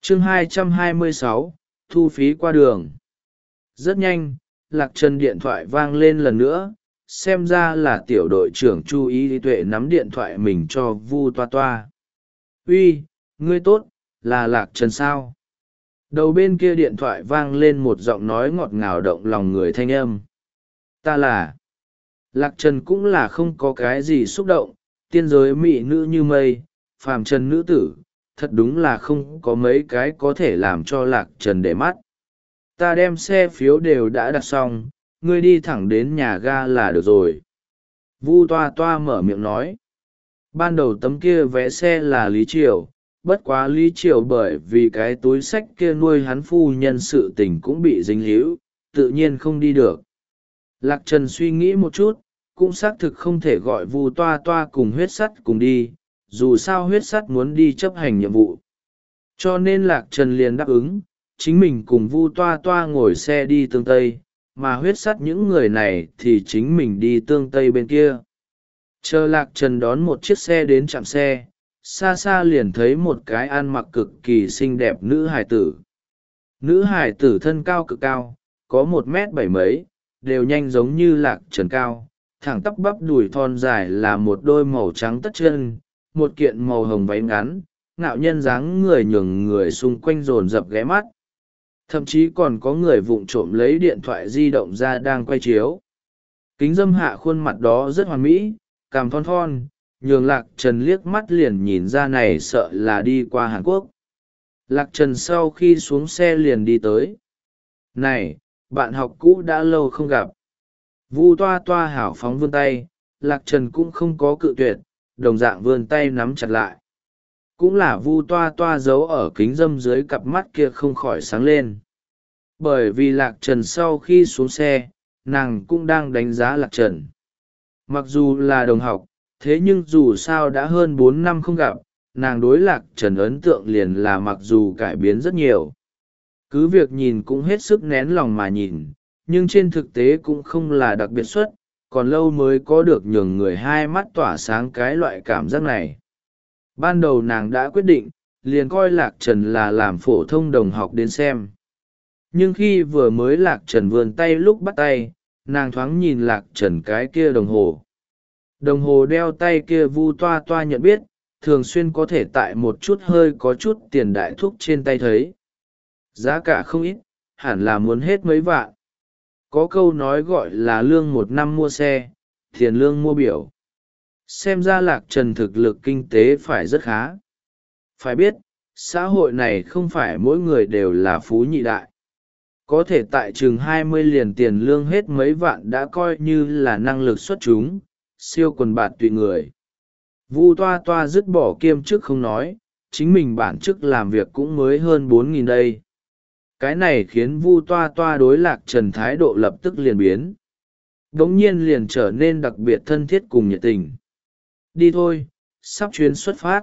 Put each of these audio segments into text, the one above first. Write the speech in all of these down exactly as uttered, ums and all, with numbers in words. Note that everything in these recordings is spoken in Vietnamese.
chương hai trăm hai mươi sáu, thu phí qua đường. Rất nhanh, lạc trần điện thoại vang lên lần nữa, xem ra là tiểu đội trưởng Chu Ý Tuệ nắm điện thoại mình cho Vu Toa Toa. Uy, ngươi tốt, là lạc trần sao? Đầu bên kia điện thoại vang lên một giọng nói ngọt ngào động lòng người thanh âm. Ta là... Lạc trần cũng là không có cái gì xúc động, tiên giới mỹ nữ như mây, phàm trần nữ tử, thật đúng là không có mấy cái có thể làm cho lạc trần để mắt. Ta đem xe phiếu đều đã đặt xong, ngươi đi thẳng đến nhà ga là được rồi. Vu Toa Toa mở miệng nói. Ban đầu tấm kia vé xe là Lý Triều, bất quá Lý Triều bởi vì cái túi xách kia nuôi hắn phu nhân sự tình cũng bị dính líu, tự nhiên không đi được. Lạc Trần suy nghĩ một chút, cũng xác thực không thể gọi Vu Toa Toa cùng huyết sắt cùng đi, dù sao huyết sắt muốn đi chấp hành nhiệm vụ. Cho nên Lạc Trần liền đáp ứng, chính mình cùng Vu Toa Toa ngồi xe đi Tương Tây, mà huyết sắt những người này thì chính mình đi Tương Tây bên kia. Chờ Lạc Trần đón một chiếc xe đến trạm xe, xa xa liền thấy một cái ăn mặc cực kỳ xinh đẹp nữ hài tử. Nữ hài tử thân cao cực cao, có một mét bảy mấy, đều nhanh giống như Lạc Trần cao, thẳng tắp bắp đùi thon dài là một đôi màu trắng tất chân, một kiện màu hồng váy ngắn, ngạo nhân dáng người nhường người xung quanh dồn dập ghé mắt. Thậm chí còn có người vụng trộm lấy điện thoại di động ra đang quay chiếu. Kính dâm hạ khuôn mặt đó rất hoàn mỹ, cằm thon thon, nhường Lạc Trần liếc mắt liền nhìn ra này sợ là đi qua Hàn Quốc. Lạc Trần sau khi xuống xe liền đi tới. Này, bạn học cũ đã lâu không gặp. Vu Toa Toa hảo phóng vươn tay, Lạc Trần cũng không có cự tuyệt, đồng dạng vươn tay nắm chặt lại. Cũng là Vu Toa Toa giấu ở kính dâm dưới cặp mắt kia không khỏi sáng lên. Bởi vì Lạc Trần sau khi xuống xe, nàng cũng đang đánh giá Lạc Trần. Mặc dù là đồng học, thế nhưng dù sao đã hơn bốn năm không gặp, nàng đối Lạc Trần ấn tượng liền là mặc dù cải biến rất nhiều. Cứ việc nhìn cũng hết sức nén lòng mà nhìn, nhưng trên thực tế cũng không là đặc biệt xuất, còn lâu mới có được nhường người hai mắt tỏa sáng cái loại cảm giác này. Ban đầu nàng đã quyết định, liền coi Lạc Trần là làm phổ thông đồng học đến xem. Nhưng khi vừa mới Lạc Trần vươn tay lúc bắt tay, nàng thoáng nhìn Lạc Trần cái kia đồng hồ. Đồng hồ đeo tay kia Vu Toa Toa nhận biết, thường xuyên có thể tại một chút hơi có chút tiền đại thúc trên tay thấy. Giá cả không ít, hẳn là muốn hết mấy vạn. Có câu nói gọi là lương một năm mua xe, tiền lương mua biểu. Xem ra Lạc Trần thực lực kinh tế phải rất khá. Phải biết, xã hội này không phải mỗi người đều là phú nhị đại. Có thể tại chừng hai mươi liền tiền lương hết mấy vạn đã coi như là năng lực xuất chúng, siêu quần bạt tùy người. Vu Toa Toa dứt bỏ kiêm chức không nói, chính mình bản chức làm việc cũng mới hơn bốn nghìn đây. Cái này khiến Vu Toa Toa đối Lạc Trần thái độ lập tức liền biến. Đống nhiên liền trở nên đặc biệt thân thiết cùng nhiệt tình. Đi thôi, sắp chuyến xuất phát.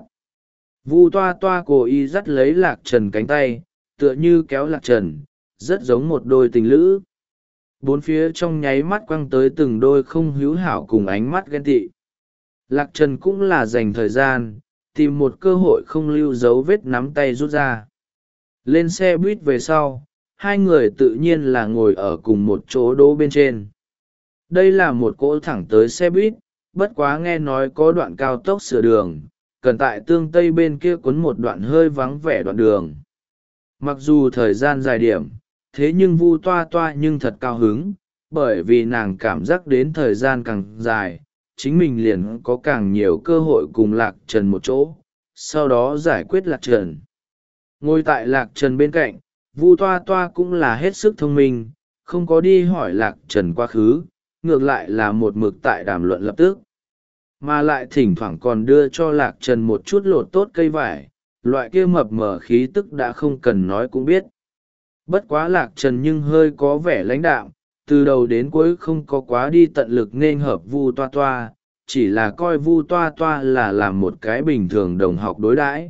Vu Toa Toa cố ý dắt lấy Lạc Trần cánh tay, tựa như kéo Lạc Trần, rất giống một đôi tình lữ. Bốn phía trong nháy mắt quăng tới từng đôi không hữu hảo cùng ánh mắt ghen tị. Lạc Trần cũng là dành thời gian, tìm một cơ hội không lưu dấu vết nắm tay rút ra. Lên xe buýt về sau, hai người tự nhiên là ngồi ở cùng một chỗ đỗ bên trên. Đây là một cỗ thẳng tới xe buýt, bất quá nghe nói có đoạn cao tốc sửa đường, cần tại Tương Tây bên kia cuốn một đoạn hơi vắng vẻ đoạn đường. Mặc dù thời gian dài điểm, thế nhưng Vu Toa Toa nhưng thật cao hứng, bởi vì nàng cảm giác đến thời gian càng dài, chính mình liền có càng nhiều cơ hội cùng Lạc Trần một chỗ, sau đó giải quyết Lạc Trần. Ngồi tại Lạc Trần bên cạnh, Vu Toa Toa cũng là hết sức thông minh, không có đi hỏi Lạc Trần quá khứ, ngược lại là một mực tại đàm luận lập tức. Mà lại thỉnh thoảng còn đưa cho Lạc Trần một chút lột tốt cây vải, loại kia mập mờ khí tức đã không cần nói cũng biết. Bất quá Lạc Trần nhưng hơi có vẻ lãnh đạm, từ đầu đến cuối không có quá đi tận lực nên hợp Vu Toa Toa, chỉ là coi Vu Toa Toa là làm một cái bình thường đồng học đối đãi.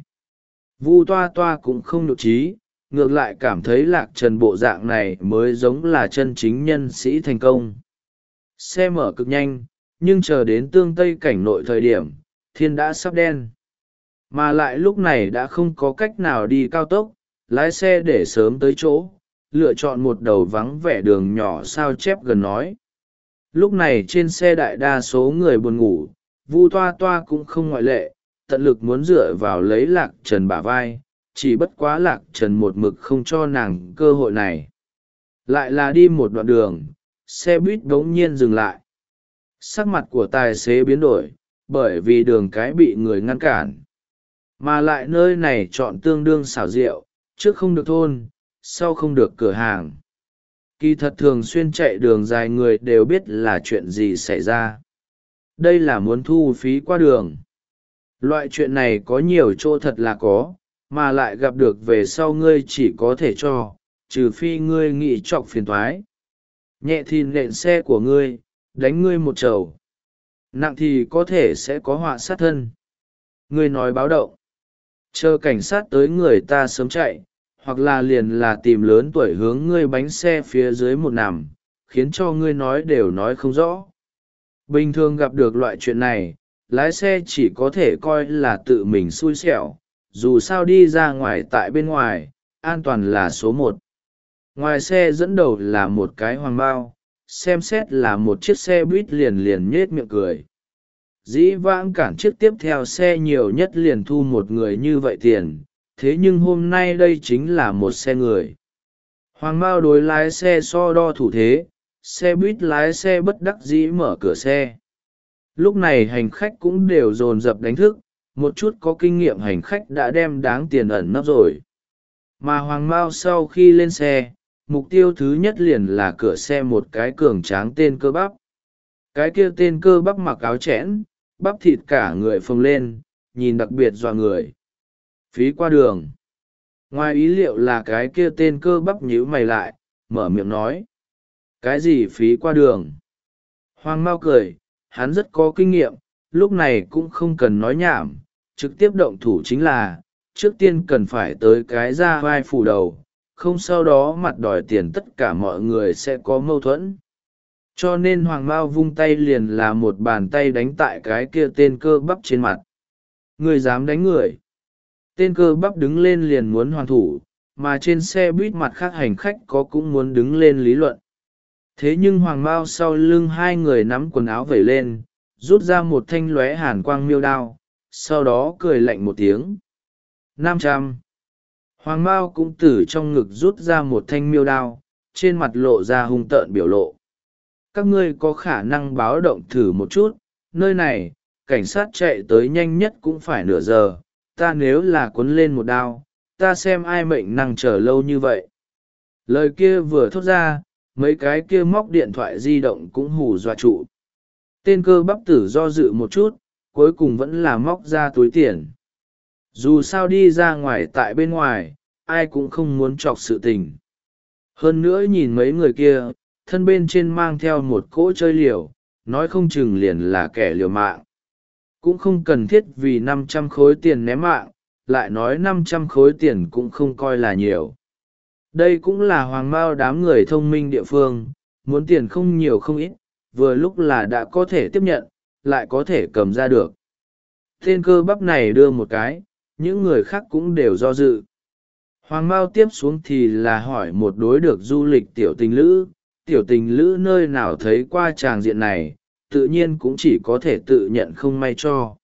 Vu Toa Toa cũng không nhục trí, ngược lại cảm thấy Lạc Trần bộ dạng này mới giống là chân chính nhân sĩ thành công. Xe mở cực nhanh, nhưng chờ đến Tương Tây cảnh nội thời điểm, thiên đã sắp đen. Mà lại lúc này đã không có cách nào đi cao tốc, lái xe để sớm tới chỗ, lựa chọn một đầu vắng vẻ đường nhỏ sao chép gần nói. Lúc này trên xe đại đa số người buồn ngủ, Vu Toa Toa cũng không ngoại lệ, tận lực muốn dựa vào lấy Lạc Trần bả vai, chỉ bất quá Lạc Trần một mực không cho nàng cơ hội này. Lại là đi một đoạn đường, xe buýt bỗng nhiên dừng lại. Sắc mặt của tài xế biến đổi, bởi vì đường cái bị người ngăn cản. Mà lại nơi này chọn tương đương xảo diệu, trước không được thôn, sau không được cửa hàng. Kỳ thật thường xuyên chạy đường dài người đều biết là chuyện gì xảy ra. Đây là muốn thu phí qua đường. Loại chuyện này có nhiều chỗ thật là có, mà lại gặp được về sau ngươi chỉ có thể cho, trừ phi ngươi nghĩ chọc phiền thoái. Nhẹ thì nện xe của ngươi, đánh ngươi một trầu. Nặng thì có thể sẽ có họa sát thân. Ngươi nói báo động. Chờ cảnh sát tới người ta sớm chạy, hoặc là liền là tìm lớn tuổi hướng ngươi bánh xe phía dưới một nằm, khiến cho ngươi nói đều nói không rõ. Bình thường gặp được loại chuyện này, lái xe chỉ có thể coi là tự mình xui xẻo, dù sao đi ra ngoài tại bên ngoài, an toàn là số một. Ngoài xe dẫn đầu là một cái hoàng bao, xem xét là một chiếc xe buýt liền liền nhết miệng cười. Dĩ vãng cản chiếc tiếp theo xe nhiều nhất liền thu một người như vậy tiền, thế nhưng hôm nay đây chính là một xe người. Hoàng bao đối lái xe so đo thủ thế, xe buýt lái xe bất đắc dĩ mở cửa xe. Lúc này hành khách cũng đều dồn dập đánh thức, một chút có kinh nghiệm hành khách đã đem đáng tiền ẩn nấp rồi. Mà Hoàng Mao sau khi lên xe, mục tiêu thứ nhất liền là cửa xe một cái cường tráng tên cơ bắp. Cái kia tên cơ bắp mặc áo chẽn, bắp thịt cả người phồng lên, nhìn đặc biệt dọa người. Phí qua đường. Ngoài ý liệu là cái kia tên cơ bắp nhíu mày lại, mở miệng nói. Cái gì phí qua đường? Hoàng Mao cười, hắn rất có kinh nghiệm, lúc này cũng không cần nói nhảm, trực tiếp động thủ chính là, trước tiên cần phải tới cái ra vai phủ đầu, không sau đó mặt đòi tiền tất cả mọi người sẽ có mâu thuẫn. Cho nên Hoàng Mao vung tay liền là một bàn tay đánh tại cái kia tên cơ bắp trên mặt. Người dám đánh người. Tên cơ bắp đứng lên liền muốn hoàn thủ, mà trên xe buýt mặt khác hành khách có cũng muốn đứng lên lý luận. Thế nhưng Hoàng Mao sau lưng hai người nắm quần áo vẩy lên, rút ra một thanh lóe hàn quang miêu đao, sau đó cười lạnh một tiếng. năm trăm. Hoàng Mao cũng từ trong ngực rút ra một thanh miêu đao, trên mặt lộ ra hung tợn biểu lộ. Các ngươi có khả năng báo động thử một chút, nơi này, cảnh sát chạy tới nhanh nhất cũng phải nửa giờ, ta nếu là cuốn lên một đao, ta xem ai mệnh năng chờ lâu như vậy. Lời kia vừa thốt ra, mấy cái kia móc điện thoại di động cũng hù dọa trụ. Tên cơ bắp tử do dự một chút, cuối cùng vẫn là móc ra túi tiền. Dù sao đi ra ngoài tại bên ngoài, ai cũng không muốn chọc sự tình. Hơn nữa nhìn mấy người kia, thân bên trên mang theo một cỗ chơi liều, nói không chừng liền là kẻ liều mạng. Cũng không cần thiết vì năm trăm khối tiền ném mạng, lại nói năm trăm khối tiền cũng không coi là nhiều. Đây cũng là Hoàng Mao đám người thông minh địa phương, muốn tiền không nhiều không ít, vừa lúc là đã có thể tiếp nhận, lại có thể cầm ra được. Tên cơ bắp này đưa một cái, những người khác cũng đều do dự. Hoàng Mao tiếp xuống thì là hỏi một đối được du lịch tiểu tình lữ, tiểu tình lữ nơi nào thấy qua tràng diện này, tự nhiên cũng chỉ có thể tự nhận không may cho.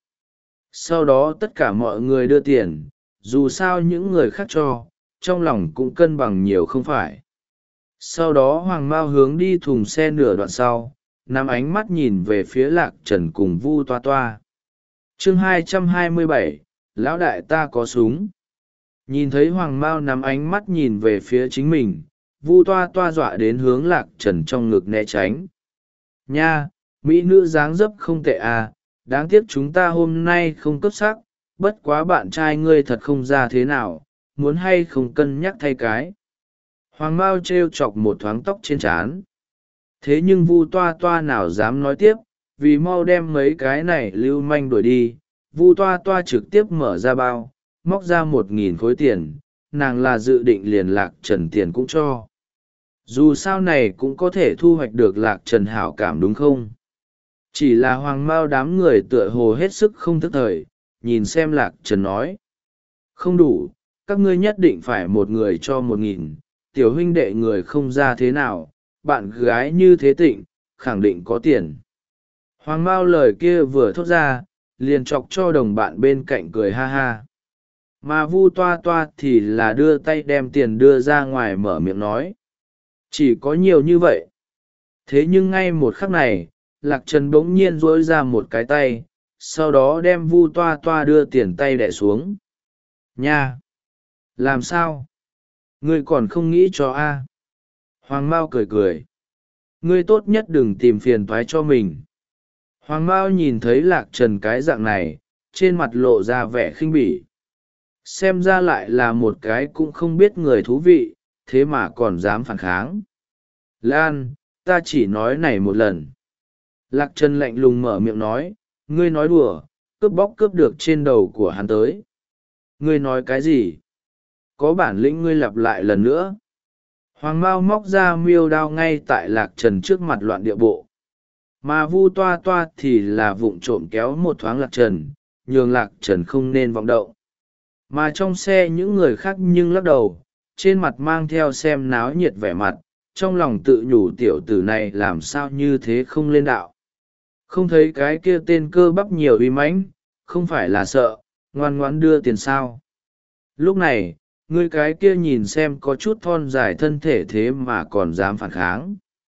Sau đó tất cả mọi người đưa tiền, dù sao những người khác cho, trong lòng cũng cân bằng nhiều không phải. Sau đó Hoàng Mao hướng đi thùng xe nửa đoạn sau, nắm ánh mắt nhìn về phía Lạc Trần cùng Vu Toa Toa. Chương hai trăm hai mươi bảy, lão đại ta có súng. Nhìn thấy Hoàng Mao nắm ánh mắt nhìn về phía chính mình, Vu Toa Toa dọa đến hướng Lạc Trần trong ngực né tránh. Nha, mỹ nữ dáng dấp không tệ à, đáng tiếc chúng ta hôm nay không cấp sắc, bất quá bạn trai ngươi thật không ra thế nào, muốn hay không cân nhắc thay cái. Hoàng Mao trêu chọc một thoáng tóc trên trán. Thế nhưng Vu Toa Toa nào dám nói tiếp, vì mau đem mấy cái này lưu manh đuổi đi, Vu Toa Toa trực tiếp mở ra bao, móc ra một nghìn khối tiền, nàng là dự định liền Lạc Trần tiền cũng cho. Dù sao này cũng có thể thu hoạch được Lạc Trần hảo cảm đúng không? Chỉ là Hoàng Mao đám người tựa hồ hết sức không thức thời, nhìn xem Lạc Trần nói. Không đủ, các ngươi nhất định phải một người cho một nghìn, tiểu huynh đệ người không ra thế nào, bạn gái như thế Tịnh khẳng định có tiền. Hoàng Mao lời kia vừa thốt ra, liền chọc cho đồng bạn bên cạnh cười ha ha. Mà Vu Toa Toa thì là đưa tay đem tiền đưa ra ngoài mở miệng nói. Chỉ có nhiều như vậy. Thế nhưng ngay một khắc này, Lạc Trần bỗng nhiên duỗi ra một cái tay, sau đó đem Vu Toa Toa đưa tiền tay đẻ xuống. Nha! Làm sao? Ngươi còn không nghĩ cho a? Hoàng Mao cười cười. Ngươi tốt nhất đừng tìm phiền toái cho mình. Hoàng Mao nhìn thấy Lạc Trần cái dạng này, trên mặt lộ ra vẻ khinh bỉ. Xem ra lại là một cái cũng không biết người thú vị, thế mà còn dám phản kháng. Lan, ta chỉ nói này một lần. Lạc Trần lạnh lùng mở miệng nói, ngươi nói đùa, cướp bóc cướp được trên đầu của hắn tới. Ngươi nói cái gì? Có bản lĩnh ngươi lặp lại lần nữa. Hoàng Mao móc ra miêu đao ngay tại Lạc Trần trước mặt loạn địa bộ. Mà Vu Toa Toa thì là vụng trộm kéo một thoáng Lạc Trần, nhường Lạc Trần không nên vọng động. Mà trong xe những người khác nhưng lắc đầu, trên mặt mang theo xem náo nhiệt vẻ mặt, trong lòng tự nhủ tiểu tử này làm sao như thế không lên đạo. Không thấy cái kia tên cơ bắp nhiều uy mãnh, không phải là sợ, ngoan ngoãn đưa tiền sao. Lúc này, ngươi cái kia nhìn xem có chút thon dài thân thể thế mà còn dám phản kháng.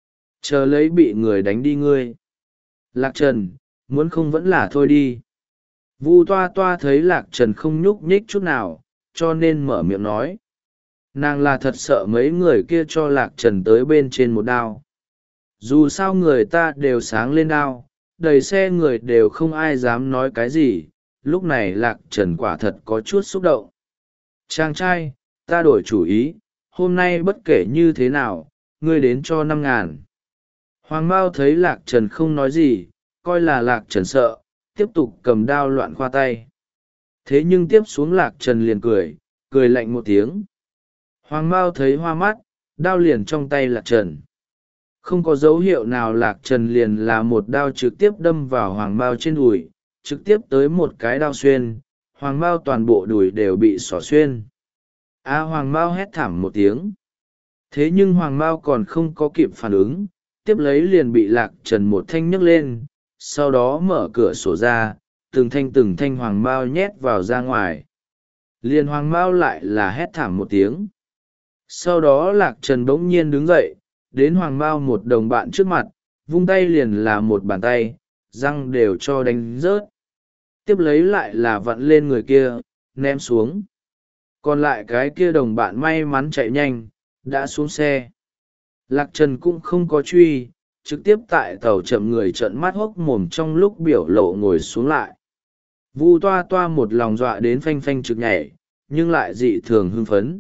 Chờ lấy bị người đánh đi ngươi. Lạc Trần, muốn không vẫn là thôi đi. Vu Toa Toa thấy Lạc Trần không nhúc nhích chút nào, cho nên mở miệng nói. Nàng là thật sợ mấy người kia cho Lạc Trần tới bên trên một đao. Dù sao người ta đều sáng lên đao, đầy xe người đều không ai dám nói cái gì, lúc này Lạc Trần quả thật có chút xúc động. Chàng trai, ta đổi chủ ý, hôm nay bất kể như thế nào, ngươi đến cho năm ngàn. Hoàng Mao thấy Lạc Trần không nói gì, coi là Lạc Trần sợ, tiếp tục cầm đao loạn khoa tay. Thế nhưng tiếp xuống Lạc Trần liền cười, cười lạnh một tiếng. Hoàng Mao thấy hoa mắt, đao liền trong tay Lạc Trần. Không có dấu hiệu nào Lạc Trần liền là một đao trực tiếp đâm vào Hoàng Mao trên đùi, trực tiếp tới một cái đao xuyên, Hoàng Mao toàn bộ đùi đều bị xỏ xuyên. A Hoàng Mao hét thảm một tiếng. Thế nhưng Hoàng Mao còn không có kịp phản ứng, tiếp lấy liền bị Lạc Trần một thanh nhấc lên, sau đó mở cửa sổ ra, từng thanh từng thanh Hoàng Mao nhét vào ra ngoài. Liền Hoàng Mao lại là hét thảm một tiếng. Sau đó Lạc Trần bỗng nhiên đứng dậy, đến Hoàng Mao một đồng bạn trước mặt, vung tay liền là một bàn tay, răng đều cho đánh rớt. Tiếp lấy lại là vặn lên người kia, ném xuống. Còn lại cái kia đồng bạn may mắn chạy nhanh, đã xuống xe. Lạc Trần cũng không có truy, trực tiếp tại tàu chậm người trợn mắt hốc mồm trong lúc biểu lộ ngồi xuống lại. Vu Toa Toa một lòng dọa đến phanh phanh trực nhảy, nhưng lại dị thường hưng phấn.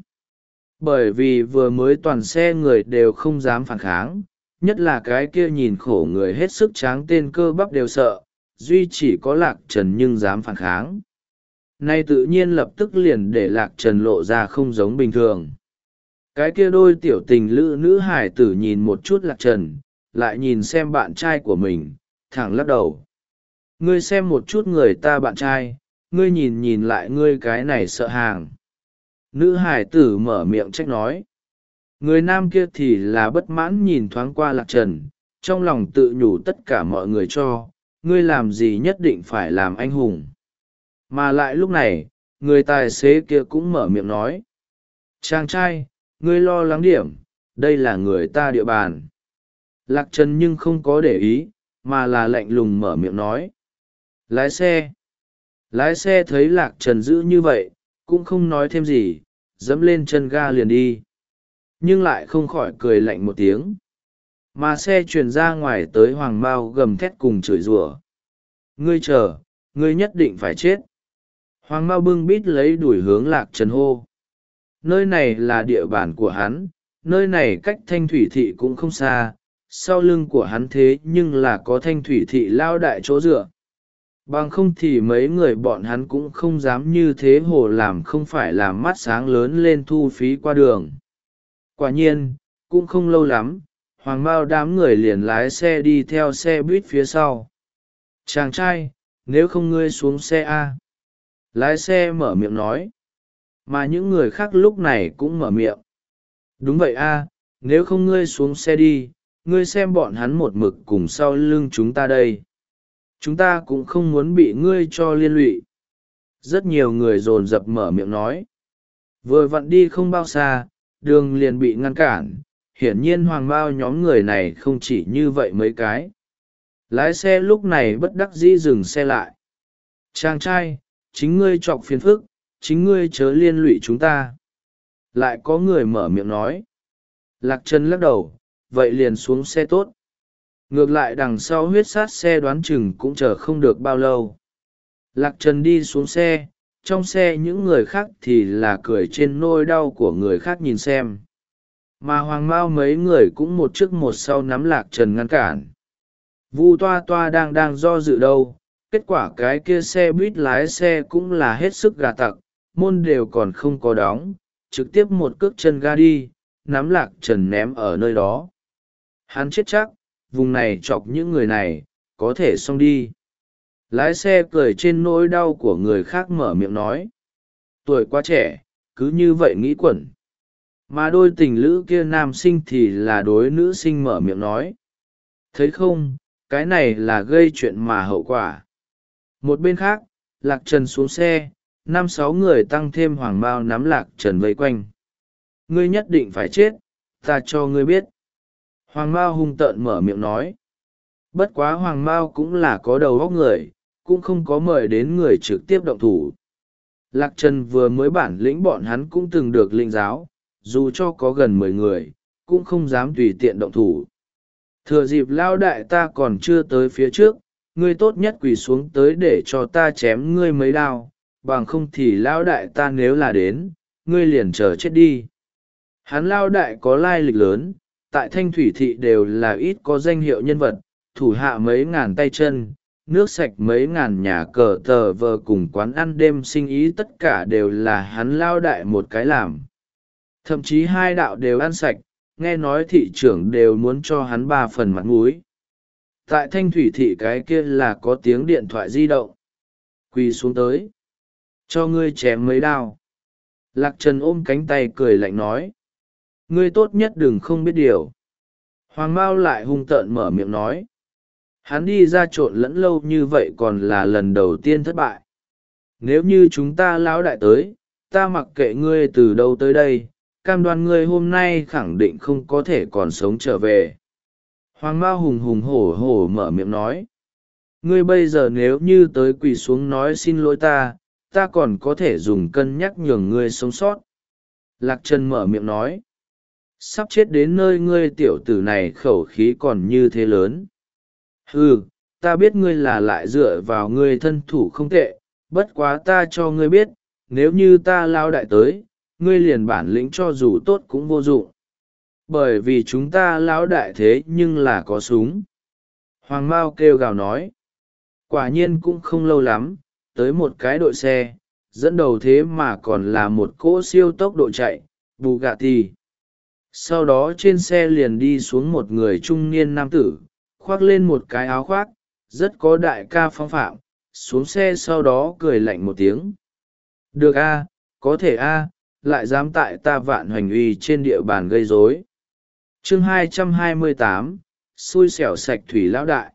Bởi vì vừa mới toàn xe người đều không dám phản kháng, nhất là cái kia nhìn khổ người hết sức tráng tên cơ bắp đều sợ, duy chỉ có Lạc Trần nhưng dám phản kháng. Nay tự nhiên lập tức liền để Lạc Trần lộ ra không giống bình thường. Cái kia đôi tiểu tình lữ nữ hải tử nhìn một chút Lạc Trần, lại nhìn xem bạn trai của mình, thẳng lắc đầu. Ngươi xem một chút người ta bạn trai, ngươi nhìn nhìn lại ngươi cái này sợ hàng. Nữ hải tử mở miệng trách nói. Người nam kia thì là bất mãn nhìn thoáng qua Lạc Trần, trong lòng tự nhủ tất cả mọi người cho, ngươi làm gì nhất định phải làm anh hùng. Mà lại lúc này, người tài xế kia cũng mở miệng nói. Chàng trai, ngươi lo lắng điểm, đây là người ta địa bàn. Lạc Trần nhưng không có để ý, mà là lạnh lùng mở miệng nói. Lái xe. Lái xe thấy Lạc Trần giữ như vậy, cũng không nói thêm gì, dẫm lên chân ga liền đi. Nhưng lại không khỏi cười lạnh một tiếng. Mà xe chuyển ra ngoài tới Hoàng Mao gầm thét cùng chửi rủa. Ngươi chờ, ngươi nhất định phải chết. Hoàng Mao bưng bít lấy đuổi hướng Lạc Trần hô. Nơi này là địa bàn của hắn, nơi này cách Thanh Thủy Thị cũng không xa, sau lưng của hắn thế nhưng là có Thanh Thủy Thị lao đại chỗ dựa. Bằng không thì mấy người bọn hắn cũng không dám như thế hồ làm không phải làm mắt sáng lớn lên thu phí qua đường. Quả nhiên, cũng không lâu lắm, Hoàng Mao đám người liền lái xe đi theo xe buýt phía sau. Chàng trai, nếu không ngươi xuống xe A. Lái xe mở miệng nói. Mà những người khác lúc này cũng mở miệng. Đúng vậy a, nếu không ngươi xuống xe đi, ngươi xem bọn hắn một mực cùng sau lưng chúng ta đây. Chúng ta cũng không muốn bị ngươi cho liên lụy. Rất nhiều người dồn dập mở miệng nói. Vừa vặn đi không bao xa, đường liền bị ngăn cản. Hiển nhiên hoàng bao nhóm người này không chỉ như vậy mấy cái. Lái xe lúc này bất đắc dĩ dừng xe lại. Chàng trai, chính ngươi chọc phiền phức, chính ngươi chớ liên lụy chúng ta. Lại có người mở miệng nói. Lạc Trần lắc đầu, vậy liền xuống xe tốt. Ngược lại đằng sau huyết sát xe đoán chừng cũng chờ không được bao lâu. Lạc Trần đi xuống xe, trong xe những người khác thì là cười trên nỗi đau của người khác nhìn xem. Mà hoàng mao mấy người cũng một trước một sau nắm Lạc Trần ngăn cản. Vu toa toa đang đang do dự đâu, kết quả cái kia xe buýt lái xe cũng là hết sức gà tặc, môn đều còn không có đóng, trực tiếp một cước chân ga đi, nắm Lạc Trần ném ở nơi đó. Hắn chết chắc, vùng này chọc những người này, có thể xong đi. Lái xe cười trên nỗi đau của người khác mở miệng nói. Tuổi quá trẻ, cứ như vậy nghĩ quẩn. Mà đôi tình lữ kia nam sinh thì là đối nữ sinh mở miệng nói. Thấy không, cái này là gây chuyện mà hậu quả. Một bên khác, Lạc Trần xuống xe, năm sáu người tăng thêm hoàng bao nắm Lạc Trần vây quanh. Ngươi nhất định phải chết, ta cho ngươi biết. Hoàng Mao hung tợn mở miệng nói. Bất quá Hoàng Mao cũng là có đầu óc người, cũng không có mời đến người trực tiếp động thủ. Lạc Trần vừa mới bản lĩnh bọn hắn cũng từng được linh giáo, dù cho có gần mười người, cũng không dám tùy tiện động thủ. Thừa dịp lao đại ta còn chưa tới phía trước, ngươi tốt nhất quỳ xuống tới để cho ta chém ngươi mấy đao, bằng không thì lao đại ta nếu là đến, ngươi liền chờ chết đi. Hắn lao đại có lai lịch lớn, tại Thanh Thủy Thị đều là ít có danh hiệu nhân vật, thủ hạ mấy ngàn tay chân, nước sạch mấy ngàn nhà cờ tờ vờ cùng quán ăn đêm sinh ý tất cả đều là hắn lao đại một cái làm. Thậm chí hai đạo đều ăn sạch, nghe nói thị trưởng đều muốn cho hắn ba phần mặt mũi. Tại Thanh Thủy Thị cái kia là có tiếng điện thoại di động. Quỳ xuống tới. Cho ngươi chém mấy đao. Lạc Trần ôm cánh tay cười lạnh nói. Ngươi tốt nhất đừng không biết điều. Hoàng Mao lại hung tợn mở miệng nói. Hắn đi ra trộn lẫn lâu như vậy còn là lần đầu tiên thất bại. Nếu như chúng ta lão đại tới, ta mặc kệ ngươi từ đâu tới đây, cam đoan ngươi hôm nay khẳng định không có thể còn sống trở về. Hoàng Mao hùng hùng hổ hổ mở miệng nói. Ngươi bây giờ nếu như tới quỳ xuống nói xin lỗi ta, ta còn có thể dùng cân nhắc nhường ngươi sống sót. Lạc Trần mở miệng nói. Sắp chết đến nơi ngươi tiểu tử này khẩu khí còn như thế lớn. Ừ, ta biết ngươi là lại dựa vào ngươi thân thủ không tệ, bất quá ta cho ngươi biết, nếu như ta lao đại tới, ngươi liền bản lĩnh cho dù tốt cũng vô dụng. Bởi vì chúng ta lão đại thế nhưng là có súng. Hoàng Mao kêu gào nói. Quả nhiên cũng không lâu lắm, tới một cái đội xe, dẫn đầu thế mà còn là một cỗ siêu tốc độ chạy, Bugatti. Sau đó trên xe liền đi xuống một người trung niên nam tử, khoác lên một cái áo khoác, rất có đại ca phong phạm, xuống xe sau đó cười lạnh một tiếng. Được a, có thể a, lại dám tại ta Vạn Hoành Uy trên địa bàn gây rối. Chương hai trăm hai mươi tám, xui xẻo sạch thủy lão đại.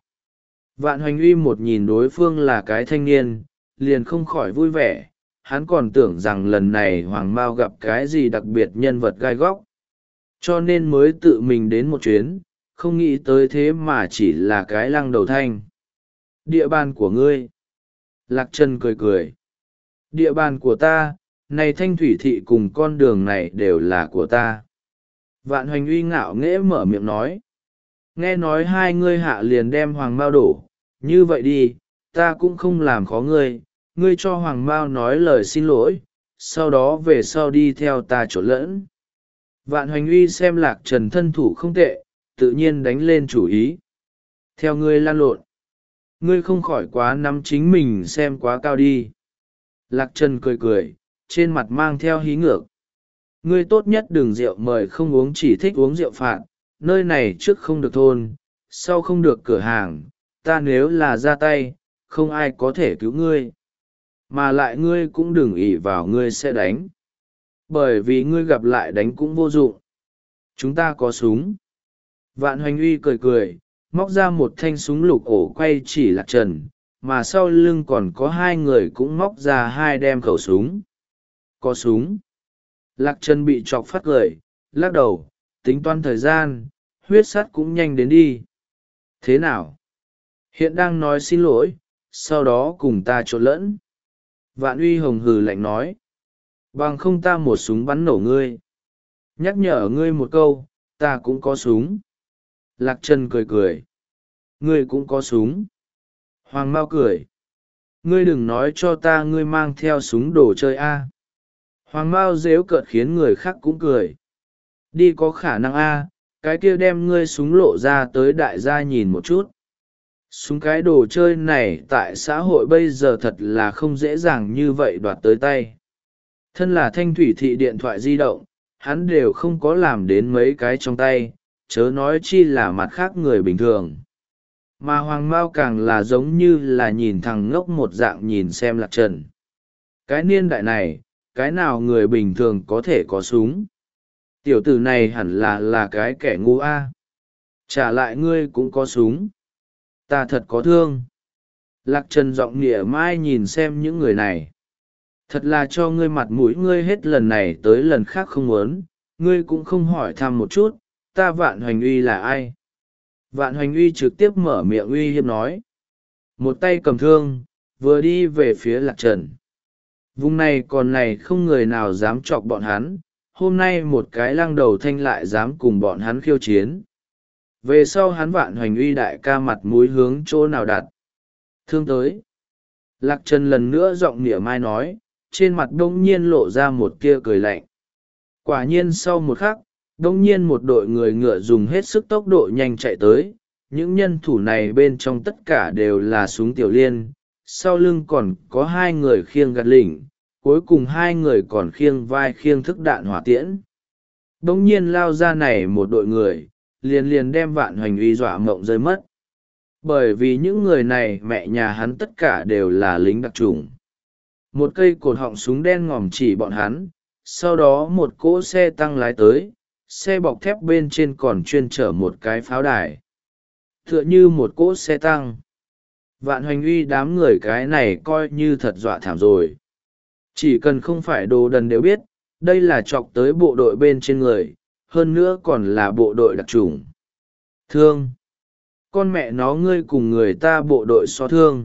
Vạn Hoành Uy một nhìn đối phương là cái thanh niên, liền không khỏi vui vẻ, hắn còn tưởng rằng lần này Hoàng Mao gặp cái gì đặc biệt nhân vật gai góc. Cho nên mới tự mình đến một chuyến, không nghĩ tới thế mà chỉ là cái lăng đầu thanh. Địa bàn của ngươi. Lạc Trần cười cười. Địa bàn của ta, này Thanh Thủy Thị cùng con đường này đều là của ta. Vạn Hoành Uy ngạo nghễ mở miệng nói. Nghe nói hai ngươi hạ liền đem Hoàng Mao đổ, như vậy đi, ta cũng không làm khó ngươi, ngươi cho Hoàng Mao nói lời xin lỗi, sau đó về sau đi theo ta trộn lẫn. Vạn Hoành Uy xem Lạc Trần thân thủ không tệ, tự nhiên đánh lên chủ ý. Theo ngươi lan lộn. Ngươi không khỏi quá nắm chính mình xem quá cao đi. Lạc Trần cười cười, trên mặt mang theo hí ngược. Ngươi tốt nhất đừng rượu mời không uống, chỉ thích uống rượu phạt, nơi này trước không được thôn, sau không được cửa hàng, ta nếu là ra tay, không ai có thể cứu ngươi. Mà lại ngươi cũng đừng ỷ vào ngươi sẽ đánh. Bởi vì ngươi gặp lại đánh cũng vô dụng. Chúng ta có súng. Vạn Hoành Uy cười cười, móc ra một thanh súng lục ổ quay chỉ Lạc Trần, mà sau lưng còn có hai người cũng móc ra hai đem khẩu súng. Có súng. Lạc Trần bị chọc phát cười, lắc đầu, tính toán thời gian, huyết sắt cũng nhanh đến đi. Thế nào? Hiện đang nói xin lỗi, sau đó cùng ta trộn lẫn. Vạn Uy hồng hừ lạnh nói. Bằng không ta một súng bắn nổ ngươi. Nhắc nhở ngươi một câu, ta cũng có súng. Lạc Trần cười cười. Ngươi cũng có súng. Hoàng Mao cười. Ngươi đừng nói cho ta ngươi mang theo súng đồ chơi a. Hoàng Mao dếu cợt khiến người khác cũng cười. Đi có khả năng a, cái kia đem ngươi súng lộ ra tới đại gia nhìn một chút. Súng cái đồ chơi này tại xã hội bây giờ thật là không dễ dàng như vậy đoạt tới tay. Thân là Thanh Thủy Thị điện thoại di động, hắn đều không có làm đến mấy cái trong tay, chớ nói chi là mặt khác người bình thường. Mà Hoàng Mao càng là giống như là nhìn thằng ngốc một dạng nhìn xem Lạc Trần. Cái niên đại này, cái nào người bình thường có thể có súng? Tiểu tử này hẳn là là cái kẻ ngu a. Trả lại ngươi cũng có súng. Ta thật có thương. Lạc Trần giọng nghĩa mai nhìn xem những người này. Thật là cho ngươi mặt mũi, ngươi hết lần này tới lần khác không muốn, ngươi cũng không hỏi thăm một chút, ta Vạn Hoành Uy là ai? Vạn Hoành Uy trực tiếp mở miệng uy hiếp nói. Một tay cầm thương, vừa đi về phía Lạc Trần. Vùng này còn này không người nào dám chọc bọn hắn, hôm nay một cái lăng đầu thanh lại dám cùng bọn hắn khiêu chiến. Về sau hắn Vạn Hoành Uy đại ca mặt mũi hướng chỗ nào đặt. Thương tới. Lạc Trần lần nữa giọng nịa mai nói, trên mặt đông nhiên lộ ra một tia cười lạnh. Quả nhiên sau một khắc, đông nhiên một đội người ngựa dùng hết sức tốc độ nhanh chạy tới. Những nhân thủ này bên trong tất cả đều là súng tiểu liên, sau lưng còn có hai người khiêng gạt lỉnh, cuối cùng hai người còn khiêng vai khiêng thức đạn hỏa tiễn. Đông nhiên lao ra này một đội người, liền liền đem Vạn Hoành Uy dọa mộng rơi mất. Bởi vì những người này mẹ nhà hắn tất cả đều là lính đặc chủng. Một cây cột họng súng đen ngòm chỉ bọn hắn, sau đó một cỗ xe tăng lái tới, xe bọc thép bên trên còn chuyên chở một cái pháo đài. Tựa như một cỗ xe tăng. Vạn Hoành Uy đám người cái này coi như thật dọa thảm rồi. Chỉ cần không phải đồ đần đều biết, đây là chọc tới bộ đội bên trên người, hơn nữa còn là bộ đội đặc chủng. Thương! Con mẹ nó ngươi cùng người ta bộ đội so thương.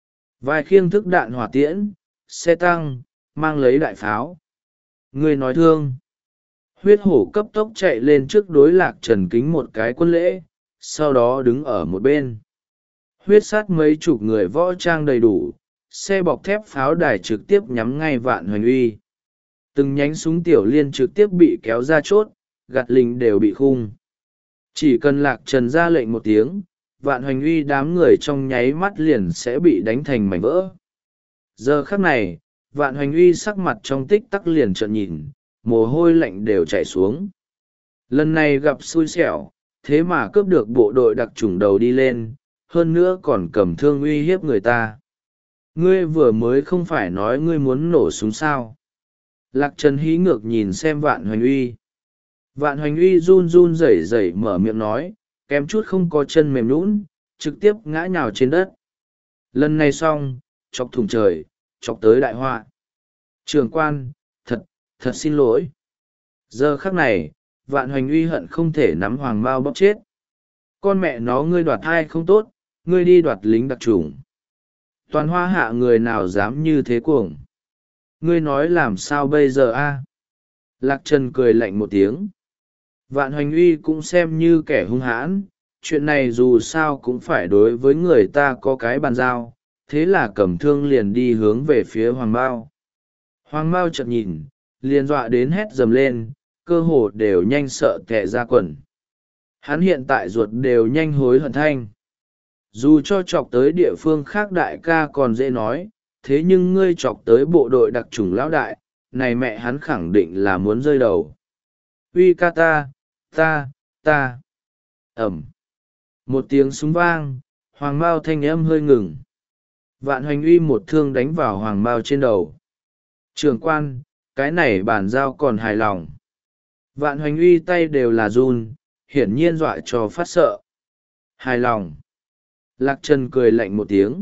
Vài khiêng thức đạn hỏa tiễn, xe tăng, mang lấy đại pháo. Ngươi nói thương. Huyết hổ cấp tốc chạy lên trước đối Lạc Trần kính một cái quân lễ, sau đó đứng ở một bên. Huyết sát mấy chục người võ trang đầy đủ, xe bọc thép pháo đài trực tiếp nhắm ngay Vạn Hoành Uy. Từng nhánh súng tiểu liên trực tiếp bị kéo ra chốt, gạt lình đều bị khung. Chỉ cần Lạc Trần ra lệnh một tiếng, Vạn Hoành Uy đám người trong nháy mắt liền sẽ bị đánh thành mảnh vỡ. Giờ khắc này, Vạn Hoành Uy sắc mặt trong tích tắc liền trợn nhìn, mồ hôi lạnh đều chảy xuống. Lần này gặp xui xẻo, thế mà cướp được bộ đội đặc chủng đầu đi lên, hơn nữa còn cầm thương uy hiếp người ta. Ngươi vừa mới không phải nói ngươi muốn nổ súng sao? Lạc Trần hí ngược nhìn xem Vạn Hoành Uy. Vạn Hoành Uy run run rẩy rẩy mở miệng nói, kém chút không có chân mềm nhũn, trực tiếp ngã nhào trên đất. Lần này xong, chọc thủng trời, chọc tới đại họa. Trưởng quan, thật, thật xin lỗi. Giờ khắc này, Vạn Hoành Uy hận không thể nắm Hoàng Mao bóp chết. Con mẹ nó ngươi đoạt hai không tốt, ngươi đi đoạt lính đặc chủng. Toàn hoa hạ người nào dám như thế cuồng. Ngươi nói làm sao bây giờ a? Lạc Trần cười lạnh một tiếng. Vạn Hoành Uy cũng xem như kẻ hung hãn, chuyện này dù sao cũng phải đối với người ta có cái bàn giao, thế là cầm thương liền đi hướng về phía Hoàng Mao. Hoàng Mao chợt nhìn, liền dọa đến hét dầm lên, cơ hồ đều nhanh sợ tè ra quần. Hắn hiện tại ruột đều nhanh hối hận thanh. Dù cho chọc tới địa phương khác đại ca còn dễ nói, thế nhưng ngươi chọc tới bộ đội đặc chủng lão đại, này mẹ hắn khẳng định là muốn rơi đầu. Uy ca ta, ta, ta. Ẩm. Một tiếng súng vang, Hoàng Mao thanh âm hơi ngừng. Vạn Hoành Uy một thương đánh vào Hoàng Mao trên đầu. Trưởng quan, cái này bàn giao còn hài lòng. Vạn Hoành Uy tay đều là run, hiển nhiên dọa cho phát sợ. Hài lòng. Lạc Trần cười lạnh một tiếng.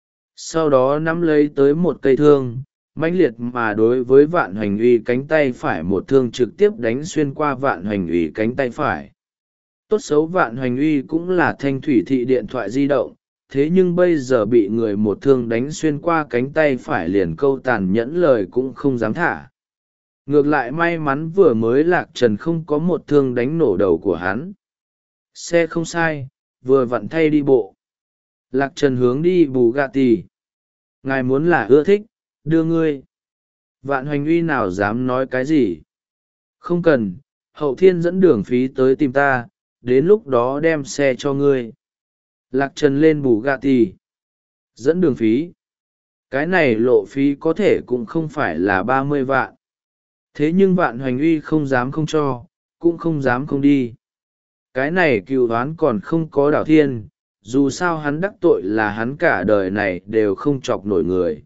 Sau đó nắm lấy tới một cây thương, mãnh liệt mà đối với Vạn Hoành Uy cánh tay phải một thương trực tiếp đánh xuyên qua Vạn Hoành Uy cánh tay phải. Tốt xấu Vạn Hoành Uy cũng là thanh thủy thị điện thoại di động, thế nhưng bây giờ bị người một thương đánh xuyên qua cánh tay phải liền câu tàn nhẫn lời cũng không dám thả. Ngược lại may mắn vừa mới Lạc Trần không có một thương đánh nổ đầu của hắn. Xe không sai, vừa vặn thay đi bộ. Lạc Trần hướng đi Bugatti. Ngài muốn là ưa thích, đưa ngươi. Vạn Hoành Uy nào dám nói cái gì. Không cần, hậu thiên dẫn đường phí tới tìm ta, đến lúc đó đem xe cho ngươi. Lạc Trần lên Bugatti. Dẫn đường phí. Cái này lộ phí có thể cũng không phải là ba mươi vạn. Thế nhưng Vạn Hoành Uy không dám không cho, cũng không dám không đi. Cái này cựu đoán còn không có đảo thiên, dù sao hắn đắc tội là hắn cả đời này đều không chọc nổi người.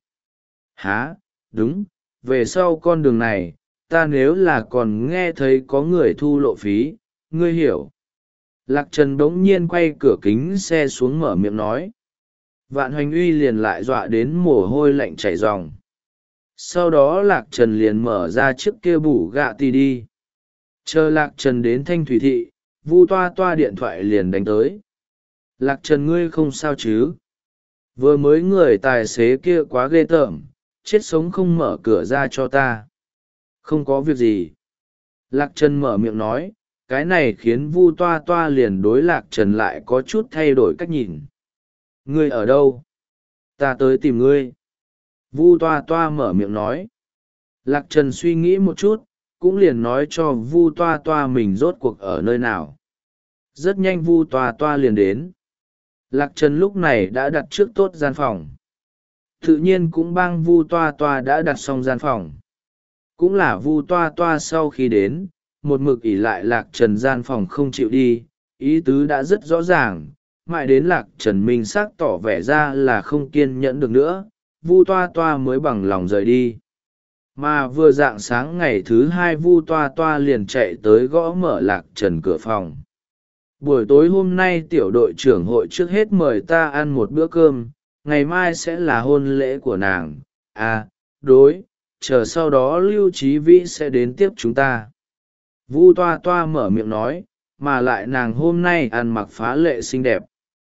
Hả, đúng, về sau con đường này, ta nếu là còn nghe thấy có người thu lộ phí, ngươi hiểu. Lạc Trần bỗng nhiên quay cửa kính xe xuống mở miệng nói. Vạn Hoành Uy liền lại dọa đến mồ hôi lạnh chảy ròng. Sau đó Lạc Trần liền mở ra chiếc kia bủ gạ tì đi. Chờ Lạc Trần đến Thanh Thủy Thị, Vu Toa Toa điện thoại liền đánh tới. Lạc Trần ngươi không sao chứ? Vừa mới người tài xế kia quá ghê tởm, chết sống không mở cửa ra cho ta. Không có việc gì. Lạc Trần mở miệng nói, cái này khiến Vu Toa Toa liền đối Lạc Trần lại có chút thay đổi cách nhìn. Ngươi ở đâu? Ta tới tìm ngươi. Vu Toa Toa mở miệng nói. Lạc Trần suy nghĩ một chút, cũng liền nói cho Vu Toa Toa mình rốt cuộc ở nơi nào. Rất nhanh Vu Toa Toa liền đến. Lạc Trần lúc này đã đặt trước tốt gian phòng. Tự nhiên cũng bang Vu Toa Toa đã đặt xong gian phòng. Cũng là Vu Toa Toa sau khi đến, một mực ỷ lại Lạc Trần gian phòng không chịu đi, ý tứ đã rất rõ ràng, mãi đến Lạc Trần minh xác tỏ vẻ ra là không kiên nhẫn được nữa, Vu Toa Toa mới bằng lòng rời đi. Mà vừa rạng sáng ngày thứ hai Vu Toa Toa liền chạy tới gõ mở Lạc Trần cửa phòng. Buổi tối hôm nay tiểu đội trưởng hội trước hết mời ta ăn một bữa cơm, ngày mai sẽ là hôn lễ của nàng. À, đối, chờ sau đó Lưu Chí Vĩ sẽ đến tiếp chúng ta. Vu Toa Toa mở miệng nói, mà lại nàng hôm nay ăn mặc phá lệ xinh đẹp.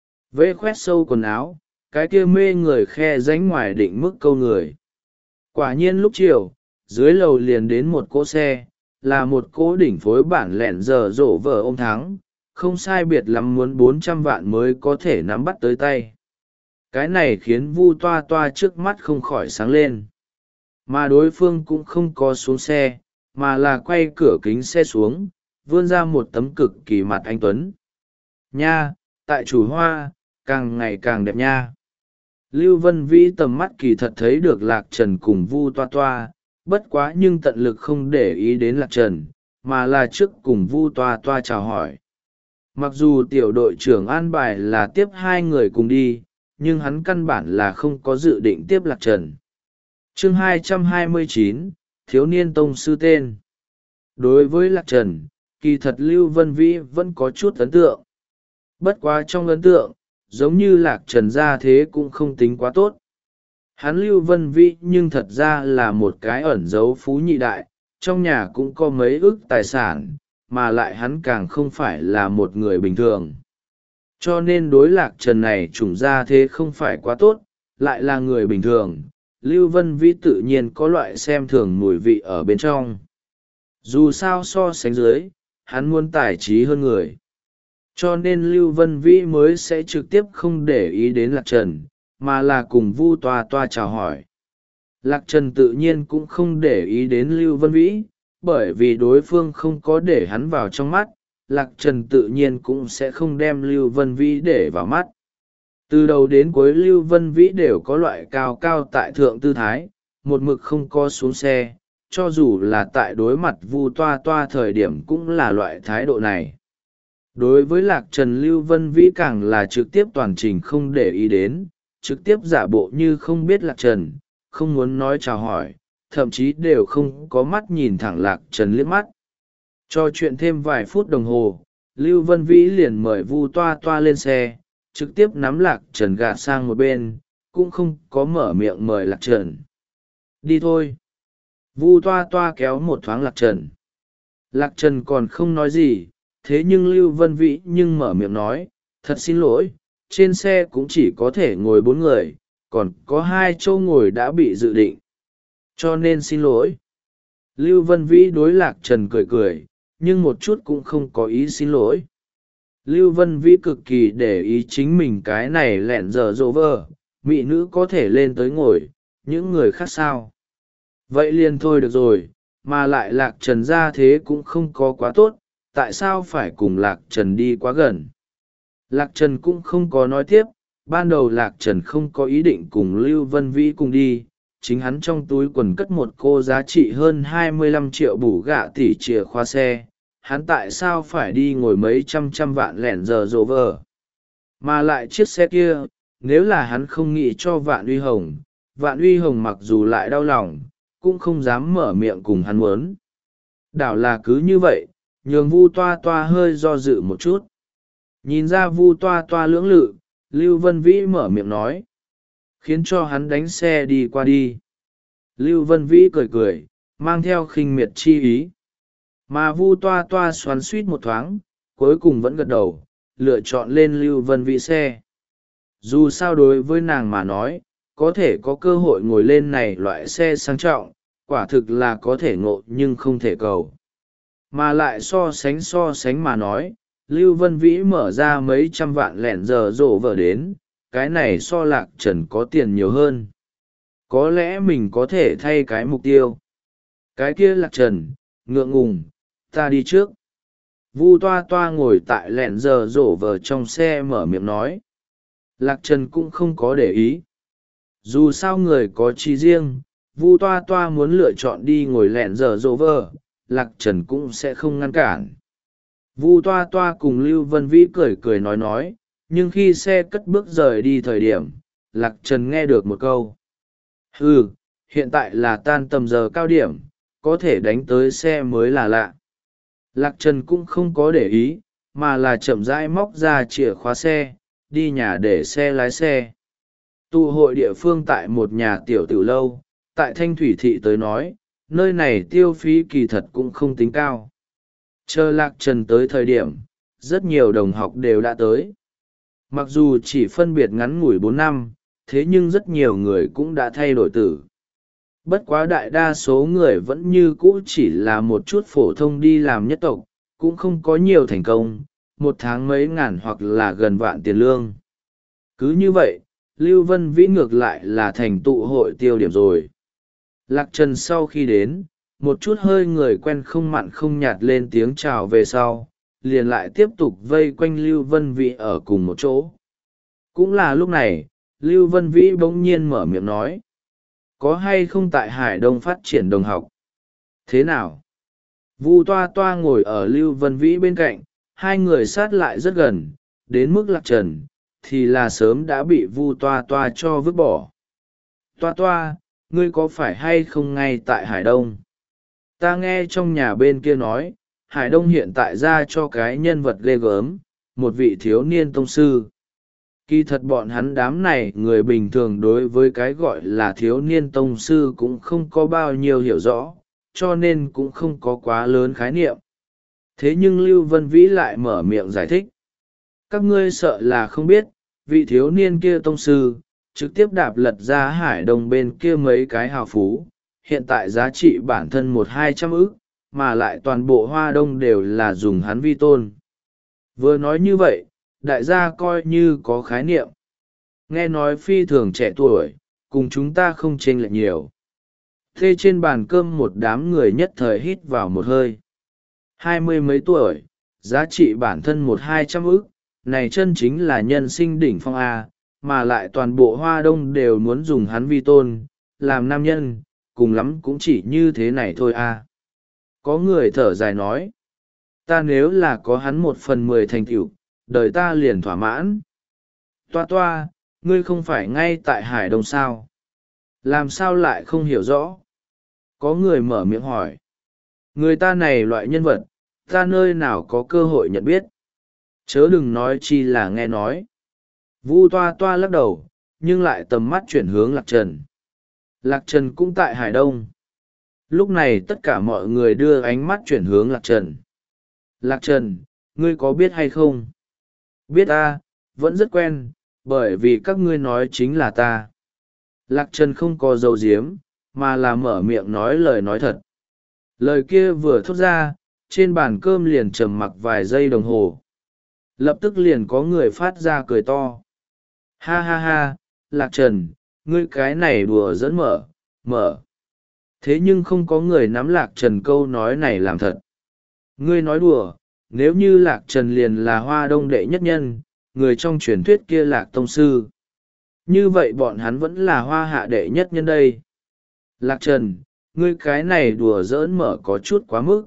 Vê khoét sâu quần áo, cái kia mê người khe ránh ngoài định mức câu người. Quả nhiên lúc chiều, dưới lầu liền đến một cỗ xe, là một cỗ đỉnh phối bản lẹn giờ rổ vở ôm thắng, không sai biệt lắm muốn bốn trăm vạn mới có thể nắm bắt tới tay. Cái này khiến Vu Toa Toa trước mắt không khỏi sáng lên. Mà đối phương cũng không có xuống xe, mà là quay cửa kính xe xuống, vươn ra một tấm cực kỳ mặt anh tuấn. Nha, tại chủ hoa, càng ngày càng đẹp nha. Lưu Vân Vĩ tầm mắt kỳ thật thấy được Lạc Trần cùng Vu Toa Toa, bất quá nhưng tận lực không để ý đến Lạc Trần, mà là trước cùng Vu Toa Toa chào hỏi. Mặc dù tiểu đội trưởng an bài là tiếp hai người cùng đi, nhưng hắn căn bản là không có dự định tiếp Lạc Trần. Chương hai trăm hai mươi chín, Thiếu niên tông sư tên. Đối với Lạc Trần, kỳ thật Lưu Vân Vĩ vẫn có chút ấn tượng. Bất quá trong ấn tượng, giống như Lạc Trần ra thế cũng không tính quá tốt. Hắn Lưu Vân Vĩ nhưng thật ra là một cái ẩn giấu phú nhị đại, trong nhà cũng có mấy ức tài sản, mà lại hắn càng không phải là một người bình thường. Cho nên đối Lạc Trần này chủng ra thế không phải quá tốt, lại là người bình thường, Lưu Vân Vĩ tự nhiên có loại xem thường mùi vị ở bên trong. Dù sao so sánh dưới, hắn muốn tài trí hơn người. Cho nên Lưu Vân Vĩ mới sẽ trực tiếp không để ý đến Lạc Trần, mà là cùng Vu Toa Toa chào hỏi. Lạc Trần tự nhiên cũng không để ý đến Lưu Vân Vĩ, bởi vì đối phương không có để hắn vào trong mắt, Lạc Trần tự nhiên cũng sẽ không đem Lưu Vân Vĩ để vào mắt. Từ đầu đến cuối Lưu Vân Vĩ đều có loại cao cao tại thượng tư thái, một mực không có xuống xe, cho dù là tại đối mặt Vu Toa Toa thời điểm cũng là loại thái độ này. Đối với Lạc Trần Lưu Vân Vĩ càng là trực tiếp toàn trình không để ý đến, trực tiếp giả bộ như không biết Lạc Trần, không muốn nói chào hỏi, thậm chí đều không có mắt nhìn thẳng lạc trần liếc mắt. Trò chuyện thêm vài phút đồng hồ, Lưu Vân Vĩ liền mời Vu Toa Toa lên xe, trực tiếp nắm lạc trần gạt sang một bên, cũng không có mở miệng mời lạc trần. Đi thôi. Vu Toa Toa kéo một thoáng lạc trần. Lạc trần còn không nói gì, thế nhưng Lưu Vân Vĩ nhưng mở miệng nói, thật xin lỗi, trên xe cũng chỉ có thể ngồi bốn người, còn có hai chỗ ngồi đã bị dự định. Cho nên xin lỗi. Lưu Vân Vĩ đối lạc trần cười cười, nhưng một chút cũng không có ý xin lỗi. Lưu Vân Vĩ cực kỳ để ý chính mình cái này lẹn giờ rộ vơ, mỹ nữ có thể lên tới ngồi, những người khác sao. Vậy liền thôi được rồi, mà lại lạc trần ra thế cũng không có quá tốt, tại sao phải cùng lạc trần đi quá gần. Lạc trần cũng không có nói tiếp, ban đầu lạc trần không có ý định cùng Lưu Vân Vĩ cùng đi, chính hắn trong túi quần cất một cô giá trị hơn hai mươi lăm triệu bù gạ tỷ chìa khóa xe, hắn tại sao phải đi ngồi mấy trăm trăm vạn lẻn giờ rộ vờ. Mà lại chiếc xe kia, nếu là hắn không nghĩ cho Vạn Uy Hồng, Vạn Uy Hồng mặc dù lại đau lòng, cũng không dám mở miệng cùng hắn muốn. Đảo là cứ như vậy, nhường Vu Toa Toa hơi do dự một chút. Nhìn ra Vu Toa Toa lưỡng lự, Lưu Vân Vĩ mở miệng nói, khiến cho hắn đánh xe đi qua đi. Lưu Vân Vĩ cười cười, mang theo khinh miệt chi ý. Mà Vu Toa Toa xoắn suýt một thoáng, cuối cùng vẫn gật đầu, lựa chọn lên Lưu Vân Vĩ xe. Dù sao đối với nàng mà nói, có thể có cơ hội ngồi lên này loại xe sang trọng, quả thực là có thể ngộ nhưng không thể cầu. Mà lại so sánh so sánh mà nói, Lưu Vân Vĩ mở ra mấy trăm vạn lẻn giờ rộ vợ đến, cái này so lạc trần có tiền nhiều hơn. Có lẽ mình có thể thay cái mục tiêu. Cái kia lạc trần, ngượng ngùng, ta đi trước. Vu Toa Toa ngồi tại lẹn giờ rổ vờ trong xe mở miệng nói. Lạc trần cũng không có để ý. Dù sao người có chi riêng, Vu Toa Toa muốn lựa chọn đi ngồi lẹn giờ rổ vờ, lạc trần cũng sẽ không ngăn cản. Vu Toa Toa cùng Lưu Vân Vĩ cười cười nói nói, nhưng khi xe cất bước rời đi thời điểm, lạc trần nghe được một câu. Ừ, hiện tại là tan tầm giờ cao điểm, có thể đánh tới xe mới là lạ. Lạc trần cũng không có để ý, mà là chậm rãi móc ra chìa khóa xe, đi nhà để xe lái xe. Tụ hội địa phương tại một nhà tiểu tiểu lâu, tại Thanh Thủy Thị tới nói, nơi này tiêu phí kỳ thật cũng không tính cao. Chờ lạc trần tới thời điểm, rất nhiều đồng học đều đã tới. Mặc dù chỉ phân biệt ngắn ngủi bốn năm, thế nhưng rất nhiều người cũng đã thay đổi tử. Bất quá đại đa số người vẫn như cũ chỉ là một chút phổ thông đi làm nhất tộc, cũng không có nhiều thành công, một tháng mấy ngàn hoặc là gần vạn tiền lương. Cứ như vậy, Lưu Vân Vĩ ngược lại là thành tụ hội tiêu điểm rồi. Lạc Trần sau khi đến, một chút hơi người quen không mặn không nhạt lên tiếng chào về sau, liền lại tiếp tục vây quanh Lưu Vân Vĩ ở cùng một chỗ. Cũng là lúc này, Lưu Vân Vĩ bỗng nhiên mở miệng nói. Có hay không tại Hải Đông phát triển đồng học? Thế nào? Vu Toa Toa ngồi ở Lưu Vân Vĩ bên cạnh, hai người sát lại rất gần, đến mức lạc trần, thì là sớm đã bị Vu Toa Toa cho vứt bỏ. Toa Toa, ngươi có phải hay không ngay tại Hải Đông? Ta nghe trong nhà bên kia nói, Hải Đông hiện tại ra cho cái nhân vật ghê gớm, một vị thiếu niên tông sư. Kỳ thật bọn hắn đám này người bình thường đối với cái gọi là thiếu niên tông sư cũng không có bao nhiêu hiểu rõ, cho nên cũng không có quá lớn khái niệm. Thế nhưng Lưu Vân Vĩ lại mở miệng giải thích. Các ngươi sợ là không biết, vị thiếu niên kia tông sư, trực tiếp đạp lật ra Hải Đông bên kia mấy cái hào phú, hiện tại giá trị bản thân một hai trăm ức, mà lại toàn bộ Hoa Đông đều là dùng hắn vi tôn. Vừa nói như vậy, đại gia coi như có khái niệm. Nghe nói phi thường trẻ tuổi, cùng chúng ta không chênh lệch nhiều. Thế trên bàn cơm một đám người nhất thời hít vào một hơi. Hai mươi mấy tuổi, giá trị bản thân một hai trăm ức, này chân chính là nhân sinh đỉnh phong A, mà lại toàn bộ Hoa Đông đều muốn dùng hắn vi tôn, làm nam nhân, cùng lắm cũng chỉ như thế này thôi A. Có người thở dài nói, ta nếu là có hắn một phần mười thành tựu, đời ta liền thỏa mãn. Toa toa, ngươi không phải ngay tại Hải Đông sao? Làm sao lại không hiểu rõ? Có người mở miệng hỏi. Người ta này loại nhân vật, ta nơi nào có cơ hội nhận biết. Chớ đừng nói chi là nghe nói. Vu toa toa lắc đầu, nhưng lại tầm mắt chuyển hướng Lạc Trần. Lạc Trần cũng tại Hải Đông. Lúc này tất cả mọi người đưa ánh mắt chuyển hướng Lạc Trần. Lạc Trần, ngươi có biết hay không? Biết ta, vẫn rất quen, bởi vì các ngươi nói chính là ta. Lạc Trần không có dấu diếm, mà là mở miệng nói lời nói thật. Lời kia vừa thốt ra, trên bàn cơm liền trầm mặc vài giây đồng hồ. Lập tức liền có người phát ra cười to. Ha ha ha, Lạc Trần, ngươi cái này đùa dẫn mở, mở. Thế nhưng không có người nắm Lạc Trần câu nói này làm thật. Ngươi nói đùa, nếu như Lạc Trần liền là Hoa Đông đệ nhất nhân, người trong truyền thuyết kia Lạc Tông Sư. Như vậy bọn hắn vẫn là Hoa Hạ đệ nhất nhân đây. Lạc Trần, ngươi cái này đùa giỡn mở có chút quá mức.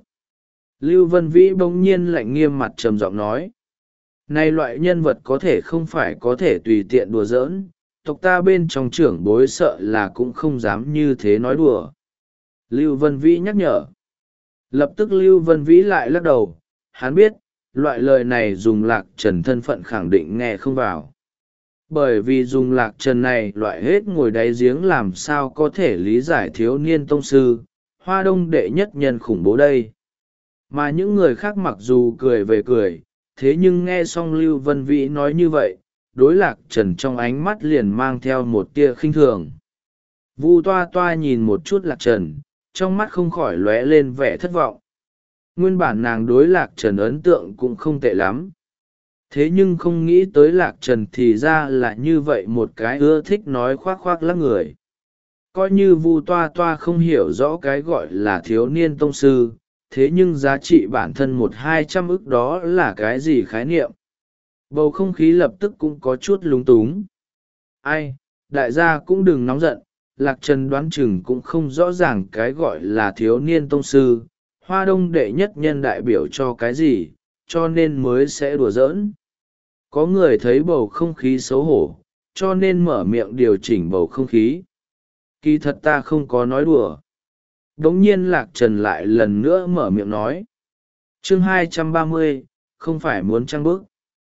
Lưu Vân Vĩ bỗng nhiên lạnh nghiêm mặt trầm giọng nói. Này loại nhân vật có thể không phải có thể tùy tiện đùa giỡn, tộc ta bên trong trưởng bối sợ là cũng không dám như thế nói đùa. Lưu Vân Vĩ nhắc nhở. Lập tức Lưu Vân Vĩ lại lắc đầu, hắn biết, loại lời này dùng Lạc Trần thân phận khẳng định nghe không vào. Bởi vì dùng Lạc Trần này loại hết ngồi đáy giếng làm sao có thể lý giải thiếu niên tông sư, Hoa Đông đệ nhất nhân khủng bố đây. Mà những người khác mặc dù cười về cười, thế nhưng nghe xong Lưu Vân Vĩ nói như vậy, đối Lạc Trần trong ánh mắt liền mang theo một tia khinh thường. Vu toa toa nhìn một chút Lạc Trần, trong mắt không khỏi lóe lên vẻ thất vọng. Nguyên bản nàng đối Lạc Trần ấn tượng cũng không tệ lắm. Thế nhưng không nghĩ tới Lạc Trần thì ra là như vậy một cái ưa thích nói khoác khoác lác người. Coi như Vu toa toa không hiểu rõ cái gọi là thiếu niên tông sư, thế nhưng giá trị bản thân một hai trăm ức đó là cái gì khái niệm. Bầu không khí lập tức cũng có chút lúng túng. Ai, đại gia cũng đừng nóng giận, Lạc Trần đoán chừng cũng không rõ ràng cái gọi là thiếu niên tông sư, Hoa Đông đệ nhất nhân đại biểu cho cái gì, cho nên mới sẽ đùa giỡn. Có người thấy bầu không khí xấu hổ, cho nên mở miệng điều chỉnh bầu không khí. Kỳ thật ta không có nói đùa. Đống nhiên Lạc Trần lại lần nữa mở miệng nói. Chương hai trăm ba mươi, không phải muốn trăng bức.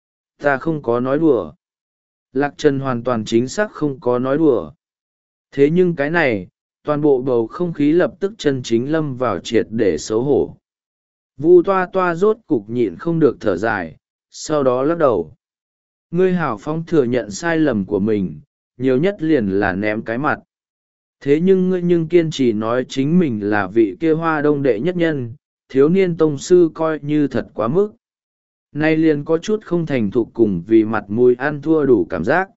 Ta không có nói đùa. Lạc Trần hoàn toàn chính xác không có nói đùa. Thế nhưng cái này, toàn bộ bầu không khí lập tức chân chính lâm vào triệt để xấu hổ. Vu toa toa rốt cục nhịn không được thở dài, sau đó lắc đầu. Ngươi hào phóng thừa nhận sai lầm của mình, nhiều nhất liền là ném cái mặt. Thế nhưng ngươi nhưng kiên trì nói chính mình là vị kia Hoa Đông đệ nhất nhân, thiếu niên tông sư coi như thật quá mức. Nay liền có chút không thành thục cùng vì mặt mũi ăn thua đủ cảm giác.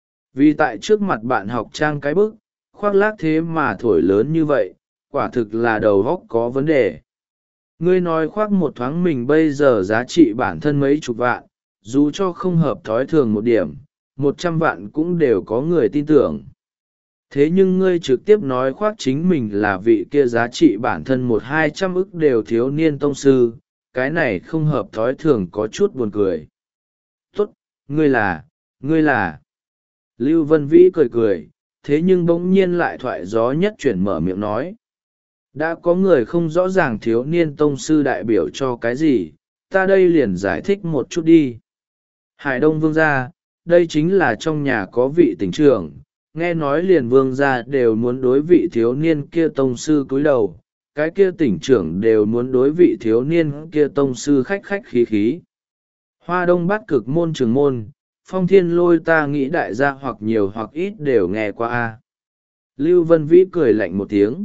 Vì tại trước mặt bạn học trang cái bức, khoác lác thế mà thổi lớn như vậy, quả thực là đầu óc có vấn đề. Ngươi nói khoác một thoáng mình bây giờ giá trị bản thân mấy chục vạn, dù cho không hợp thói thường một điểm, một trăm vạn cũng đều có người tin tưởng. Thế nhưng ngươi trực tiếp nói khoác chính mình là vị kia giá trị bản thân một hai trăm ức đều thiếu niên tông sư, cái này không hợp thói thường có chút buồn cười. Tốt, ngươi là, ngươi là. Lưu Vân Vĩ cười cười, thế nhưng bỗng nhiên lại thoại gió nhất chuyển mở miệng nói. Đã có người không rõ ràng thiếu niên tông sư đại biểu cho cái gì, ta đây liền giải thích một chút đi. Hải Đông Vương gia, đây chính là trong nhà có vị tỉnh trưởng, nghe nói liền vương gia đều muốn đối vị thiếu niên kia tông sư cúi đầu, cái kia tỉnh trưởng đều muốn đối vị thiếu niên kia tông sư khách khách khí khí. Hoa Đông Bát Cực môn trường môn, Phong Thiên Lôi ta nghĩ đại gia hoặc nhiều hoặc ít đều nghe qua a. Lưu Vân Vĩ cười lạnh một tiếng.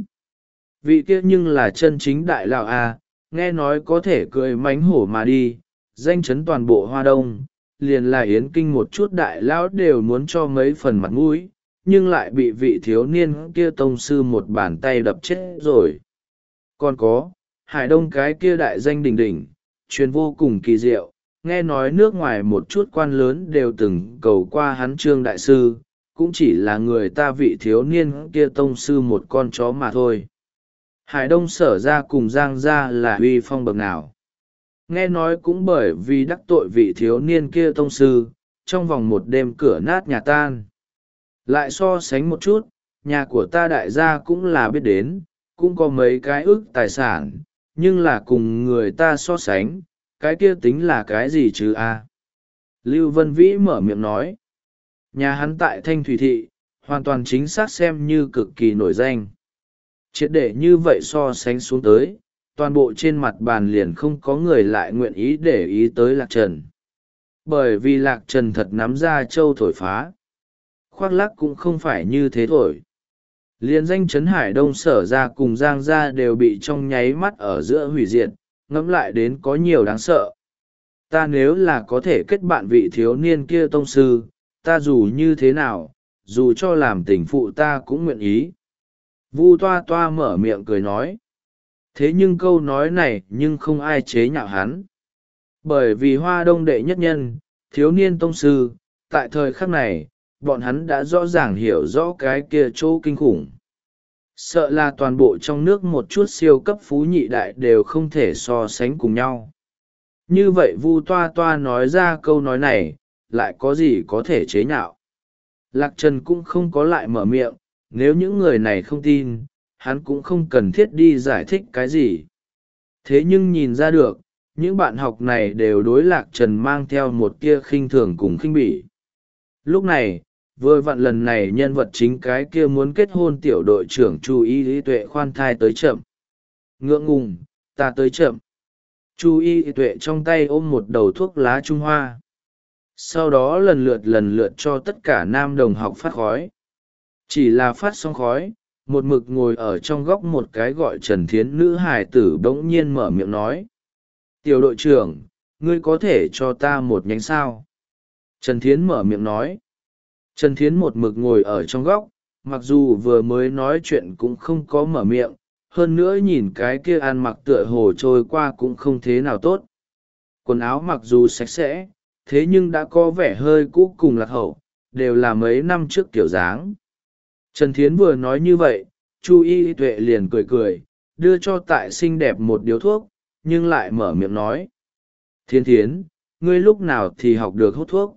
Vị kia nhưng là chân chính đại lão a, nghe nói có thể cười mánh hổ mà đi, danh chấn toàn bộ Hoa Đông, liền là yến kinh một chút đại lão đều muốn cho mấy phần mặt mũi, nhưng lại bị vị thiếu niên kia tông sư một bàn tay đập chết rồi. Còn có, Hải Đông cái kia đại danh đỉnh đỉnh, truyền vô cùng kỳ diệu, nghe nói nước ngoài một chút quan lớn đều từng cầu qua hắn Trương đại sư, cũng chỉ là người ta vị thiếu niên kia tông sư một con chó mà thôi. Hải Đông sở ra cùng Giang ra là uy phong bậc nào. Nghe nói cũng bởi vì đắc tội vị thiếu niên kia tông sư, trong vòng một đêm cửa nát nhà tan. Lại so sánh một chút, nhà của ta đại gia cũng là biết đến, cũng có mấy cái ức tài sản, nhưng là cùng người ta so sánh, cái kia tính là cái gì chứ a? Lưu Vân Vĩ mở miệng nói. Nhà hắn tại Thanh Thủy Thị, hoàn toàn chính xác xem như cực kỳ nổi danh. Triệt để như vậy so sánh xuống tới, toàn bộ trên mặt bàn liền không có người lại nguyện ý để ý tới Lạc Trần. Bởi vì Lạc Trần thật nắm ra châu thổi phá. Khoác lác cũng không phải như thế thổi. Liên danh Trấn Hải Đông Sở ra cùng Giang gia đều bị trong nháy mắt ở giữa hủy diệt, ngẫm lại đến có nhiều đáng sợ. Ta nếu là có thể kết bạn vị thiếu niên kia tông sư, ta dù như thế nào, dù cho làm tình phụ ta cũng nguyện ý. Vu Toa Toa mở miệng cười nói. Thế nhưng câu nói này nhưng không ai chế nhạo hắn. Bởi vì Hoa Đông đệ nhất nhân, thiếu niên tông sư, tại thời khắc này, bọn hắn đã rõ ràng hiểu rõ cái kia chỗ kinh khủng. Sợ là toàn bộ trong nước một chút siêu cấp phú nhị đại đều không thể so sánh cùng nhau. Như vậy Vu Toa Toa nói ra câu nói này, lại có gì có thể chế nhạo. Lạc Trần cũng không có lại mở miệng, nếu những người này không tin, hắn cũng không cần thiết đi giải thích cái gì. Thế nhưng nhìn ra được, những bạn học này đều đối Lạc Trần mang theo một tia khinh thường cùng khinh bỉ. Lúc này, vừa vặn lần này nhân vật chính cái kia muốn kết hôn tiểu đội trưởng Chu Y Lý Tuệ khoan thai tới chậm. Ngượng ngùng, ta tới chậm. Chu Y Lý Tuệ trong tay ôm một đầu thuốc lá Trung Hoa. Sau đó lần lượt lần lượt cho tất cả nam đồng học phát khói. Chỉ là phát xong khói, một mực ngồi ở trong góc một cái gọi Trần Thiến nữ hài tử bỗng nhiên mở miệng nói. Tiểu đội trưởng, ngươi có thể cho ta một nhánh sao? Trần Thiến mở miệng nói. Trần Thiến một mực ngồi ở trong góc, mặc dù vừa mới nói chuyện cũng không có mở miệng, hơn nữa nhìn cái kia ăn mặc tựa hồ trôi qua cũng không thế nào tốt. Quần áo mặc dù sạch sẽ, thế nhưng đã có vẻ hơi cũ cùng lạc hậu, đều là mấy năm trước kiểu dáng. Trần Thiến vừa nói như vậy, Chu Y Tuệ liền cười cười, đưa cho tại xinh đẹp một điếu thuốc, nhưng lại mở miệng nói. Thiến Thiến, ngươi lúc nào thì học được hút thuốc?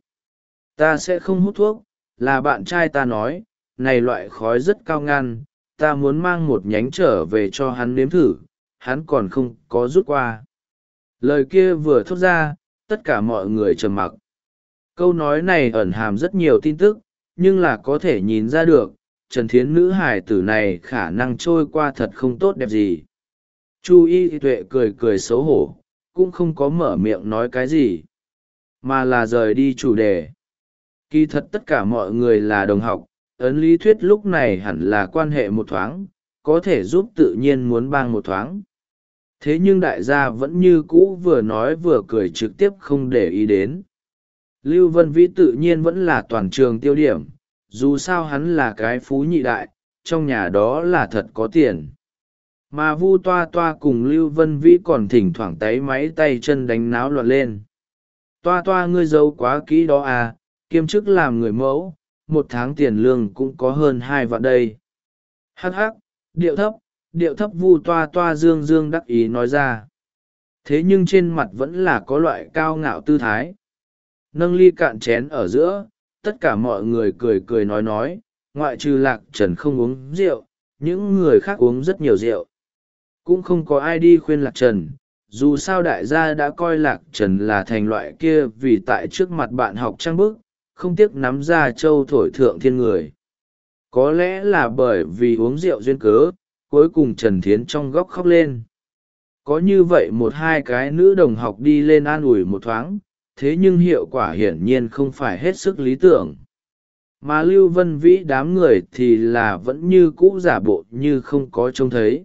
Ta sẽ không hút thuốc, là bạn trai ta nói, này loại khói rất cao ngăn, ta muốn mang một nhánh trở về cho hắn nếm thử, hắn còn không có rút qua. Lời kia vừa thốt ra, tất cả mọi người trầm mặc. Câu nói này ẩn hàm rất nhiều tin tức, nhưng là có thể nhìn ra được, Trần Thiến nữ hài tử này khả năng trôi qua thật không tốt đẹp gì. Chu Y Tuệ cười cười xấu hổ, cũng không có mở miệng nói cái gì, mà là rời đi chủ đề. Kỳ thật tất cả mọi người là đồng học, ấn lý thuyết lúc này hẳn là quan hệ một thoáng, có thể giúp tự nhiên muốn bang một thoáng. Thế nhưng đại gia vẫn như cũ vừa nói vừa cười trực tiếp không để ý đến. Lưu Vân Vĩ tự nhiên vẫn là toàn trường tiêu điểm, dù sao hắn là cái phú nhị đại, trong nhà đó là thật có tiền. Mà Vu Toa Toa cùng Lưu Vân Vĩ còn thỉnh thoảng táy máy tay chân đánh náo loạn lên. Toa Toa ngươi giấu quá kỹ đó à, kiêm chức làm người mẫu, một tháng tiền lương cũng có hơn hai vạn đây. Hắc hắc, điệu thấp, điệu thấp Vu Toa Toa dương dương đắc ý nói ra. Thế nhưng trên mặt vẫn là có loại cao ngạo tư thái. Nâng ly cạn chén ở giữa, tất cả mọi người cười cười nói nói, ngoại trừ Lạc Trần không uống rượu, những người khác uống rất nhiều rượu. Cũng không có ai đi khuyên Lạc Trần, dù sao đại gia đã coi Lạc Trần là thành loại kia vì tại trước mặt bạn học trang bức, không tiếc nắm ra châu thổi thượng thiên người. Có lẽ là bởi vì uống rượu duyên cớ, cuối cùng Trần Thiến trong góc khóc lên. Có như vậy một hai cái nữ đồng học đi lên an ủi một thoáng, thế nhưng hiệu quả hiển nhiên không phải hết sức lý tưởng. Mà Lưu Vân Vĩ đám người thì là vẫn như cũ giả bộ như không có trông thấy.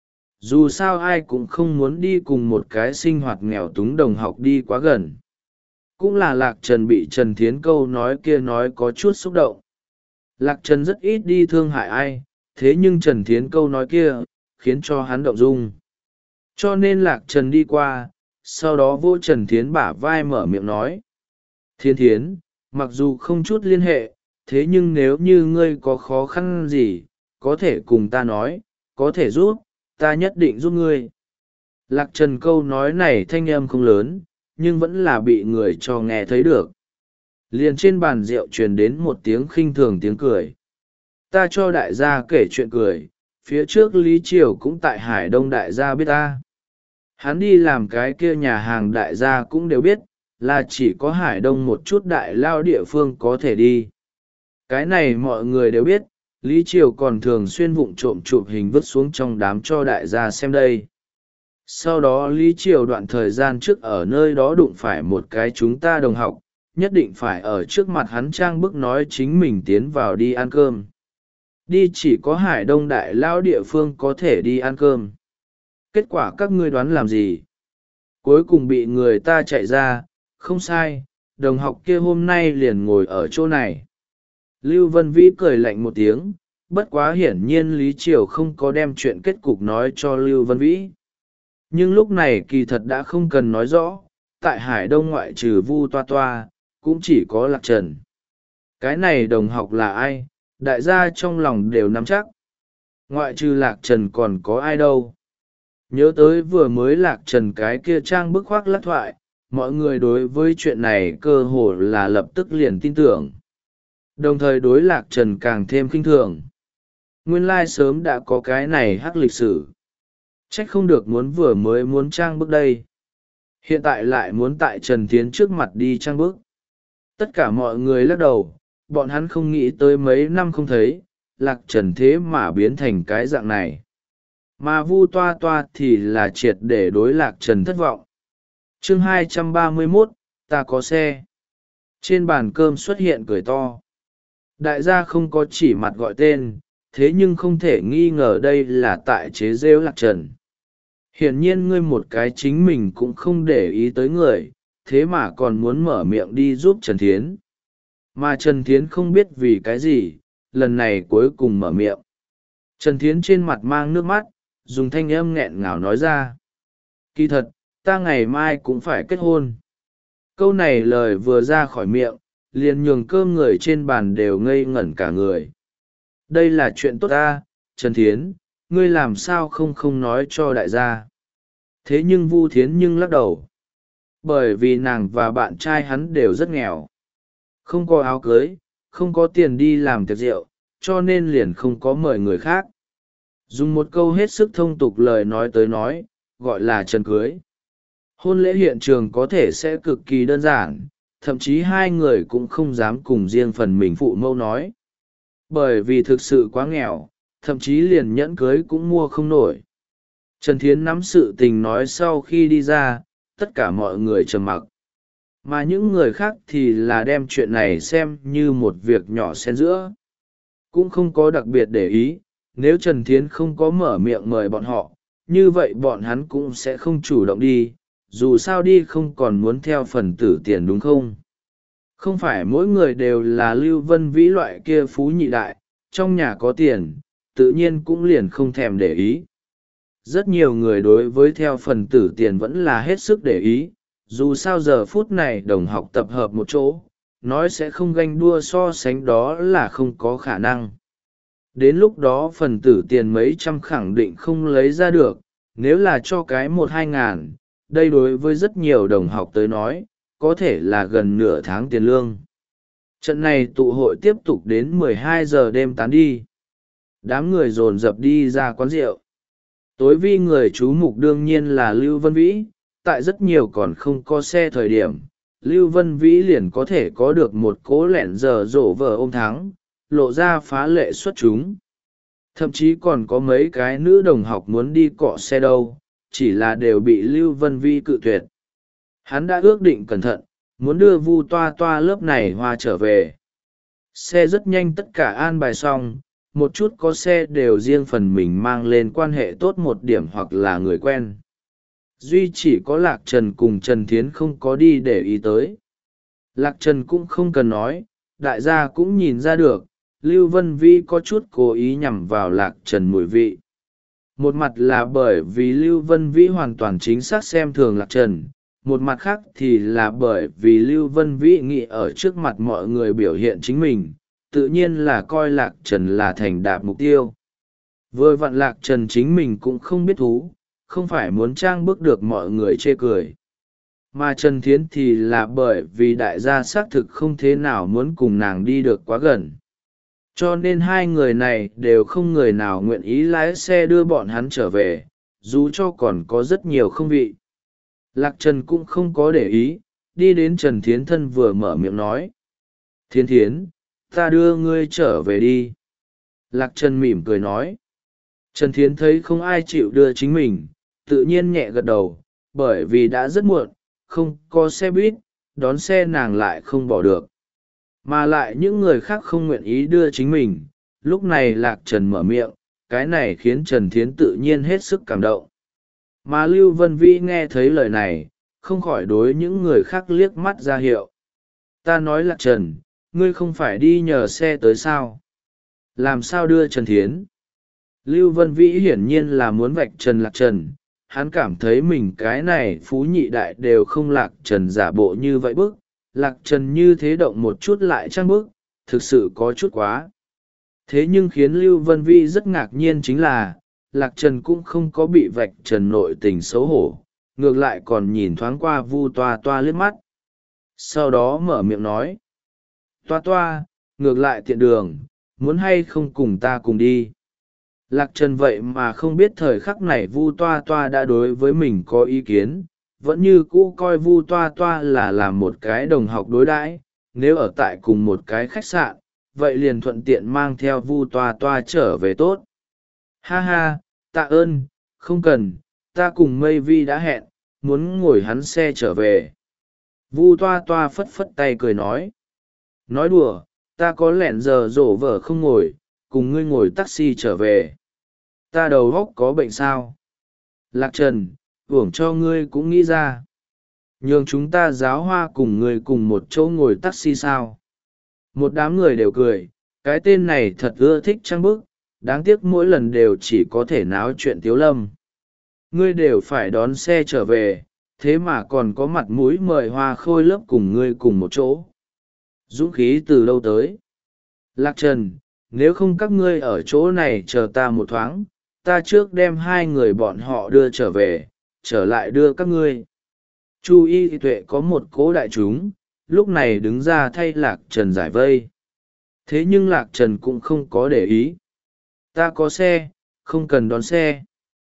Dù sao ai cũng không muốn đi cùng một cái sinh hoạt nghèo túng đồng học đi quá gần. Cũng là Lạc Trần bị Trần Thiến câu nói kia nói có chút xúc động. Lạc Trần rất ít đi thương hại ai, thế nhưng Trần Thiến câu nói kia, khiến cho hắn động dung. Cho nên Lạc Trần đi qua, sau đó vô Trần Thiến bả vai mở miệng nói. Thiên Thiến, mặc dù không chút liên hệ, thế nhưng nếu như ngươi có khó khăn gì, có thể cùng ta nói, có thể giúp, ta nhất định giúp ngươi. Lạc Trần câu nói này thanh âm không lớn, nhưng vẫn là bị người cho nghe thấy được. Liền trên bàn rượu truyền đến một tiếng khinh thường tiếng cười. Ta cho đại gia kể chuyện cười, phía trước Lý Triều cũng tại Hải Đông đại gia biết ta. Hắn đi làm cái kia nhà hàng đại gia cũng đều biết, là chỉ có Hải Đông một chút đại lao địa phương có thể đi. Cái này mọi người đều biết, Lý Triều còn thường xuyên vụng trộm chụp hình vứt xuống trong đám cho đại gia xem đây. Sau đó Lý Triều đoạn thời gian trước ở nơi đó đụng phải một cái chúng ta đồng học, nhất định phải ở trước mặt hắn trang bức nói chính mình tiến vào đi ăn cơm. Đi chỉ có Hải Đông đại lao địa phương có thể đi ăn cơm. Kết quả các ngươi đoán làm gì? Cuối cùng bị người ta chạy ra, không sai, đồng học kia hôm nay liền ngồi ở chỗ này. Lưu Vân Vĩ cười lạnh một tiếng, bất quá hiển nhiên Lý Triều không có đem chuyện kết cục nói cho Lưu Vân Vĩ. Nhưng lúc này kỳ thật đã không cần nói rõ, tại Hải Đông ngoại trừ Vu Toa Toa, cũng chỉ có Lạc Trần. Cái này đồng học là ai, đại gia trong lòng đều nắm chắc. Ngoại trừ Lạc Trần còn có ai đâu. Nhớ tới vừa mới Lạc Trần cái kia trang bức khoác lác thoại, mọi người đối với chuyện này cơ hồ là lập tức liền tin tưởng. Đồng thời đối Lạc Trần càng thêm khinh thường. Nguyên lai sớm đã có cái này hắc lịch sử. Trách không được muốn vừa mới muốn trang bức đây. Hiện tại lại muốn tại Trần Thiến trước mặt đi trang bức. Tất cả mọi người lắc đầu, bọn hắn không nghĩ tới mấy năm không thấy, Lạc Trần thế mà biến thành cái dạng này. Mà Vu Toa Toa thì là triệt để đối Lạc Trần thất vọng. Chương hai trăm ba mươi mốt, ta có xe. Trên bàn cơm xuất hiện cười to. Đại gia không có chỉ mặt gọi tên, thế nhưng không thể nghi ngờ đây là tại chế rêu Lạc Trần. Hiển nhiên ngươi một cái chính mình cũng không để ý tới người, thế mà còn muốn mở miệng đi giúp Trần Thiến. Mà Trần Thiến không biết vì cái gì, lần này cuối cùng mở miệng. Trần Thiến trên mặt mang nước mắt, dùng thanh âm nghẹn ngào nói ra. Kỳ thật, ta ngày mai cũng phải kết hôn. Câu này lời vừa ra khỏi miệng, liền nhường cơm người trên bàn đều ngây ngẩn cả người. Đây là chuyện tốt ta, Trần Thiến, ngươi làm sao không không nói cho đại gia. Thế nhưng Vu Thiến nhưng lắc đầu. Bởi vì nàng và bạn trai hắn đều rất nghèo. Không có áo cưới, không có tiền đi làm tiệc rượu, cho nên liền không có mời người khác. Dùng một câu hết sức thông tục lời nói tới nói, gọi là trần cưới. Hôn lễ hiện trường có thể sẽ cực kỳ đơn giản, thậm chí hai người cũng không dám cùng riêng phần mình phụ mẫu nói. Bởi vì thực sự quá nghèo, thậm chí liền nhẫn cưới cũng mua không nổi. Trần Thiến nắm sự tình nói sau khi đi ra, tất cả mọi người trầm mặc. Mà những người khác thì là đem chuyện này xem như một việc nhỏ xen giữa. Cũng không có đặc biệt để ý, nếu Trần Thiến không có mở miệng mời bọn họ, như vậy bọn hắn cũng sẽ không chủ động đi, dù sao đi không còn muốn theo phần tử tiền đúng không? Không phải mỗi người đều là Lưu Vân Vĩ loại kia phú nhị đại, trong nhà có tiền, tự nhiên cũng liền không thèm để ý. Rất nhiều người đối với theo phần tử tiền vẫn là hết sức để ý, dù sao giờ phút này đồng học tập hợp một chỗ, nói sẽ không ganh đua so sánh đó là không có khả năng. Đến lúc đó phần tử tiền mấy trăm khẳng định không lấy ra được, nếu là cho cái một hai ngàn, đây đối với rất nhiều đồng học tới nói, có thể là gần nửa tháng tiền lương. Trận này tụ hội tiếp tục đến mười hai giờ đêm tán đi. Đám người dồn dập đi ra quán rượu. Tối vi người chú mục đương nhiên là Lưu Vân Vĩ, tại rất nhiều còn không có xe thời điểm, Lưu Vân Vĩ liền có thể có được một cố lẹn giờ rổ vờ ôm thắng, lộ ra phá lệ xuất chúng. Thậm chí còn có mấy cái nữ đồng học muốn đi cọ xe đâu, chỉ là đều bị Lưu Vân Vĩ cự tuyệt. Hắn đã ước định cẩn thận, muốn đưa Vu Toa Toa lớp này hoa trở về. Xe rất nhanh tất cả an bài xong, một chút có xe đều riêng phần mình mang lên quan hệ tốt một điểm hoặc là người quen. Duy chỉ có Lạc Trần cùng Trần Thiến không có đi để ý tới. Lạc Trần cũng không cần nói, đại gia cũng nhìn ra được, Lưu Vân Vĩ có chút cố ý nhằm vào Lạc Trần mùi vị. Một mặt là bởi vì Lưu Vân Vĩ hoàn toàn chính xác xem thường Lạc Trần, một mặt khác thì là bởi vì Lưu Vân Vĩ nghĩ ở trước mặt mọi người biểu hiện chính mình, tự nhiên là coi Lạc Trần là thành đạp mục tiêu. Vừa vặn Lạc Trần chính mình cũng không biết thú, không phải muốn trang bức được mọi người chê cười. Mà Trần Thiến thì là bởi vì đại gia xác thực không thế nào muốn cùng nàng đi được quá gần. cho nên hai người này đều không người nào nguyện ý lái xe đưa bọn hắn trở về, dù cho còn có rất nhiều không vị. Lạc Trần cũng không có để ý, đi đến Trần Thiến thân vừa mở miệng nói: Thiến Thiến, ta đưa ngươi trở về đi. Lạc Trần mỉm cười nói. Trần Thiến thấy không ai chịu đưa chính mình, tự nhiên nhẹ gật đầu, bởi vì đã rất muộn, không có xe buýt, đón xe nàng lại không bỏ được. Mà lại những người khác không nguyện ý đưa chính mình, lúc này Lạc Trần mở miệng, cái này khiến Trần Thiến tự nhiên hết sức cảm động. Mà Lưu Vân Vĩ nghe thấy lời này, không khỏi đối những người khác liếc mắt ra hiệu. Ta nói Lạc Trần, ngươi không phải đi nhờ xe tới sao? Làm sao đưa Trần Thiến? Lưu Vân Vĩ hiển nhiên là muốn vạch trần Lạc Trần, hắn cảm thấy mình cái này phú nhị đại đều không Lạc Trần giả bộ như vậy bức, Lạc Trần như thế động một chút lại trang bức, thực sự có chút quá. Thế nhưng khiến Lưu Vân Vĩ rất ngạc nhiên chính là, Lạc Trần cũng không có bị vạch trần nội tình xấu hổ, ngược lại còn nhìn thoáng qua Vu Toa Toa liếc mắt. Sau đó mở miệng nói: Toa Toa, ngược lại tiện đường, muốn hay không cùng ta cùng đi? Lạc Trần vậy mà không biết thời khắc này Vu Toa Toa đã đối với mình có ý kiến, vẫn như cũ coi Vu Toa Toa là làm một cái đồng học đối đãi, nếu ở tại cùng một cái khách sạn, vậy liền thuận tiện mang theo Vu Toa Toa trở về tốt. Ha ha, tạ ơn, không cần, ta cùng Mây Vi đã hẹn, muốn ngồi hắn xe trở về. Vu Toa Toa phất phất tay cười nói. Nói đùa, ta có lẹn giờ rổ vở không ngồi, cùng ngươi ngồi taxi trở về. Ta đầu óc có bệnh sao? Lạc Trần, uổng cho ngươi cũng nghĩ ra. Nhường chúng ta giáo hoa cùng ngươi cùng một chỗ ngồi taxi sao? Một đám người đều cười, cái tên này thật ưa thích trăng bức, đáng tiếc mỗi lần đều chỉ có thể náo chuyện tiếu lâm. Ngươi đều phải đón xe trở về, thế mà còn có mặt mũi mời hoa khôi lớp cùng ngươi cùng một chỗ. Dũng khí từ đâu tới? Lạc Trần, nếu không các ngươi ở chỗ này chờ ta một thoáng, ta trước đem hai người bọn họ đưa trở về, trở lại đưa các ngươi. Chu Y Tuệ có một cố đại chúng, lúc này đứng ra thay Lạc Trần giải vây. Thế nhưng Lạc Trần cũng không có để ý. Ta có xe, không cần đón xe.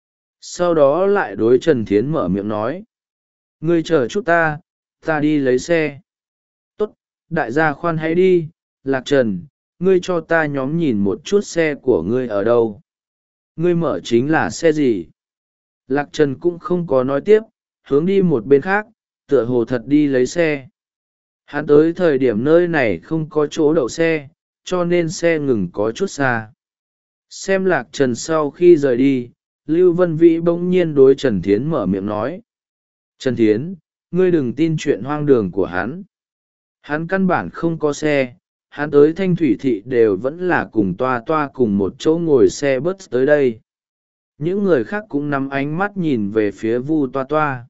Sau đó lại đối Trần Thiến mở miệng nói. Ngươi chờ chút ta, ta đi lấy xe. Tốt, đại gia khoan hãy đi, Lạc Trần, ngươi cho ta nhóm nhìn một chút xe của ngươi ở đâu. Ngươi mở chính là xe gì? Lạc Trần cũng không có nói tiếp, hướng đi một bên khác, tựa hồ thật đi lấy xe. Hắn tới thời điểm nơi này không có chỗ đậu xe, cho nên xe ngừng có chút xa. Xem Lạc Trần sau khi rời đi, Lưu Vân Vĩ bỗng nhiên đối Trần Thiến mở miệng nói. Trần Thiến, ngươi đừng tin chuyện hoang đường của hắn. Hắn căn bản không có xe, hắn tới Thanh Thủy Thị đều vẫn là cùng Toa Toa cùng một chỗ ngồi xe bus tới đây. Những người khác cũng nắm ánh mắt nhìn về phía Vu Toa Toa.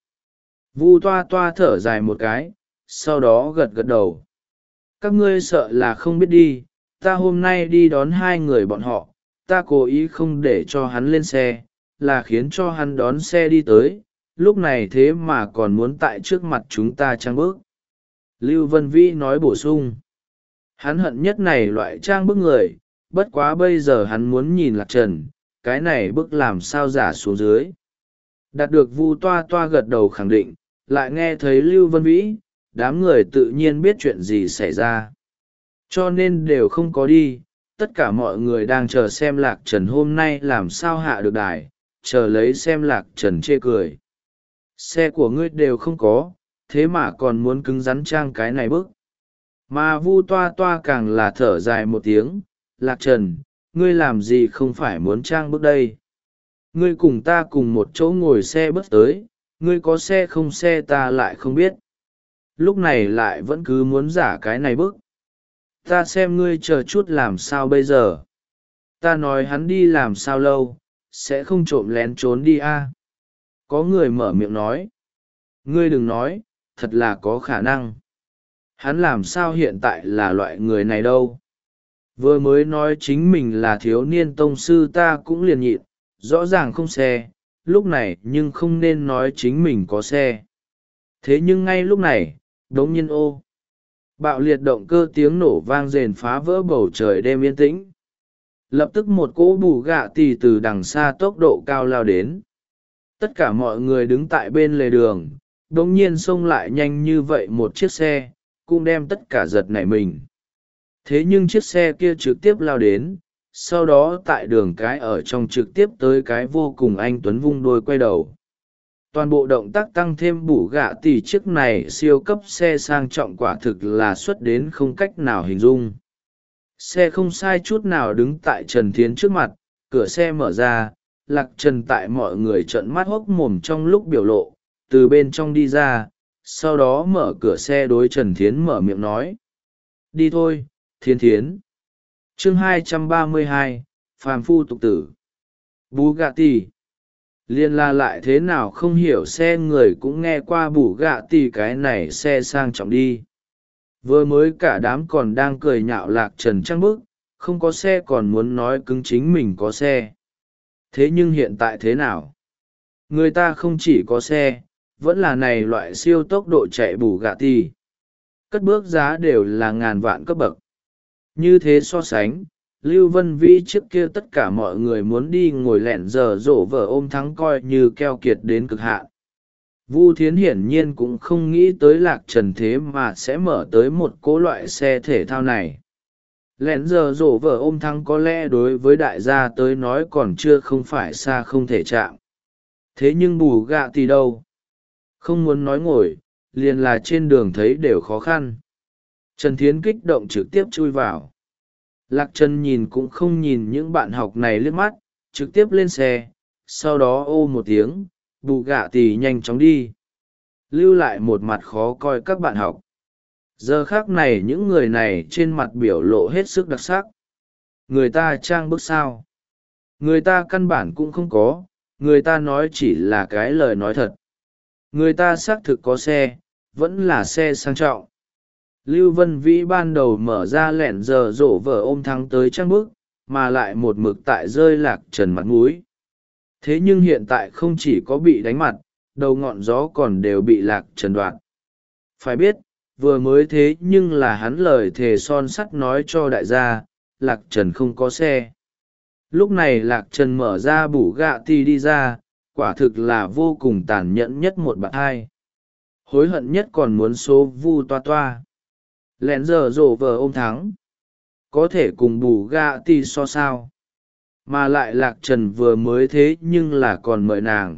Vu Toa Toa thở dài một cái, sau đó gật gật đầu. Các ngươi sợ là không biết đi, ta hôm nay đi đón hai người bọn họ, ta cố ý không để cho hắn lên xe, là khiến cho hắn đón xe đi tới, lúc này thế mà còn muốn tại trước mặt chúng ta trang bước. Lưu Vân Vĩ nói bổ sung. Hắn hận nhất này loại trang bức người, bất quá bây giờ hắn muốn nhìn Lạc Trần, cái này bức làm sao giả xuống dưới. Đạt được Vu Toa Toa gật đầu khẳng định, lại nghe thấy Lưu Vân Vĩ, đám người tự nhiên biết chuyện gì xảy ra. Cho nên đều không có đi, tất cả mọi người đang chờ xem Lạc Trần hôm nay làm sao hạ được đài, chờ lấy xem Lạc Trần chê cười. Xe của ngươi đều không có, thế mà còn muốn cứng rắn trang cái này bức. Mà Vu Toa Toa càng là thở dài một tiếng, Lạc Trần, ngươi làm gì không phải muốn trang bước đây. Ngươi cùng ta cùng một chỗ ngồi xe bus tới, ngươi có xe không xe ta lại không biết. Lúc này lại vẫn cứ muốn giả cái này bức. Ta xem ngươi chờ chút làm sao bây giờ. Ta nói hắn đi làm sao lâu, sẽ không trộm lén trốn đi à. Có người mở miệng nói. Ngươi đừng nói, thật là có khả năng. Hắn làm sao hiện tại là loại người này đâu. Vừa mới nói chính mình là thiếu niên tông sư ta cũng liền nhịn, rõ ràng không xe, lúc này nhưng không nên nói chính mình có xe. Thế nhưng ngay lúc này, đống nhiên ô. Bạo liệt động cơ tiếng nổ vang rền phá vỡ bầu trời đêm yên tĩnh. Lập tức một cỗ bù gạ tì từ đằng xa tốc độ cao lao đến. Tất cả mọi người đứng tại bên lề đường đ ỗ n g nhiên xông lại nhanh như vậy một chiếc xe cũng đem tất cả giật nảy mình. Thế nhưng chiếc xe kia trực tiếp lao đến, sau đó tại đường cái ở trong trực tiếp tới cái vô cùng anh tuấn vung đôi quay đầu. Toàn bộ động tác tăng thêm bù gạ tì chiếc này siêu cấp xe sang trọng quả thực là xuất đến không cách nào hình dung. Xe không sai chút nào đứng tại Trần Thiến trước mặt, cửa xe mở ra, Lạc Trần tại mọi người trợn mắt hốc mồm trong lúc biểu lộ, từ bên trong đi ra, sau đó mở cửa xe đối Trần Thiến mở miệng nói. Đi thôi, Thiến Thiến. Chương hai trăm ba mươi hai, phàm phu tục tử. Bugatti. Liên la lại thế nào không hiểu xe người cũng nghe qua Bugatti cái này xe sang trọng đi. Vừa mới cả đám còn đang cười nhạo Lạc Trần trăng bức, không có xe còn muốn nói cứng chính mình có xe. Thế nhưng hiện tại thế nào? Người ta không chỉ có xe, vẫn là này loại siêu tốc độ chạy Bugatti. Cất bước giá đều là ngàn vạn cấp bậc. Như thế so sánh, Lưu Vân Vĩ trước kia tất cả mọi người muốn đi ngồi lẹn giờ rổ vở ôm thắng coi như keo kiệt đến cực hạn. Vu Thiến hiển nhiên cũng không nghĩ tới Lạc Trần thế mà sẽ mở tới một cỗ loại xe thể thao này. Lẹn giờ rổ vở ôm thắng có lẽ đối với đại gia tới nói còn chưa không phải xa không thể chạm. Thế nhưng Bugatti đâu? Không muốn nói ngồi, liền là trên đường thấy đều khó khăn. Trần Thiến kích động trực tiếp chui vào. Lạc Trần nhìn cũng không nhìn những bạn học này liếc mắt, trực tiếp lên xe, sau đó ô một tiếng, Bugatti nhanh chóng đi. Lưu lại một mặt khó coi các bạn học. Giờ khác này những người này trên mặt biểu lộ hết sức đặc sắc. Người ta trang bức sao? Người ta căn bản cũng không có, người ta nói chỉ là cái lời nói thật. Người ta xác thực có xe, vẫn là xe sang trọng. Lưu Vân Vĩ ban đầu mở ra lẹn giờ rổ vở ôm thắng tới trang bức, mà lại một mực tại rơi Lạc Trần mặt mũi. Thế nhưng hiện tại không chỉ có bị đánh mặt, đầu ngọn gió còn đều bị Lạc Trần đoạt. Phải biết, vừa mới thế nhưng là hắn lời thề son sắt nói cho đại gia, Lạc Trần không có xe. Lúc này Lạc Trần mở ra Bugatti đi ra, quả thực là vô cùng tàn nhẫn nhất một bạn hai. Hối hận nhất còn muốn số Vu toa toa. Lẹn giờ rổ vờ ôm thắng. Có thể cùng Bugatti so sao. Mà lại Lạc Trần vừa mới thế nhưng là còn mời nàng.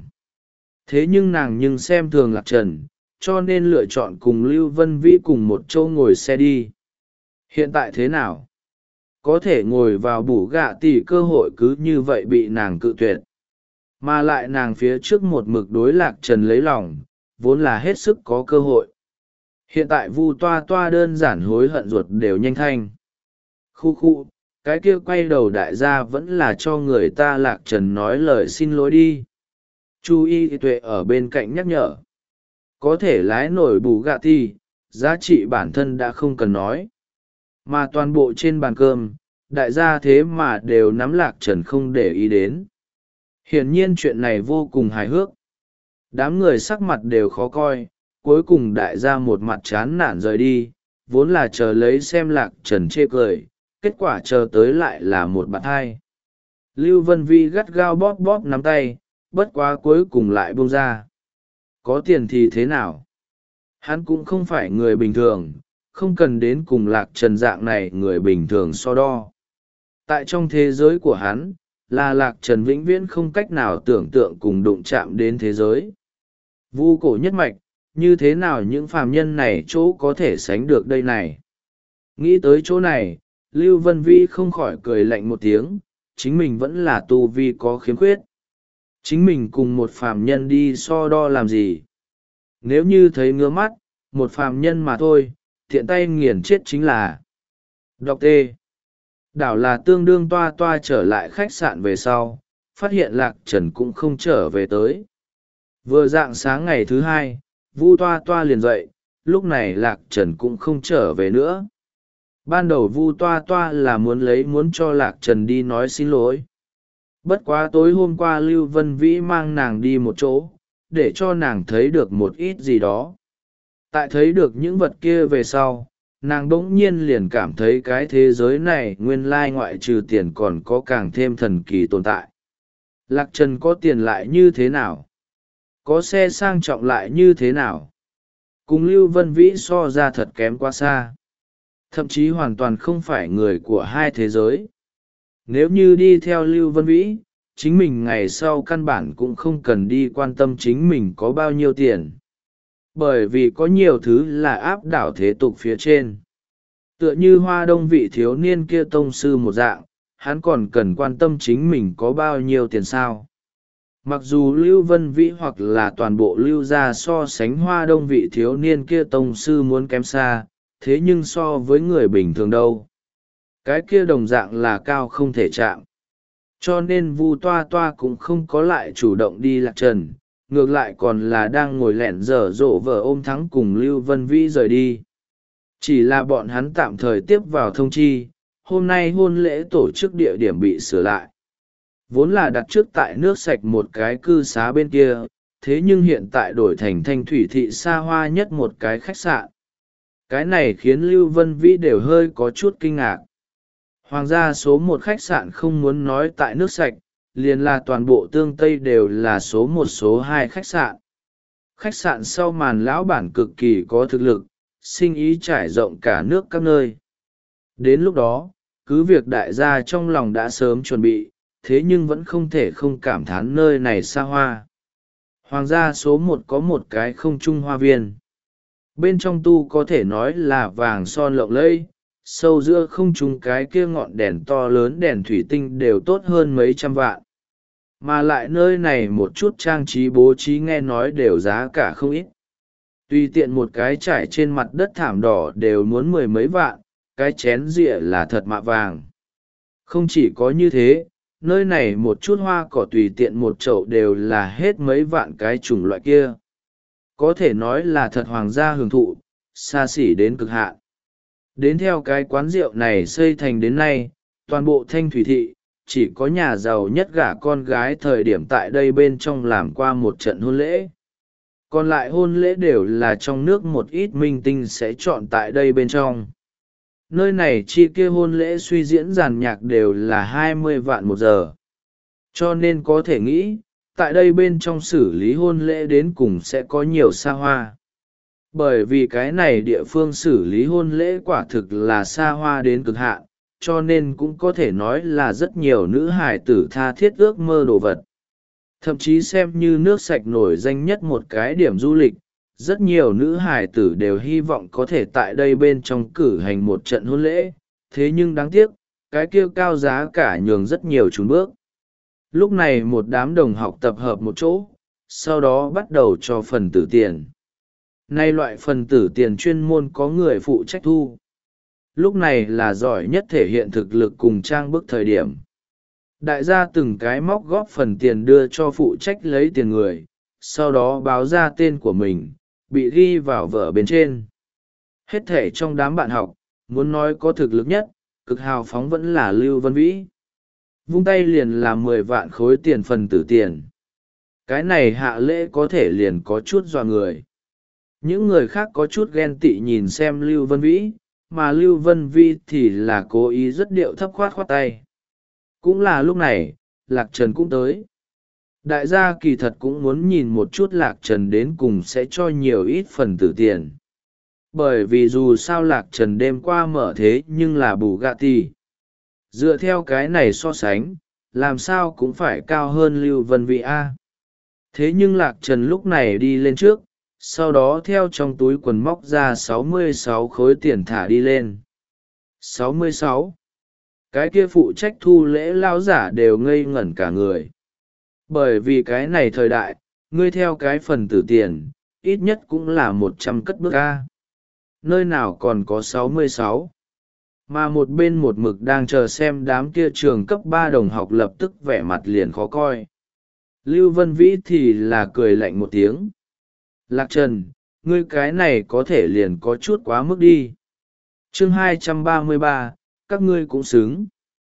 Thế nhưng nàng nhưng xem thường Lạc Trần, cho nên lựa chọn cùng Lưu Vân Vĩ cùng một chỗ ngồi xe đi. Hiện tại thế nào? Có thể ngồi vào Bugatti cơ hội cứ như vậy bị nàng cự tuyệt. Mà lại nàng phía trước một mực đối Lạc Trần lấy lòng, vốn là hết sức có cơ hội. Hiện tại Vu toa toa đơn giản hối hận ruột đều nhanh thanh. Khu khu, cái kia quay đầu đại gia vẫn là cho người ta Lạc Trần nói lời xin lỗi đi. Chu Y Tuệ ở bên cạnh nhắc nhở. Có thể lái nổi Bugatti, giá trị bản thân đã không cần nói. Mà toàn bộ trên bàn cơm, đại gia thế mà đều nắm Lạc Trần không để ý đến. Hiển nhiên chuyện này vô cùng hài hước. Đám người sắc mặt đều khó coi, cuối cùng đại gia một mặt chán nản rời đi, vốn là chờ lấy xem Lạc Trần chê cười, kết quả chờ tới lại là một bạn hai. Lưu Vân Vi gắt gao bóp bóp nắm tay, bất quá cuối cùng lại buông ra. Có tiền thì thế nào? Hắn cũng không phải người bình thường, không cần đến cùng Lạc Trần dạng này người bình thường so đo. Tại trong thế giới của hắn, là Lạc Trần vĩnh viễn không cách nào tưởng tượng cùng đụng chạm đến thế giới. Vu cổ nhất mạch, như thế nào những phàm nhân này chỗ có thể sánh được đây này? Nghĩ tới chỗ này, Lưu Vân Vĩ không khỏi cười lạnh một tiếng, chính mình vẫn là tu vi có khiếm khuyết. Chính mình cùng một phàm nhân đi so đo làm gì? Nếu như thấy ngứa mắt, một phàm nhân mà thôi, thiện tay nghiền chết chính là. Đọc T. Đảo là tương đương toa toa trở lại khách sạn về sau, phát hiện Lạc Trần cũng không trở về tới. Vừa dạng sáng ngày thứ hai, Vu toa toa liền dậy, lúc này Lạc Trần cũng không trở về nữa. Ban đầu Vu toa toa là muốn lấy muốn cho Lạc Trần đi nói xin lỗi. Bất quá tối hôm qua Lưu Vân Vĩ mang nàng đi một chỗ, để cho nàng thấy được một ít gì đó. Tại thấy được những vật kia về sau, nàng bỗng nhiên liền cảm thấy cái thế giới này nguyên lai ngoại trừ tiền còn có càng thêm thần kỳ tồn tại. Lạc Trần có tiền lại như thế nào? Có xe sang trọng lại như thế nào? Cùng Lưu Vân Vĩ so ra thật kém quá xa. Thậm chí hoàn toàn không phải người của hai thế giới. Nếu như đi theo Lưu Vân Vĩ, chính mình ngày sau căn bản cũng không cần đi quan tâm chính mình có bao nhiêu tiền. Bởi vì có nhiều thứ là áp đảo thế tục phía trên. Tựa như Hoa Đông vị thiếu niên kia tông sư một dạng, hắn còn cần quan tâm chính mình có bao nhiêu tiền sao. Mặc dù Lưu Vân Vĩ hoặc là toàn bộ Lưu gia so sánh Hoa Đông vị thiếu niên kia tông sư muốn kém xa, thế nhưng so với người bình thường đâu. Cái kia đồng dạng là cao không thể chạm. Cho nên Vu Toa Toa cũng không có lại chủ động đi Lạc Trần, ngược lại còn là đang ngồi lẹn dở dỗ vợ ôm thắng cùng Lưu Vân Vĩ rời đi. Chỉ là bọn hắn tạm thời tiếp vào thông chi, hôm nay hôn lễ tổ chức địa điểm bị sửa lại. Vốn là đặt trước tại nước sạch một cái cư xá bên kia, thế nhưng hiện tại đổi thành thanh thủy thị xa hoa nhất một cái khách sạn. Cái này khiến Lưu Vân Vĩ đều hơi có chút kinh ngạc. Hoàng gia số một khách sạn không muốn nói tại nước sạch, liền là toàn bộ tương Tây đều là số một số hai khách sạn. Khách sạn sau màn lão bản cực kỳ có thực lực, sinh ý trải rộng cả nước các nơi. Đến lúc đó, cứ việc đại gia trong lòng đã sớm chuẩn bị, thế nhưng vẫn không thể không cảm thán nơi này xa hoa. Hoàng gia số một có một cái không trung hoa viên. Bên trong tu có thể nói là vàng son lộng lẫy, sâu giữa không trung cái kia ngọn đèn to lớn đèn thủy tinh đều tốt hơn mấy trăm vạn. Mà lại nơi này một chút trang trí bố trí nghe nói đều giá cả không ít. Tùy tiện một cái trải trên mặt đất thảm đỏ đều muốn mười mấy vạn, cái chén rịa là thật mạ vàng. Không chỉ có như thế, nơi này một chút hoa cỏ tùy tiện một chậu đều là hết mấy vạn cái chủng loại kia. Có thể nói là thật hoàng gia hưởng thụ, xa xỉ đến cực hạn. Đến theo cái quán rượu này xây thành đến nay, toàn bộ Thanh Thủy Thị, chỉ có nhà giàu nhất gả con gái thời điểm tại đây bên trong làm qua một trận hôn lễ. Còn lại hôn lễ đều là trong nước một ít minh tinh sẽ chọn tại đây bên trong. Nơi này chi kia hôn lễ suy diễn giàn nhạc đều là hai mươi vạn một giờ. Cho nên có thể nghĩ, tại đây bên trong xử lý hôn lễ đến cùng sẽ có nhiều xa hoa. Bởi vì cái này địa phương xử lý hôn lễ quả thực là xa hoa đến cực hạn, cho nên cũng có thể nói là rất nhiều nữ hài tử tha thiết ước mơ đồ vật. Thậm chí xem như nước sạch nổi danh nhất một cái điểm du lịch, rất nhiều nữ hài tử đều hy vọng có thể tại đây bên trong cử hành một trận hôn lễ, thế nhưng đáng tiếc, cái kia cao giá cả nhường rất nhiều chùn bước. Lúc này một đám đồng học tập hợp một chỗ, sau đó bắt đầu cho phần tử tiền. Nay loại phần tử tiền chuyên môn có người phụ trách thu. Lúc này là giỏi nhất thể hiện thực lực cùng trang bức thời điểm. Đại gia từng cái móc góp phần tiền đưa cho phụ trách lấy tiền người, sau đó báo ra tên của mình, bị ghi vào vở bên trên. Hết thể trong đám bạn học, muốn nói có thực lực nhất, cực hào phóng vẫn là Lưu Vân Vĩ. Vung tay liền là mười vạn khối tiền phần tử tiền. Cái này hạ lễ có thể liền có chút dọa người. Những người khác có chút ghen tị nhìn xem Lưu Vân Vĩ, mà Lưu Vân Vĩ thì là cố ý rất điệu thấp khoát khoát tay. Cũng là lúc này, Lạc Trần cũng tới. Đại gia kỳ thật cũng muốn nhìn một chút Lạc Trần đến cùng sẽ cho nhiều ít phần tử tiền. Bởi vì dù sao Lạc Trần đêm qua mở thế nhưng là Bugatti. Dựa theo cái này so sánh, làm sao cũng phải cao hơn Lưu Vân Vĩ A. Thế nhưng Lạc Trần lúc này đi lên trước, sau đó theo trong túi quần móc ra sáu mươi sáu khối tiền thả đi lên. sáu mươi sáu. Cái kia phụ trách thu lễ lao giả đều ngây ngẩn cả người. Bởi vì cái này thời đại, ngươi theo cái phần tử tiền, ít nhất cũng là một trăm cất bước A. Nơi nào còn có sáu mươi sáu. Mà một bên một mực đang chờ xem đám kia trường cấp ba đồng học lập tức vẻ mặt liền khó coi. Lưu Vân Vĩ thì là cười lạnh một tiếng. Lạc Trần, ngươi cái này có thể liền có chút quá mức đi. Chương hai trăm ba mươi ba, các ngươi cũng xứng.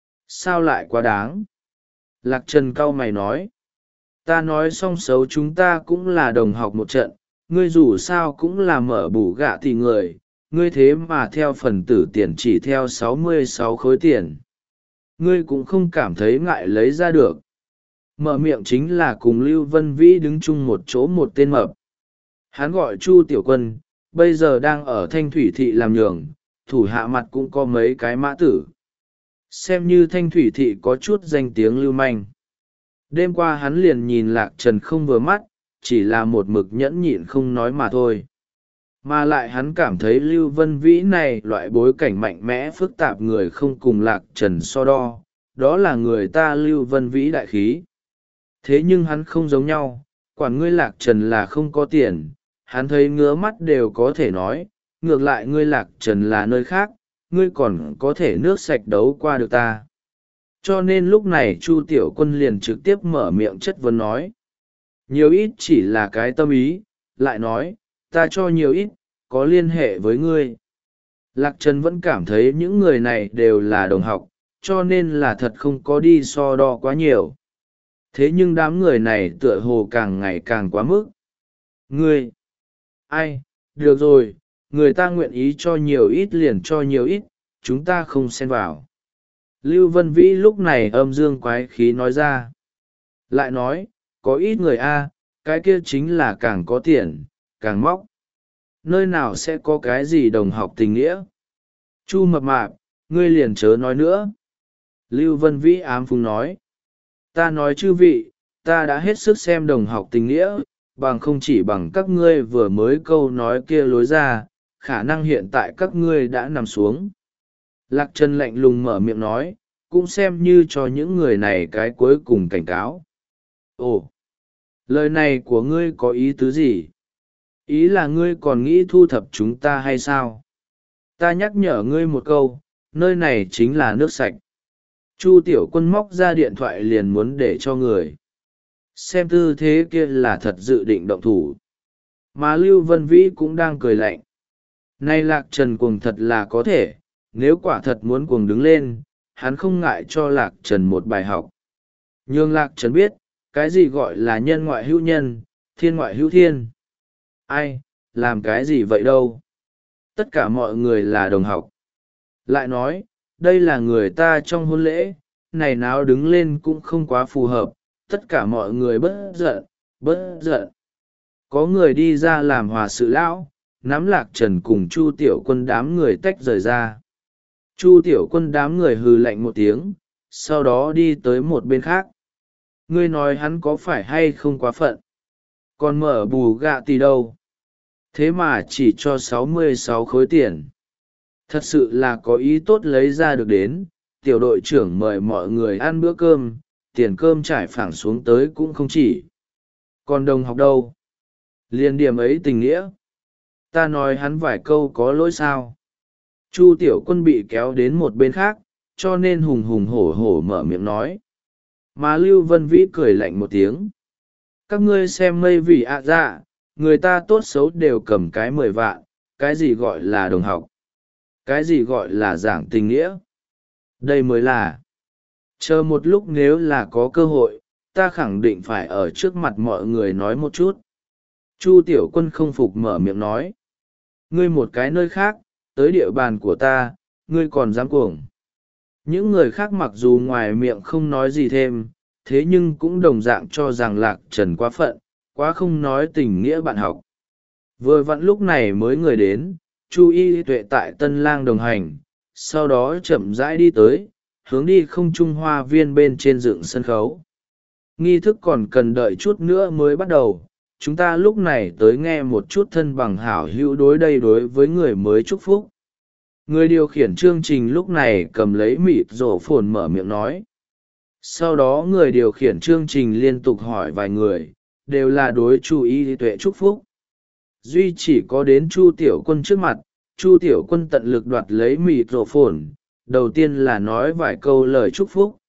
Sao lại quá đáng? Lạc Trần cau mày nói. Ta nói xong xấu chúng ta cũng là đồng học một trận, ngươi dù sao cũng là mở bù gạ thì người, ngươi thế mà theo phần tử tiền chỉ theo sáu mươi sáu khối tiền. Ngươi cũng không cảm thấy ngại lấy ra được. Mở miệng chính là cùng Lưu Vân Vĩ đứng chung một chỗ một tên mập. Hắn gọi Chu Tiểu Quân, bây giờ đang ở Thanh Thủy Thị làm nhường, thủ hạ mặt cũng có mấy cái mã tử. Xem như Thanh Thủy Thị có chút danh tiếng lưu manh. Đêm qua hắn liền nhìn Lạc Trần không vừa mắt, chỉ là một mực nhẫn nhịn không nói mà thôi. Mà lại hắn cảm thấy Lưu Vân Vĩ này loại bối cảnh mạnh mẽ phức tạp người không cùng Lạc Trần so đo, đó là người ta Lưu Vân Vĩ đại khí. Thế nhưng hắn không giống nhau, quản ngươi Lạc Trần là không có tiền, hắn thấy ngứa mắt đều có thể nói, ngược lại ngươi Lạc Trần là nơi khác, ngươi còn có thể nước sạch đấu qua được ta. Cho nên lúc này Chu Tiểu Quân liền trực tiếp mở miệng chất vấn nói. Nhiều ít chỉ là cái tâm ý, lại nói, ta cho nhiều ít, có liên hệ với ngươi. Lạc Trần vẫn cảm thấy những người này đều là đồng học, cho nên là thật không có đi so đo quá nhiều. Thế nhưng đám người này tựa hồ càng ngày càng quá mức. Ngươi! Ai? Được rồi, người ta nguyện ý cho nhiều ít liền cho nhiều ít, chúng ta không xen vào. Lưu Vân Vĩ lúc này âm dương quái khí nói ra. Lại nói, có ít người a, cái kia chính là càng có tiền, càng móc. Nơi nào sẽ có cái gì đồng học tình nghĩa? Chu Mập Mạp, ngươi liền chớ nói nữa. Lưu Vân Vĩ ám phung nói. Ta nói chư vị, ta đã hết sức xem đồng học tình nghĩa, bằng không chỉ bằng các ngươi vừa mới câu nói kia lối ra, khả năng hiện tại các ngươi đã nằm xuống. Lạc Trần lạnh lùng mở miệng nói, cũng xem như cho những người này cái cuối cùng cảnh cáo. Ồ, lời này của ngươi có ý tứ gì? Ý là ngươi còn nghĩ thu thập chúng ta hay sao? Ta nhắc nhở ngươi một câu, nơi này chính là nước sạch. Chu Tiểu Quân móc ra điện thoại liền muốn để cho người. Xem tư thế kia là thật dự định động thủ. Mà Lưu Vân Vĩ cũng đang cười lạnh. Nay Lạc Trần cuồng thật là có thể, nếu quả thật muốn cuồng đứng lên, hắn không ngại cho Lạc Trần một bài học. Nhưng Lạc Trần biết, cái gì gọi là nhân ngoại hữu nhân, thiên ngoại hữu thiên. Ai, làm cái gì vậy đâu? Tất cả mọi người là đồng học. Lại nói, đây là người ta trong hôn lễ, này nào đứng lên cũng không quá phù hợp, tất cả mọi người bớt giận, bớt giận. Có người đi ra làm hòa sự lão, nắm Lạc Trần cùng Chu Tiểu Quân đám người tách rời ra. Chu Tiểu Quân đám người hừ lạnh một tiếng, sau đó đi tới một bên khác. Ngươi nói hắn có phải hay không quá phận? Còn mở bù gạ tì đâu? Thế mà chỉ cho sáu mươi sáu khối tiền. Thật sự là có ý tốt lấy ra được đến, tiểu đội trưởng mời mọi người ăn bữa cơm, tiền cơm trải phẳng xuống tới cũng không chỉ. Còn đồng học đâu? Liên điểm ấy tình nghĩa. Ta nói hắn vài câu có lỗi sao? Chu Tiểu Quân bị kéo đến một bên khác, cho nên hùng hùng hổ hổ mở miệng nói. Mà Lưu Vân Vĩ cười lạnh một tiếng. Các ngươi xem mây vị ạ dạ, người ta tốt xấu đều cầm cái mười vạn, cái gì gọi là đồng học? Cái gì gọi là giảng tình nghĩa? Đây mới là. Chờ một lúc nếu là có cơ hội, ta khẳng định phải ở trước mặt mọi người nói một chút. Chu Tiểu Quân không phục mở miệng nói. Ngươi một cái nơi khác, tới địa bàn của ta, ngươi còn dám cuồng. Những người khác mặc dù ngoài miệng không nói gì thêm, thế nhưng cũng đồng dạng cho rằng Lạc Trần quá phận, quá không nói tình nghĩa bạn học. Vừa vặn lúc này mới người đến, Chu Y Tuệ tại Tân Lang đồng hành, sau đó chậm rãi đi tới, hướng đi không trung hoa viên bên trên dựng sân khấu. Nghi thức còn cần đợi chút nữa mới bắt đầu, chúng ta lúc này tới nghe một chút thân bằng hảo hữu đối đây đối với người mới chúc phúc. Người điều khiển chương trình lúc này cầm lấy mịt rổ phồn mở miệng nói. Sau đó người điều khiển chương trình liên tục hỏi vài người, đều là đối Chu Y Tuệ chúc phúc. Duy chỉ có đến Chu Tiểu Quân trước mặt, Chu Tiểu Quân tận lực đoạt lấy mịt rổ phồn, đầu tiên là nói vài câu lời chúc phúc.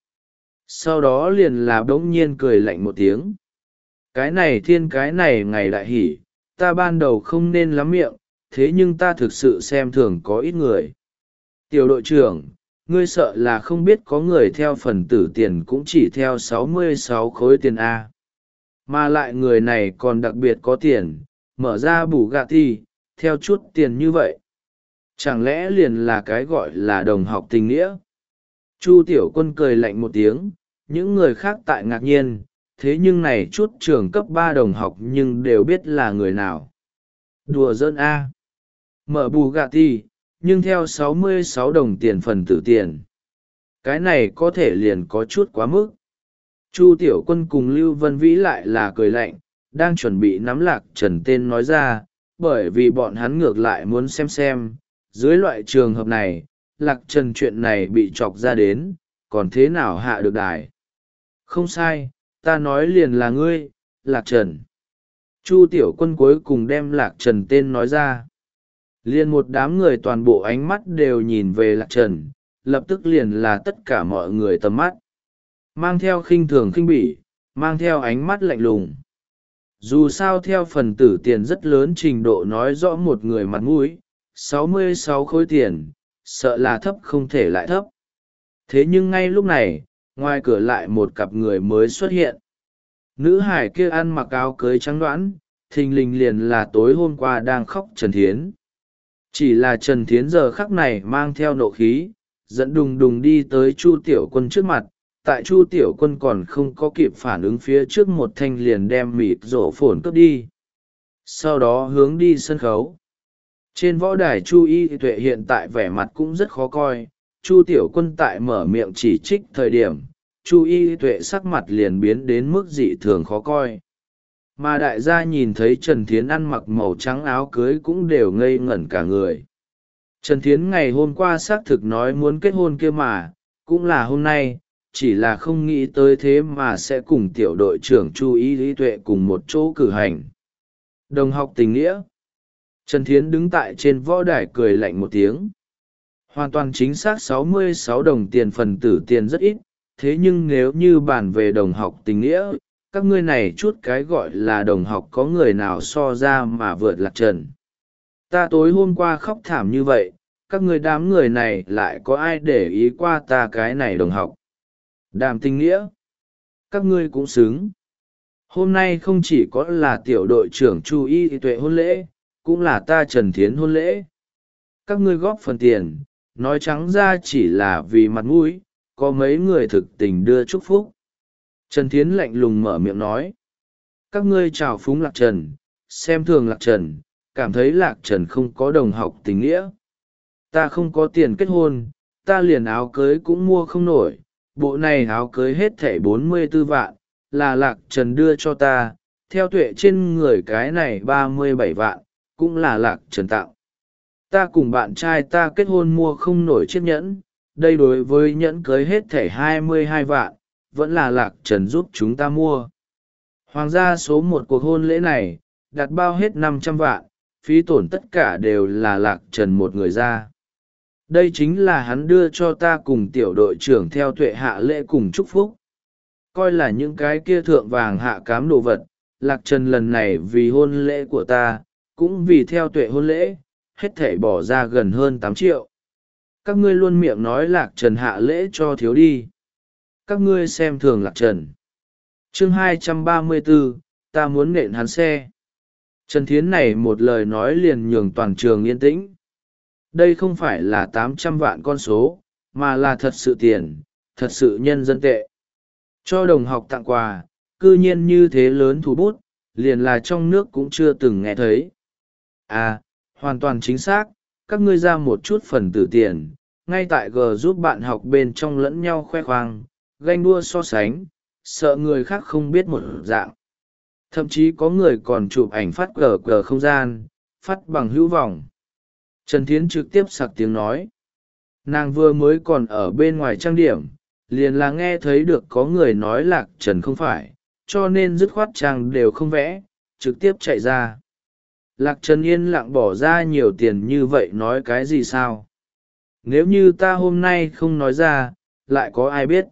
Sau đó liền là bỗng nhiên cười lạnh một tiếng. Cái này thiên cái này ngày đại hỷ, ta ban đầu không nên lắm miệng, thế nhưng ta thực sự xem thường có ít người. Tiểu đội trưởng, ngươi sợ là không biết có người theo phần tử tiền cũng chỉ theo sáu mươi sáu khối tiền A. Mà lại người này còn đặc biệt có tiền, mở ra bù gạ thi, theo chút tiền như vậy. Chẳng lẽ liền là cái gọi là đồng học tình nghĩa? Chu Tiểu Quân cười lạnh một tiếng, những người khác tại ngạc nhiên, thế nhưng này chút trường cấp ba đồng học nhưng đều biết là người nào. Đùa giỡn A. Mở bù gạ ti, nhưng theo sáu mươi sáu đồng tiền phần tử tiền. Cái này có thể liền có chút quá mức. Chu Tiểu Quân cùng Lưu Vân Vĩ lại là cười lạnh, đang chuẩn bị nắm Lạc Trần tên nói ra, bởi vì bọn hắn ngược lại muốn xem xem, dưới loại trường hợp này, Lạc Trần chuyện này bị chọc ra đến, còn thế nào hạ được đài. Không sai, ta nói liền là ngươi, Lạc Trần. Chu Tiểu Quân cuối cùng đem Lạc Trần tên nói ra. Liền một đám người toàn bộ ánh mắt đều nhìn về Lạc Trần, lập tức liền là tất cả mọi người tầm mắt. Mang theo khinh thường khinh bỉ, mang theo ánh mắt lạnh lùng. Dù sao theo phần tử tiền rất lớn trình độ nói rõ một người mặt mũi, sáu mươi sáu khối tiền, sợ là thấp không thể lại thấp. Thế nhưng ngay lúc này, ngoài cửa lại một cặp người mới xuất hiện. Nữ hải kia ăn mặc áo cưới trắng đoán, thình lình liền là tối hôm qua đang khóc Trần Thiến. Chỉ là Trần Thiến giờ khắc này mang theo nộ khí, dẫn đùng đùng đi tới Chu Tiểu Quân trước mặt, tại Chu Tiểu Quân còn không có kịp phản ứng phía trước một thanh liền đem mịt rổ phồn cướp đi. Sau đó hướng đi sân khấu. Trên võ đài Chu Y Tuệ hiện tại vẻ mặt cũng rất khó coi, Chu Tiểu Quân tại mở miệng chỉ trích thời điểm, Chu Y Tuệ sắc mặt liền biến đến mức dị thường khó coi. Mà đại gia nhìn thấy Trần Thiến ăn mặc màu trắng áo cưới cũng đều ngây ngẩn cả người. Trần Thiến ngày hôm qua xác thực nói muốn kết hôn kia mà, cũng là hôm nay, chỉ là không nghĩ tới thế mà sẽ cùng tiểu đội trưởng Chu Y Lý Tuệ cùng một chỗ cử hành. Đồng học tình nghĩa. Trần Thiến đứng tại trên võ đài cười lạnh một tiếng. Hoàn toàn chính xác sáu mươi sáu đồng tiền phần tử tiền rất ít, thế nhưng nếu như bàn về đồng học tình nghĩa, các ngươi này chút cái gọi là đồng học có người nào so ra mà vượt Lạc Trần. Ta tối hôm qua khóc thảm như vậy, các ngươi đám người này lại có ai để ý qua ta cái này đồng học. Đàm tình nghĩa. Các ngươi cũng xứng. Hôm nay không chỉ có là tiểu đội trưởng Chu Y Tuệ hôn lễ, cũng là ta Trần Thiến hôn lễ. Các ngươi góp phần tiền, nói trắng ra chỉ là vì mặt mũi, có mấy người thực tình đưa chúc phúc. Trần Thiến lạnh lùng mở miệng nói. Các ngươi chào phúng Lạc Trần, xem thường Lạc Trần, cảm thấy Lạc Trần không có đồng học tình nghĩa. Ta không có tiền kết hôn, ta liền áo cưới cũng mua không nổi, bộ này áo cưới hết thảy bốn mươi tư vạn, là Lạc Trần đưa cho ta, theo Tuệ trên người cái này ba mươi bảy vạn, cũng là Lạc Trần tặng. Ta cùng bạn trai ta kết hôn mua không nổi chiếc nhẫn, đây đối với nhẫn cưới hết thảy hai mươi hai vạn, vẫn là Lạc Trần giúp chúng ta mua. Hoàng gia số một cuộc hôn lễ này, đặt bao hết năm trăm vạn, phí tổn tất cả đều là Lạc Trần một người ra. Đây chính là hắn đưa cho ta cùng tiểu đội trưởng theo Tuệ hạ lễ cùng chúc phúc. Coi là những cái kia thượng vàng hạ cám đồ vật, Lạc Trần lần này vì hôn lễ của ta, cũng vì theo Tuệ hôn lễ, hết thảy bỏ ra gần hơn tám triệu. Các ngươi luôn miệng nói Lạc Trần hạ lễ cho thiếu đi. Các ngươi xem thường Lạc Trần. Chương hai trăm ba mươi bốn, ta muốn nện hắn xe. Trần Thiến này một lời nói liền nhường toàn trường yên tĩnh. Đây không phải là tám trăm vạn con số, mà là thật sự tiền, thật sự nhân dân tệ. Cho đồng học tặng quà, cư nhiên như thế lớn thủ bút, liền là trong nước cũng chưa từng nghe thấy. À, hoàn toàn chính xác, các ngươi ra một chút phần tử tiền, ngay tại G giúp bạn học bên trong lẫn nhau khoe khoang, ganh đua so sánh, sợ người khác không biết một dạng. Thậm chí có người còn chụp ảnh phát cờ cờ không gian, phát bằng hữu vọng. Trần Thiến trực tiếp sặc tiếng nói. Nàng vừa mới còn ở bên ngoài trang điểm, liền là nghe thấy được có người nói Lạc Trần không phải, cho nên dứt khoát trang đều không vẽ, trực tiếp chạy ra. Lạc Trần yên lặng bỏ ra nhiều tiền như vậy nói cái gì sao? Nếu như ta hôm nay không nói ra, lại có ai biết?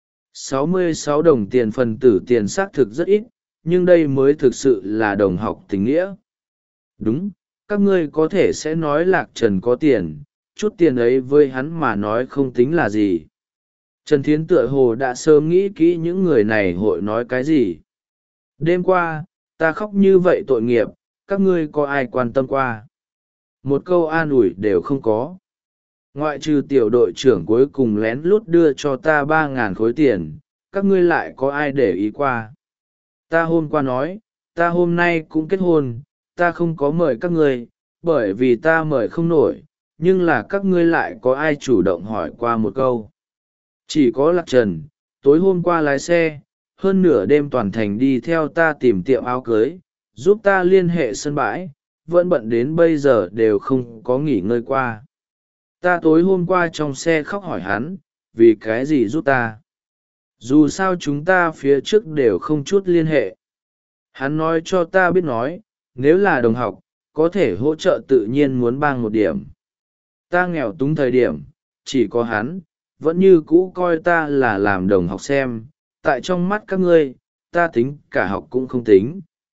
sáu mươi sáu đồng tiền phần tử tiền xác thực rất ít, nhưng đây mới thực sự là đồng học tình nghĩa. Đúng, các ngươi có thể sẽ nói Lạc Trần có tiền, chút tiền ấy với hắn mà nói không tính là gì. Trần Thiến tựa hồ đã sớm nghĩ kỹ những người này hội nói cái gì. Đêm qua, ta khóc như vậy tội nghiệp, các ngươi có ai quan tâm qua. một câu an ủi đều không có. Ngoại trừ tiểu đội trưởng cuối cùng lén lút đưa cho ta ba ngàn khối tiền, các ngươi lại có ai để ý qua. Ta hôm qua nói, ta hôm nay cũng kết hôn, ta không có mời các ngươi, bởi vì ta mời không nổi, nhưng là các ngươi lại có ai chủ động hỏi qua một câu. Chỉ có Lạc Trần, tối hôm qua lái xe, hơn nửa đêm toàn thành đi theo ta tìm tiệm áo cưới, giúp ta liên hệ sân bãi, vẫn bận đến bây giờ đều không có nghỉ ngơi qua. Ta tối hôm qua trong xe khóc hỏi hắn, vì cái gì giúp ta? Dù sao chúng ta phía trước đều không chút liên hệ. Hắn nói cho ta biết nói, nếu là đồng học, có thể hỗ trợ tự nhiên muốn bang một điểm. Ta nghèo túng thời điểm, chỉ có hắn, vẫn như cũ coi ta là làm đồng học xem, tại trong mắt các ngươi, ta tính cả học cũng không tính.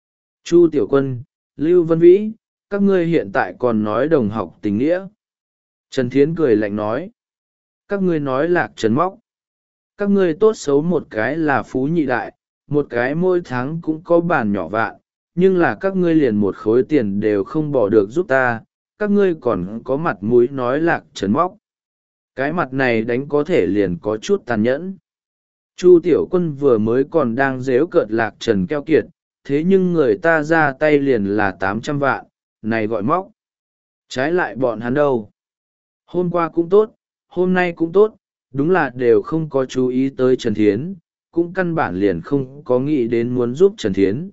Chu Tiểu Quân, Lưu Vân Vĩ, các ngươi hiện tại còn nói đồng học tình nghĩa. Trần Thiến cười lạnh nói. Các ngươi nói Lạc Trần móc. Các ngươi tốt xấu một cái là phú nhị đại, một cái mỗi tháng cũng có bàn nhỏ vạn, nhưng là các ngươi liền một khối tiền đều không bỏ được giúp ta, các ngươi còn có mặt mũi nói Lạc Trần móc. Cái mặt này đánh có thể liền có chút tàn nhẫn. Chu Tiểu Quân vừa mới còn đang dếu cợt Lạc Trần keo kiệt, thế nhưng người ta ra tay liền là tám trăm vạn, này gọi móc. Trái lại bọn hắn đâu. Hôm qua cũng tốt, hôm nay cũng tốt, đúng là đều không có chú ý tới Trần Thiến, cũng căn bản liền không có nghĩ đến muốn giúp Trần Thiến.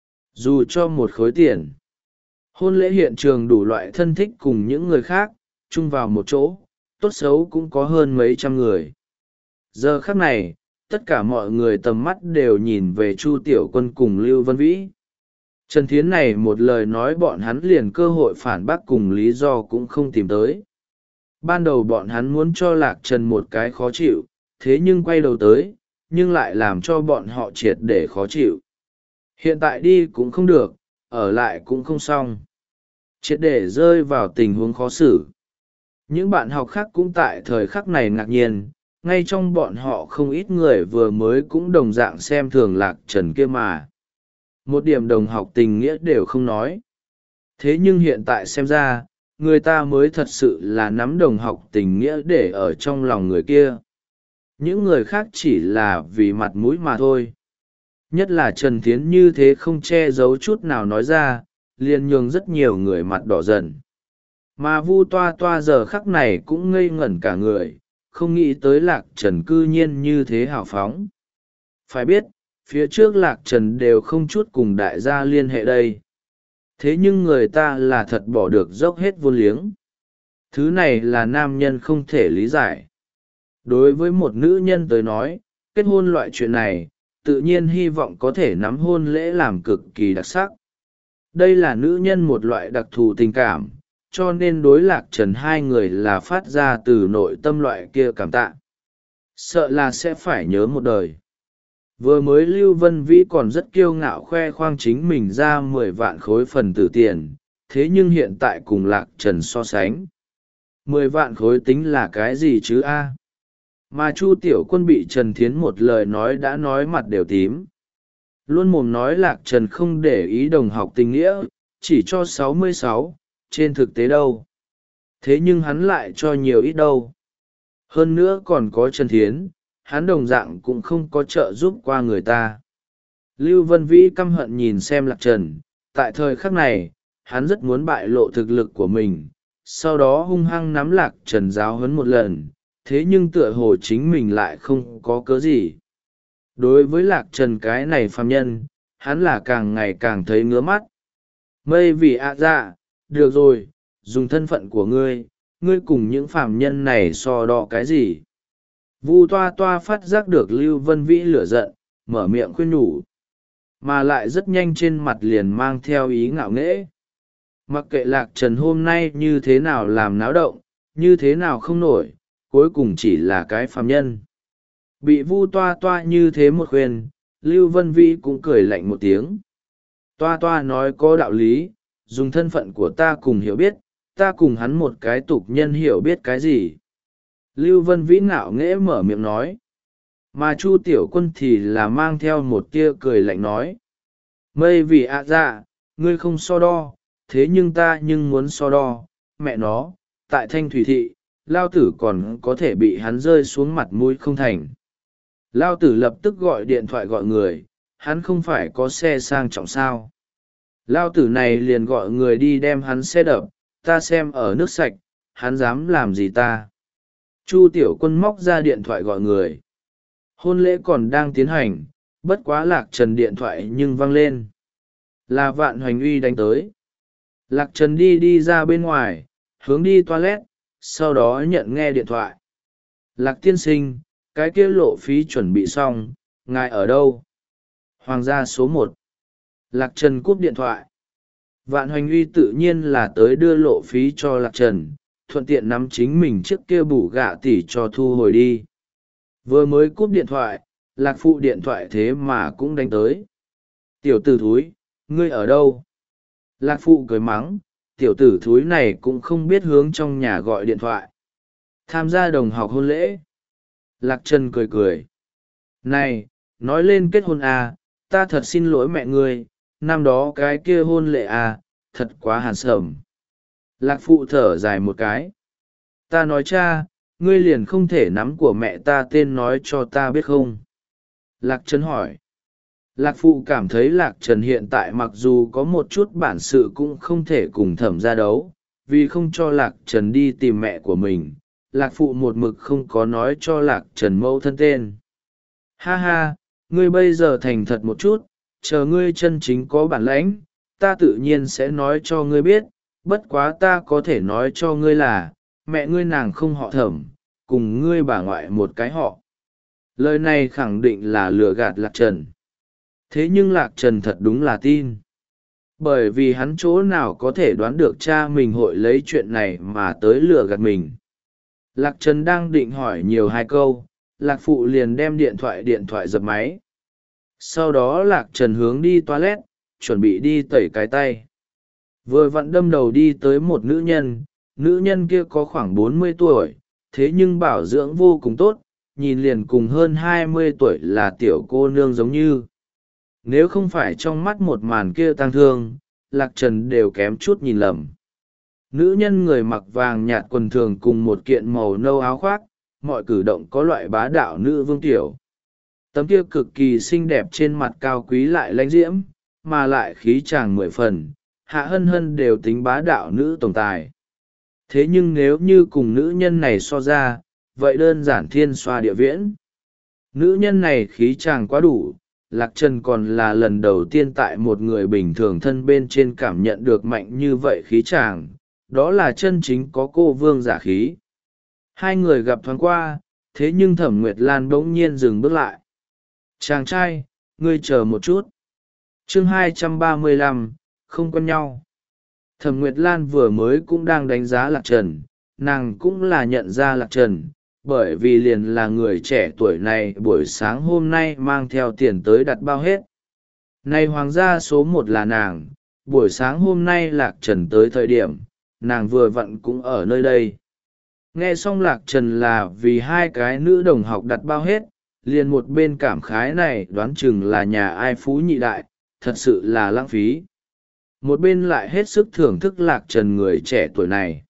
Dù cho một khối tiền. Hôn lễ hiện trường đủ loại thân thích cùng những người khác, chung vào một chỗ, tốt xấu cũng có hơn mấy trăm người. Giờ khắc này, tất cả mọi người tầm mắt đều nhìn về Chu Tiểu Quân cùng Lưu Vân Vĩ. Trần Thiến này một lời nói bọn hắn liền cơ hội phản bác cùng lý do cũng không tìm tới. Ban đầu bọn hắn muốn cho Lạc Trần một cái khó chịu, thế nhưng quay đầu tới, nhưng lại làm cho bọn họ triệt để khó chịu. Hiện tại đi cũng không được, ở lại cũng không xong. Triệt để rơi vào tình huống khó xử. Những bạn học khác cũng tại thời khắc này ngạc nhiên, ngay trong bọn họ không ít người vừa mới cũng đồng dạng xem thường Lạc Trần kia mà. Một điểm đồng học tình nghĩa đều không nói. Thế nhưng hiện tại xem ra, người ta mới thật sự là nắm đồng học tình nghĩa để ở trong lòng người kia. Những người khác chỉ là vì mặt mũi mà thôi. Nhất là Trần Thiến như thế không che giấu chút nào nói ra, liền nhường rất nhiều người mặt đỏ dần. Mà Vu Toa Toa giờ khắc này cũng ngây ngẩn cả người, không nghĩ tới Lạc Trần cư nhiên như thế hào phóng. Phải biết, phía trước Lạc Trần đều không chút cùng đại gia liên hệ đây. Thế nhưng người ta là thật bỏ được dốc hết vô liếng. Thứ này là nam nhân không thể lý giải. Đối với một nữ nhân tới nói, kết hôn loại chuyện này, tự nhiên hy vọng có thể nắm hôn lễ làm cực kỳ đặc sắc. Đây là nữ nhân một loại đặc thù tình cảm, cho nên đối Lạc Trần hai người là phát ra từ nội tâm loại kia cảm tạ. Sợ là sẽ phải nhớ một đời. Vừa mới Lưu Vân Vĩ còn rất kiêu ngạo khoe khoang chính mình ra mười vạn khối phần tử tiền, thế nhưng hiện tại cùng Lạc Trần so sánh. Mười vạn khối tính là cái gì chứ a? Mà Chu Tiểu Quân bị Trần Thiến một lời nói đã nói mặt đều tím. Luôn mồm nói Lạc Trần không để ý đồng học tình nghĩa, chỉ cho sáu mươi sáu, trên thực tế đâu. Thế nhưng hắn lại cho nhiều ít đâu. Hơn nữa còn có Trần Thiến, hắn đồng dạng cũng không có trợ giúp qua người ta. Lưu Vân Vĩ căm hận nhìn xem Lạc Trần, tại thời khắc này, hắn rất muốn bại lộ thực lực của mình, sau đó hung hăng nắm Lạc Trần giáo huấn một lần, thế nhưng tựa hồ chính mình lại không có cớ gì. Đối với Lạc Trần cái này phàm nhân, hắn là càng ngày càng thấy ngứa mắt. Mây vì ạ dạ, được rồi, dùng thân phận của ngươi, ngươi cùng những phàm nhân này so đo cái gì? Vu Toa Toa phát giác được Lưu Vân Vĩ lửa giận, mở miệng khuyên nhủ. Mà lại rất nhanh trên mặt liền mang theo ý ngạo nghễ. Mặc kệ Lạc Trần hôm nay như thế nào làm náo động, như thế nào không nổi, cuối cùng chỉ là cái phàm nhân. Bị Vu Toa Toa như thế một khuyên, Lưu Vân Vĩ cũng cười lạnh một tiếng. Toa Toa nói có đạo lý, dùng thân phận của ta cùng hiểu biết, ta cùng hắn một cái tục nhân hiểu biết cái gì. Lưu Vân Vĩ ngạo nghễ mở miệng nói. Mà Chu Tiểu Quân thì là mang theo một tia cười lạnh nói. Mây vì ạ dạ, ngươi không so đo, thế nhưng ta nhưng muốn so đo, mẹ nó, tại Thanh Thủy Thị, lao tử còn có thể bị hắn rơi xuống mặt mũi không thành. Lao tử lập tức gọi điện thoại gọi người, hắn không phải có xe sang trọng sao. Lao tử này liền gọi người đi đem hắn xe đập, ta xem ở nước sạch, hắn dám làm gì ta. Chu Tiểu Quân móc ra điện thoại gọi người. Hôn lễ còn đang tiến hành, bất quá Lạc Trần điện thoại nhưng văng lên. Là Vạn Hoành Uy đánh tới. Lạc Trần đi đi ra bên ngoài, hướng đi toilet, sau đó nhận nghe điện thoại. Lạc tiên sinh, cái kia lộ phí chuẩn bị xong, ngài ở đâu? Hoàng gia số một. Lạc Trần cúp điện thoại. Vạn Hoành Uy tự nhiên là tới đưa lộ phí cho Lạc Trần, thuận tiện nắm chính mình chiếc kia bù gạ tỉ cho thu hồi đi. Vừa mới cúp điện thoại, Lạc phụ điện thoại thế mà cũng đánh tới. Tiểu tử thúi, ngươi ở đâu? Lạc phụ cười mắng, tiểu tử thúi này cũng không biết hướng trong nhà gọi điện thoại. Tham gia đồng học hôn lễ. Lạc Trần cười cười. Này, nói lên kết hôn à, ta thật xin lỗi mẹ ngươi, năm đó cái kia hôn lễ à, thật quá hàn sởm. Lạc phụ thở dài một cái. Ta nói cha, ngươi liền không thể nắm của mẹ ta tên nói cho ta biết không? Lạc Trần hỏi. Lạc phụ cảm thấy Lạc Trần hiện tại mặc dù có một chút bản sự cũng không thể cùng thẩm ra đấu, vì không cho Lạc Trần đi tìm mẹ của mình. Lạc phụ một mực không có nói cho Lạc Trần mẫu thân tên. Ha ha, ngươi bây giờ thành thật một chút, chờ ngươi chân chính có bản lãnh, ta tự nhiên sẽ nói cho ngươi biết, bất quá ta có thể nói cho ngươi là, mẹ ngươi nàng không họ thẩm, cùng ngươi bà ngoại một cái họ. Lời này khẳng định là lừa gạt Lạc Trần. Thế nhưng Lạc Trần thật đúng là tin. Bởi vì hắn chỗ nào có thể đoán được cha mình hội lấy chuyện này mà tới lừa gạt mình. Lạc Trần đang định hỏi nhiều hai câu, Lạc phụ liền đem điện thoại điện thoại dập máy. Sau đó Lạc Trần hướng đi toilet, chuẩn bị đi tẩy cái tay. Vừa vặn đâm đầu đi tới một nữ nhân, nữ nhân kia có khoảng bốn mươi tuổi, thế nhưng bảo dưỡng vô cùng tốt, nhìn liền cùng hơn hai mươi tuổi là tiểu cô nương giống như. Nếu không phải trong mắt một màn kia tang thương, Lạc Trần đều kém chút nhìn lầm. Nữ nhân người mặc vàng nhạt quần thường cùng một kiện màu nâu áo khoác, mọi cử động có loại bá đạo nữ vương tiểu. Tấm kia cực kỳ xinh đẹp trên mặt cao quý lại lãnh diễm, mà lại khí chàng mười phần, Hạ Hân Hân đều tính bá đạo nữ tổng tài. Thế nhưng nếu như cùng nữ nhân này so ra, vậy đơn giản thiên xoa địa viễn. Nữ nhân này khí chàng quá đủ, Lạc Trần còn là lần đầu tiên tại một người bình thường thân bên trên cảm nhận được mạnh như vậy khí chàng, đó là chân chính có cô vương giả khí. Hai người gặp thoáng qua, thế nhưng Thẩm Nguyệt Lan bỗng nhiên dừng bước lại. Chàng trai, ngươi chờ một chút. Chương hai trăm ba mươi lăm, không quen nhau. Thẩm Nguyệt Lan vừa mới cũng đang đánh giá Lạc Trần, nàng cũng là nhận ra Lạc Trần, bởi vì liền là người trẻ tuổi này buổi sáng hôm nay mang theo tiền tới đặt bao hết. Này hoàng gia số một là nàng, buổi sáng hôm nay Lạc Trần tới thời điểm, nàng vừa vặn cũng ở nơi đây. Nghe xong Lạc Trần là vì hai cái nữ đồng học đặt bao hết, liền một bên cảm khái này đoán chừng là nhà ai phú nhị đại, thật sự là lãng phí. Một bên lại hết sức thưởng thức Lạc Trần người trẻ tuổi này.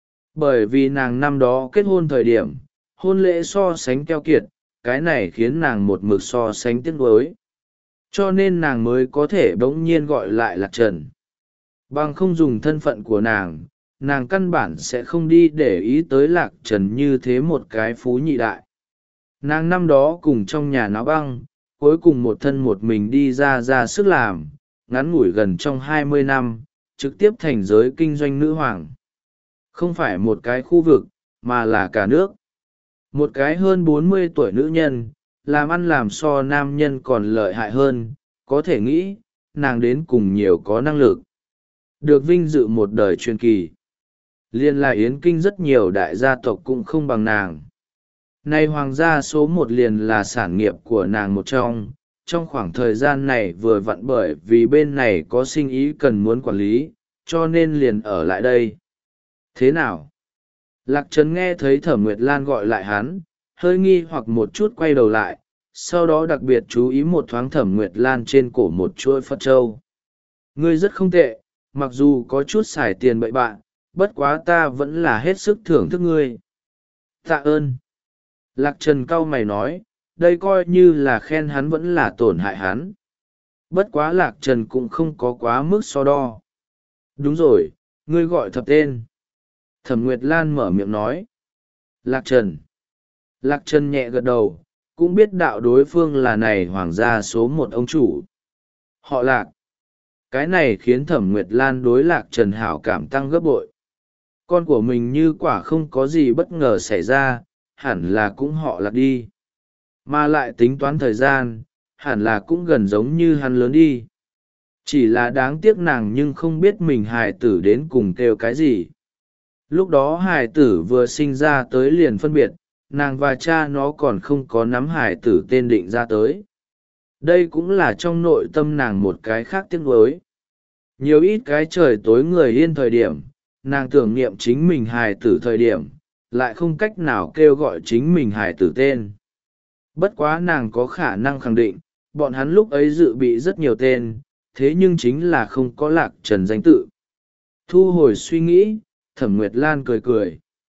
Bởi vì nàng năm đó kết hôn thời điểm, hôn lễ so sánh keo kiệt, cái này khiến nàng một mực so sánh tiếc nuối. Cho nên nàng mới có thể bỗng nhiên gọi lại Lạc Trần. Bằng không dùng thân phận của nàng, nàng căn bản sẽ không đi để ý tới Lạc Trần như thế một cái phú nhị đại. Nàng năm đó cùng trong nhà náo băng, cuối cùng một thân một mình đi ra ra sức làm, ngắn ngủi gần trong hai mươi năm, trực tiếp thành giới kinh doanh nữ hoàng. Không phải một cái khu vực, mà là cả nước. Một cái hơn bốn mươi tuổi nữ nhân, làm ăn làm so nam nhân còn lợi hại hơn, có thể nghĩ, nàng đến cùng nhiều có năng lực. Được vinh dự một đời truyền kỳ. Liên là Yến Kinh rất nhiều đại gia tộc cũng không bằng nàng. Nay hoàng gia số một liền là sản nghiệp của nàng một trong, trong khoảng thời gian này vừa vặn bởi vì bên này có sinh ý cần muốn quản lý, cho nên liền ở lại đây. Thế nào? Lạc Trần nghe thấy Thẩm Nguyệt Lan gọi lại hắn, hơi nghi hoặc một chút quay đầu lại, sau đó đặc biệt chú ý một thoáng Thẩm Nguyệt Lan trên cổ một chuỗi Phật châu. Ngươi rất không tệ, mặc dù có chút xài tiền bậy bạn, bất quá ta vẫn là hết sức thưởng thức ngươi. Tạ ơn. Lạc Trần cau mày nói, đây coi như là khen hắn vẫn là tổn hại hắn. Bất quá Lạc Trần cũng không có quá mức so đo. Đúng rồi, ngươi gọi thập tên. Thẩm Nguyệt Lan mở miệng nói. Lạc Trần. Lạc Trần nhẹ gật đầu, cũng biết đạo đối phương là này hoàng gia số một ông chủ. Họ Lạc. Cái này khiến Thẩm Nguyệt Lan đối Lạc Trần hảo cảm tăng gấp bội. Con của mình như quả không có gì bất ngờ xảy ra, hẳn là cũng họ Lạc đi. Mà lại tính toán thời gian, hẳn là cũng gần giống như hắn lớn đi. Chỉ là đáng tiếc nàng nhưng không biết mình hài tử đến cùng kêu cái gì. Lúc đó hài tử vừa sinh ra tới liền phân biệt, nàng và cha nó còn không có nắm hài tử tên định ra tới. Đây cũng là trong nội tâm nàng một cái khác tiếc nuối. Nhiều ít cái trời tối người yên thời điểm, nàng tưởng niệm chính mình hài tử thời điểm, lại không cách nào kêu gọi chính mình hài tử tên. Bất quá nàng có khả năng khẳng định, bọn hắn lúc ấy dự bị rất nhiều tên, thế nhưng chính là không có Lạc Trần danh tự. Thu hồi suy nghĩ, Thẩm Nguyệt Lan cười cười.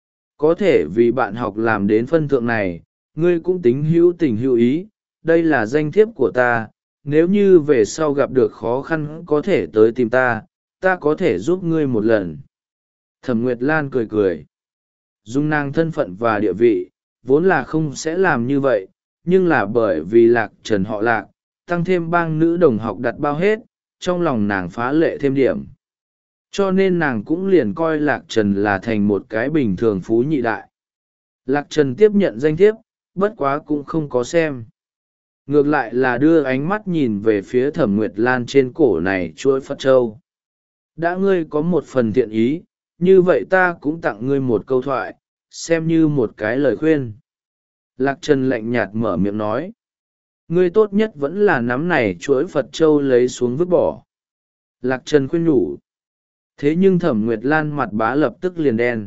Có thể vì bạn học làm đến phân thượng này, ngươi cũng tính hữu tình hữu ý, đây là danh thiếp của ta, nếu như về sau gặp được khó khăn có thể tới tìm ta, ta có thể giúp ngươi một lần. Thẩm Nguyệt Lan cười cười. Dung nàng thân phận và địa vị, vốn là không sẽ làm như vậy, nhưng là bởi vì Lạc Trần họ Lạc, tăng thêm bang nữ đồng học đặt bao hết, trong lòng nàng phá lệ thêm điểm. Cho nên nàng cũng liền coi Lạc Trần là thành một cái bình thường phú nhị đại. Lạc Trần tiếp nhận danh thiếp, bất quá cũng không có xem. Ngược lại là đưa ánh mắt nhìn về phía Thẩm Nguyệt Lan trên cổ này chuỗi Phật Châu. Đã ngươi có một phần thiện ý, như vậy ta cũng tặng ngươi một câu thoại, xem như một cái lời khuyên. Lạc Trần lạnh nhạt mở miệng nói. Ngươi tốt nhất vẫn là nắm này chuỗi Phật Châu lấy xuống vứt bỏ. Lạc Trần khuyên nhủ. Thế nhưng Thẩm Nguyệt Lan mặt bá lập tức liền đen.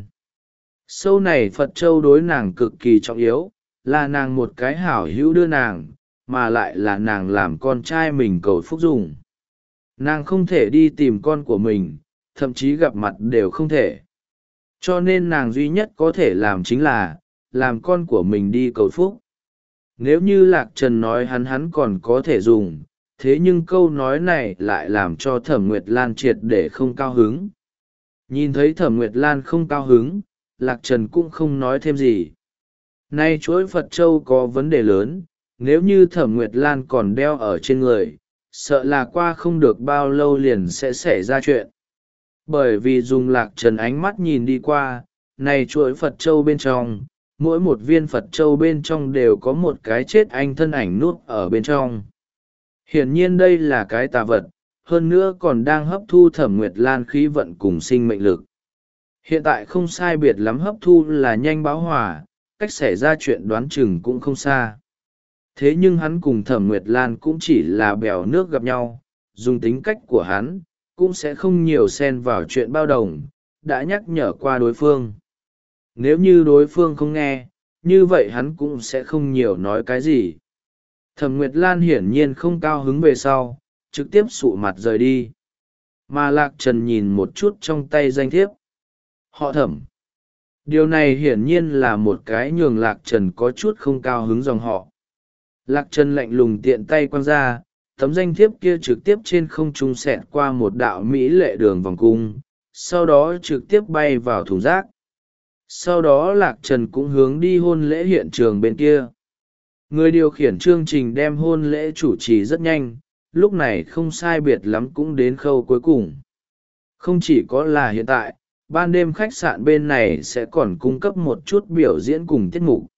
Sâu này Phật Châu đối nàng cực kỳ trọng yếu, là nàng một cái hảo hữu đưa nàng, mà lại là nàng làm con trai mình cầu phúc dùng. Nàng không thể đi tìm con của mình, thậm chí gặp mặt đều không thể. Cho nên nàng duy nhất có thể làm chính là, làm con của mình đi cầu phúc. Nếu như Lạc Trần nói hắn hắn còn có thể dùng, thế nhưng câu nói này lại làm cho Thẩm Nguyệt Lan triệt để không cao hứng. Nhìn thấy Thẩm Nguyệt Lan không cao hứng, Lạc Trần cũng không nói thêm gì. Nay chuỗi Phật Châu có vấn đề lớn, nếu như Thẩm Nguyệt Lan còn đeo ở trên người, sợ là qua không được bao lâu liền sẽ xảy ra chuyện. Bởi vì dùng Lạc Trần ánh mắt nhìn đi qua, này chuỗi Phật Châu bên trong, mỗi một viên Phật Châu bên trong đều có một cái chết anh thân ảnh nút ở bên trong. Hiển nhiên đây là cái tà vật, hơn nữa còn đang hấp thu Thẩm Nguyệt Lan khí vận cùng sinh mệnh lực. Hiện tại không sai biệt lắm hấp thu là nhanh báo hỏa, cách xảy ra chuyện đoán chừng cũng không xa. Thế nhưng hắn cùng Thẩm Nguyệt Lan cũng chỉ là bèo nước gặp nhau, dùng tính cách của hắn, cũng sẽ không nhiều xen vào chuyện bao đồng, đã nhắc nhở qua đối phương. Nếu như đối phương không nghe, như vậy hắn cũng sẽ không nhiều nói cái gì. Thẩm Nguyệt Lan hiển nhiên không cao hứng về sau, trực tiếp sụ mặt rời đi. Mà Lạc Trần nhìn một chút trong tay danh thiếp. Họ Thẩm. Điều này hiển nhiên là một cái nhường Lạc Trần có chút không cao hứng dòng họ. Lạc Trần lạnh lùng tiện tay quăng ra, tấm danh thiếp kia trực tiếp trên không trung xẹt qua một đạo mỹ lệ đường vòng cung, sau đó trực tiếp bay vào thùng rác. Sau đó Lạc Trần cũng hướng đi hôn lễ hiện trường bên kia. Người điều khiển chương trình đem hôn lễ chủ trì rất nhanh, lúc này không sai biệt lắm cũng đến khâu cuối cùng. Không chỉ có là hiện tại, ban đêm khách sạn bên này sẽ còn cung cấp một chút biểu diễn cùng tiết mục.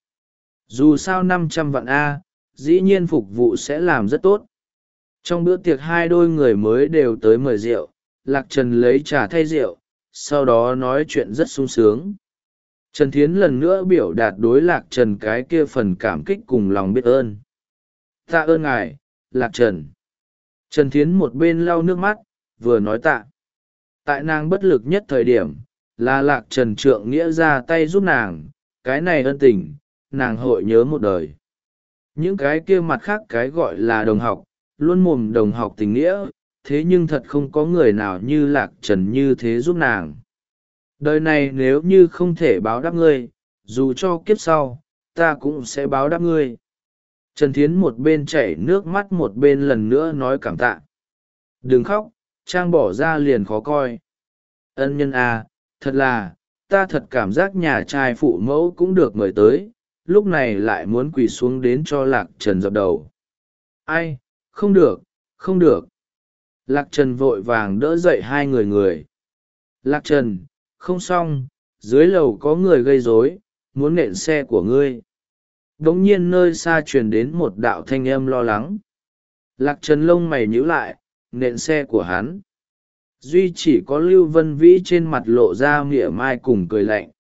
Dù sao năm trăm vạn A, dĩ nhiên phục vụ sẽ làm rất tốt. Trong bữa tiệc hai đôi người mới đều tới mời rượu, Lạc Trần lấy trà thay rượu, sau đó nói chuyện rất sung sướng. Trần Thiến lần nữa biểu đạt đối Lạc Trần cái kia phần cảm kích cùng lòng biết ơn. Tạ ơn ngài, Lạc Trần. Trần Thiến một bên lau nước mắt, vừa nói tạ. Tại nàng bất lực nhất thời điểm, là Lạc Trần trượng nghĩa ra tay giúp nàng, cái này ân tình, nàng hội nhớ một đời. Những cái kia mặt khác cái gọi là đồng học, luôn mồm đồng học tình nghĩa, thế nhưng thật không có người nào như Lạc Trần như thế giúp nàng. Đời này nếu như không thể báo đáp ngươi, dù cho kiếp sau ta cũng sẽ báo đáp ngươi. Trần Thiến một bên chảy nước mắt một bên lần nữa nói cảm tạ. Đừng khóc, trang bỏ ra liền khó coi. Ân nhân à, thật là, ta thật cảm giác nhà trai phụ mẫu cũng được mời tới, lúc này lại muốn quỳ xuống đến cho Lạc Trần dập đầu. Ai, không được, không được. Lạc Trần vội vàng đỡ dậy hai người người. Lạc Trần, không xong, dưới lầu có người gây rối, muốn nện xe của ngươi. Đống nhiên nơi xa truyền đến một đạo thanh âm lo lắng. Lạc Trần lông mày nhíu lại, nện xe của hắn. Duy chỉ có Lưu Vân Vĩ trên mặt lộ ra mỉa mai cùng cười lạnh.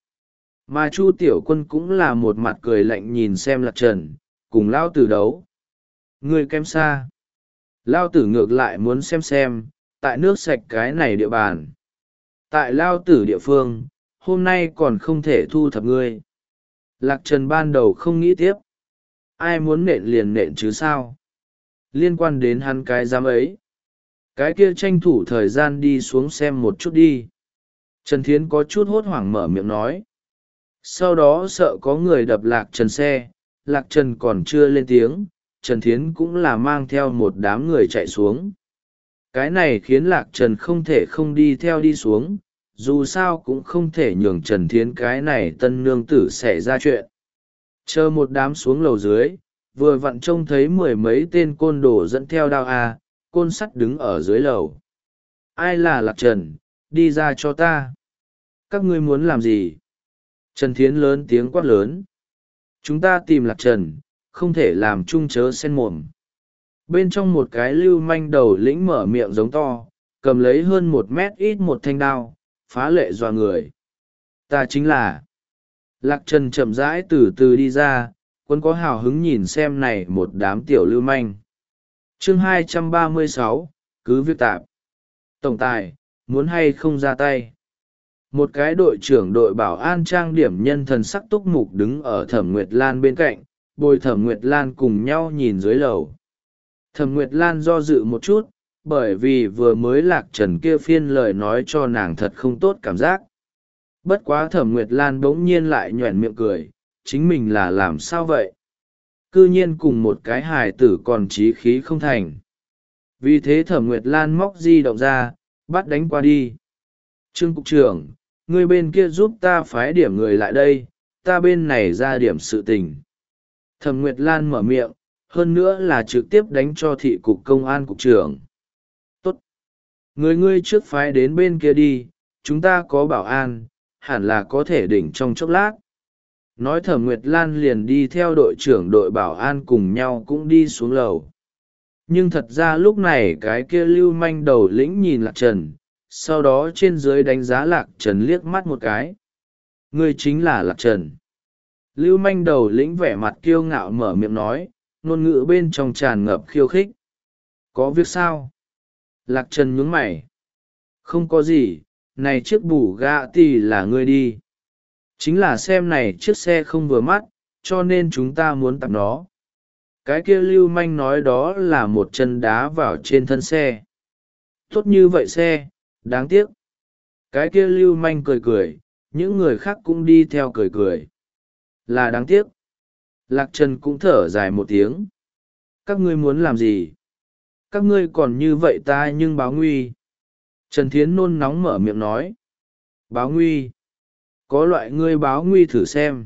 Mà Chu Tiểu Quân cũng là một mặt cười lạnh nhìn xem Lạc Trần, cùng Lao Tử đấu. Người kém xa. Lao Tử ngược lại muốn xem xem, tại nước sạch cái này địa bàn. Tại Lao Tử địa phương, hôm nay còn không thể thu thập ngươi. Lạc Trần ban đầu không nghĩ tiếp. Ai muốn nện liền nện chứ sao? Liên quan đến hắn cái giám ấy. Cái kia tranh thủ thời gian đi xuống xem một chút đi. Trần Thiến có chút hốt hoảng mở miệng nói. Sau đó sợ có người đập Lạc Trần xe, Lạc Trần còn chưa lên tiếng, Trần Thiến cũng là mang theo một đám người chạy xuống. Cái này khiến Lạc Trần không thể không đi theo đi xuống, dù sao cũng không thể nhường Trần Thiến cái này tân nương tử xảy ra chuyện. Chờ một đám xuống lầu dưới, vừa vặn trông thấy mười mấy tên côn đồ dẫn theo đao a, côn sắt đứng ở dưới lầu. Ai là Lạc Trần, đi ra cho ta. Các ngươi muốn làm gì? Trần Thiến lớn tiếng quát lớn. Chúng ta tìm Lạc Trần, không thể làm chung chớ sen mồm. Bên trong một cái lưu manh đầu lĩnh mở miệng giống to, cầm lấy hơn một mét ít một thanh đao, phá lệ dọa người. Ta chính là... Lạc Trần chậm rãi từ từ đi ra, quân có hào hứng nhìn xem này một đám tiểu lưu manh. Chương hai trăm ba mươi sáu, cứ việc tạp. Tổng tài, muốn hay không ra tay? Một cái đội trưởng đội bảo an trang điểm nhân thần sắc túc mục đứng ở Thẩm Nguyệt Lan bên cạnh, bồi Thẩm Nguyệt Lan cùng nhau nhìn dưới lầu. Thẩm Nguyệt Lan do dự một chút, bởi vì vừa mới Lạc Trần kia phiên lời nói cho nàng thật không tốt cảm giác. Bất quá Thẩm Nguyệt Lan bỗng nhiên lại nhoẻn miệng cười, chính mình là làm sao vậy? Cư nhiên cùng một cái hài tử còn trí khí không thành. Vì thế Thẩm Nguyệt Lan móc di động ra, bắt đánh qua đi. Trương Cục trưởng, người bên kia giúp ta phái điểm người lại đây, ta bên này ra điểm sự tình. Thẩm Nguyệt Lan mở miệng, hơn nữa là trực tiếp đánh cho thị cục công an cục trưởng. Tốt. Người ngươi trước phái đến bên kia đi, chúng ta có bảo an, hẳn là có thể đỉnh trong chốc lát. Nói Thẩm Nguyệt Lan liền đi theo đội trưởng đội bảo an cùng nhau cũng đi xuống lầu. Nhưng thật ra lúc này cái kia lưu manh đầu lĩnh nhìn Lạc Trần, sau đó trên dưới đánh giá Lạc Trần liếc mắt một cái. Ngươi chính là Lạc Trần. Lưu manh đầu lĩnh vẻ mặt kiêu ngạo mở miệng nói, ngôn ngữ bên trong tràn ngập khiêu khích. Có việc sao? Lạc Trần nhướng mày. Không có gì, này chiếc bù gạ tì là ngươi đi. Chính là xem này chiếc xe không vừa mắt, cho nên chúng ta muốn tặng nó. Cái kia lưu manh nói đó là một chân đá vào trên thân xe. Tốt như vậy xe, đáng tiếc. Cái kia lưu manh cười cười, những người khác cũng đi theo cười cười. Là đáng tiếc. Lạc Trần cũng thở dài một tiếng. Các ngươi muốn làm gì? Các ngươi còn như vậy ta nhưng báo nguy. Trần Thiến nôn nóng mở miệng nói. Báo nguy. Có loại ngươi báo nguy thử xem.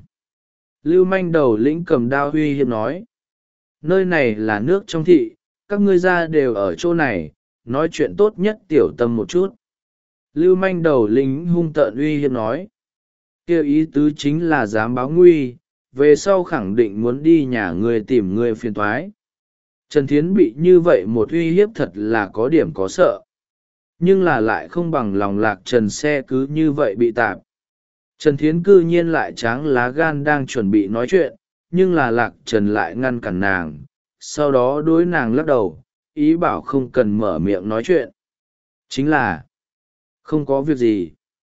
Lưu manh đầu lĩnh cầm đao huy hiếp nói. Nơi này là nước trong thị, các ngươi ra đều ở chỗ này, nói chuyện tốt nhất tiểu tâm một chút. Lưu manh đầu lĩnh hung tợn uy hiếp nói. Kêu ý tứ chính là dám báo nguy, về sau khẳng định muốn đi nhà người tìm người phiền toái. Trần Thiến bị như vậy một uy hiếp thật là có điểm có sợ. Nhưng là lại không bằng lòng Lạc Trần xe cứ như vậy bị tạp. Trần Thiến cư nhiên lại tráng lá gan đang chuẩn bị nói chuyện, nhưng là Lạc Trần lại ngăn cản nàng, sau đó đối nàng lắc đầu, ý bảo không cần mở miệng nói chuyện. Chính là, không có việc gì.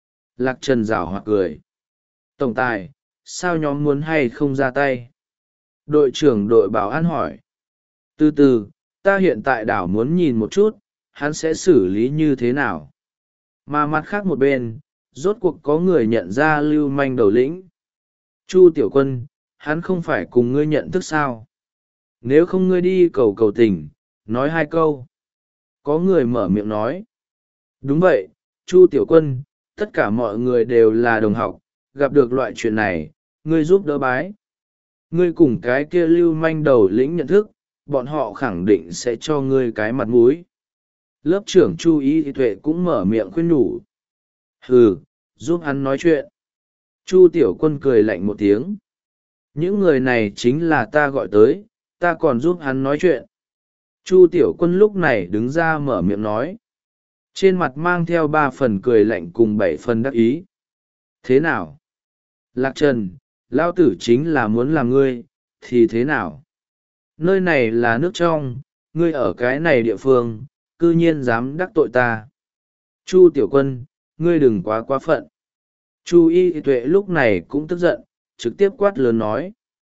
Lạc Trần giảo hoạt cười. Tổng tài, sao nhóm muốn hay không ra tay? Đội trưởng đội bảo an hỏi. Từ từ, ta hiện tại đảo muốn nhìn một chút, hắn sẽ xử lý như thế nào? Mà mặt khác một bên, rốt cuộc có người nhận ra lưu manh đầu lĩnh. Chu tiểu quân, hắn không phải cùng ngươi nhận thức sao? Nếu không ngươi đi cầu cầu tình, nói hai câu. Có người mở miệng nói. Đúng vậy, Chu tiểu quân, tất cả mọi người đều là đồng học, gặp được loại chuyện này, ngươi giúp đỡ bái. Ngươi cùng cái kia lưu manh đầu lĩnh nhận thức, bọn họ khẳng định sẽ cho ngươi cái mặt mũi. Lớp trưởng Chu Y Tuệ cũng mở miệng khuyên nhủ. Hừ, giúp hắn nói chuyện. Chu tiểu quân cười lạnh một tiếng. Những người này chính là ta gọi tới, ta còn giúp hắn nói chuyện. Chu tiểu quân lúc này đứng ra mở miệng nói. Trên mặt mang theo ba phần cười lạnh cùng bảy phần đắc ý. Thế nào? Lạc Trần, lao tử chính là muốn làm ngươi, thì thế nào? Nơi này là nước trong, ngươi ở cái này địa phương, cư nhiên dám đắc tội ta. Chu tiểu quân, ngươi đừng quá quá phận. Chu Y Tuệ lúc này cũng tức giận, trực tiếp quát lớn nói.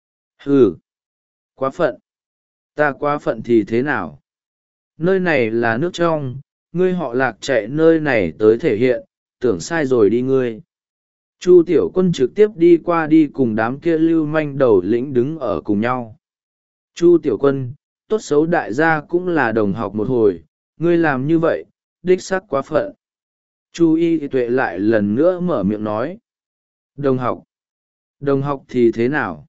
Hừ, quá phận. Ta quá phận thì thế nào? Nơi này là nước trong, ngươi họ Lạc chạy nơi này tới thể hiện, tưởng sai rồi đi ngươi. Chu tiểu quân trực tiếp đi qua đi cùng đám kia lưu manh đầu lĩnh đứng ở cùng nhau. Chu tiểu quân, tốt xấu đại gia cũng là đồng học một hồi, ngươi làm như vậy, đích xác quá phận. Chu Y Tuệ lại lần nữa mở miệng nói. Đồng học? Đồng học thì thế nào?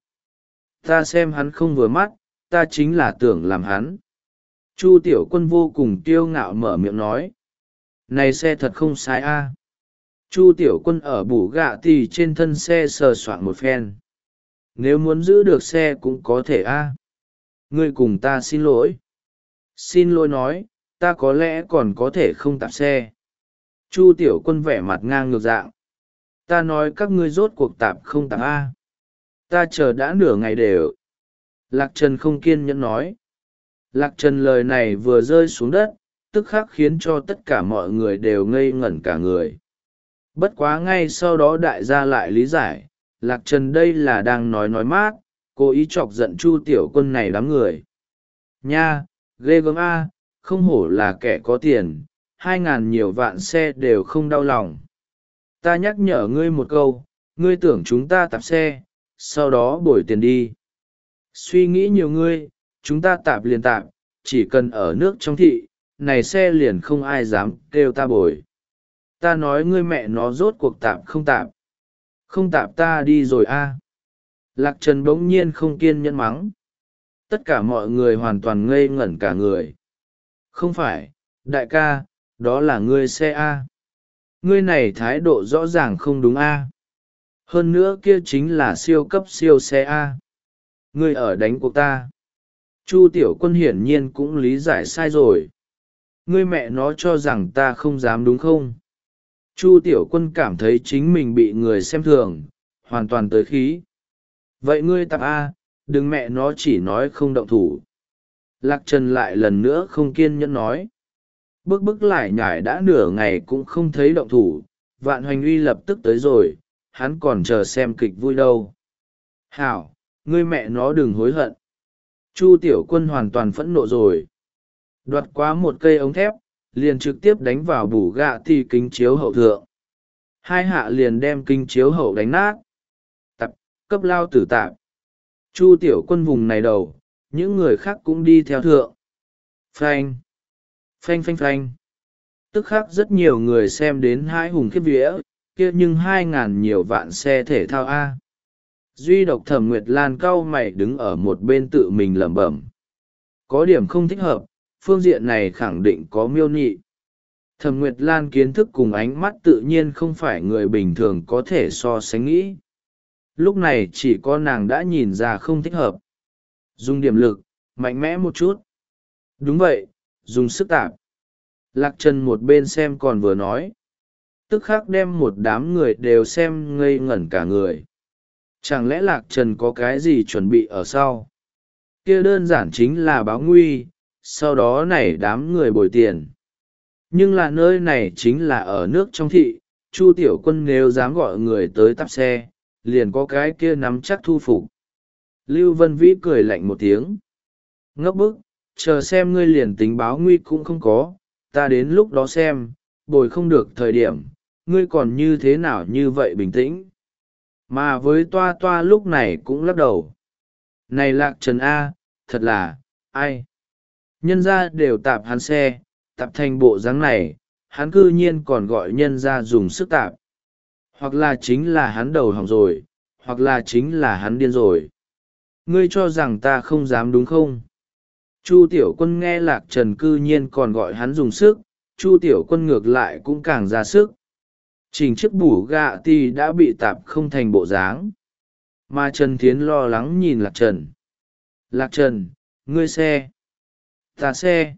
Ta xem hắn không vừa mắt, ta chính là tưởng làm hắn. Chu tiểu quân vô cùng kiêu ngạo mở miệng nói. Này xe thật không sai a. Chu tiểu quân ở bù gạ tì trên thân xe sờ soạng một phen. Nếu muốn giữ được xe cũng có thể a. Ngươi cùng ta xin lỗi. Xin lỗi nói, ta có lẽ còn có thể không tạp xe. Chu tiểu quân vẻ mặt ngang ngược dạng. Ta nói các ngươi rốt cuộc tạp không tạp a. Ta chờ đã nửa ngày đều. Lạc Trần không kiên nhẫn nói. Lạc Trần lời này vừa rơi xuống đất, tức khắc khiến cho tất cả mọi người đều ngây ngẩn cả người. Bất quá ngay sau đó đại gia lại lý giải, Lạc Trần đây là đang nói nói mát, cố ý chọc giận Chu tiểu quân này đám người. Nha, ghê gớm a, không hổ là kẻ có tiền, hai ngàn nhiều vạn xe đều không đau lòng. Ta nhắc nhở ngươi một câu, ngươi tưởng chúng ta tạp xe, sau đó bồi tiền đi. Suy nghĩ nhiều ngươi, chúng ta tạp liền tạp, chỉ cần ở nước trong thị, này xe liền không ai dám kêu ta bồi. Ta nói ngươi mẹ nó rốt cuộc tạp không tạp. Không tạp ta đi rồi a. Lạc Trần bỗng nhiên không kiên nhẫn mắng. Tất cả mọi người hoàn toàn ngây ngẩn cả người. Không phải, đại ca, đó là ngươi xe a. Ngươi này thái độ rõ ràng không đúng a. Hơn nữa kia chính là siêu cấp siêu xe a. Ngươi ở đánh cuộc ta. Chu tiểu quân hiển nhiên cũng lý giải sai rồi. Ngươi mẹ nó cho rằng ta không dám đúng không? Chu tiểu quân cảm thấy chính mình bị người xem thường, hoàn toàn tới khí. Vậy ngươi tạp a, đừng mẹ nó chỉ nói không động thủ. Lạc Trần lại lần nữa không kiên nhẫn nói. Bức bức lại nhải đã nửa ngày cũng không thấy động thủ, Vạn Hoành Uy lập tức tới rồi, hắn còn chờ xem kịch vui đâu. Hảo, ngươi mẹ nó đừng hối hận. Chu tiểu quân hoàn toàn phẫn nộ rồi. Đoạt quá một cây ống thép, liền trực tiếp đánh vào bù gạ thì kính chiếu hậu thượng. Hai hạ liền đem kính chiếu hậu đánh nát. Tập, cấp lao tử tạp. Chu tiểu quân vùng này đầu, những người khác cũng đi theo thượng. Phanh, phanh phanh phanh. Tức khắc rất nhiều người xem đến hai hùng khiếp vía, kia nhưng hai ngàn nhiều vạn xe thể thao A. Duy độc Thẩm Nguyệt Lan cau mày đứng ở một bên tự mình lẩm bẩm. Có điểm không thích hợp, phương diện này khẳng định có miêu nị. Thẩm Nguyệt Lan kiến thức cùng ánh mắt tự nhiên không phải người bình thường có thể so sánh nghĩ. Lúc này chỉ có nàng đã nhìn ra không thích hợp. Dùng điểm lực, mạnh mẽ một chút. Đúng vậy, dùng sức tạp. Lạc Trần một bên xem còn vừa nói. Tức khắc đem một đám người đều xem ngây ngẩn cả người. Chẳng lẽ Lạc Trần có cái gì chuẩn bị ở sau? Kia đơn giản chính là báo nguy, sau đó này đám người bồi tiền. Nhưng là nơi này chính là ở nước trong thị, Chu tiểu quân nếu dám gọi người tới tắp xe, liền có cái kia nắm chắc thu phục. Lưu Vân Vĩ cười lạnh một tiếng. Ngốc bức, chờ xem ngươi liền tính báo nguy cũng không có, ta đến lúc đó xem, bồi không được thời điểm, ngươi còn như thế nào như vậy bình tĩnh. Mà với toa toa lúc này cũng lắc đầu. Này Lạc Trần A, thật là, ai? Nhân ra đều tạp hắn xe, tạp thành bộ dáng này, hắn cư nhiên còn gọi nhân ra dùng sức tạp. Hoặc là chính là hắn đầu hỏng rồi, hoặc là chính là hắn điên rồi. Ngươi cho rằng ta không dám đúng không? Chu Tiểu Quân nghe Lạc Trần cư nhiên còn gọi hắn dùng sức, Chu Tiểu Quân ngược lại cũng càng ra sức. Chỉnh chiếc bủ gạ thì đã bị tạp không thành bộ dáng. Mà Trần Thiến lo lắng nhìn Lạc Trần. Lạc Trần, ngươi xe. Ta xe.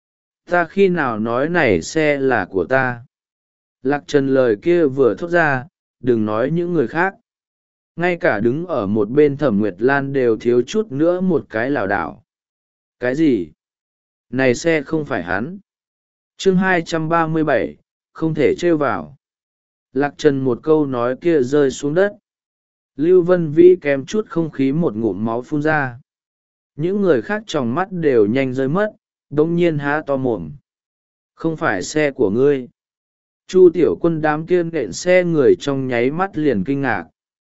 Ta khi nào nói này xe là của ta. Lạc Trần lời kia vừa thốt ra, đừng nói những người khác. Ngay cả đứng ở một bên Thẩm Nguyệt Lan đều thiếu chút nữa một cái lảo đảo. Cái gì? Này xe không phải hắn. Chương hai trăm ba mươi bảy, không thể trêu vào. Lạc Trần một câu nói kia rơi xuống đất. Lưu Vân Vĩ kém chút không khí một ngụm máu phun ra. Những người khác trong mắt đều nhanh rơi mất, đông nhiên há to mồm. Không phải xe của ngươi. Chu Tiểu Quân đám kia nện xe người trong nháy mắt liền kinh ngạc.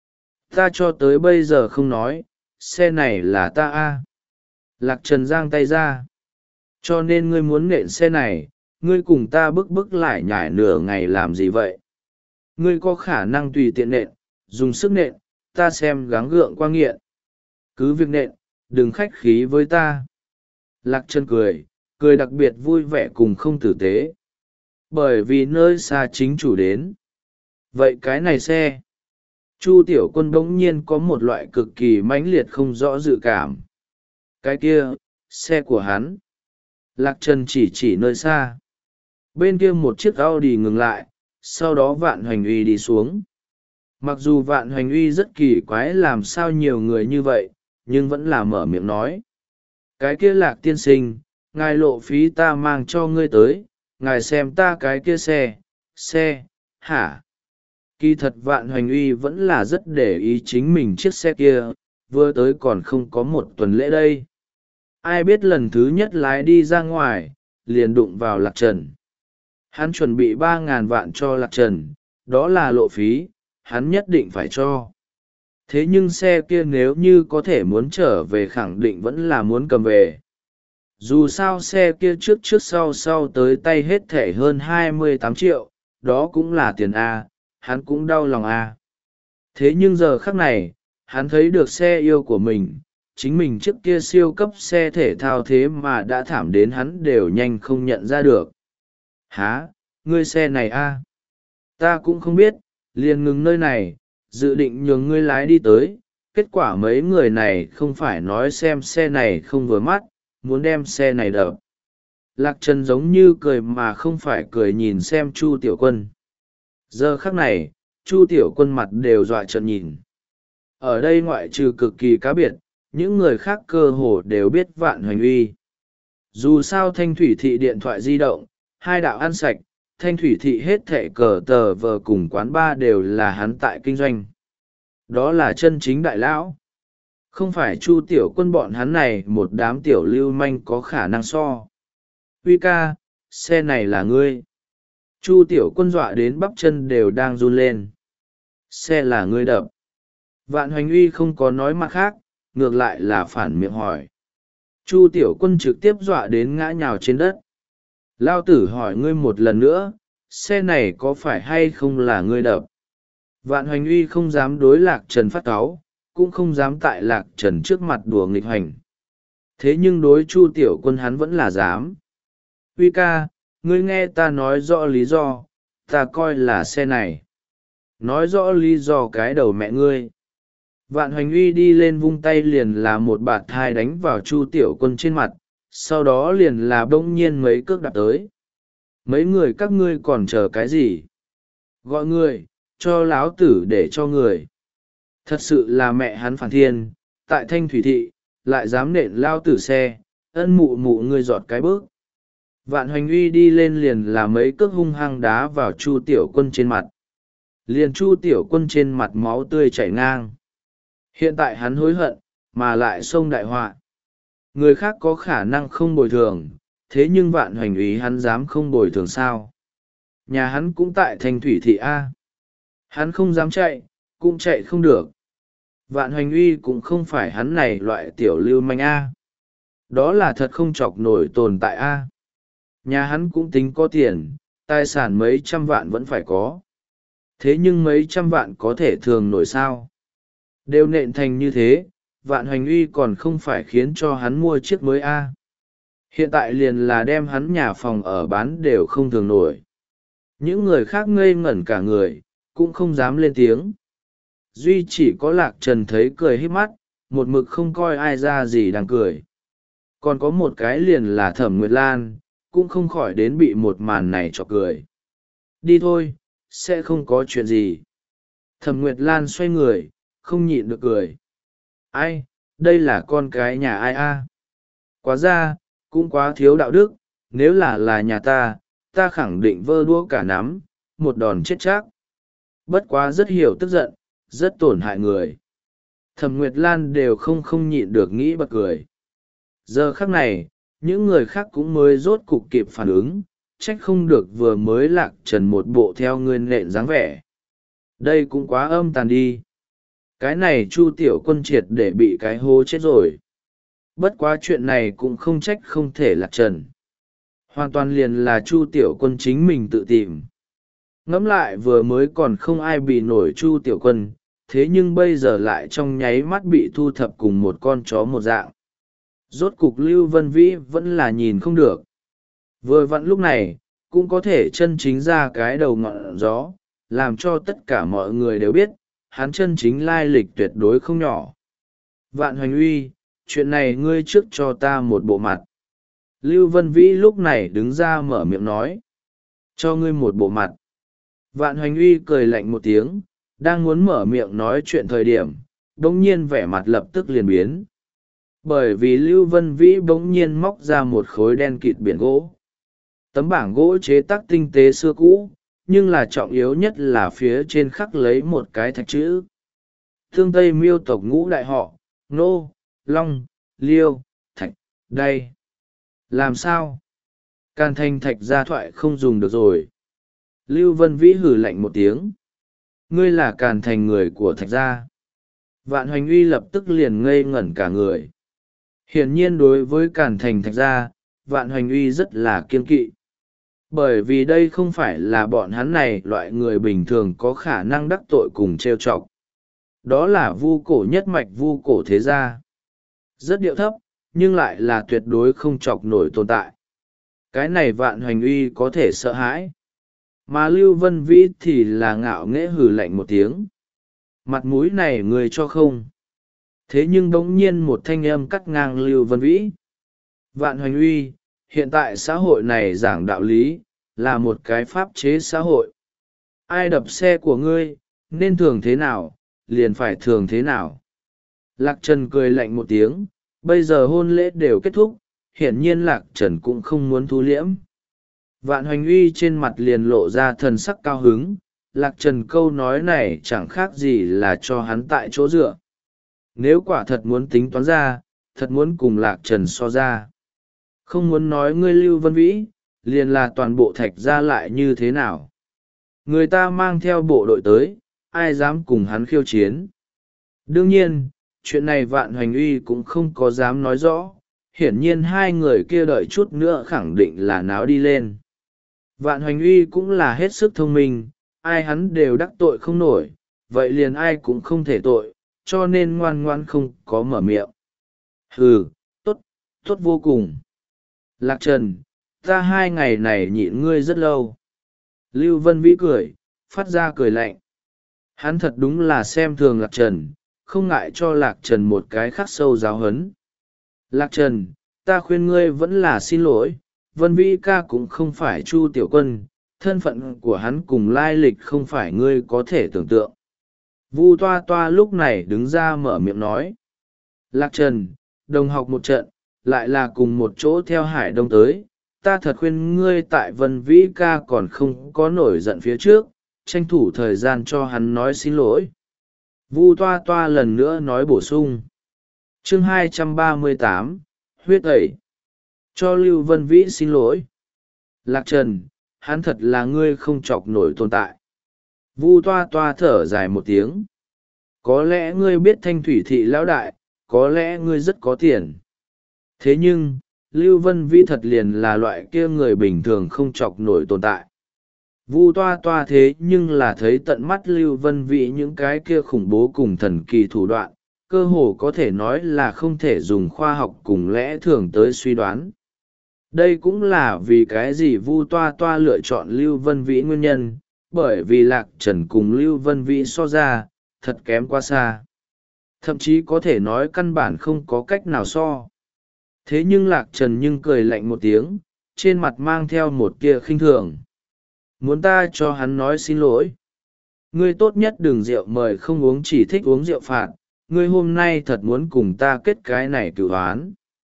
Ta cho tới bây giờ không nói, xe này là ta a. Lạc Trần giang tay ra. Cho nên ngươi muốn nện xe này, ngươi cùng ta bức bức lại nhải nửa ngày làm gì vậy? Ngươi có khả năng tùy tiện nện, dùng sức nện, ta xem gắng gượng qua nghiện. Cứ việc nện, đừng khách khí với ta. Lạc Trần cười, cười đặc biệt vui vẻ cùng không tử tế. Bởi vì nơi xa chính chủ đến. Vậy cái này xe. Chu Tiểu Quân bỗng nhiên có một loại cực kỳ mãnh liệt không rõ dự cảm. Cái kia, xe của hắn. Lạc Trần chỉ chỉ nơi xa. Bên kia một chiếc Audi ngừng lại, sau đó Vạn Hoành Uy đi xuống. Mặc dù Vạn Hoành Uy rất kỳ quái làm sao nhiều người như vậy, nhưng vẫn là mở miệng nói. Cái kia Lạc tiên sinh, ngài lộ phí ta mang cho ngươi tới, ngài xem ta cái kia xe, xe, hả? Kỳ thật Vạn Hoành Uy vẫn là rất để ý chính mình chiếc xe kia, vừa tới còn không có một tuần lễ đây. Ai biết lần thứ nhất lái đi ra ngoài, liền đụng vào Lạc Trần. Hắn chuẩn bị ba ngàn vạn cho Lạc Trần, đó là lộ phí, hắn nhất định phải cho. Thế nhưng xe kia nếu như có thể muốn trở về khẳng định vẫn là muốn cầm về. Dù sao xe kia trước trước sau sau tới tay hết thẻ hơn hai mươi tám triệu, đó cũng là tiền A, hắn cũng đau lòng A. Thế nhưng giờ khắc này, hắn thấy được xe yêu của mình, chính mình trước kia siêu cấp xe thể thao thế mà đã thảm đến hắn đều nhanh không nhận ra được. Hả, ngươi xe này A? Ta cũng không biết, liền ngừng nơi này, dự định nhường ngươi lái đi tới, kết quả mấy người này không phải nói xem xe này không vừa mắt, muốn đem xe này đập. Lạc Trần giống như cười mà không phải cười nhìn xem Chu Tiểu Quân. Giờ khắc này, Chu Tiểu Quân mặt đều dọa trợn nhìn. Ở đây ngoại trừ cực kỳ cá biệt, những người khác cơ hồ đều biết Vạn Hoành Uy. Dù sao Thanh Thủy Thị điện thoại di động, hai đạo ăn sạch, Thanh Thủy Thị hết thệ cờ tờ vờ cùng quán bar đều là hắn tại kinh doanh. Đó là chân chính đại lão. Không phải Chu Tiểu Quân bọn hắn này một đám tiểu lưu manh có khả năng so. Uy ca, xe này là ngươi. Chu Tiểu Quân dọa đến bắp chân đều đang run lên. Xe là ngươi đập. Vạn Hoành Uy không có nói mặt khác, ngược lại là phản miệng hỏi. Chu Tiểu Quân trực tiếp dọa đến ngã nhào trên đất. Lao tử hỏi ngươi một lần nữa, xe này có phải hay không là ngươi đập? Vạn Hoành Uy không dám đối Lạc Trần phát cáu, cũng không dám tại Lạc Trần trước mặt đùa nghịch hành. Thế nhưng đối Chu Tiểu Quân hắn vẫn là dám. Uy ca, ngươi nghe ta nói rõ lý do, ta coi là xe này. Nói rõ lý do cái đầu mẹ ngươi. Vạn Hoành Uy đi lên vung tay liền là một bạt thai đánh vào Chu Tiểu Quân trên mặt, sau đó liền là bỗng nhiên mấy cước đạp tới. Mấy người các ngươi còn chờ cái gì? Gọi người, cho láo tử để cho người. Thật sự là mẹ hắn phản thiên, tại Thanh Thủy Thị, lại dám nện lao tử xe, ân mụ mụ ngươi giọt cái bước. Vạn Hoành Uy đi lên liền là mấy cước hung hăng đá vào Chu Tiểu Quân trên mặt. Liền Chu Tiểu Quân trên mặt máu tươi chảy ngang. Hiện tại hắn hối hận, mà lại xông đại họa. Người khác có khả năng không bồi thường, thế nhưng Vạn Hoành Uy hắn dám không bồi thường sao? Nhà hắn cũng tại Thanh Thủy Thị A. Hắn không dám chạy, cũng chạy không được. Vạn Hoành Uy cũng không phải hắn này loại tiểu lưu manh A. Đó là thật không chọc nổi tồn tại A. Nhà hắn cũng tính có tiền, tài sản mấy trăm vạn vẫn phải có. Thế nhưng mấy trăm vạn có thể thường nổi sao? Đều nện thành như thế, Vạn Hoành Uy còn không phải khiến cho hắn mua chiếc mới A. Hiện tại liền là đem hắn nhà phòng ở bán đều không thường nổi. Những người khác ngây ngẩn cả người, cũng không dám lên tiếng. Duy chỉ có Lạc Trần thấy cười híp mắt, một mực không coi ai ra gì đang cười. Còn có một cái liền là Thẩm Nguyệt Lan, cũng không khỏi đến bị một màn này chọc cười. Đi thôi, sẽ không có chuyện gì. Thẩm Nguyệt Lan xoay người, không nhịn được cười. Ai, đây là con cái nhà ai a? Quá ra, cũng quá thiếu đạo đức, nếu là là nhà ta, ta khẳng định vơ đũa cả nắm, một đòn chết chắc. Bất quá rất hiểu tức giận, rất tổn hại người. Thẩm Nguyệt Lan đều không không nhịn được nghĩ bật cười. Giờ khắc này, những người khác cũng mới rốt cục kịp phản ứng, trách không được vừa mới Lạc Trần một bộ theo người nện dáng vẻ. Đây cũng quá âm tàn đi. Cái này Chu Tiểu Quân triệt để bị cái hố chết rồi. Bất quá chuyện này cũng không trách không thể Lạc Trần. Hoàn toàn liền là Chu Tiểu Quân chính mình tự tìm. Ngẫm lại vừa mới còn không ai bị nổi Chu Tiểu Quân, thế nhưng bây giờ lại trong nháy mắt bị thu thập cùng một con chó một dạng. Rốt cục Lưu Vân Vĩ vẫn là nhìn không được. Vừa vặn lúc này, cũng có thể chân chính ra cái đầu ngọn gió, làm cho tất cả mọi người đều biết, hắn chân chính lai lịch tuyệt đối không nhỏ. Vạn Hoành Uy, chuyện này ngươi trước cho ta một bộ mặt. Lưu Vân Vĩ lúc này đứng ra mở miệng nói. Cho ngươi một bộ mặt. Vạn Hoành Uy cười lạnh một tiếng, đang muốn mở miệng nói chuyện thời điểm, bỗng nhiên vẻ mặt lập tức liền biến. Bởi vì Lưu Vân Vĩ bỗng nhiên móc ra một khối đen kịt biển gỗ. Tấm bảng gỗ chế tác tinh tế xưa cũ, nhưng là trọng yếu nhất là phía trên khắc lấy một cái thạch chữ. Thương Tây Miêu tộc ngũ đại họ, Nô, Long, Liêu, Thạch, đây. Làm sao? Càn Thành Thạch gia thoại không dùng được rồi. Lưu Vân Vĩ hử lạnh một tiếng. Ngươi là Càn Thành người của Thạch gia. Vạn Hoành Uy lập tức liền ngây ngẩn cả người. Hiển nhiên đối với Càn Thành Thạch gia, Vạn Hoành Uy rất là kiên kỵ. Bởi vì đây không phải là bọn hắn này loại người bình thường có khả năng đắc tội cùng trêu chọc. Đó là vu cổ nhất mạch vu cổ thế gia. Rất điệu thấp, nhưng lại là tuyệt đối không chọc nổi tồn tại. Cái này Vạn Hoành Uy có thể sợ hãi. Mà Lưu Vân Vĩ thì là ngạo nghễ hừ lạnh một tiếng. Mặt mũi này người cho không. Thế nhưng bỗng nhiên một thanh âm cắt ngang Lưu Vân Vĩ. Vạn Hoành Uy, hiện tại xã hội này giảng đạo lý, là một cái pháp chế xã hội. Ai đập xe của ngươi, nên thường thế nào, liền phải thường thế nào. Lạc Trần cười lạnh một tiếng, bây giờ hôn lễ đều kết thúc, hiển nhiên Lạc Trần cũng không muốn thu liễm. Vạn Hoành Uy trên mặt liền lộ ra thần sắc cao hứng, Lạc Trần câu nói này chẳng khác gì là cho hắn tại chỗ dựa. Nếu quả thật muốn tính toán ra, thật muốn cùng Lạc Trần so ra. Không muốn nói ngươi Lưu Vân Vĩ, liền là toàn bộ Thạch gia lại như thế nào. Người ta mang theo bộ đội tới, ai dám cùng hắn khiêu chiến. Đương nhiên, chuyện này Vạn Hoành Uy cũng không có dám nói rõ, hiển nhiên hai người kia đợi chút nữa khẳng định là náo đi lên. Vạn Hoành Uy cũng là hết sức thông minh, ai hắn đều đắc tội không nổi, vậy liền ai cũng không thể tội, cho nên ngoan ngoan không có mở miệng. Hừ, tốt, tốt vô cùng. Lạc Trần, ta hai ngày này nhịn ngươi rất lâu. Lưu Vân Vĩ cười, phát ra cười lạnh. Hắn thật đúng là xem thường Lạc Trần, không ngại cho Lạc Trần một cái khắc sâu giáo hấn. Lạc Trần, ta khuyên ngươi vẫn là xin lỗi, Vân Vĩ ca cũng không phải Chu Tiểu Quân, thân phận của hắn cùng lai lịch không phải ngươi có thể tưởng tượng. Vu Toa Toa lúc này đứng ra mở miệng nói. Lạc Trần, đồng học một trận, lại là cùng một chỗ theo Hải Đông tới, ta thật khuyên ngươi tại Vân Vĩ ca còn không có nổi giận phía trước, tranh thủ thời gian cho hắn nói xin lỗi. Vu Toa Toa lần nữa nói bổ sung. Chương hai trăm ba mươi tám, huyết ẩy. Cho Lưu Vân Vĩ xin lỗi. Lạc Trần, hắn thật là ngươi không chọc nổi tồn tại. Vu toa toa thở dài một tiếng. Có lẽ ngươi biết Thanh Thủy thị lão đại, có lẽ ngươi rất có tiền. Thế nhưng, Lưu Vân Vĩ thật liền là loại kia người bình thường không chọc nổi tồn tại. Vu toa toa thế nhưng là thấy tận mắt Lưu Vân Vĩ những cái kia khủng bố cùng thần kỳ thủ đoạn, cơ hồ có thể nói là không thể dùng khoa học cùng lẽ thường tới suy đoán. Đây cũng là vì cái gì Vu toa toa lựa chọn Lưu Vân Vĩ nguyên nhân, bởi vì Lạc Trần cùng Lưu Vân Vĩ so ra, thật kém quá xa. Thậm chí có thể nói căn bản không có cách nào so. Thế nhưng Lạc Trần nhưng cười lạnh một tiếng, trên mặt mang theo một tia khinh thường. Muốn ta cho hắn nói xin lỗi. Ngươi tốt nhất đừng rượu mời không uống, chỉ thích uống rượu phạt. Ngươi hôm nay thật muốn cùng ta kết cái này cửu oán.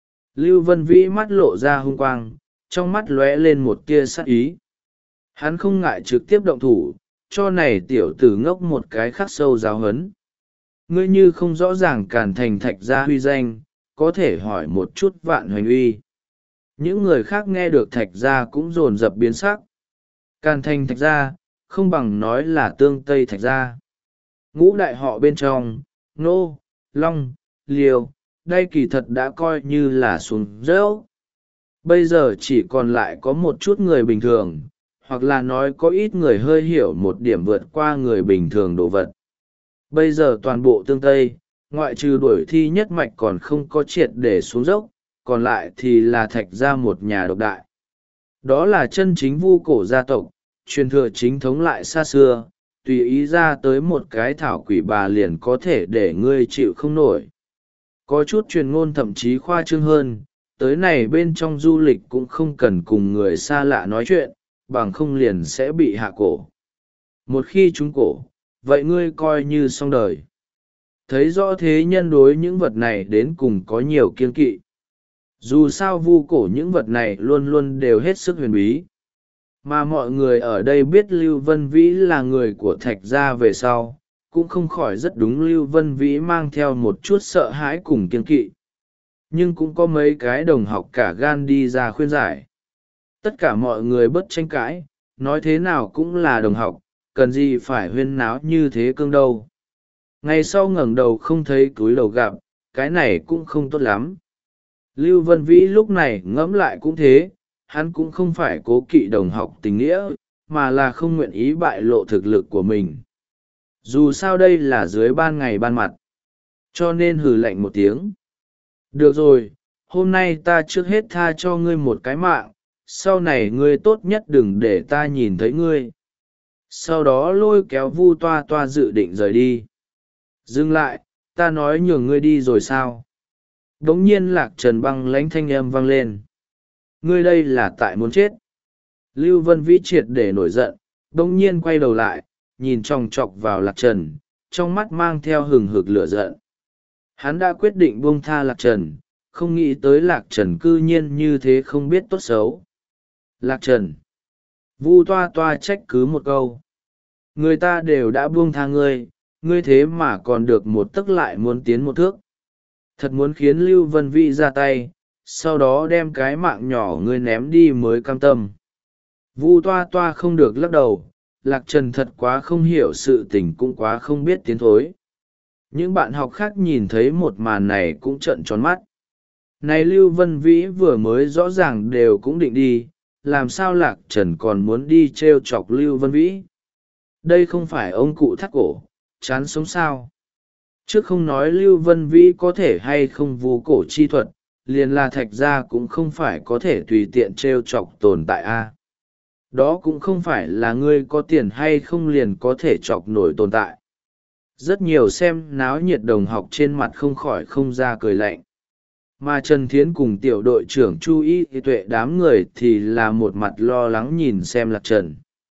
Lưu Vân Vĩ mắt lộ ra hung quang, trong mắt lóe lên một tia sát ý. Hắn không ngại trực tiếp động thủ, cho này tiểu tử ngốc một cái khắc sâu giáo huấn. Ngươi như không rõ ràng Càn Thành Thạch Gia huy danh, có thể hỏi một chút Vạn Hoành Uy. Những người khác nghe được Thạch Gia cũng dồn dập biến sắc. Càn Thành Thạch Gia, không bằng nói là Tương Tây Thạch Gia. Ngũ đại họ bên trong, Nô, Long, Liêu, đây kỳ thật đã coi như là xuống dốc. Bây giờ chỉ còn lại có một chút người bình thường, hoặc là nói có ít người hơi hiểu một điểm vượt qua người bình thường đồ vật. Bây giờ toàn bộ Tương Tây, ngoại trừ đuổi thi nhất mạch còn không có triệt để xuống dốc, còn lại thì là Thạch Gia một nhà độc đại. Đó là chân chính vu cổ gia tộc, truyền thừa chính thống lại xa xưa, tùy ý ra tới một cái thảo quỷ bà liền có thể để ngươi chịu không nổi. Có chút truyền ngôn thậm chí khoa trương hơn, tới này bên trong du lịch cũng không cần cùng người xa lạ nói chuyện, bằng không liền sẽ bị hạ cổ. Một khi trúng cổ, vậy ngươi coi như xong đời. Thấy rõ thế nhân đối những vật này đến cùng có nhiều kiên kỵ. Dù sao vu cổ những vật này luôn luôn đều hết sức huyền bí. Mà mọi người ở đây biết Lưu Vân Vĩ là người của Thạch Gia về sau, cũng không khỏi rất đúng Lưu Vân Vĩ mang theo một chút sợ hãi cùng kiên kỵ. Nhưng cũng có mấy cái đồng học cả gan đi ra khuyên giải. Tất cả mọi người bất tranh cãi, nói thế nào cũng là đồng học, cần gì phải huyên náo như thế cương đâu. Ngày sau ngẩng đầu không thấy túi đầu gặp, cái này cũng không tốt lắm. Lưu Vân Vĩ lúc này ngẫm lại cũng thế, hắn cũng không phải cố kỵ đồng học tình nghĩa, mà là không nguyện ý bại lộ thực lực của mình. Dù sao đây là dưới ban ngày ban mặt, cho nên hừ lạnh một tiếng. Được rồi, hôm nay ta trước hết tha cho ngươi một cái mạng, sau này ngươi tốt nhất đừng để ta nhìn thấy ngươi. Sau đó lôi kéo Vu toa toa dự định rời đi. Dừng lại, ta nói nhường ngươi đi rồi sao? Đống nhiên Lạc Trần băng lãnh thanh âm vang lên. Ngươi đây là tại muốn chết. Lưu Vân Vĩ triệt để nổi giận, đống nhiên quay đầu lại, nhìn chòng chọc vào Lạc Trần, trong mắt mang theo hừng hực lửa giận. Hắn đã quyết định buông tha Lạc Trần, không nghĩ tới Lạc Trần cư nhiên như thế không biết tốt xấu. Lạc Trần. Vu toa toa trách cứ một câu. Người ta đều đã buông tha ngươi, ngươi thế mà còn được một tấc lại muốn tiến một thước. Thật muốn khiến Lưu Vân Vĩ ra tay, sau đó đem cái mạng nhỏ ngươi ném đi mới cam tâm. Vu toa toa không được lắc đầu, Lạc Trần thật quá không hiểu sự tình, cũng quá không biết tiến thối. Những bạn học khác nhìn thấy một màn này cũng trợn tròn mắt. Này Lưu Vân Vĩ vừa mới rõ ràng đều cũng định đi, làm sao Lạc Trần còn muốn đi trêu chọc Lưu Vân Vĩ? Đây không phải ông cụ thắt cổ, chán sống sao? Trước không nói Lưu Vân Vĩ có thể hay không vu cổ chi thuật, liền là Thạch Gia cũng không phải có thể tùy tiện trêu chọc tồn tại a. Đó cũng không phải là ngươi có tiền hay không liền có thể chọc nổi tồn tại. Rất nhiều xem náo nhiệt đồng học trên mặt không khỏi không ra cười lạnh. Mà Trần Thiến cùng tiểu đội trưởng Chu Y Tuệ đám người thì là một mặt lo lắng nhìn xem Lạc Trần.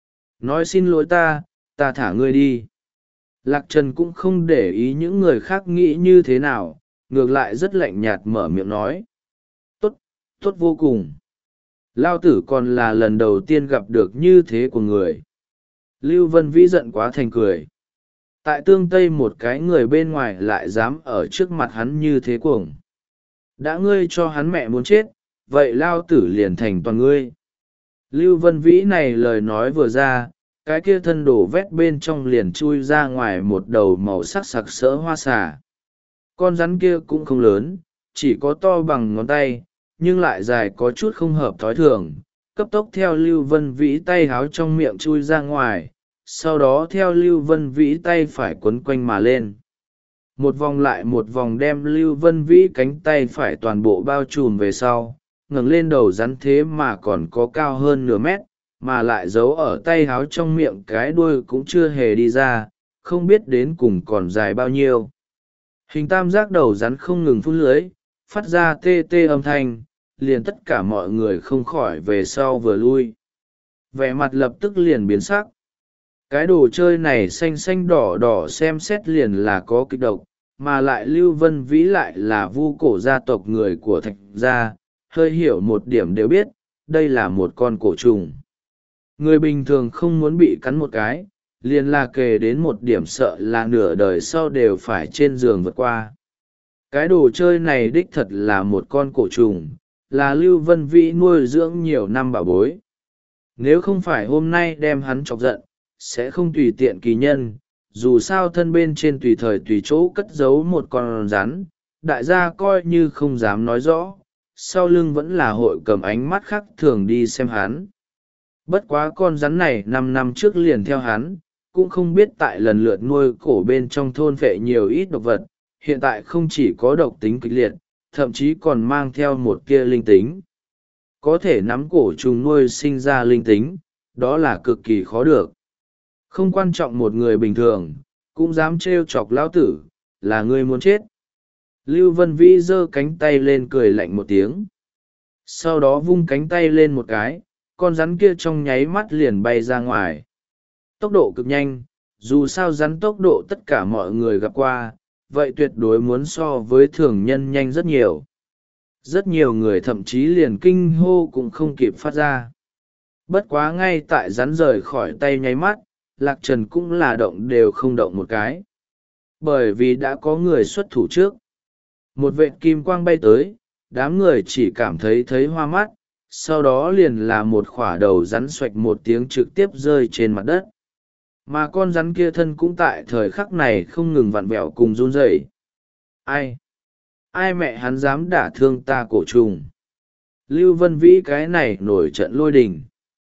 Nói xin lỗi ta, ta thả ngươi đi. Lạc Trần cũng không để ý những người khác nghĩ như thế nào, ngược lại rất lạnh nhạt mở miệng nói. Tốt, tốt vô cùng. Lao tử còn là lần đầu tiên gặp được như thế của người. Lưu Vân Vĩ giận quá thành cười. Tại Tương Tây một cái người bên ngoài lại dám ở trước mặt hắn như thế cuồng. Đã ngươi cho hắn mẹ muốn chết, vậy Lao tử liền thành toàn ngươi. Lưu Vân Vĩ này lời nói vừa ra, cái kia thân đổ vét bên trong liền chui ra ngoài một đầu màu sắc sặc sỡ hoa xà. Con rắn kia cũng không lớn, chỉ có to bằng ngón tay, nhưng lại dài có chút không hợp thói thường, cấp tốc theo Lưu Vân Vĩ tay háo trong miệng chui ra ngoài, sau đó theo Lưu Vân Vĩ tay phải quấn quanh mà lên. Một vòng lại một vòng đem Lưu Vân Vĩ cánh tay phải toàn bộ bao trùm về sau, ngẩng lên đầu rắn thế mà còn có cao hơn nửa mét, mà lại giấu ở tay háo trong miệng cái đuôi cũng chưa hề đi ra, không biết đến cùng còn dài bao nhiêu. Hình tam giác đầu rắn không ngừng phun lưới, phát ra tê tê âm thanh, liền tất cả mọi người không khỏi về sau vừa lui. Vẻ mặt lập tức liền biến sắc. Cái đồ chơi này xanh xanh đỏ đỏ xem xét liền là có kịch độc, mà lại Lưu Vân Vĩ lại là vu cổ gia tộc người của Thạch gia, hơi hiểu một điểm đều biết, đây là một con cổ trùng. Người bình thường không muốn bị cắn một cái, liền là kề đến một điểm sợ là nửa đời sau đều phải trên giường vượt qua. Cái đồ chơi này đích thật là một con cổ trùng, là Lưu Vân Vĩ nuôi dưỡng nhiều năm bảo bối. Nếu không phải hôm nay đem hắn chọc giận, sẽ không tùy tiện kỳ nhân, dù sao thân bên trên tùy thời tùy chỗ cất giấu một con rắn, đại gia coi như không dám nói rõ, sau lưng vẫn là hội cầm ánh mắt khác thường đi xem hắn. Bất quá con rắn này năm năm trước liền theo hắn, cũng không biết tại lần lượt nuôi cổ bên trong thôn phệ nhiều ít độc vật, hiện tại không chỉ có độc tính kịch liệt, thậm chí còn mang theo một kia linh tính. Có thể nắm cổ trùng nuôi sinh ra linh tính, đó là cực kỳ khó được. Không quan trọng một người bình thường, cũng dám trêu chọc lão tử, là ngươi muốn chết. Lưu Vân Vĩ giơ cánh tay lên cười lạnh một tiếng. Sau đó vung cánh tay lên một cái, con rắn kia trong nháy mắt liền bay ra ngoài. Tốc độ cực nhanh, dù sao rắn tốc độ tất cả mọi người gặp qua, vậy tuyệt đối muốn so với thường nhân nhanh rất nhiều. Rất nhiều người thậm chí liền kinh hô cũng không kịp phát ra. Bất quá ngay tại rắn rời khỏi tay nháy mắt, Lạc Trần cũng là động đều không động một cái. Bởi vì đã có người xuất thủ trước. Một vệt kim quang bay tới, đám người chỉ cảm thấy thấy hoa mắt, sau đó liền là một khỏa đầu rắn xoạch một tiếng trực tiếp rơi trên mặt đất. Mà con rắn kia thân cũng tại thời khắc này không ngừng vặn vẹo cùng run rẩy. Ai? Ai mẹ hắn dám đả thương ta cổ trùng? Lưu Vân Vĩ cái này nổi trận lôi đình.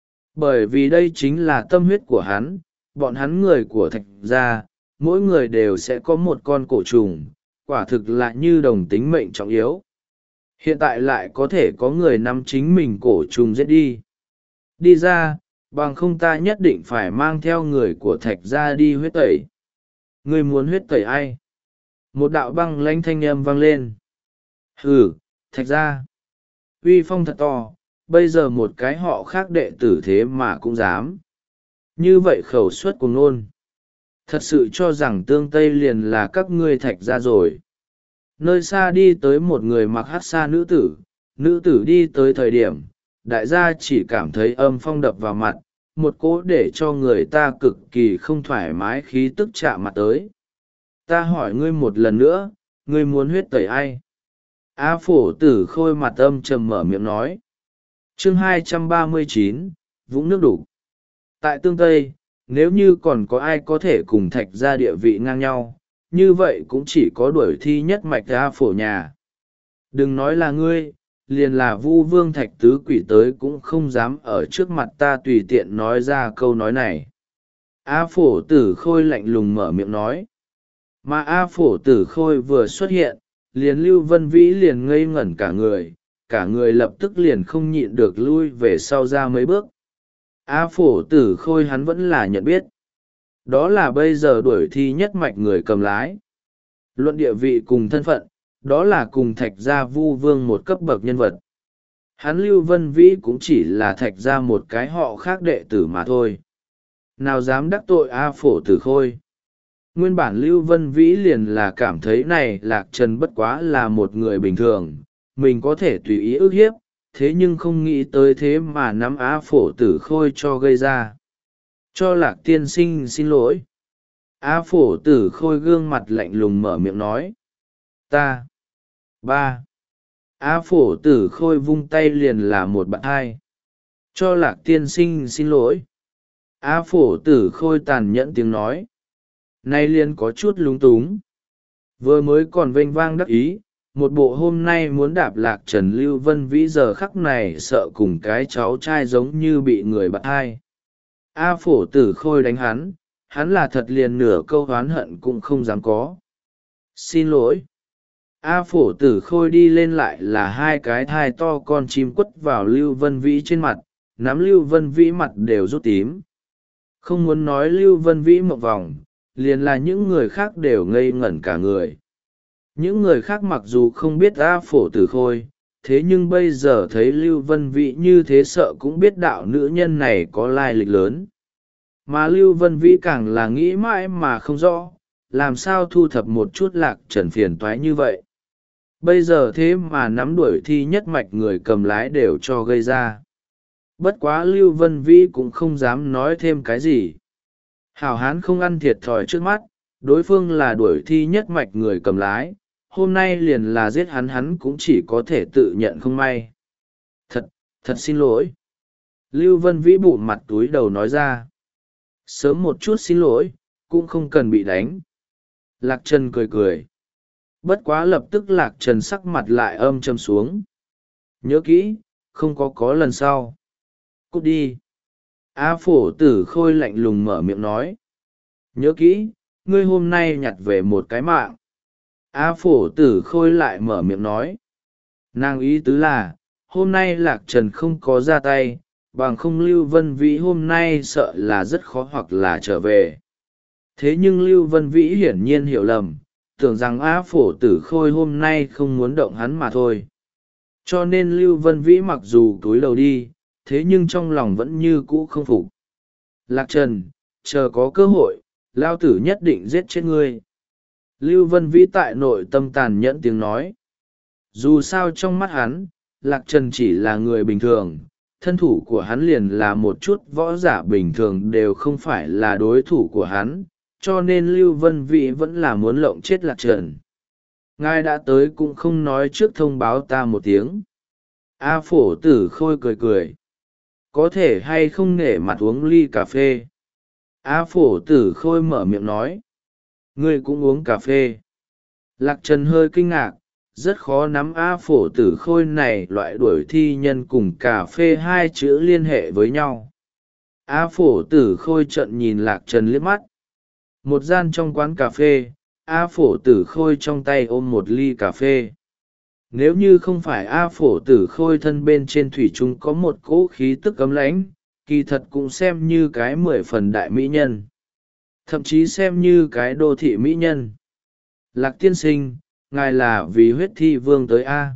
Bởi vì đây chính là tâm huyết của hắn, bọn hắn người của Thạch gia, mỗi người đều sẽ có một con cổ trùng, quả thực là như đồng tính mệnh trọng yếu. Hiện tại lại có thể có người nắm chính mình cổ trùng giết đi. Đi ra, bằng không ta nhất định phải mang theo người của Thạch gia đi huyết tẩy. Ngươi muốn huyết tẩy ai? Một đạo băng lãnh thanh âm vang lên. Hừ, Thạch gia. Uy phong thật to, bây giờ một cái họ khác đệ tử thế mà cũng dám. Như vậy khẩu suất của ngôn. Thật sự cho rằng tương tây liền là các ngươi Thạch gia rồi. Nơi xa đi tới một người mặc hắc sa nữ tử, nữ tử đi tới thời điểm, đại gia chỉ cảm thấy âm phong đập vào mặt, một cỗ để cho người ta cực kỳ không thoải mái khí tức chạm mặt tới. Ta hỏi ngươi một lần nữa, ngươi muốn huyết tẩy ai? A Phổ Tử Khôi mặt âm trầm mở miệng nói. Chương hai trăm ba mươi chín, vũng nước đủ. Tại tương Tây, nếu như còn có ai có thể cùng Thạch gia địa vị ngang nhau, như vậy cũng chỉ có đuổi thi nhất mạch A Phổ nhà. Đừng nói là ngươi, liền là Vu Vương Thạch tứ quỷ tới cũng không dám ở trước mặt ta tùy tiện nói ra câu nói này. A Phổ Tử Khôi lạnh lùng mở miệng nói. Mà A Phổ Tử Khôi vừa xuất hiện, liền Lưu Vân Vĩ liền ngây ngẩn cả người, cả người lập tức liền không nhịn được lui về sau ra mấy bước. A Phổ Tử Khôi hắn vẫn là nhận biết. Đó là bây giờ đuổi thi nhất mạch người cầm lái. Luận địa vị cùng thân phận, đó là cùng Thạch gia Vu Vương một cấp bậc nhân vật. Hắn Lưu Vân Vĩ cũng chỉ là Thạch gia một cái họ khác đệ tử mà thôi. Nào dám đắc tội A Phổ Tử Khôi. Nguyên bản Lưu Vân Vĩ liền là cảm thấy này Lạc Trần bất quá là một người bình thường, mình có thể tùy ý ức hiếp, thế nhưng không nghĩ tới thế mà nắm A Phổ Tử Khôi cho gây ra. Cho Lạc tiên sinh xin lỗi. A Phổ Tử Khôi gương mặt lạnh lùng mở miệng nói. Ta. Ba. A Phổ Tử Khôi vung tay liền là một bạn hai. cho Lạc tiên sinh xin lỗi. A phổ tử khôi tàn nhẫn tiếng nói. Nay liền có chút lúng túng. Vừa mới còn vênh vang đắc ý, một bộ hôm nay muốn đạp Lạc Trần Lưu Vân Vĩ giờ khắc này sợ cùng cái cháu trai giống như bị người bắt hai. A phổ tử khôi đánh hắn, hắn là thật liền nửa câu oán hận cũng không dám có. Xin lỗi. A phổ tử khôi đi lên lại là hai cái thai to con chim quất vào Lưu Vân Vĩ trên mặt, nắm Lưu Vân Vĩ mặt đều rút tím. Không muốn nói Lưu Vân Vĩ một vòng, liền là những người khác đều ngây ngẩn cả người. Những người khác mặc dù không biết A phổ tử khôi, thế nhưng bây giờ thấy Lưu Vân Vĩ như thế sợ cũng biết đạo nữ nhân này có lai lịch lớn. Mà Lưu Vân Vĩ càng là nghĩ mãi mà không rõ, làm sao thu thập một chút Lạc Trần phiền toái như vậy. Bây giờ thế mà nắm đuổi thi nhất mạch người cầm lái đều cho gây ra. Bất quá Lưu Vân Vĩ cũng không dám nói thêm cái gì. Hảo hán không ăn thiệt thòi trước mắt, đối phương là đuổi thi nhất mạch người cầm lái, hôm nay liền là giết hắn hắn cũng chỉ có thể tự nhận không may. Thật, thật xin lỗi. Lưu Vân Vĩ bụng mặt túi đầu nói ra. Sớm một chút xin lỗi, cũng không cần bị đánh. Lạc Trần cười cười. Bất quá lập tức Lạc Trần sắc mặt lại âm trầm xuống. Nhớ kỹ, không có có lần sau. Cút đi. A phổ tử khôi lạnh lùng mở miệng nói. Nhớ kỹ, ngươi hôm nay nhặt về một cái mạng. A phổ tử khôi lại mở miệng nói. Nàng ý tứ là, hôm nay Lạc Trần không có ra tay, bằng không Lưu Vân Vĩ hôm nay sợ là rất khó hoặc là trở về. Thế nhưng Lưu Vân Vĩ hiển nhiên hiểu lầm, tưởng rằng A phổ tử khôi hôm nay không muốn động hắn mà thôi. Cho nên Lưu Vân Vĩ mặc dù túi đầu đi, thế nhưng trong lòng vẫn như cũ không phục. Lạc Trần, chờ có cơ hội, lao tử nhất định giết chết ngươi. Lưu Vân Vĩ tại nội tâm tàn nhẫn tiếng nói. Dù sao trong mắt hắn, Lạc Trần chỉ là người bình thường, thân thủ của hắn liền là một chút võ giả bình thường đều không phải là đối thủ của hắn, cho nên Lưu Vân Vĩ vẫn là muốn lộng chết Lạc Trần. Ngài đã tới cũng không nói trước thông báo ta một tiếng. A phổ tử khôi cười cười. Có thể hay không nể mặt uống ly cà phê? A phổ tử khôi mở miệng nói. Ngươi cũng uống cà phê. Lạc Trần hơi kinh ngạc, rất khó nắm A phổ tử khôi này loại đuổi thi nhân cùng cà phê hai chữ liên hệ với nhau. A phổ tử khôi trợn nhìn Lạc Trần liếc mắt. Một gian trong quán cà phê, A phổ tử khôi trong tay ôm một ly cà phê. Nếu như không phải A phổ tử khôi thân bên trên thủy chung có một cỗ khí tức cấm lãnh, kỳ thật cũng xem như cái mười phần đại mỹ nhân. Thậm chí xem như cái đô thị mỹ nhân. Lạc tiên sinh, ngài là vì huyết thi vương tới A.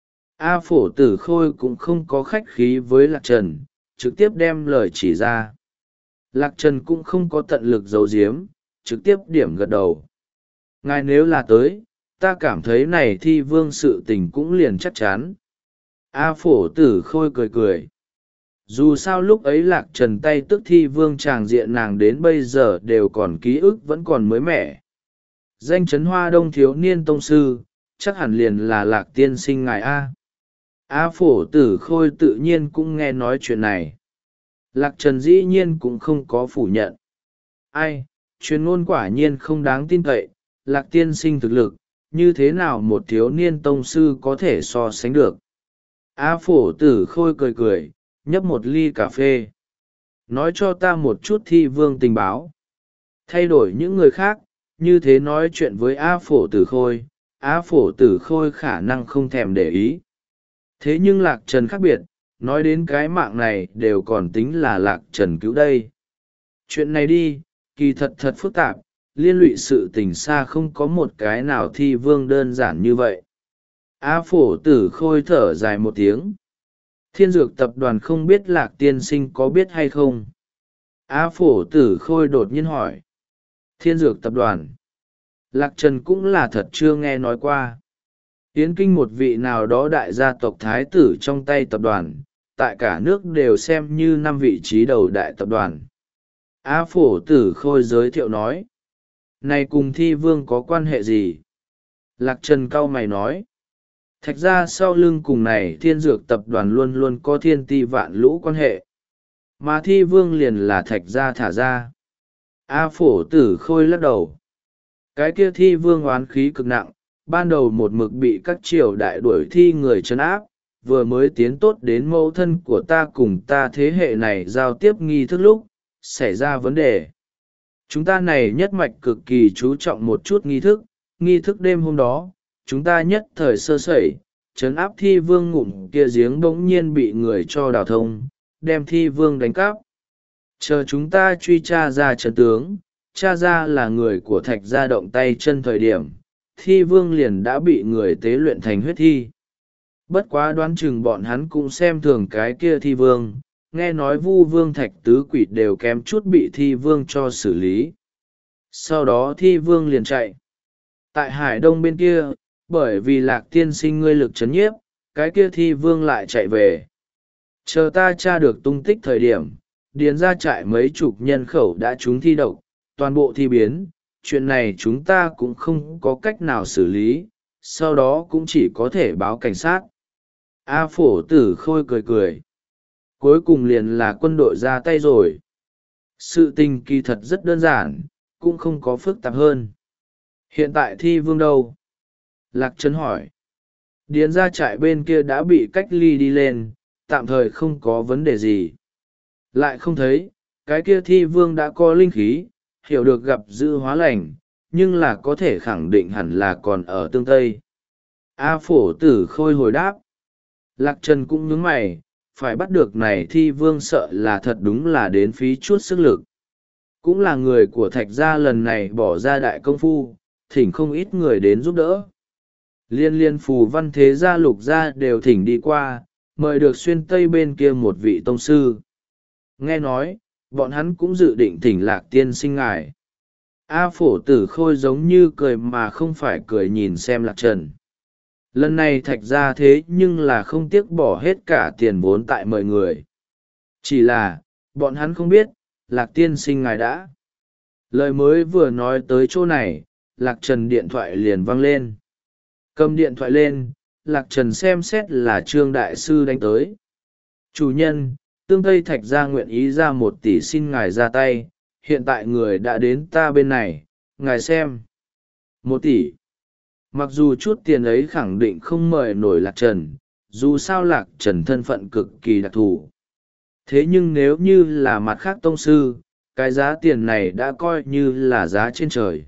A phổ tử khôi cũng không có khách khí với Lạc Trần, trực tiếp đem lời chỉ ra. Lạc Trần cũng không có tận lực giấu giếm, trực tiếp điểm gật đầu. Ngài nếu là tới, ta cảm thấy này thi vương sự tình cũng liền chắc chắn. A phổ tử khôi cười cười. Dù sao lúc ấy Lạc Trần tay tức thi vương tràng diện nàng đến bây giờ đều còn ký ức vẫn còn mới mẻ. Danh chấn hoa đông thiếu niên tông sư, chắc hẳn liền là Lạc tiên sinh ngài A. A phổ tử khôi tự nhiên cũng nghe nói chuyện này. Lạc Trần dĩ nhiên cũng không có phủ nhận. Ai, truyền ngôn quả nhiên không đáng tin cậy, Lạc tiên sinh thực lực, như thế nào một thiếu niên tông sư có thể so sánh được. A phổ tử khôi cười cười, nhấp một ly cà phê. Nói cho ta một chút thi vương tình báo. Thay đổi những người khác, như thế nói chuyện với A phổ tử khôi, A phổ tử khôi khả năng không thèm để ý. Thế nhưng Lạc Trần khác biệt, nói đến cái mạng này đều còn tính là Lạc Trần cứu đây. Chuyện này đi, kỳ thật thật phức tạp, liên lụy sự tình xa không có một cái nào thi vương đơn giản như vậy. A phổ tử khôi thở dài một tiếng. Thiên dược tập đoàn không biết Lạc tiên sinh có biết hay không? A phổ tử khôi đột nhiên hỏi. Thiên dược tập đoàn. Lạc Trần cũng là thật chưa nghe nói qua. Yến Kinh một vị nào đó đại gia tộc thái tử trong tay tập đoàn, tại cả nước đều xem như năm vị trí đầu đại tập đoàn. A phổ tử khôi giới thiệu nói. Này cùng thi vương có quan hệ gì? Lạc Trần cau mày nói. Thạch ra sau lưng cùng này thiên dược tập đoàn luôn luôn có thiên ti vạn lũ quan hệ. mà thi vương liền là thạch gia thả ra. A phổ tử khôi lắc đầu. Cái kia thi vương oán khí cực nặng, ban đầu một mực bị các triều đại đuổi thi người trấn áp, vừa mới tiến tốt đến mẫu thân của ta cùng ta thế hệ này giao tiếp nghi thức lúc xảy ra vấn đề. Chúng ta này nhất mạch cực kỳ chú trọng một chút nghi thức, nghi thức đêm hôm đó chúng ta nhất thời sơ sẩy, trấn áp thi vương ngụm kia giếng bỗng nhiên bị người cho đào thông, đem thi vương đánh cắp. Chờ chúng ta truy tra ra trận tướng, tra ra là người của thạch gia động tay chân thời điểm, thi vương liền đã bị người tế luyện thành huyết thi. Bất quá đoán chừng bọn hắn cũng xem thường cái kia thi vương, nghe nói vu vương thạch tứ quỷ đều kém chút bị thi vương cho xử lý. Sau đó thi vương liền chạy. Tại Hải Đông bên kia, bởi vì Lạc tiên sinh ngươi lực chấn nhiếp, cái kia thi vương lại chạy về. Chờ ta tra được tung tích thời điểm, điền ra trại mấy chục nhân khẩu đã trúng thi độc, toàn bộ thi biến, chuyện này chúng ta cũng không có cách nào xử lý, sau đó cũng chỉ có thể báo cảnh sát. A phổ tử khôi cười cười. Cuối cùng liền là quân đội ra tay rồi. Sự tình kỳ thật rất đơn giản, cũng không có phức tạp hơn. Hiện tại thi vương đâu? Lạc Trấn hỏi. Điền ra trại bên kia đã bị cách ly đi lên, tạm thời không có vấn đề gì. Lại không thấy, cái kia thi vương đã có linh khí, hiểu được gặp dư hóa lành, nhưng là có thể khẳng định hẳn là còn ở tương tây. A phổ tử khôi hồi đáp. Lạc Trần cũng nhướng mày, phải bắt được này thi vương sợ là thật đúng là đến phí chút sức lực. Cũng là người của thạch gia lần này bỏ ra đại công phu, thỉnh không ít người đến giúp đỡ. Liên liên phù văn thế gia lục gia đều thỉnh đi qua, mời được xuyên tây bên kia một vị tông sư. Nghe nói, bọn hắn cũng dự định thỉnh Lạc tiên sinh ngài. A phổ tử khôi giống như cười mà không phải cười nhìn xem Lạc Trần. Lần này thạch ra thế nhưng là không tiếc bỏ hết cả tiền vốn tại mời người. Chỉ là, bọn hắn không biết, Lạc tiên sinh ngài đã. Lời mới vừa nói tới chỗ này, Lạc Trần điện thoại liền vang lên. Cầm điện thoại lên, Lạc Trần xem xét là Trương Đại Sư đánh tới. Chủ nhân, tương tây thạch gia nguyện ý ra một tỷ xin ngài ra tay, hiện tại người đã đến ta bên này, ngài xem. Một tỷ. Mặc dù chút tiền ấy khẳng định không mời nổi Lạc Trần, dù sao Lạc Trần thân phận cực kỳ đặc thù. Thế nhưng nếu như là mặt khác tông sư, cái giá tiền này đã coi như là giá trên trời.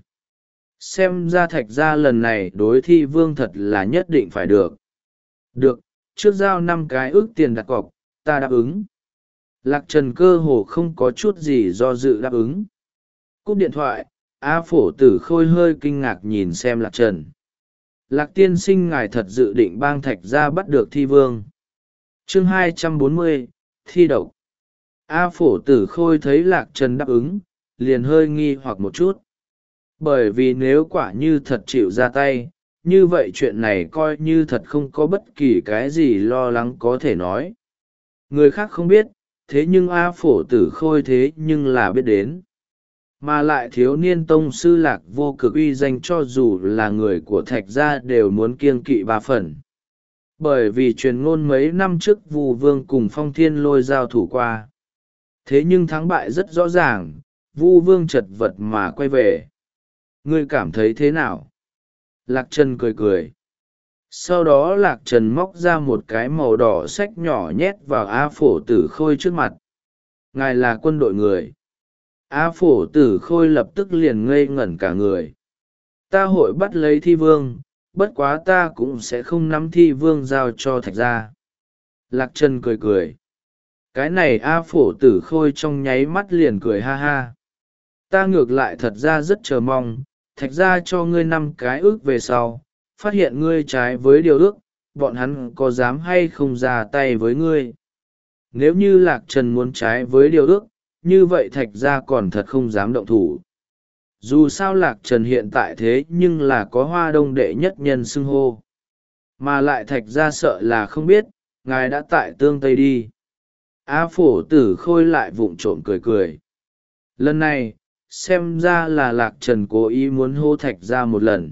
Xem ra thạch gia lần này đối thi vương thật là nhất định phải được. Được, trước giao năm cái ước tiền đặt cọc, ta đáp ứng. Lạc Trần cơ hồ không có chút gì do dự đáp ứng. Cúp điện thoại, A phổ tử khôi hơi kinh ngạc nhìn xem Lạc Trần. Lạc tiên sinh ngài thật dự định bang thạch gia bắt được thi vương. Chương hai trăm bốn mươi, thi độc. A phổ tử khôi thấy Lạc Trần đáp ứng, liền hơi nghi hoặc một chút. Bởi vì nếu quả như thật chịu ra tay, như vậy chuyện này coi như thật không có bất kỳ cái gì lo lắng có thể nói. Người khác không biết, thế nhưng A phổ tử khôi thế nhưng là biết đến. Mà lại thiếu niên tông sư Lạc vô cực uy danh cho dù là người của thạch gia đều muốn kiêng kỵ ba phần. Bởi vì truyền ngôn mấy năm trước Vu Vương cùng Phong Thiên Lôi giao thủ qua. Thế nhưng thắng bại rất rõ ràng, Vu Vương chật vật mà quay về. Ngươi cảm thấy thế nào? Lạc Trần cười cười. Sau đó Lạc Trần móc ra một cái màu đỏ sách nhỏ nhét vào A phổ tử khôi trước mặt. Ngài là quân đội người. A phổ tử khôi lập tức liền ngây ngẩn cả người. Ta hội bắt lấy thi vương, bất quá ta cũng sẽ không nắm thi vương giao cho thạch gia. Lạc Trần cười cười. Cái này A phổ tử khôi trong nháy mắt liền cười ha ha. Ta ngược lại thật ra rất chờ mong, thạch gia cho ngươi năm cái ước về sau, phát hiện ngươi trái với điều ước, bọn hắn có dám hay không ra tay với ngươi. Nếu như Lạc Trần muốn trái với điều ước, như vậy thạch gia còn thật không dám động thủ. Dù sao Lạc Trần hiện tại thế nhưng là có hoa đông đệ nhất nhân xưng hô. Mà lại thạch gia sợ là không biết, ngài đã tại tương tây đi. A phổ tử khôi lại vụng trộm cười cười. Lần này, xem ra là Lạc Trần cố ý muốn hô thạch gia một lần.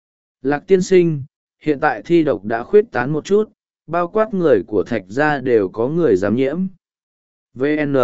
Lạc tiên sinh, hiện tại thi độc đã khuyết tán một chút, bao quát người của thạch gia đều có người dám nhiễm. vn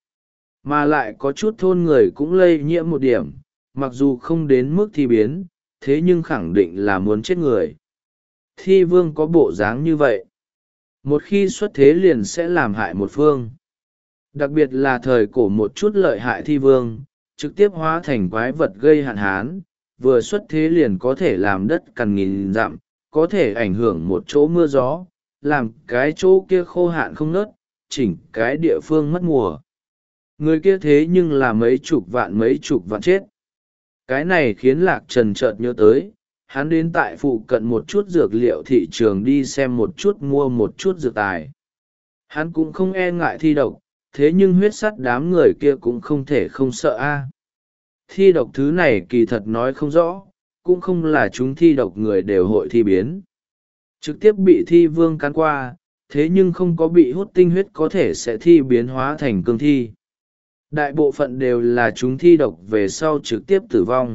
mà lại có chút thôn người cũng lây nhiễm một điểm, mặc dù không đến mức thi biến, thế nhưng khẳng định là muốn chết người. Thi vương có bộ dáng như vậy, một khi xuất thế liền sẽ làm hại một phương. Đặc biệt là thời cổ một chút lợi hại thi vương, trực tiếp hóa thành quái vật gây hạn hán, vừa xuất thế liền có thể làm đất cằn nghìn dặm, có thể ảnh hưởng một chỗ mưa gió, làm cái chỗ kia khô hạn không nớt, chỉnh cái địa phương mất mùa. Người kia thế nhưng là mấy chục vạn mấy chục vạn chết. Cái này khiến Lạc Trần chợt nhớ tới, hắn đến tại phụ cận một chút dược liệu thị trường đi xem một chút mua một chút dược tài. Hắn cũng không e ngại thi độc, thế nhưng huyết sắt đám người kia cũng không thể không sợ a. Thi độc thứ này kỳ thật nói không rõ, cũng không là chúng thi độc người đều hội thi biến. Trực tiếp bị thi vương cắn qua, thế nhưng không có bị hút tinh huyết có thể sẽ thi biến hóa thành cương thi. Đại bộ phận đều là chúng thi độc về sau trực tiếp tử vong.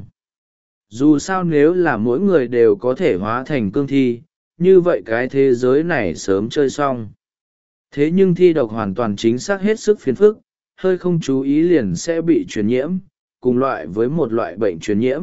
Dù sao nếu là mỗi người đều có thể hóa thành cương thi, như vậy cái thế giới này sớm chơi xong. Thế nhưng thi độc hoàn toàn chính xác hết sức phiền phức, hơi không chú ý liền sẽ bị truyền nhiễm, cùng loại với một loại bệnh truyền nhiễm,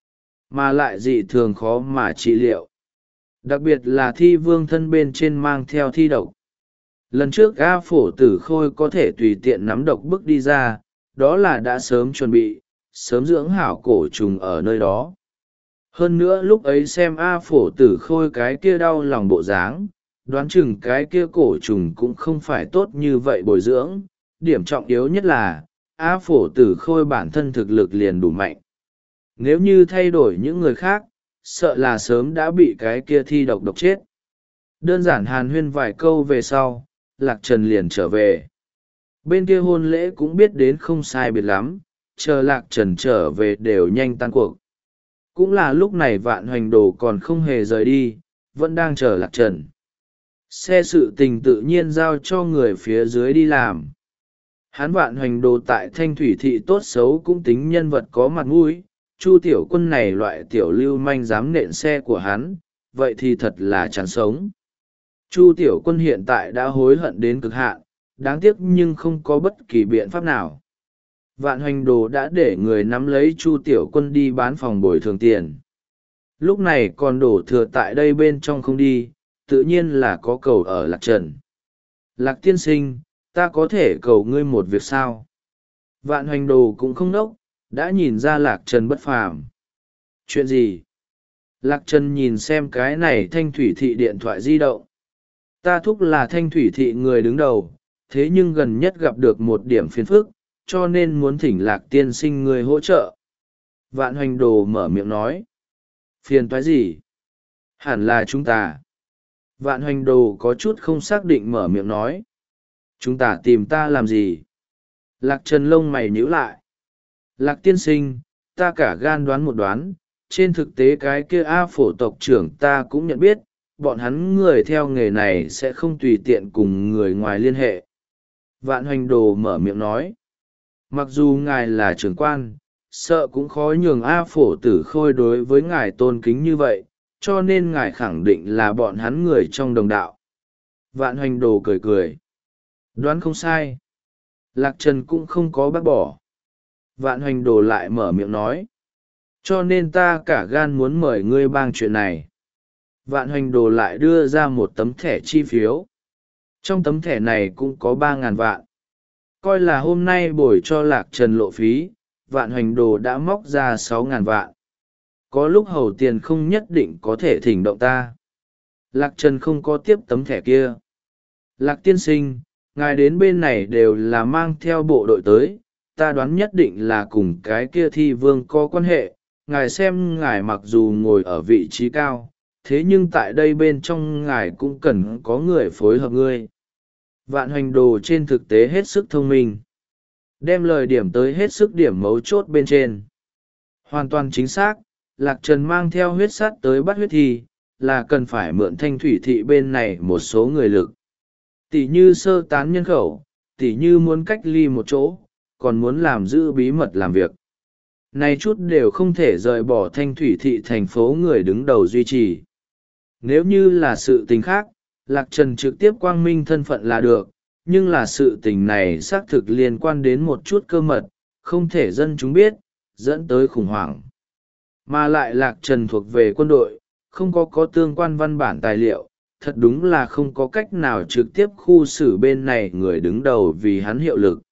mà lại dị thường khó mà trị liệu. Đặc biệt là thi vương thân bên trên mang theo thi độc. Lần trước A Phổ Tử Khôi có thể tùy tiện nắm độc bức đi ra, đó là đã sớm chuẩn bị, sớm dưỡng hảo cổ trùng ở nơi đó. Hơn nữa lúc ấy xem A Phổ Tử Khôi cái kia đau lòng bộ dáng, đoán chừng cái kia cổ trùng cũng không phải tốt như vậy bồi dưỡng. Điểm trọng yếu nhất là, A Phổ Tử Khôi bản thân thực lực liền đủ mạnh. Nếu như thay đổi những người khác, sợ là sớm đã bị cái kia thi độc độc chết. Đơn giản hàn huyên vài câu về sau, Lạc Trần liền trở về. Bên kia hôn lễ cũng biết đến không sai biệt lắm, chờ Lạc Trần trở về đều nhanh tan cuộc. Cũng là lúc này Vạn Hoành Đồ còn không hề rời đi, vẫn đang chờ Lạc Trần. Xe sự tình tự nhiên giao cho người phía dưới đi làm. Hắn Vạn Hoành Đồ tại Thanh Thủy Thị tốt xấu cũng tính nhân vật có mặt mũi, Chu Tiểu Quân này loại tiểu lưu manh dám nện xe của hắn, vậy thì thật là chán sống. Chu Tiểu Quân hiện tại đã hối hận đến cực hạn, đáng tiếc nhưng không có bất kỳ biện pháp nào. Vạn Hoành Đồ đã để người nắm lấy Chu Tiểu Quân đi bán phòng bồi thường tiền. Lúc này còn đổ thừa tại đây bên trong không đi, tự nhiên là có cầu ở Lạc Trần. Lạc tiên sinh, ta có thể cầu ngươi một việc sao? Vạn Hoành Đồ cũng không nốc, đã nhìn ra Lạc Trần bất phàm. Chuyện gì? Lạc Trần nhìn xem cái này Thanh Thủy Thị điện thoại di động. Ta thúc là Thanh Thủy Thị người đứng đầu, thế nhưng gần nhất gặp được một điểm phiền phức, cho nên muốn thỉnh Lạc tiên sinh người hỗ trợ. Vạn Hoành Đồ mở miệng nói. Phiền toái gì? Hẳn là chúng ta. Vạn Hoành Đồ có chút không xác định mở miệng nói. Chúng ta tìm ta làm gì? Lạc Trần lông mày nhíu lại. Lạc tiên sinh, ta cả gan đoán một đoán, trên thực tế cái kia A Phổ tộc trưởng ta cũng nhận biết, bọn hắn người theo nghề này sẽ không tùy tiện cùng người ngoài liên hệ. Vạn Hoành Đồ mở miệng nói. Mặc dù ngài là trưởng quan, sợ cũng khó nhường A Phổ Tử Khôi đối với ngài tôn kính như vậy, cho nên ngài khẳng định là bọn hắn người trong đồng đạo. Vạn Hoành Đồ cười cười. Đoán không sai. Lạc Trần cũng không có bác bỏ. Vạn Hoành Đồ lại mở miệng nói. Cho nên ta cả gan muốn mời ngươi bang chuyện này. Vạn Hoành Đồ lại đưa ra một tấm thẻ chi phiếu. Trong tấm thẻ này cũng có ba ngàn vạn. Coi là hôm nay bồi cho Lạc Trần lộ phí, Vạn Hoành Đồ đã móc ra sáu ngàn vạn. Có lúc hầu tiền không nhất định có thể thỉnh động ta. Lạc Trần không có tiếp tấm thẻ kia. Lạc tiên sinh, ngài đến bên này đều là mang theo bộ đội tới, ta đoán nhất định là cùng cái kia thi vương có quan hệ. Ngài xem ngài mặc dù ngồi ở vị trí cao, thế nhưng tại đây bên trong ngài cũng cần có người phối hợp ngươi. Vạn Hoành Đồ trên thực tế hết sức thông minh, đem lời điểm tới hết sức điểm mấu chốt bên trên. Hoàn toàn chính xác, Lạc Trần mang theo huyết sắt tới bắt huyết thi, là cần phải mượn Thanh Thủy Thị bên này một số người lực. Tỷ như sơ tán nhân khẩu, tỷ như muốn cách ly một chỗ, còn muốn làm giữ bí mật làm việc. Này chút đều không thể rời bỏ Thanh Thủy Thị thành phố người đứng đầu duy trì. Nếu như là sự tình khác, Lạc Trần trực tiếp quang minh thân phận là được, nhưng là sự tình này xác thực liên quan đến một chút cơ mật, không thể dân chúng biết, dẫn tới khủng hoảng. Mà lại Lạc Trần thuộc về quân đội, không có có tương quan văn bản tài liệu, thật đúng là không có cách nào trực tiếp khu xử bên này người đứng đầu vì hắn hiệu lực.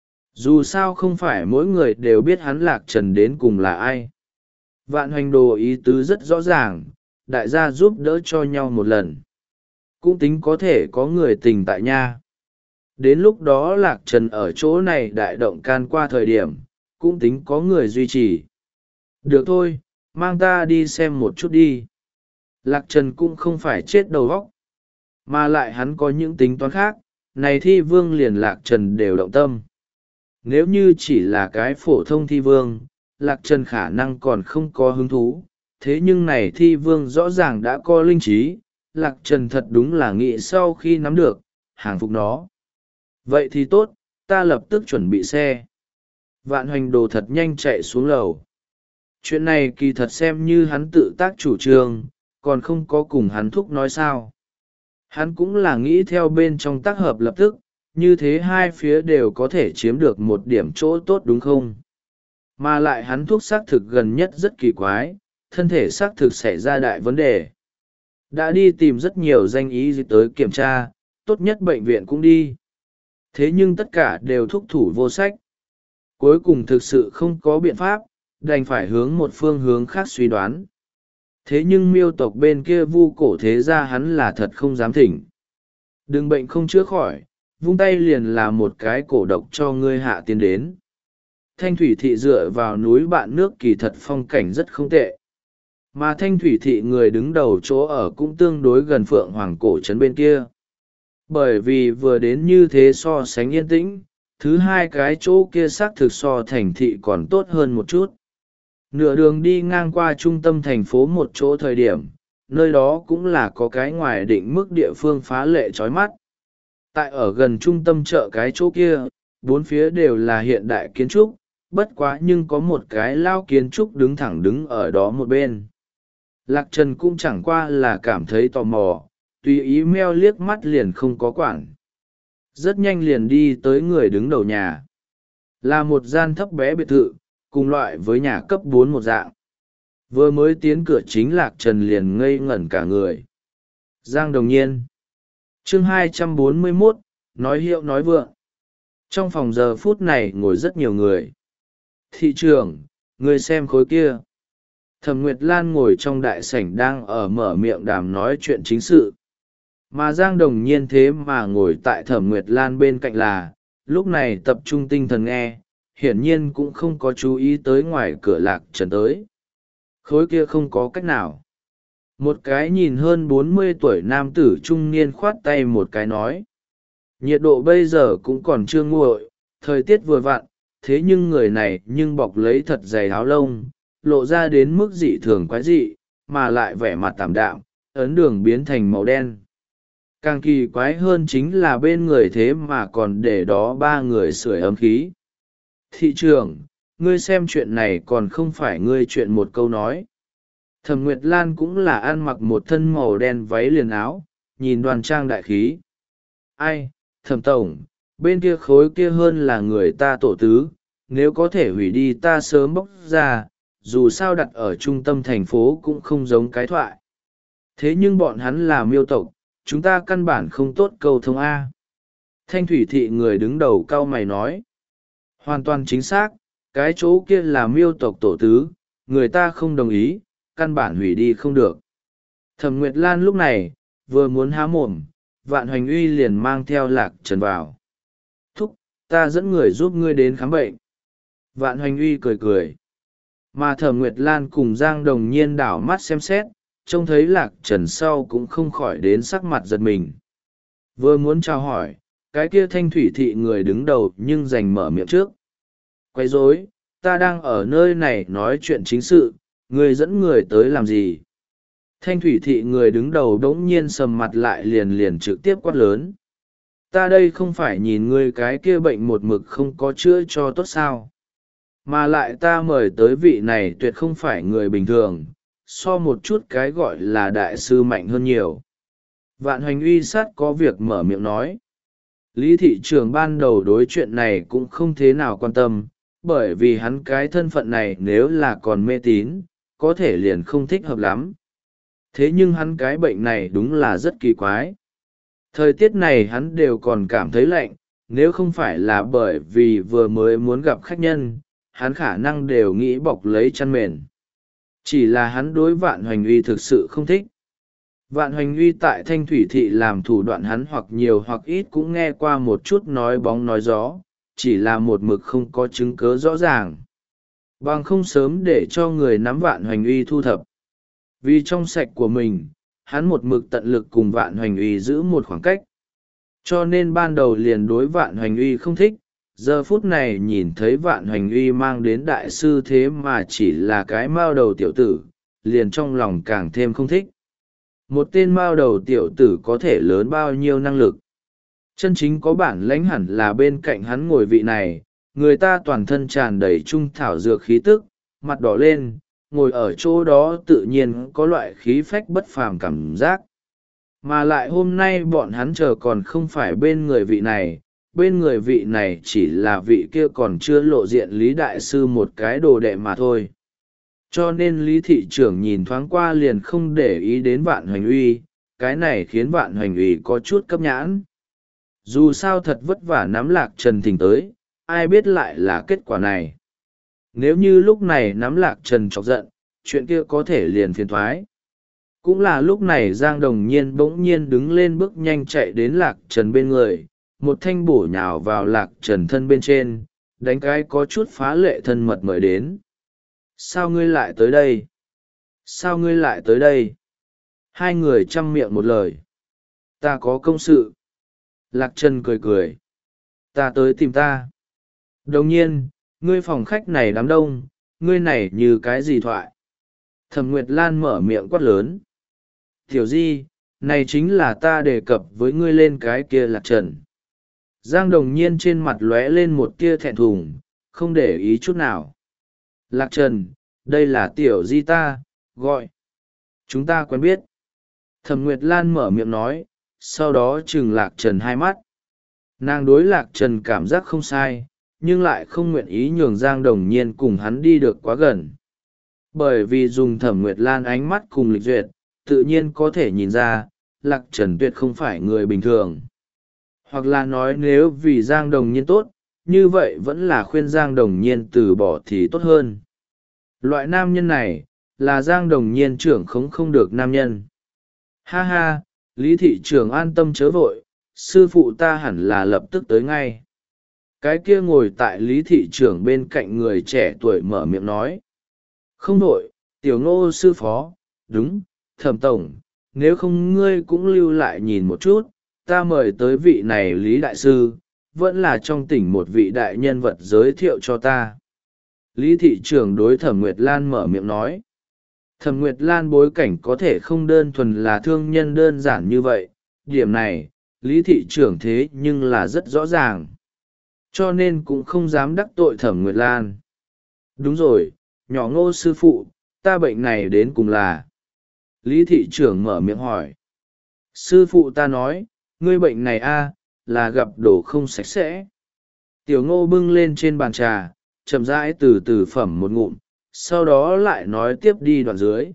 Dù sao không phải mỗi người đều biết hắn Lạc Trần đến cùng là ai. Vạn Hoành Đồ ý tứ rất rõ ràng, đại gia giúp đỡ cho nhau một lần. Cũng tính có thể có người tình tại nha. Đến lúc đó Lạc Trần ở chỗ này đại động can qua thời điểm, cũng tính có người duy trì. Được thôi, mang ta đi xem một chút đi. Lạc Trần cũng không phải chết đầu óc, mà lại hắn có những tính toán khác, này thi vương liền Lạc Trần đều động tâm. Nếu như chỉ là cái phổ thông thi vương, Lạc Trần khả năng còn không có hứng thú, thế nhưng này thi vương rõ ràng đã có linh trí, Lạc Trần thật đúng là nghĩ sau khi nắm được, hàng phục nó. Vậy thì tốt, ta lập tức chuẩn bị xe. Vạn Hoành Đồ thật nhanh chạy xuống lầu. Chuyện này kỳ thật xem như hắn tự tác chủ trương, còn không có cùng hắn thúc nói sao. Hắn cũng là nghĩ theo bên trong tác hợp lập tức, như thế hai phía đều có thể chiếm được một điểm chỗ tốt đúng không? Mà lại hắn thuốc xác thực gần nhất rất kỳ quái, thân thể xác thực xảy ra đại vấn đề. Đã đi tìm rất nhiều danh ý tới kiểm tra, tốt nhất bệnh viện cũng đi. Thế nhưng tất cả đều thúc thủ vô sách. Cuối cùng thực sự không có biện pháp, đành phải hướng một phương hướng khác suy đoán. Thế nhưng miêu tộc bên kia vu cổ thế ra hắn là thật không dám thỉnh. Đừng bệnh không chữa khỏi, vung tay liền là một cái cổ độc cho ngươi hạ tiến đến. Thanh thủy thị dựa vào núi bạn nước kỳ thật phong cảnh rất không tệ. Mà thanh thủy thị người đứng đầu chỗ ở cũng tương đối gần phượng hoàng cổ trấn bên kia. Bởi vì vừa đến như thế so sánh yên tĩnh, thứ hai cái chỗ kia xác thực so thành thị còn tốt hơn một chút. Nửa đường đi ngang qua trung tâm thành phố một chỗ thời điểm, nơi đó cũng là có cái ngoài định mức địa phương phá lệ chói mắt. Tại ở gần trung tâm chợ cái chỗ kia, bốn phía đều là hiện đại kiến trúc, bất quá nhưng có một cái lao kiến trúc đứng thẳng đứng ở đó một bên. Lạc Trần cũng chẳng qua là cảm thấy tò mò, tùy ý meo liếc mắt liền không có quản. Rất nhanh liền đi tới người đứng đầu nhà. Là một gian thấp bé biệt thự, cùng loại với nhà cấp bốn một dạng. Vừa mới tiến cửa chính Lạc Trần liền ngây ngẩn cả người. Giang Đồng Nhiên. Chương hai trăm bốn mươi mốt, nói hiệu nói vượng. Trong phòng giờ phút này ngồi rất nhiều người. Thị trưởng, người xem khối kia. Thẩm Nguyệt Lan ngồi trong đại sảnh đang ở mở miệng đàm nói chuyện chính sự. Mà Giang Đồng Nhiên thế mà ngồi tại Thẩm Nguyệt Lan bên cạnh là, lúc này tập trung tinh thần nghe, hiển nhiên cũng không có chú ý tới ngoài cửa Lạc Trần tới. Khối kia không có cách nào. Một cái nhìn hơn bốn mươi tuổi nam tử trung niên khoát tay một cái nói. Nhiệt độ bây giờ cũng còn chưa nguội, thời tiết vừa vặn, thế nhưng người này nhưng bọc lấy thật dày áo lông, lộ ra đến mức dị thường quái dị, mà lại vẻ mặt tảm đạm, ấn đường biến thành màu đen. Càng kỳ quái hơn chính là bên người thế mà còn để đó ba người sưởi ấm khí. Thị trưởng, ngươi xem chuyện này còn không phải ngươi chuyện một câu nói. Thẩm Nguyệt Lan cũng là ăn mặc một thân màu đen váy liền áo, nhìn đoan trang đại khí. Ai, Thẩm tổng, bên kia khối kia hơn là người ta tổ tứ, nếu có thể hủy đi ta sớm bóc ra, dù sao đặt ở trung tâm thành phố cũng không giống cái thoại. Thế nhưng bọn hắn là miêu tộc, chúng ta căn bản không tốt câu thông A. Thanh thủy thị người đứng đầu cau mày nói. Hoàn toàn chính xác, cái chỗ kia là miêu tộc tổ tứ, người ta không đồng ý, căn bản hủy đi không được. Thẩm Nguyệt Lan lúc này, vừa muốn há mồm, Vạn Hoành Uy liền mang theo Lạc Trần vào. Thúc, ta dẫn người giúp ngươi đến khám bệnh. Vạn Hoành Uy cười cười. Mà Thẩm Nguyệt Lan cùng Giang Đồng Nhiên đảo mắt xem xét, trông thấy Lạc Trần sau cũng không khỏi đến sắc mặt giật mình. Vừa muốn chào hỏi, cái kia thanh thủy thị người đứng đầu nhưng giành mở miệng trước. Quấy rối, ta đang ở nơi này nói chuyện chính sự, người dẫn người tới làm gì? Thanh thủy thị người đứng đầu đống nhiên sầm mặt lại liền liền trực tiếp quát lớn. Ta đây không phải nhìn ngươi cái kia bệnh một mực không có chữa cho tốt sao? Mà lại ta mời tới vị này tuyệt không phải người bình thường, so một chút cái gọi là đại sư mạnh hơn nhiều. Vạn Hoành Uy sát có việc mở miệng nói. Lý thị trường ban đầu đối chuyện này cũng không thế nào quan tâm, bởi vì hắn cái thân phận này nếu là còn mê tín, có thể liền không thích hợp lắm. Thế nhưng hắn cái bệnh này đúng là rất kỳ quái. Thời tiết này hắn đều còn cảm thấy lạnh, nếu không phải là bởi vì vừa mới muốn gặp khách nhân, hắn khả năng đều nghĩ bọc lấy chăn mền. Chỉ là hắn đối Vạn Hoành Uy thực sự không thích. Vạn Hoành Uy tại Thanh Thủy Thị làm thủ đoạn hắn hoặc nhiều hoặc ít cũng nghe qua một chút nói bóng nói gió, chỉ là một mực không có chứng cớ rõ ràng. Bằng không sớm để cho người nắm Vạn Hoành Uy thu thập. Vì trong sạch của mình, hắn một mực tận lực cùng Vạn Hoành Uy giữ một khoảng cách. Cho nên ban đầu liền đối Vạn Hoành Uy không thích, giờ phút này nhìn thấy Vạn Hoành Uy mang đến đại sư thế mà chỉ là cái mao đầu tiểu tử, liền trong lòng càng thêm không thích. Một tên mao đầu tiểu tử có thể lớn bao nhiêu năng lực. Chân chính có bản lãnh hẳn là bên cạnh hắn ngồi vị này, người ta toàn thân tràn đầy trung thảo dược khí tức, mặt đỏ lên, ngồi ở chỗ đó tự nhiên có loại khí phách bất phàm cảm giác. Mà lại hôm nay bọn hắn chờ còn không phải bên người vị này, bên người vị này chỉ là vị kia còn chưa lộ diện Lý Đại Sư một cái đồ đệ mà thôi. Cho nên Lý Thị Trưởng nhìn thoáng qua liền không để ý đến Vạn Hoành Uy, cái này khiến Vạn Hoành Uy có chút cấp nhãn. Dù sao thật vất vả nắm Lạc Trần thỉnh tới, ai biết lại là kết quả này. Nếu như lúc này nắm Lạc Trần chọc giận, chuyện kia có thể liền phiền thoái. Cũng là lúc này Giang Đồng Nhiên bỗng nhiên đứng lên bước nhanh chạy đến Lạc Trần bên người, một thanh bổ nhào vào Lạc Trần thân bên trên, đánh cái có chút phá lệ thân mật mời đến. Sao ngươi lại tới đây? Sao ngươi lại tới đây? Hai người chăm miệng một lời. Ta có công sự. Lạc Trần cười cười. Ta tới tìm ta. Đồng nhiên, ngươi phòng khách này đám đông, ngươi này như cái gì thoại? Thẩm Nguyệt Lan mở miệng quát lớn. Tiểu Di, này chính là ta đề cập với ngươi lên cái kia Lạc Trần. Giang Đồng Nhiên trên mặt lóe lên một tia thẹn thùng, không để ý chút nào. Lạc Trần, đây là Tiểu Di ta, gọi. Chúng ta quen biết. Thẩm Nguyệt Lan mở miệng nói, sau đó trừng Lạc Trần hai mắt. Nàng đối Lạc Trần cảm giác không sai, nhưng lại không nguyện ý nhường Giang Đồng Nhiên cùng hắn đi được quá gần. Bởi vì dùng Thẩm Nguyệt Lan ánh mắt cùng lịch duyệt, tự nhiên có thể nhìn ra, Lạc Trần tuyệt không phải người bình thường. Hoặc là nói nếu vì Giang Đồng Nhiên tốt, như vậy vẫn là khuyên Giang Đồng Nhiên từ bỏ thì tốt hơn. Loại nam nhân này, là Giang Đồng Nhiên trưởng khống không được nam nhân. Ha ha, Lý Thị Trưởng an tâm chớ vội, sư phụ ta hẳn là lập tức tới ngay. Cái kia ngồi tại Lý Thị Trưởng bên cạnh người trẻ tuổi mở miệng nói. Không vội, Tiểu Ngô sư phó, đúng, Thẩm tổng, nếu không ngươi cũng lưu lại nhìn một chút, ta mời tới vị này Lý Đại Sư, vẫn là trong tỉnh một vị đại nhân vật giới thiệu cho ta. Lý Thị Trưởng đối Thẩm Nguyệt Lan mở miệng nói. Thẩm Nguyệt Lan bối cảnh có thể không đơn thuần là thương nhân đơn giản như vậy, điểm này, Lý Thị Trưởng thế nhưng là rất rõ ràng. Cho nên cũng không dám đắc tội Thẩm Nguyệt Lan. Đúng rồi, nhỏ Ngô sư phụ, ta bệnh này đến cùng là. Lý Thị Trưởng mở miệng hỏi. Sư phụ ta nói, ngươi bệnh này a là gặp đồ không sạch sẽ. Tiểu Ngô bưng lên trên bàn trà, chậm rãi từ từ phẩm một ngụm, sau đó lại nói tiếp đi đoạn dưới.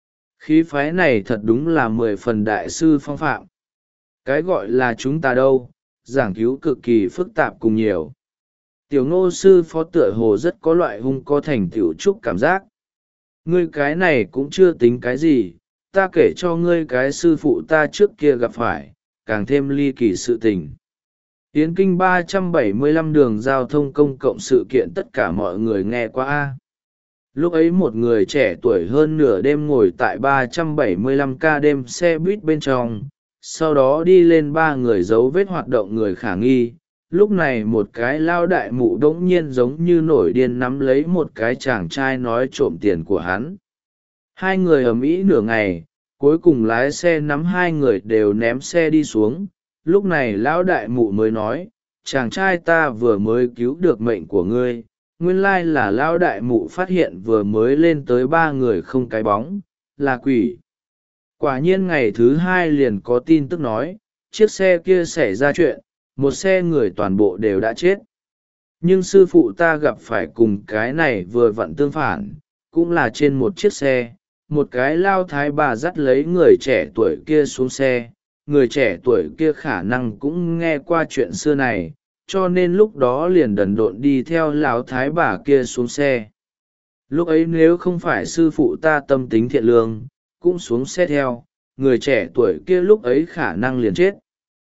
Khí phái này thật đúng là mười phần đại sư phong phạm. Cái gọi là chúng ta đâu, giảng cứu cực kỳ phức tạp cùng nhiều. Tiểu Ngô sư phó tựa hồ rất có loại hung có thành tiểu trúc cảm giác. Ngươi cái này cũng chưa tính cái gì, ta kể cho ngươi cái sư phụ ta trước kia gặp phải, càng thêm ly kỳ sự tình. Yến Kinh ba trăm bảy mươi lăm đường giao thông công cộng sự kiện tất cả mọi người nghe qua a. Lúc ấy một người trẻ tuổi hơn nửa đêm ngồi tại ba trăm bảy mươi lăm ca đêm xe buýt bên trong, sau đó đi lên ba người dấu vết hoạt động người khả nghi. Lúc này một cái lao đại mụ đống nhiên giống như nổi điên nắm lấy một cái chàng trai nói trộm tiền của hắn. Hai người ầm ĩ nửa ngày, cuối cùng lái xe nắm hai người đều ném xe đi xuống. Lúc này lão đại mụ mới nói, chàng trai ta vừa mới cứu được mệnh của ngươi. Nguyên lai là lão đại mụ phát hiện vừa mới lên tới ba người không cái bóng, là quỷ. Quả nhiên ngày thứ hai liền có tin tức nói, chiếc xe kia xảy ra chuyện, một xe người toàn bộ đều đã chết. Nhưng sư phụ ta gặp phải cùng cái này vừa vặn tương phản, cũng là trên một chiếc xe, một cái lao thái bà dắt lấy người trẻ tuổi kia xuống xe. Người trẻ tuổi kia khả năng cũng nghe qua chuyện xưa này, cho nên lúc đó liền đần độn đi theo lão thái bà kia xuống xe. Lúc ấy nếu không phải sư phụ ta tâm tính thiện lương, cũng xuống xe theo, người trẻ tuổi kia lúc ấy khả năng liền chết.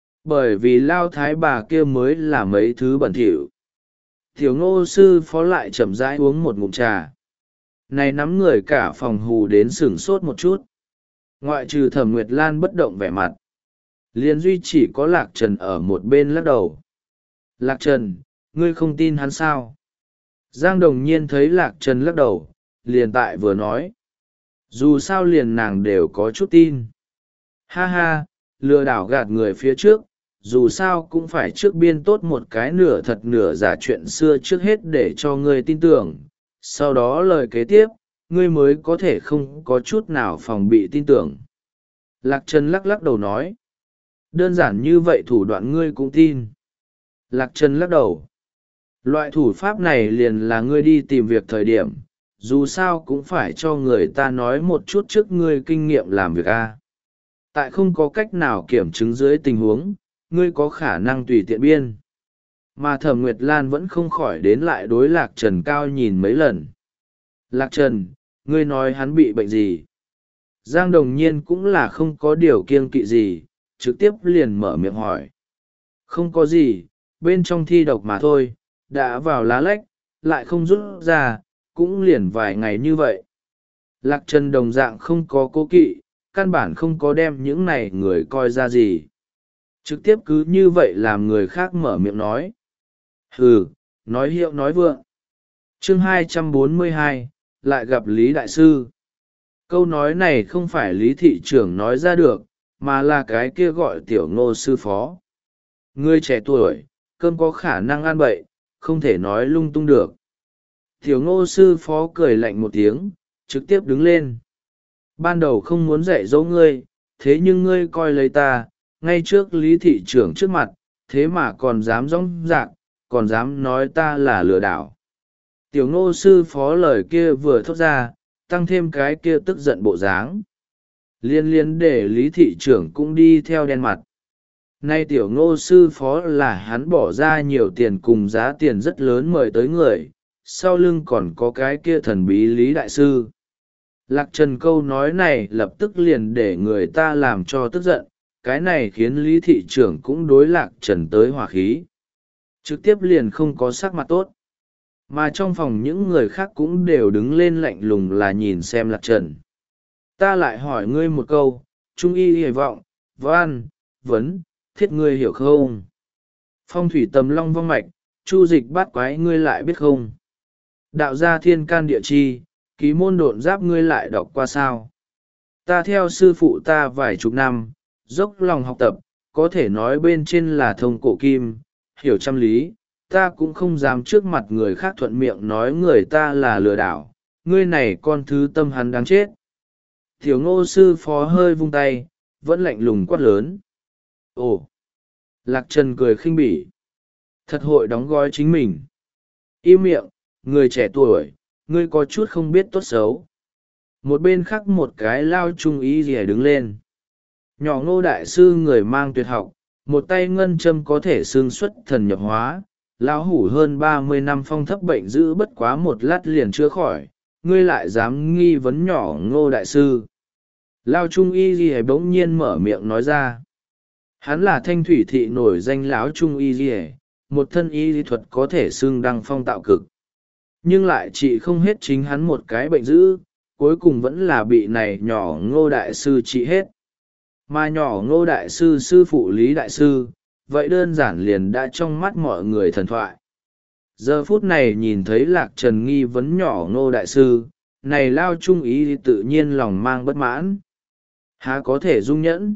Bởi vì lao thái bà kia mới là mấy thứ bẩn thỉu. Tiểu Ngô sư phó lại chậm rãi uống một ngụm trà. Này nắm người cả phòng hù đến sửng sốt một chút. Ngoại trừ Thẩm Nguyệt Lan bất động vẻ mặt, liền duy chỉ có Lạc Trần ở một bên lắc đầu. Lạc Trần, ngươi không tin hắn sao? Giang Đồng Nhiên thấy Lạc Trần lắc đầu, liền tại vừa nói. Dù sao liền nàng đều có chút tin. Ha ha, lừa đảo gạt người phía trước, dù sao cũng phải trước biên tốt một cái nửa thật nửa giả chuyện xưa trước hết để cho ngươi tin tưởng. Sau đó lời kế tiếp, ngươi mới có thể không có chút nào phòng bị tin tưởng. Lạc Trần lắc lắc đầu nói. Đơn giản như vậy thủ đoạn ngươi cũng tin. Lạc Trần lắc đầu. Loại thủ pháp này liền là ngươi đi tìm việc thời điểm, dù sao cũng phải cho người ta nói một chút trước ngươi kinh nghiệm làm việc a. Tại không có cách nào kiểm chứng dưới tình huống, ngươi có khả năng tùy tiện biên. Mà Thẩm Nguyệt Lan vẫn không khỏi đến lại đối Lạc Trần cao nhìn mấy lần. Lạc Trần, ngươi nói hắn bị bệnh gì? Giang Đồng Nhiên cũng là không có điều kiêng kỵ gì, trực tiếp liền mở miệng hỏi. Không có gì, bên trong thi độc mà thôi, đã vào lá lách, lại không rút ra, cũng liền vài ngày như vậy. Lạc Trần đồng dạng không có cố kỵ, căn bản không có đem những này người coi ra gì. Trực tiếp cứ như vậy làm người khác mở miệng nói. Hừ, nói hiệu nói vượng. Chương hai trăm bốn mươi hai, lại gặp Lý Đại Sư. Câu nói này không phải Lý Thị Trưởng nói ra được, mà là cái kia gọi Tiểu Ngô sư phó. Người trẻ tuổi, cơm có khả năng ăn bậy, không thể nói lung tung được. Tiểu Ngô sư phó cười lạnh một tiếng, trực tiếp đứng lên. Ban đầu không muốn dạy dỗ ngươi, thế nhưng ngươi coi lấy ta, ngay trước Lý Thị Trưởng trước mặt, thế mà còn dám rõng rạc, còn dám nói ta là lừa đảo. Tiểu Ngô sư phó lời kia vừa thốt ra, tăng thêm cái kia tức giận bộ dáng. Liên liên để Lý Thị Trưởng cũng đi theo đen mặt. Nay Tiểu Ngô sư phó là hắn bỏ ra nhiều tiền cùng giá tiền rất lớn mời tới người, sau lưng còn có cái kia thần bí Lý Đại Sư. Lạc Trần câu nói này lập tức liền để người ta làm cho tức giận, cái này khiến Lý Thị Trưởng cũng đối Lạc Trần tới hỏa khí. Trực tiếp liền không có sắc mặt tốt. Mà trong phòng những người khác cũng đều đứng lên lạnh lùng là nhìn xem Lạc Trần. Ta lại hỏi ngươi một câu, trung y hy vọng, văn, vấn, thiết ngươi hiểu không? Phong thủy tầm long vong mạch, chu dịch bát quái ngươi lại biết không? Đạo gia thiên can địa chi, ký môn độn giáp ngươi lại đọc qua sao? Ta theo sư phụ ta vài chục năm, dốc lòng học tập, có thể nói bên trên là thông cổ kim, hiểu trăm lý, ta cũng không dám trước mặt người khác thuận miệng nói người ta là lừa đảo, ngươi này con thứ tâm hắn đáng chết. Tiểu Ngô sư phó hơi vung tay, vẫn lạnh lùng quát lớn. Ồ! Lạc Trần cười khinh bỉ. Thật hội đóng gói chính mình. Im miệng, người trẻ tuổi, ngươi có chút không biết tốt xấu. Một bên khác một cái lao trung ý rìa đứng lên. Nhỏ Ngô đại sư người mang tuyệt học, một tay ngân châm có thể xương xuất thần nhập hóa. Lão hủ hơn ba mươi năm phong thấp bệnh giữ bất quá một lát liền chữa khỏi, ngươi lại dám nghi vấn nhỏ Ngô đại sư. Lao trung y ghi bỗng nhiên mở miệng nói ra. Hắn là Thanh Thủy thị nổi danh lão trung y ghi, một thân y lý thuật có thể xưng đăng phong tạo cực. Nhưng lại trị không hết chính hắn một cái bệnh dữ, cuối cùng vẫn là bị này nhỏ Ngô đại sư trị hết. Mà nhỏ Ngô đại sư sư phụ Lý đại sư, vậy đơn giản liền đã trong mắt mọi người thần thoại. Giờ phút này nhìn thấy Lạc Trần nghi vấn nhỏ Ngô đại sư, này lao trung ý tự nhiên lòng mang bất mãn. Há có thể dung nhẫn.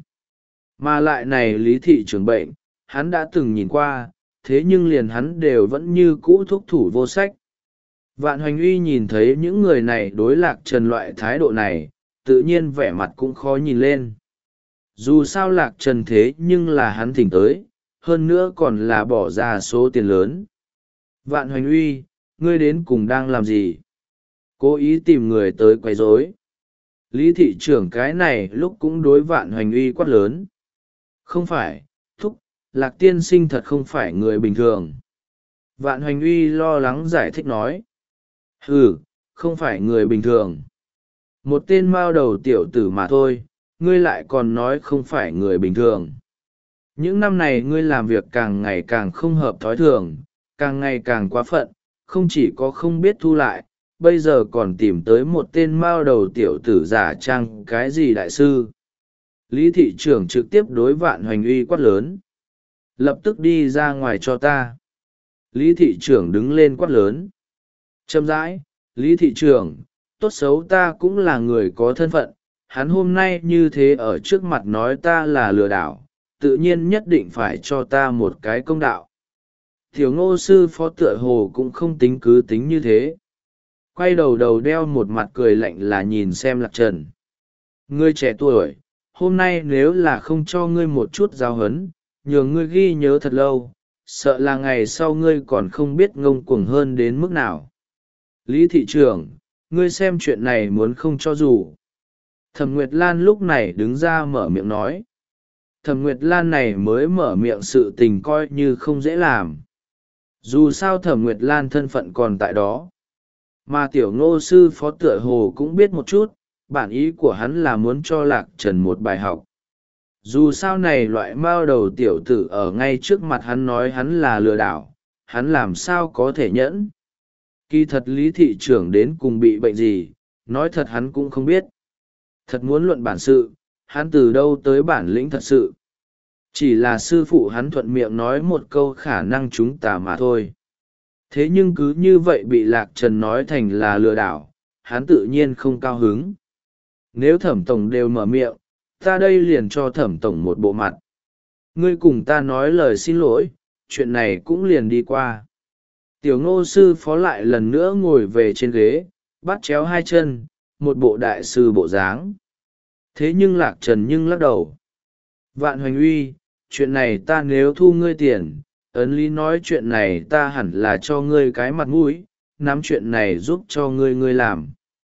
Mà lại này Lý Thị Trưởng bệnh, hắn đã từng nhìn qua, thế nhưng liền hắn đều vẫn như cũ thúc thủ vô sách. Vạn Hoành Uy nhìn thấy những người này đối Lạc Trần loại thái độ này, tự nhiên vẻ mặt cũng khó nhìn lên. Dù sao Lạc Trần thế nhưng là hắn thỉnh tới, hơn nữa còn là bỏ ra số tiền lớn. Vạn Hoành Uy, ngươi đến cùng đang làm gì? Cố ý tìm người tới quấy rối. Lý thị trưởng cái này lúc cũng đối Vạn Hoành Uy quát lớn. Không phải, thúc, Lạc tiên sinh thật không phải người bình thường. Vạn Hoành Uy lo lắng giải thích nói. Ừ, không phải người bình thường. Một tên mao đầu tiểu tử mà thôi, ngươi lại còn nói không phải người bình thường. Những năm này ngươi làm việc càng ngày càng không hợp thói thường, càng ngày càng quá phận, không chỉ có không biết thu lại, bây giờ còn tìm tới một tên mao đầu tiểu tử giả trang cái gì đại sư. Lý thị trưởng trực tiếp đối Vạn Hoành Uy quát lớn. Lập tức đi ra ngoài cho ta. Lý thị trưởng đứng lên quát lớn. Chậm rãi, Lý thị trưởng, tốt xấu ta cũng là người có thân phận, hắn hôm nay như thế ở trước mặt nói ta là lừa đảo, tự nhiên nhất định phải cho ta một cái công đạo. Tiểu Ngô sư phó tựa hồ cũng không tính cứ tính như thế. Quay đầu đầu đeo một mặt cười lạnh là nhìn xem Lạc Trần. Ngươi trẻ tuổi, hôm nay nếu là không cho ngươi một chút giáo huấn, nhường ngươi ghi nhớ thật lâu, sợ là ngày sau ngươi còn không biết ngông cuồng hơn đến mức nào. Lý thị trưởng, ngươi xem chuyện này muốn không cho dù. Thẩm Nguyệt Lan lúc này đứng ra mở miệng nói. Thẩm Nguyệt Lan này mới mở miệng sự tình coi như không dễ làm. Dù sao Thẩm Nguyệt Lan thân phận còn tại đó. Mà tiểu Ngô sư phó tựa hồ cũng biết một chút, bản ý của hắn là muốn cho Lạc Trần một bài học. Dù sao này loại mao đầu tiểu tử ở ngay trước mặt hắn nói hắn là lừa đảo, hắn làm sao có thể nhẫn. Kỳ thật Lý thị trưởng đến cùng bị bệnh gì, nói thật hắn cũng không biết. Thật muốn luận bản sự, hắn từ đâu tới bản lĩnh thật sự. Chỉ là sư phụ hắn thuận miệng nói một câu khả năng chúng ta mà thôi. Thế nhưng cứ như vậy bị Lạc Trần nói thành là lừa đảo, hắn tự nhiên không cao hứng. Nếu Thẩm tổng đều mở miệng, ta đây liền cho Thẩm tổng một bộ mặt. Ngươi cùng ta nói lời xin lỗi, chuyện này cũng liền đi qua. Tiểu Ngô sư phó lại lần nữa ngồi về trên ghế, bắt chéo hai chân, một bộ đại sư bộ dáng. Thế nhưng Lạc Trần nhưng lắc đầu. Vạn Hoành Uy, chuyện này ta nếu thu ngươi tiền, ấn lý nói chuyện này ta hẳn là cho ngươi cái mặt mũi, nắm chuyện này giúp cho ngươi ngươi làm.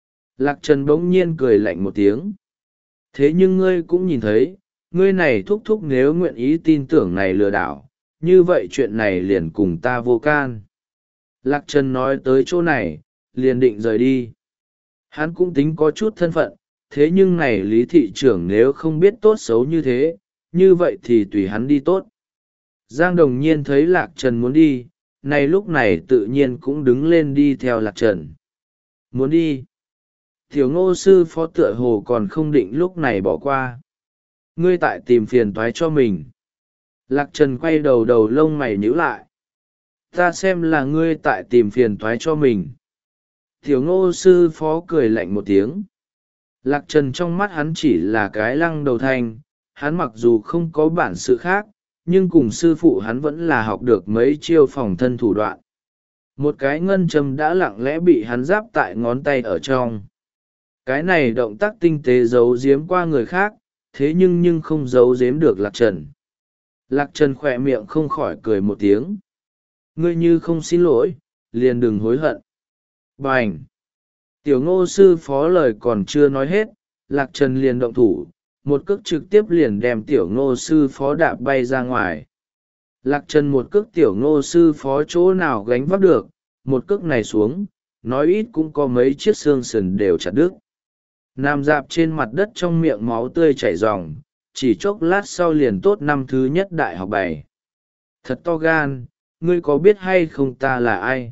Lạc Trần bỗng nhiên cười lạnh một tiếng. Thế nhưng ngươi cũng nhìn thấy, ngươi này thúc thúc nếu nguyện ý tin tưởng này lừa đảo, như vậy chuyện này liền cùng ta vô can. Lạc Trần nói tới chỗ này, liền định rời đi. Hắn cũng tính có chút thân phận, thế nhưng này Lý thị trưởng nếu không biết tốt xấu như thế, như vậy thì tùy hắn đi tốt. Giang Đồng Nhiên thấy Lạc Trần muốn đi, này lúc này tự nhiên cũng đứng lên đi theo Lạc Trần. Muốn đi. Tiểu Ngô sư phó tựa hồ còn không định lúc này bỏ qua. Ngươi tại tìm phiền toái cho mình. Lạc Trần quay đầu đầu lông mày nhíu lại. Ta xem là ngươi tại tìm phiền toái cho mình. Tiểu Ngô sư phó cười lạnh một tiếng. Lạc Trần trong mắt hắn chỉ là cái lăng đầu thanh, hắn mặc dù không có bản sự khác, nhưng cùng sư phụ hắn vẫn là học được mấy chiêu phòng thân thủ đoạn. Một cái ngân châm đã lặng lẽ bị hắn giáp tại ngón tay ở trong. Cái này động tác tinh tế giấu giếm qua người khác, thế nhưng nhưng không giấu giếm được Lạc Trần. Lạc Trần khỏe miệng không khỏi cười một tiếng. Ngươi như không xin lỗi, liền đừng hối hận. Bành! Tiểu Ngô sư phó lời còn chưa nói hết, Lạc Trần liền động thủ, một cước trực tiếp liền đem Tiểu Ngô sư phó đạp bay ra ngoài. Lạc Trần một cước Tiểu Ngô sư phó chỗ nào gánh vác được, một cước này xuống, nói ít cũng có mấy chiếc xương sườn đều chặt đứt. Nằm dạp trên mặt đất trong miệng máu tươi chảy ròng, chỉ chốc lát sau liền tốt năm thứ nhất đại học bảy. Thật to gan, ngươi có biết hay không ta là ai?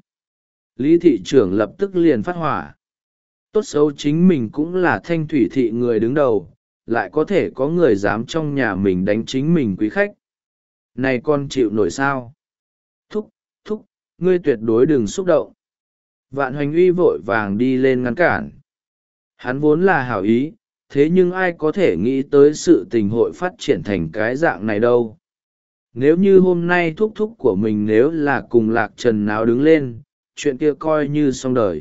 Lý thị trưởng lập tức liền phát hỏa. Tốt xấu chính mình cũng là Thanh Thủy thị người đứng đầu, lại có thể có người dám trong nhà mình đánh chính mình quý khách. Này con chịu nổi sao? Thúc, thúc, ngươi tuyệt đối đừng xúc động. Vạn Hoành Uy vội vàng đi lên ngăn cản. Hắn vốn là hảo ý, thế nhưng ai có thể nghĩ tới sự tình hội phát triển thành cái dạng này đâu. Nếu như hôm nay thúc thúc của mình nếu là cùng Lạc Trần náo đứng lên, chuyện kia coi như xong đời.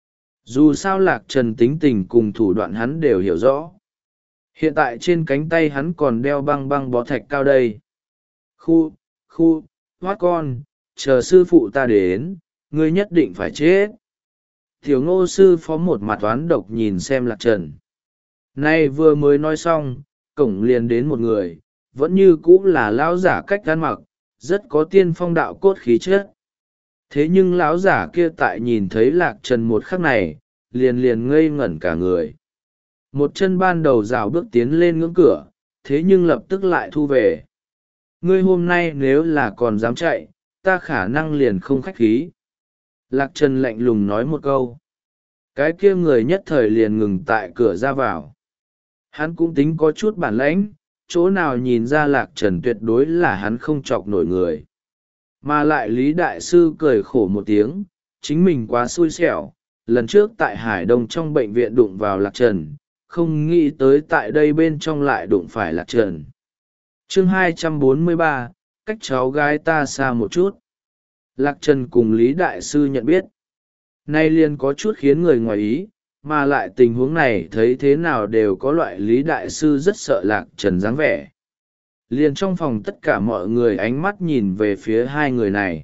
Dù sao Lạc Trần tính tình cùng thủ đoạn hắn đều hiểu rõ. Hiện tại trên cánh tay hắn còn đeo băng băng bó thạch cao đây. Khu, Khu, hoát con, chờ sư phụ ta đến, ngươi nhất định phải chết. Tiểu ngô sư phó một mặt toán độc nhìn xem lạc trần. Nay vừa mới nói xong, cổng liền đến một người, vẫn như cũ là lão giả cách ăn mặc, rất có tiên phong đạo cốt khí chất. Thế nhưng lão giả kia tại nhìn thấy lạc trần một khắc này, liền liền ngây ngẩn cả người. Một chân ban đầu rào bước tiến lên ngưỡng cửa, thế nhưng lập tức lại thu về. Ngươi hôm nay nếu là còn dám chạy, ta khả năng liền không khách khí. Lạc trần lạnh lùng nói một câu. Cái kia người nhất thời liền ngừng tại cửa ra vào. Hắn cũng tính có chút bản lãnh, chỗ nào nhìn ra lạc trần tuyệt đối là hắn không chọc nổi người. Mà lại Lý Đại Sư cười khổ một tiếng, chính mình quá xui xẻo, lần trước tại Hải Đông trong bệnh viện đụng vào lạc trần, không nghĩ tới tại đây bên trong lại đụng phải lạc trần. Chương hai trăm bốn mươi ba, cách cháu gái ta xa một chút. Lạc trần cùng Lý Đại Sư nhận biết. Nay liền có chút khiến người ngoài ý, mà lại tình huống này thấy thế nào đều có loại Lý Đại Sư rất sợ lạc trần dáng vẻ. Liền trong phòng tất cả mọi người ánh mắt nhìn về phía hai người này.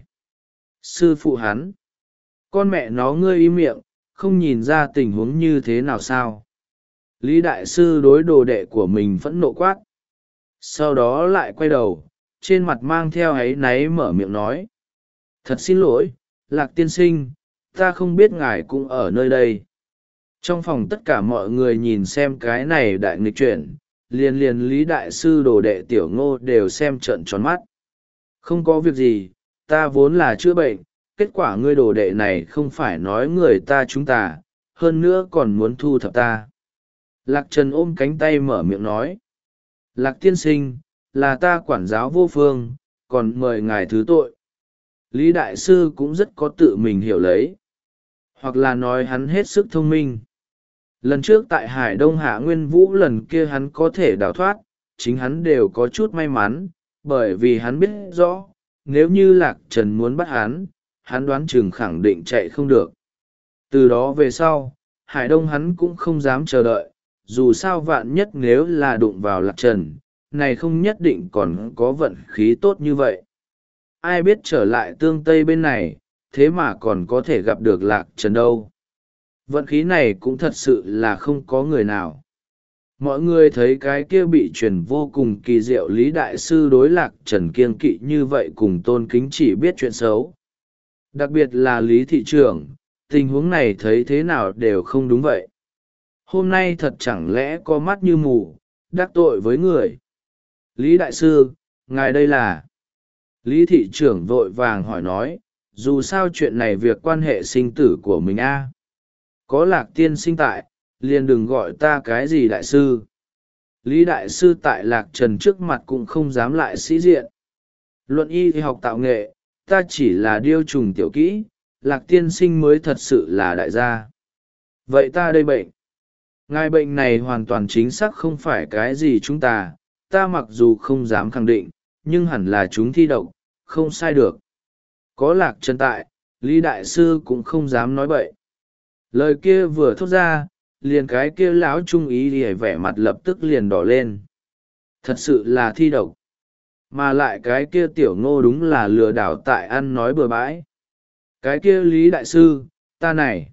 Sư phụ hắn. Con mẹ nó ngươi im miệng, không nhìn ra tình huống như thế nào sao. Lý Đại Sư đối đồ đệ của mình phẫn nộ quát. Sau đó lại quay đầu, trên mặt mang theo áy náy mở miệng nói. Thật xin lỗi, Lạc tiên sinh, ta không biết ngài cũng ở nơi đây. Trong phòng tất cả mọi người nhìn xem cái này đại nghịch chuyển, liền liền Lý Đại Sư đồ đệ tiểu ngô đều xem trợn tròn mắt. Không có việc gì, ta vốn là chữa bệnh, kết quả ngươi đồ đệ này không phải nói người ta chúng ta, hơn nữa còn muốn thu thập ta. Lạc Trần ôm cánh tay mở miệng nói. Lạc tiên sinh, là ta quản giáo vô phương, còn mời ngài thứ tội. Lý Đại Sư cũng rất có tự mình hiểu lấy. Hoặc là nói hắn hết sức thông minh. Lần trước tại Hải Đông Hạ Nguyên Vũ lần kia hắn có thể đào thoát, chính hắn đều có chút may mắn, bởi vì hắn biết rõ, nếu như Lạc Trần muốn bắt hắn, hắn đoán chừng khẳng định chạy không được. Từ đó về sau, Hải Đông hắn cũng không dám chờ đợi, dù sao vạn nhất nếu là đụng vào Lạc Trần, này không nhất định còn có vận khí tốt như vậy. Ai biết trở lại tương Tây bên này, thế mà còn có thể gặp được Lạc Trần đâu. Vận khí này cũng thật sự là không có người nào. Mọi người thấy cái kia bị truyền vô cùng kỳ diệu Lý Đại Sư đối Lạc Trần kiêng kỵ như vậy cùng tôn kính chỉ biết chuyện xấu. Đặc biệt là Lý Thị Trưởng, tình huống này thấy thế nào đều không đúng vậy. Hôm nay thật chẳng lẽ có mắt như mù, đắc tội với người. Lý Đại Sư, ngài đây là... Lý Thị Trưởng vội vàng hỏi nói, dù sao chuyện này việc quan hệ sinh tử của mình a. Có Lạc tiên sinh tại, liền đừng gọi ta cái gì đại sư. Lý Đại Sư tại Lạc Trần trước mặt cũng không dám lại sĩ diện. Luận y thì học tạo nghệ, ta chỉ là điêu trùng tiểu kỹ, Lạc tiên sinh mới thật sự là đại gia. Vậy ta đây bệnh. Ngài bệnh này hoàn toàn chính xác không phải cái gì chúng ta, ta mặc dù không dám khẳng định, nhưng hẳn là chúng thi độc, không sai được. Có Lạc Trần tại, Lý Đại Sư cũng không dám nói bậy. Lời kia vừa thốt ra, liền cái kia lão trung ý thì vẻ mặt lập tức liền đỏ lên. Thật sự là thi độc. Mà lại cái kia tiểu ngô đúng là lừa đảo tại ăn nói bừa bãi. Cái kia Lý Đại Sư, ta này.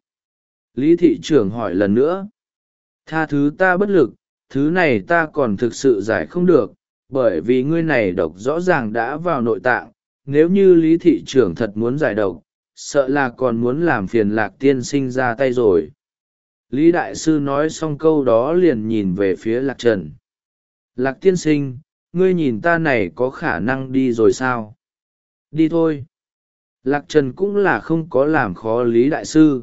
Lý Thị Trưởng hỏi lần nữa. Tha thứ ta bất lực, thứ này ta còn thực sự giải không được, bởi vì ngươi này độc rõ ràng đã vào nội tạng. Nếu như Lý Thị Trưởng thật muốn giải độc, sợ là còn muốn làm phiền Lạc tiên sinh ra tay rồi. Lý Đại Sư nói xong câu đó liền nhìn về phía Lạc Trần. Lạc tiên sinh, ngươi nhìn ta này có khả năng đi rồi sao? Đi thôi. Lạc Trần cũng là không có làm khó Lý Đại Sư.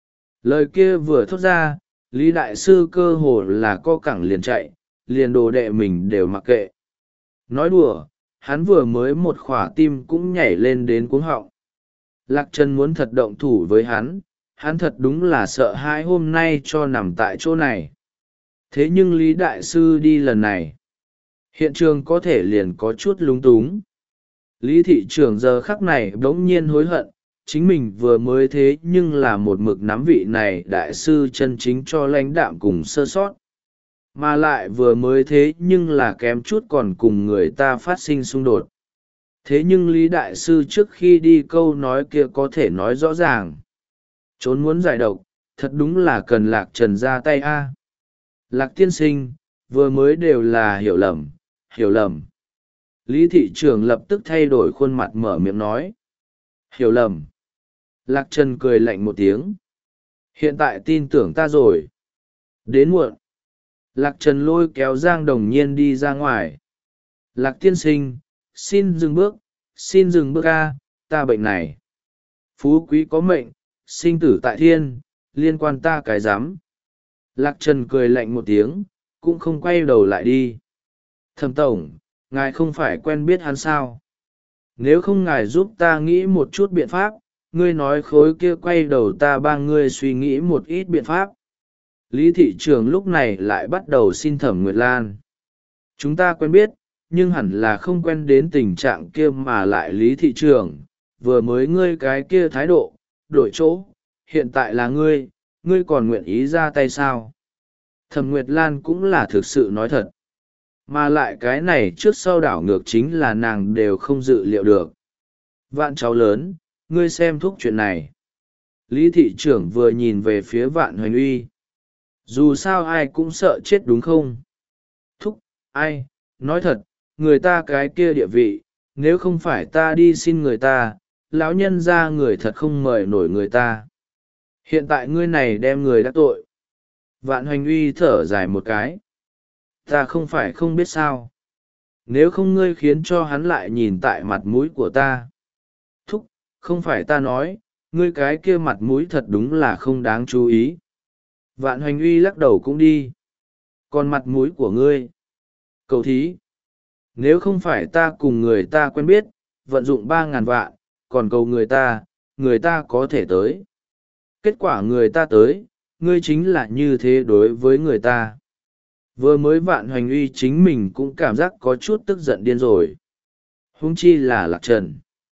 Lời kia vừa thốt ra, Lý Đại Sư cơ hồ là co cẳng liền chạy, liền đồ đệ mình đều mặc kệ. Nói đùa, hắn vừa mới một khỏa tim cũng nhảy lên đến cuống họng. Lạc Trần muốn thật động thủ với hắn, hắn thật đúng là sợ hãi hôm nay cho nằm tại chỗ này. Thế nhưng Lý Đại Sư đi lần này, hiện trường có thể liền có chút lúng túng. Lý Thị Trưởng giờ khắc này bỗng nhiên hối hận, chính mình vừa mới thế nhưng là một mực nắm vị này Đại Sư chân chính cho lãnh đạm cùng sơ sót. Mà lại vừa mới thế nhưng là kém chút còn cùng người ta phát sinh xung đột. Thế nhưng Lý Đại Sư trước khi đi câu nói kia có thể nói rõ ràng. Trốn muốn giải độc, thật đúng là cần Lạc Trần ra tay a. Lạc tiên sinh, vừa mới đều là hiểu lầm, hiểu lầm. Lý thị trưởng lập tức thay đổi khuôn mặt mở miệng nói. Hiểu lầm. Lạc Trần cười lạnh một tiếng. Hiện tại tin tưởng ta rồi. Đến muộn. Lạc Trần lôi kéo Giang Đồng Nhiên đi ra ngoài. Lạc tiên sinh, xin dừng bước, xin dừng bước a, ta bệnh này. Phú quý có mệnh, sinh tử tại thiên, liên quan ta cái rắm. Lạc Trần cười lạnh một tiếng, cũng không quay đầu lại đi. Thẩm tổng, ngài không phải quen biết hắn sao? Nếu không ngài giúp ta nghĩ một chút biện pháp, ngươi nói khối kia quay đầu ta ba ngươi suy nghĩ một ít biện pháp. Lý thị trường lúc này lại bắt đầu xin Thẩm Nguyệt Lan. Chúng ta quen biết, nhưng hẳn là không quen đến tình trạng kia mà lại Lý thị trường, vừa mới ngươi cái kia thái độ, đổi chỗ, hiện tại là ngươi, ngươi còn nguyện ý ra tay sao? Thẩm Nguyệt Lan cũng là thực sự nói thật. Mà lại cái này trước sau đảo ngược chính là nàng đều không dự liệu được. Vạn cháu lớn, ngươi xem thúc chuyện này. Lý thị trưởng vừa nhìn về phía Vạn Hoành Uy. Dù sao ai cũng sợ chết đúng không? Thúc, ai, nói thật, người ta cái kia địa vị, nếu không phải ta đi xin người ta, lão nhân ra người thật không mời nổi người ta. Hiện tại ngươi này đem người đắc tội. Vạn Hoành Uy thở dài một cái. Ta không phải không biết sao. Nếu không ngươi khiến cho hắn lại nhìn tại mặt mũi của ta. Thúc, không phải ta nói, ngươi cái kia mặt mũi thật đúng là không đáng chú ý. Vạn Hoành Uy lắc đầu cũng đi. Còn mặt mũi của ngươi. Cầu thí. Nếu không phải ta cùng người ta quen biết, vận dụng ba ngàn vạn, còn cầu người ta, người ta có thể tới. Kết quả người ta tới, ngươi chính là như thế đối với người ta. Vừa mới Vạn Hoành Uy chính mình cũng cảm giác có chút tức giận điên rồi. Huống chi là Lạc Trần.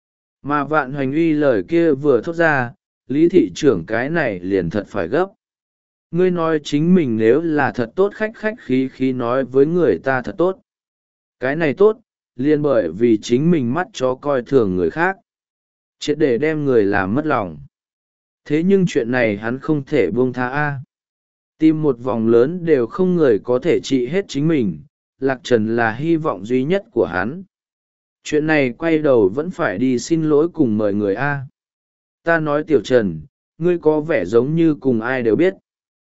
Mà Vạn Hoành Uy lời kia vừa thốt ra, Lý thị trưởng cái này liền thật phải gấp. Ngươi nói chính mình nếu là thật tốt khách khách khí khí nói với người ta thật tốt. Cái này tốt, liền bởi vì chính mình mắt chó coi thường người khác. Triệt để đem người làm mất lòng. Thế nhưng chuyện này hắn không thể buông tha a. Tìm một vòng lớn đều không người có thể trị hết chính mình, Lạc Trần là hy vọng duy nhất của hắn. Chuyện này quay đầu vẫn phải đi xin lỗi cùng mời người a. Ta nói Tiểu Trần, ngươi có vẻ giống như cùng ai đều biết,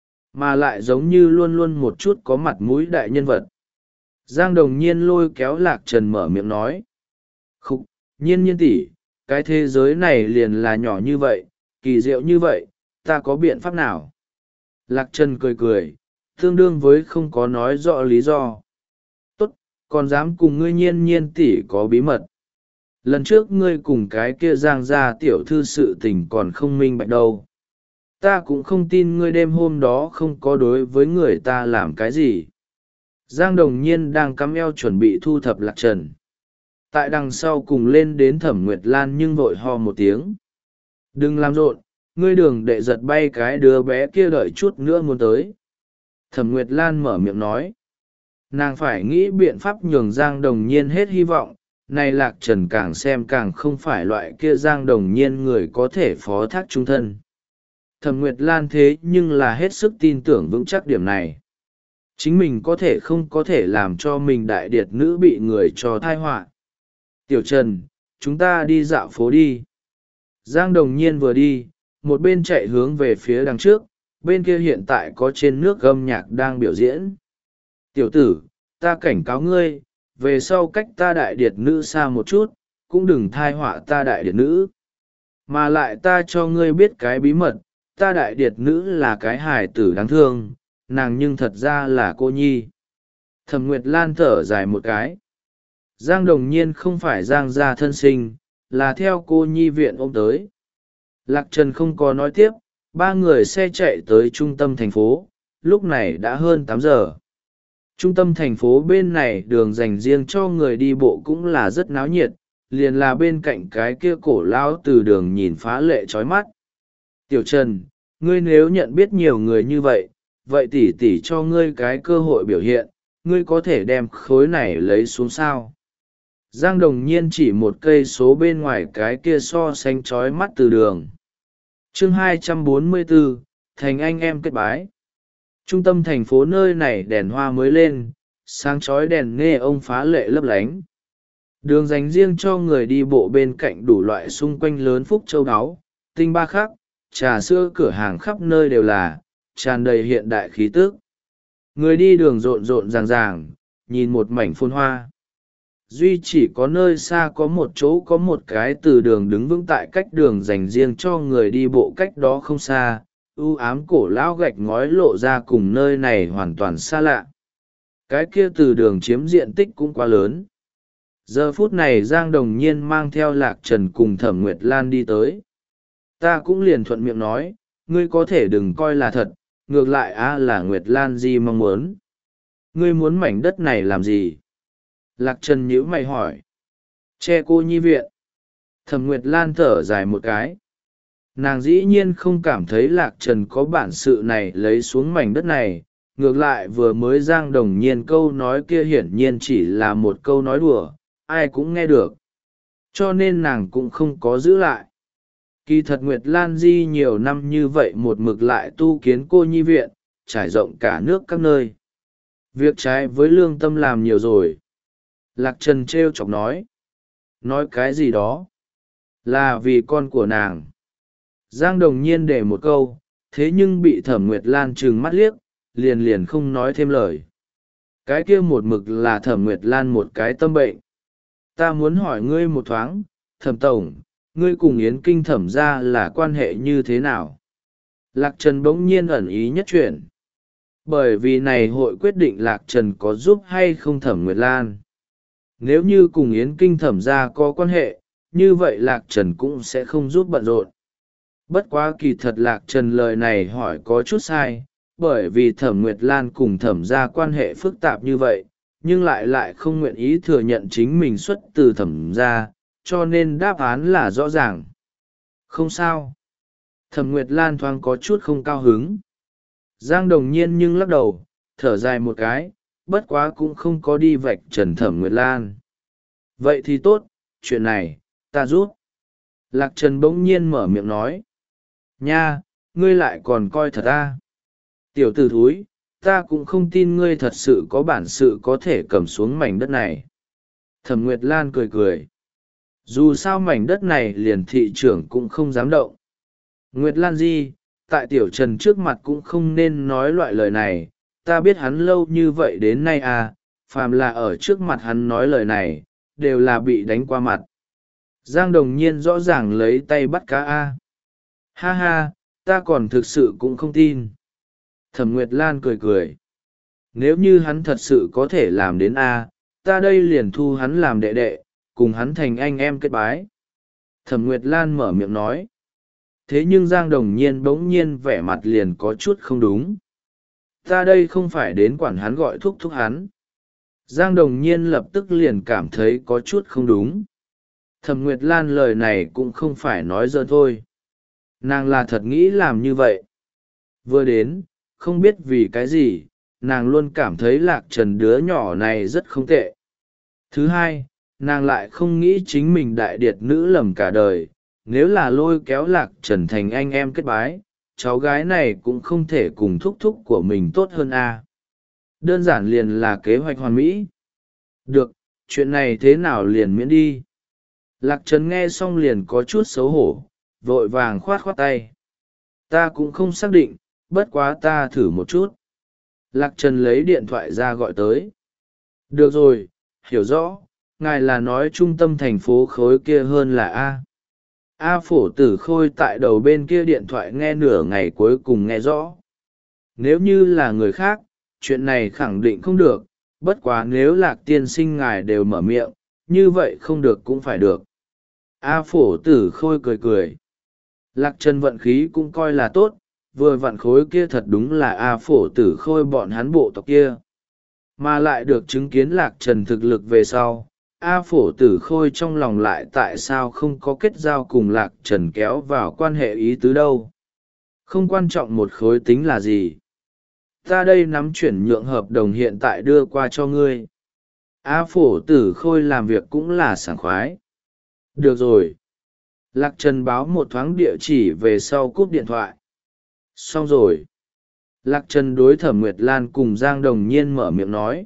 mà lại giống như luôn luôn một chút có mặt mũi đại nhân vật. Giang Đồng Nhiên lôi kéo Lạc Trần mở miệng nói. Khúc, Nhiên Nhiên tỷ, cái thế giới này liền là nhỏ như vậy, kỳ diệu như vậy, ta có biện pháp nào? Lạc Trần cười cười, tương đương với không có nói rõ lý do. Tốt, còn dám cùng ngươi Nhiên Nhiên tỷ có bí mật. Lần trước ngươi cùng cái kia Giang gia tiểu thư sự tình còn không minh bạch đâu. Ta cũng không tin ngươi đêm hôm đó không có đối với người ta làm cái gì. Giang Đồng Nhiên đang cắm eo chuẩn bị thu thập Lạc Trần. Tại đằng sau cùng lên đến Thẩm Nguyệt Lan nhưng vội ho một tiếng. Đừng làm rộn, ngươi đường đệ giật bay cái đứa bé kia đợi chút nữa muốn tới. Thẩm Nguyệt Lan mở miệng nói. Nàng phải nghĩ biện pháp nhường Giang Đồng Nhiên hết hy vọng. Này Lạc Trần càng xem càng không phải loại kia Giang Đồng Nhiên người có thể phó thác trung thân. Thẩm Nguyệt Lan thế nhưng là hết sức tin tưởng vững chắc điểm này. Chính mình có thể không có thể làm cho mình đại điệt nữ bị người cho thai họa. Tiểu Trần, chúng ta đi dạo phố đi. Giang Đồng Nhiên vừa đi, một bên chạy hướng về phía đằng trước, bên kia hiện tại có trên nước gâm nhạc đang biểu diễn. Tiểu tử, ta cảnh cáo ngươi, về sau cách ta đại điệt nữ xa một chút, cũng đừng thai họa ta đại điệt nữ. Mà lại ta cho ngươi biết cái bí mật, ta đại điệt nữ là cái hài tử đáng thương, nàng nhưng thật ra là cô nhi. Thẩm Nguyệt Lan thở dài một cái. Giang Đồng Nhiên không phải Giang gia thân sinh, là theo cô nhi viện ôm tới. Lạc Trần không có nói tiếp, ba người xe chạy tới trung tâm thành phố, lúc này đã hơn tám giờ. Trung tâm thành phố bên này đường dành riêng cho người đi bộ cũng là rất náo nhiệt, liền là bên cạnh cái kia cổ lão từ đường nhìn phá lệ chói mắt. Tiểu Trần, ngươi nếu nhận biết nhiều người như vậy, vậy tỷ tỷ cho ngươi cái cơ hội biểu hiện, ngươi có thể đem khối này lấy xuống sao. Giang Đồng Nhiên chỉ một cây số bên ngoài cái kia so sánh chói mắt từ đường. Chương hai trăm bốn mươi bốn, thành anh em kết bái. Trung tâm thành phố nơi này đèn hoa mới lên, sáng chói đèn nghe ông phá lệ lấp lánh. Đường dành riêng cho người đi bộ bên cạnh đủ loại xung quanh lớn phúc châu báu, tinh ba khắc, trà sữa cửa hàng khắp nơi đều là, tràn đầy hiện đại khí tức. Người đi đường rộn rộn ràng ràng, nhìn một mảnh phồn hoa. Duy chỉ có nơi xa có một chỗ có một cái từ đường đứng vững tại cách đường dành riêng cho người đi bộ cách đó không xa, u ám cổ lão gạch ngói lộ ra cùng nơi này hoàn toàn xa lạ. Cái kia từ đường chiếm diện tích cũng quá lớn. Giờ phút này Giang Đồng Nhiên mang theo Lạc Trần cùng Thẩm Nguyệt Lan đi tới. Ta cũng liền thuận miệng nói, ngươi có thể đừng coi là thật, ngược lại á là Nguyệt Lan gì mong muốn. Ngươi muốn mảnh đất này làm gì? Lạc Trần nhíu mày hỏi. Che cô nhi viện. Thẩm Nguyệt Lan thở dài một cái. Nàng dĩ nhiên không cảm thấy Lạc Trần có bản sự này lấy xuống mảnh đất này, ngược lại vừa mới Giang Đồng Nhiên câu nói kia hiển nhiên chỉ là một câu nói đùa, ai cũng nghe được. Cho nên nàng cũng không có giữ lại. Kỳ thật Nguyệt Lan Di nhiều năm như vậy một mực lại tu kiến cô nhi viện, trải rộng cả nước các nơi. Việc trái với lương tâm làm nhiều rồi. Lạc Trần trêu chọc nói. Nói cái gì đó? Là vì con của nàng. Giang Đồng Nhiên để một câu, thế nhưng bị Thẩm Nguyệt Lan trừng mắt liếc, liền liền không nói thêm lời. Cái kia một mực là Thẩm Nguyệt Lan một cái tâm bệnh. Ta muốn hỏi ngươi một thoáng, Thẩm Tổng, ngươi cùng Yến Kinh Thẩm gia là quan hệ như thế nào? Lạc Trần bỗng nhiên ẩn ý nhất chuyển. Bởi vì này hội quyết định Lạc Trần có giúp hay không Thẩm Nguyệt Lan. Nếu như cùng Yến Kinh Thẩm gia có quan hệ, như vậy Lạc Trần cũng sẽ không giúp bận rộn. Bất quá kỳ thật Lạc Trần lời này hỏi có chút sai, bởi vì Thẩm Nguyệt Lan cùng Thẩm gia quan hệ phức tạp như vậy, nhưng lại lại không nguyện ý thừa nhận chính mình xuất từ Thẩm gia, cho nên đáp án là rõ ràng. Không sao. Thẩm Nguyệt Lan thoáng có chút không cao hứng. Giang Đồng Nhiên nhưng lắc đầu, thở dài một cái, bất quá cũng không có đi vạch trần Thẩm Nguyệt Lan. Vậy thì tốt, chuyện này, ta giúp. Lạc Trần bỗng nhiên mở miệng nói. Nha, ngươi lại còn coi thật ta. Tiểu tử thúi, ta cũng không tin ngươi thật sự có bản sự có thể cầm xuống mảnh đất này. Thẩm Nguyệt Lan cười cười. Dù sao mảnh đất này liền thị trưởng cũng không dám động. Nguyệt Lan gì, tại Tiểu Trần trước mặt cũng không nên nói loại lời này, ta biết hắn lâu như vậy đến nay à, phàm là ở trước mặt hắn nói lời này, đều là bị đánh qua mặt. Giang Đồng Nhiên rõ ràng lấy tay bắt cá a. Ha ha, ta còn thực sự cũng không tin. Thẩm Nguyệt Lan cười cười. Nếu như hắn thật sự có thể làm đến a, ta đây liền thu hắn làm đệ đệ, cùng hắn thành anh em kết bái. Thẩm Nguyệt Lan mở miệng nói. Thế nhưng Giang Đồng Nhiên bỗng nhiên vẻ mặt liền có chút không đúng. Ta đây không phải đến quản hắn gọi thúc thúc hắn. Giang Đồng Nhiên lập tức liền cảm thấy có chút không đúng. Thẩm Nguyệt Lan lời này cũng không phải nói dơ thôi. Nàng là thật nghĩ làm như vậy. Vừa đến, không biết vì cái gì, nàng luôn cảm thấy Lạc Trần đứa nhỏ này rất không tệ. Thứ hai, nàng lại không nghĩ chính mình đại điệt nữ lầm cả đời. Nếu là lôi kéo Lạc Trần thành anh em kết bái, cháu gái này cũng không thể cùng thúc thúc của mình tốt hơn a. Đơn giản liền là kế hoạch hoàn mỹ. Được, chuyện này thế nào liền miễn đi. Lạc Trần nghe xong liền có chút xấu hổ, vội vàng khoát khoát tay. Ta cũng không xác định, bất quá ta thử một chút. Lạc Trần lấy điện thoại ra gọi tới. Được rồi, hiểu rõ, ngài là nói trung tâm thành phố khối kia hơn là A. A Phổ Tử Khôi tại đầu bên kia điện thoại nghe nửa ngày cuối cùng nghe rõ. Nếu như là người khác, chuyện này khẳng định không được, bất quá nếu Lạc tiên sinh ngài đều mở miệng, như vậy không được cũng phải được. A Phổ Tử Khôi cười cười. Lạc Trần vận khí cũng coi là tốt, vừa vặn khối kia thật đúng là A Phổ Tử Khôi bọn hắn bộ tộc kia. Mà lại được chứng kiến Lạc Trần thực lực về sau, A Phổ Tử Khôi trong lòng lại tại sao không có kết giao cùng Lạc Trần kéo vào quan hệ ý tứ đâu. Không quan trọng một khối tính là gì. Ta đây nắm chuyển nhượng hợp đồng hiện tại đưa qua cho ngươi. A phổ tử khôi làm việc cũng là sảng khoái. Được rồi. Lạc Trần báo một thoáng địa chỉ về sau cúp điện thoại. Xong rồi. Lạc Trần đối Thẩm Nguyệt Lan cùng Giang Đồng Nhiên mở miệng nói.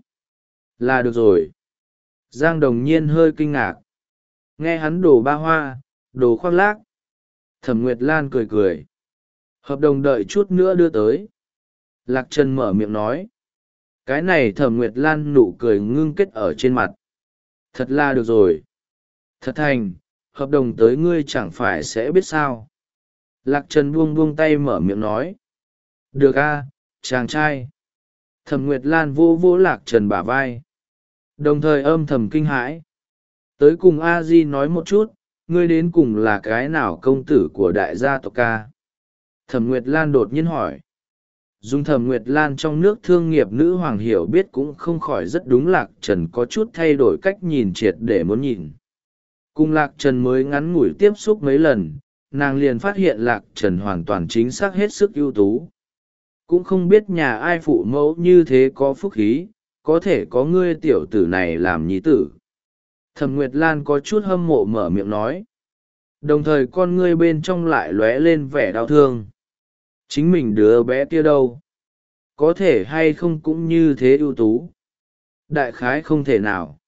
Là được rồi. Giang Đồng Nhiên hơi kinh ngạc. Nghe hắn đổ ba hoa, đồ khoác lác. Thẩm Nguyệt Lan cười cười. Hợp đồng đợi chút nữa đưa tới. Lạc Trần mở miệng nói. Cái này Thẩm Nguyệt Lan nụ cười ngưng kết ở trên mặt. Thật là được rồi. Thật thành, hợp đồng tới ngươi chẳng phải sẽ biết sao. Lạc Trần buông buông tay mở miệng nói. Được a, chàng trai. Thẩm Nguyệt Lan vô vô Lạc Trần bả vai. Đồng thời âm thầm kinh hãi. Tới cùng a di nói một chút, ngươi đến cùng là cái nào công tử của đại gia tộc ca? Thẩm Nguyệt Lan đột nhiên hỏi. Dùng Thẩm Nguyệt Lan trong nước thương nghiệp nữ hoàng hiểu biết cũng không khỏi rất đúng. Lạc Trần có chút thay đổi cách nhìn triệt để muốn nhìn. Cùng Lạc Trần mới ngắn ngủi tiếp xúc mấy lần, nàng liền phát hiện Lạc Trần hoàn toàn chính xác hết sức ưu tú. Cũng không biết nhà ai phụ mẫu như thế có phúc khí, có thể có ngươi tiểu tử này làm nhi tử. Thẩm Nguyệt Lan có chút hâm mộ mở miệng nói. Đồng thời con ngươi bên trong lại lóe lên vẻ đau thương. Chính mình đứa bé kia đâu? Có thể hay không cũng như thế ưu tú? Đại khái không thể nào.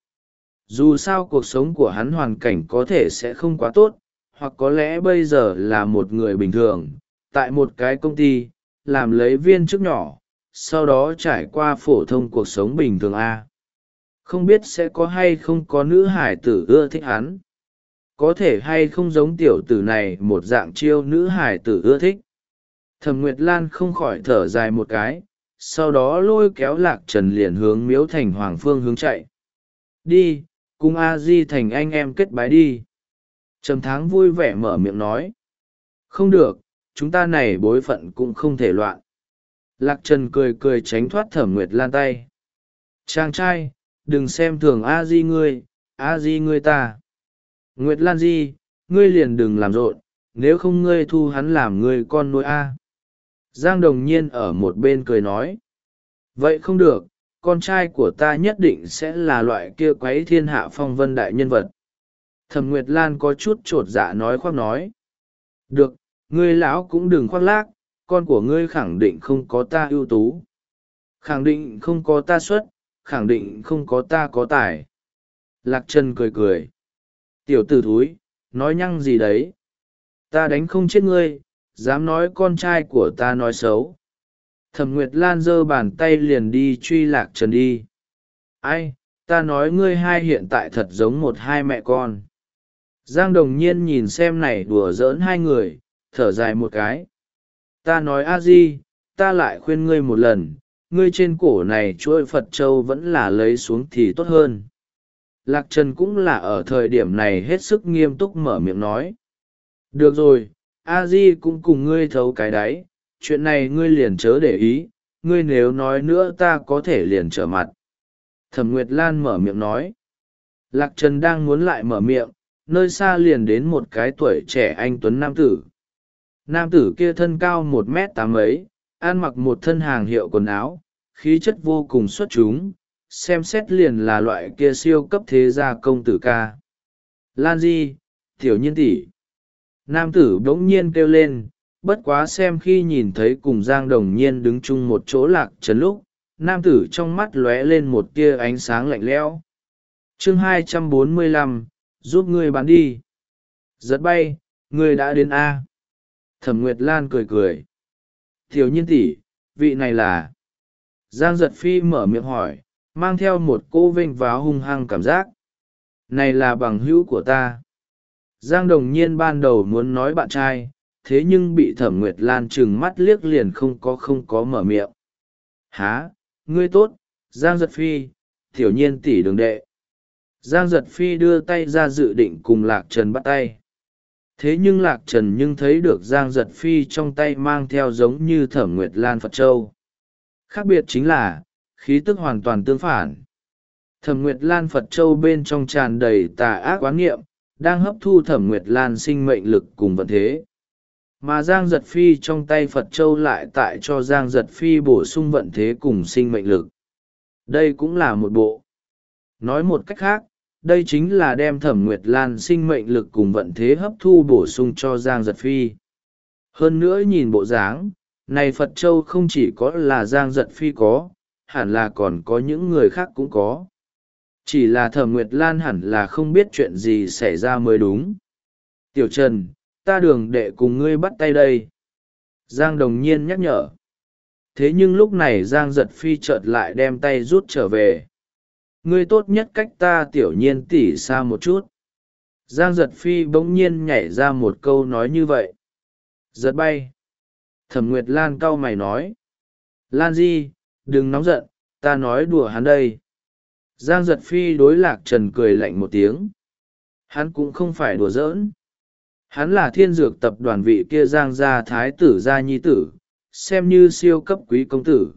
Dù sao cuộc sống của hắn hoàn cảnh có thể sẽ không quá tốt, hoặc có lẽ bây giờ là một người bình thường, tại một cái công ty, làm lấy viên chức nhỏ, sau đó trải qua phổ thông cuộc sống bình thường a. Không biết sẽ có hay không có nữ hải tử ưa thích hắn. Có thể hay không giống tiểu tử này một dạng chiêu nữ hải tử ưa thích. Thẩm Nguyệt Lan không khỏi thở dài một cái, sau đó lôi kéo Lạc Trần liền hướng Miếu Thành Hoàng phương hướng chạy. Đi, cùng a di thành anh em kết bái đi. Trầm Tháng vui vẻ mở miệng nói. Không được, chúng ta này bối phận cũng không thể loạn. Lạc Trần cười cười tránh thoát Thẩm Nguyệt Lan tay. Chàng trai, đừng xem thường a di ngươi, a di ngươi ta. Nguyệt Lan di, ngươi liền đừng làm rộn, nếu không ngươi thu hắn làm ngươi con nuôi a. Giang Đồng Nhiên ở một bên cười nói. Vậy không được, con trai của ta nhất định sẽ là loại kia quấy thiên hạ phong vân đại nhân vật. Thẩm Nguyệt Lan có chút trột dạ nói khoác nói. Được, ngươi lão cũng đừng khoác lác, con của ngươi khẳng định không có ta ưu tú. Khẳng định không có ta xuất, khẳng định không có ta có tài. Lạc Trần cười cười. Tiểu tử thúi, nói nhăng gì đấy? Ta đánh không chết ngươi, dám nói con trai của ta nói xấu. Thẩm Nguyệt Lan giơ bàn tay liền đi truy Lạc Trần đi. Ai, ta nói ngươi hai hiện tại thật giống một hai mẹ con. Giang Đồng Nhiên nhìn xem này đùa giỡn hai người, thở dài một cái. Ta nói a di, ta lại khuyên ngươi một lần, ngươi trên cổ này chuỗi Phật Châu vẫn là lấy xuống thì tốt hơn. Lạc Trần cũng là ở thời điểm này hết sức nghiêm túc mở miệng nói. Được rồi, a di cũng cùng ngươi thấu cái đáy, chuyện này ngươi liền chớ để ý, ngươi nếu nói nữa ta có thể liền trở mặt. Thẩm Nguyệt Lan mở miệng nói. Lạc Trần đang muốn lại mở miệng, nơi xa liền đến một cái tuổi trẻ anh tuấn nam tử. Nam tử kia thân cao một mét tám ấy, ăn mặc một thân hàng hiệu quần áo, khí chất vô cùng xuất chúng, xem xét liền là loại kia siêu cấp thế gia công tử ca. Lan di, tiểu nhiên tỷ. Nam tử bỗng nhiên kêu lên, bất quá xem khi nhìn thấy cùng Giang Đồng Nhiên đứng chung một chỗ Lạc Trần lúc, nam tử trong mắt lóe lên một tia ánh sáng lạnh lẽo. Chương hai trăm bốn mươi lăm, giúp ngươi bán đi. Giật bay, ngươi đã đến A. Thẩm Nguyệt Lan cười cười. Tiểu nhiên tỷ, vị này là... Giang Giật Phi mở miệng hỏi, mang theo một cô vênh váo hung hăng cảm giác. Này là bằng hữu của ta. Giang Đồng Nhiên ban đầu muốn nói bạn trai, thế nhưng bị Thẩm Nguyệt Lan trừng mắt liếc liền không có không có mở miệng. Há, ngươi tốt, Giang Giật Phi, tiểu nhiên tỷ đường đệ. Giang Giật Phi đưa tay ra dự định cùng Lạc Trần bắt tay. Thế nhưng Lạc Trần nhưng thấy được Giang Giật Phi trong tay mang theo giống như Thẩm Nguyệt Lan Phật Châu. Khác biệt chính là, khí tức hoàn toàn tương phản. Thẩm Nguyệt Lan Phật Châu bên trong tràn đầy tà ác oán nghiệm, đang hấp thu Thẩm Nguyệt Lan sinh mệnh lực cùng vận thế. Mà Giang Giật Phi trong tay Phật Châu lại tại cho Giang Giật Phi bổ sung vận thế cùng sinh mệnh lực. Đây cũng là một bộ. Nói một cách khác, đây chính là đem Thẩm Nguyệt Lan sinh mệnh lực cùng vận thế hấp thu bổ sung cho Giang Giật Phi. Hơn nữa nhìn bộ dáng, này Phật Châu không chỉ có là Giang Giật Phi có, hẳn là còn có những người khác cũng có. Chỉ là Thẩm Nguyệt Lan hẳn là không biết chuyện gì xảy ra mới đúng. Tiểu Trần, ta đường đệ cùng ngươi bắt tay đây. Giang Đồng Nhiên nhắc nhở. Thế nhưng lúc này Giang Giật Phi chợt lại đem tay rút trở về. Ngươi tốt nhất cách ta Tiểu Nhiên tỉ xa một chút. Giang Giật Phi bỗng nhiên nhảy ra một câu nói như vậy. Giật bay. Thẩm Nguyệt Lan cau mày nói. Lan Di, đừng nóng giận, ta nói đùa hắn đây. Giang Giật Phi đối Lạc Trần cười lạnh một tiếng. Hắn cũng không phải đùa giỡn. Hắn là thiên dược tập đoàn vị kia Giang gia thái tử gia nhi tử, xem như siêu cấp quý công tử.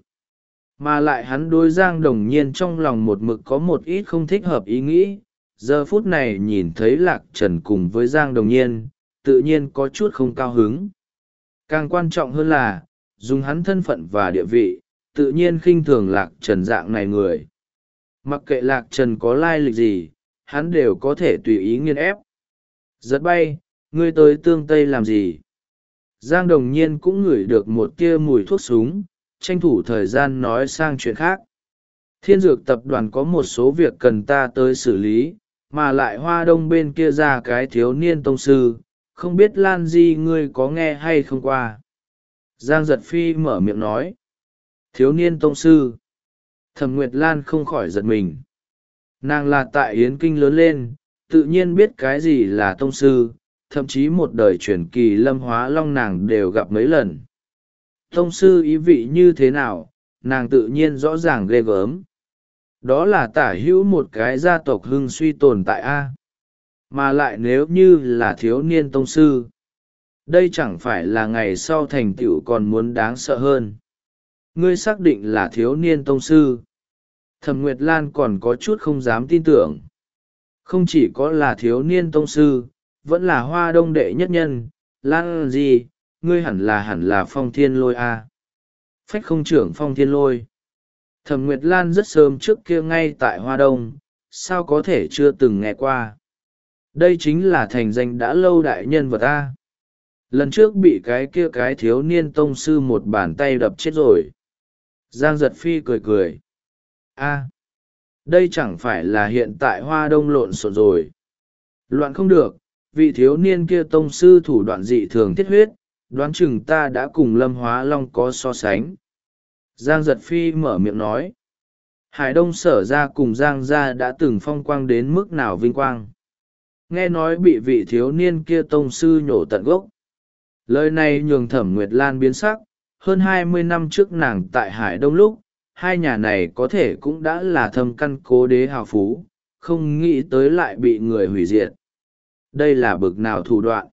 Mà lại hắn đối Giang Đồng Nhiên trong lòng một mực có một ít không thích hợp ý nghĩ. Giờ phút này nhìn thấy Lạc Trần cùng với Giang Đồng Nhiên, tự nhiên có chút không cao hứng. Càng quan trọng hơn là, dùng hắn thân phận và địa vị, tự nhiên khinh thường Lạc Trần dạng này người. Mặc kệ Lạc Trần có lai lịch gì, hắn đều có thể tùy ý nghiên ép. Giật bay, ngươi tới tương tây làm gì? Giang Đồng Nhiên cũng ngửi được một tia mùi thuốc súng, tranh thủ thời gian nói sang chuyện khác. Thiên dược tập đoàn có một số việc cần ta tới xử lý, mà lại Hoa Đông bên kia ra cái thiếu niên tông sư, không biết Lan Di ngươi có nghe hay không qua. Giang Giật Phi mở miệng nói. Thiếu niên tông sư. Thẩm Nguyệt Lan không khỏi giật mình. Nàng là tại Yến Kinh lớn lên, tự nhiên biết cái gì là tông sư, thậm chí một đời truyền kỳ Lâm Hóa Long nàng đều gặp mấy lần. Tông sư ý vị như thế nào, nàng tự nhiên rõ ràng ghê gớm. Đó là tả hữu một cái gia tộc hưng suy tồn tại A. Mà lại nếu như là thiếu niên tông sư, đây chẳng phải là ngày sau thành tựu còn muốn đáng sợ hơn. Ngươi xác định là thiếu niên tông sư. Thẩm Nguyệt Lan còn có chút không dám tin tưởng. Không chỉ có là thiếu niên tông sư, vẫn là Hoa Đông đệ nhất nhân. Lan gì, ngươi hẳn là hẳn là Phong Thiên Lôi A. Phách không trưởng Phong Thiên Lôi. Thẩm Nguyệt Lan rất sớm trước kia ngay tại Hoa Đông, sao có thể chưa từng nghe qua. Đây chính là thành danh đã lâu đại nhân vật A. Lần trước bị cái kia cái thiếu niên tông sư một bàn tay đập chết rồi. Giang Giật Phi cười cười. A, đây chẳng phải là hiện tại Hoa Đông lộn xộn rồi. Loạn không được, vị thiếu niên kia tông sư thủ đoạn dị thường thiết huyết, đoán chừng ta đã cùng Lâm Hóa Long có so sánh. Giang Giật Phi mở miệng nói. Hải Đông sở ra cùng Giang gia đã từng phong quang đến mức nào vinh quang. Nghe nói bị vị thiếu niên kia tông sư nhổ tận gốc. Lời này nhường Thẩm Nguyệt Lan biến sắc, hơn hai mươi năm trước nàng tại Hải Đông lúc, hai nhà này có thể cũng đã là thâm căn cố đế hào phú, không nghĩ tới lại bị người hủy diệt. Đây là bực nào thủ đoạn.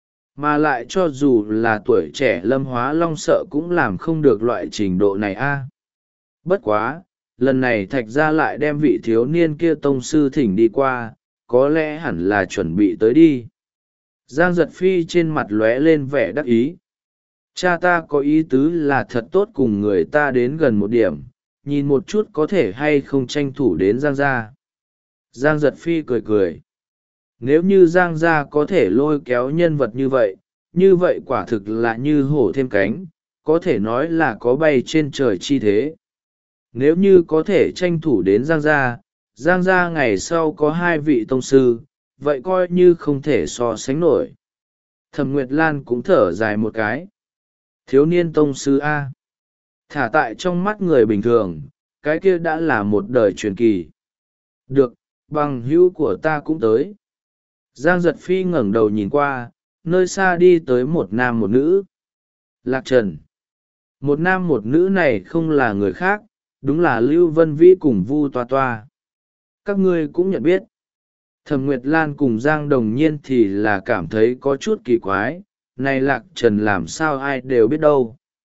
Mà lại cho dù là tuổi trẻ Lâm Hóa Long sợ cũng làm không được loại trình độ này a. Bất quá, lần này Thạch gia lại đem vị thiếu niên kia tông sư thỉnh đi qua, có lẽ hẳn là chuẩn bị tới đi. Giang Giật Phi trên mặt lóe lên vẻ đắc ý. Cha ta có ý tứ là thật tốt cùng người ta đến gần một điểm, nhìn một chút có thể hay không tranh thủ đến Giang gia. Giang Giật Phi cười cười. Nếu như Giang gia có thể lôi kéo nhân vật như vậy, như vậy quả thực là như hổ thêm cánh, có thể nói là có bay trên trời chi thế. Nếu như có thể tranh thủ đến Giang gia, Giang gia ngày sau có hai vị tông sư, vậy coi như không thể so sánh nổi. Thẩm Nguyệt Lan cũng thở dài một cái. Thiếu niên tông sư A. Thả tại trong mắt người bình thường, cái kia đã là một đời truyền kỳ. Được, bằng hữu của ta cũng tới. Giang Giật Phi ngẩng đầu nhìn qua, nơi xa đi tới một nam một nữ. Lạc Trần. Một nam một nữ này không là người khác, đúng là Lưu Vân Vĩ cùng Vu Toa Toa. Các ngươi cũng nhận biết. Thẩm Nguyệt Lan cùng Giang Đồng Nhiên thì là cảm thấy có chút kỳ quái, này Lạc Trần làm sao ai đều biết đâu.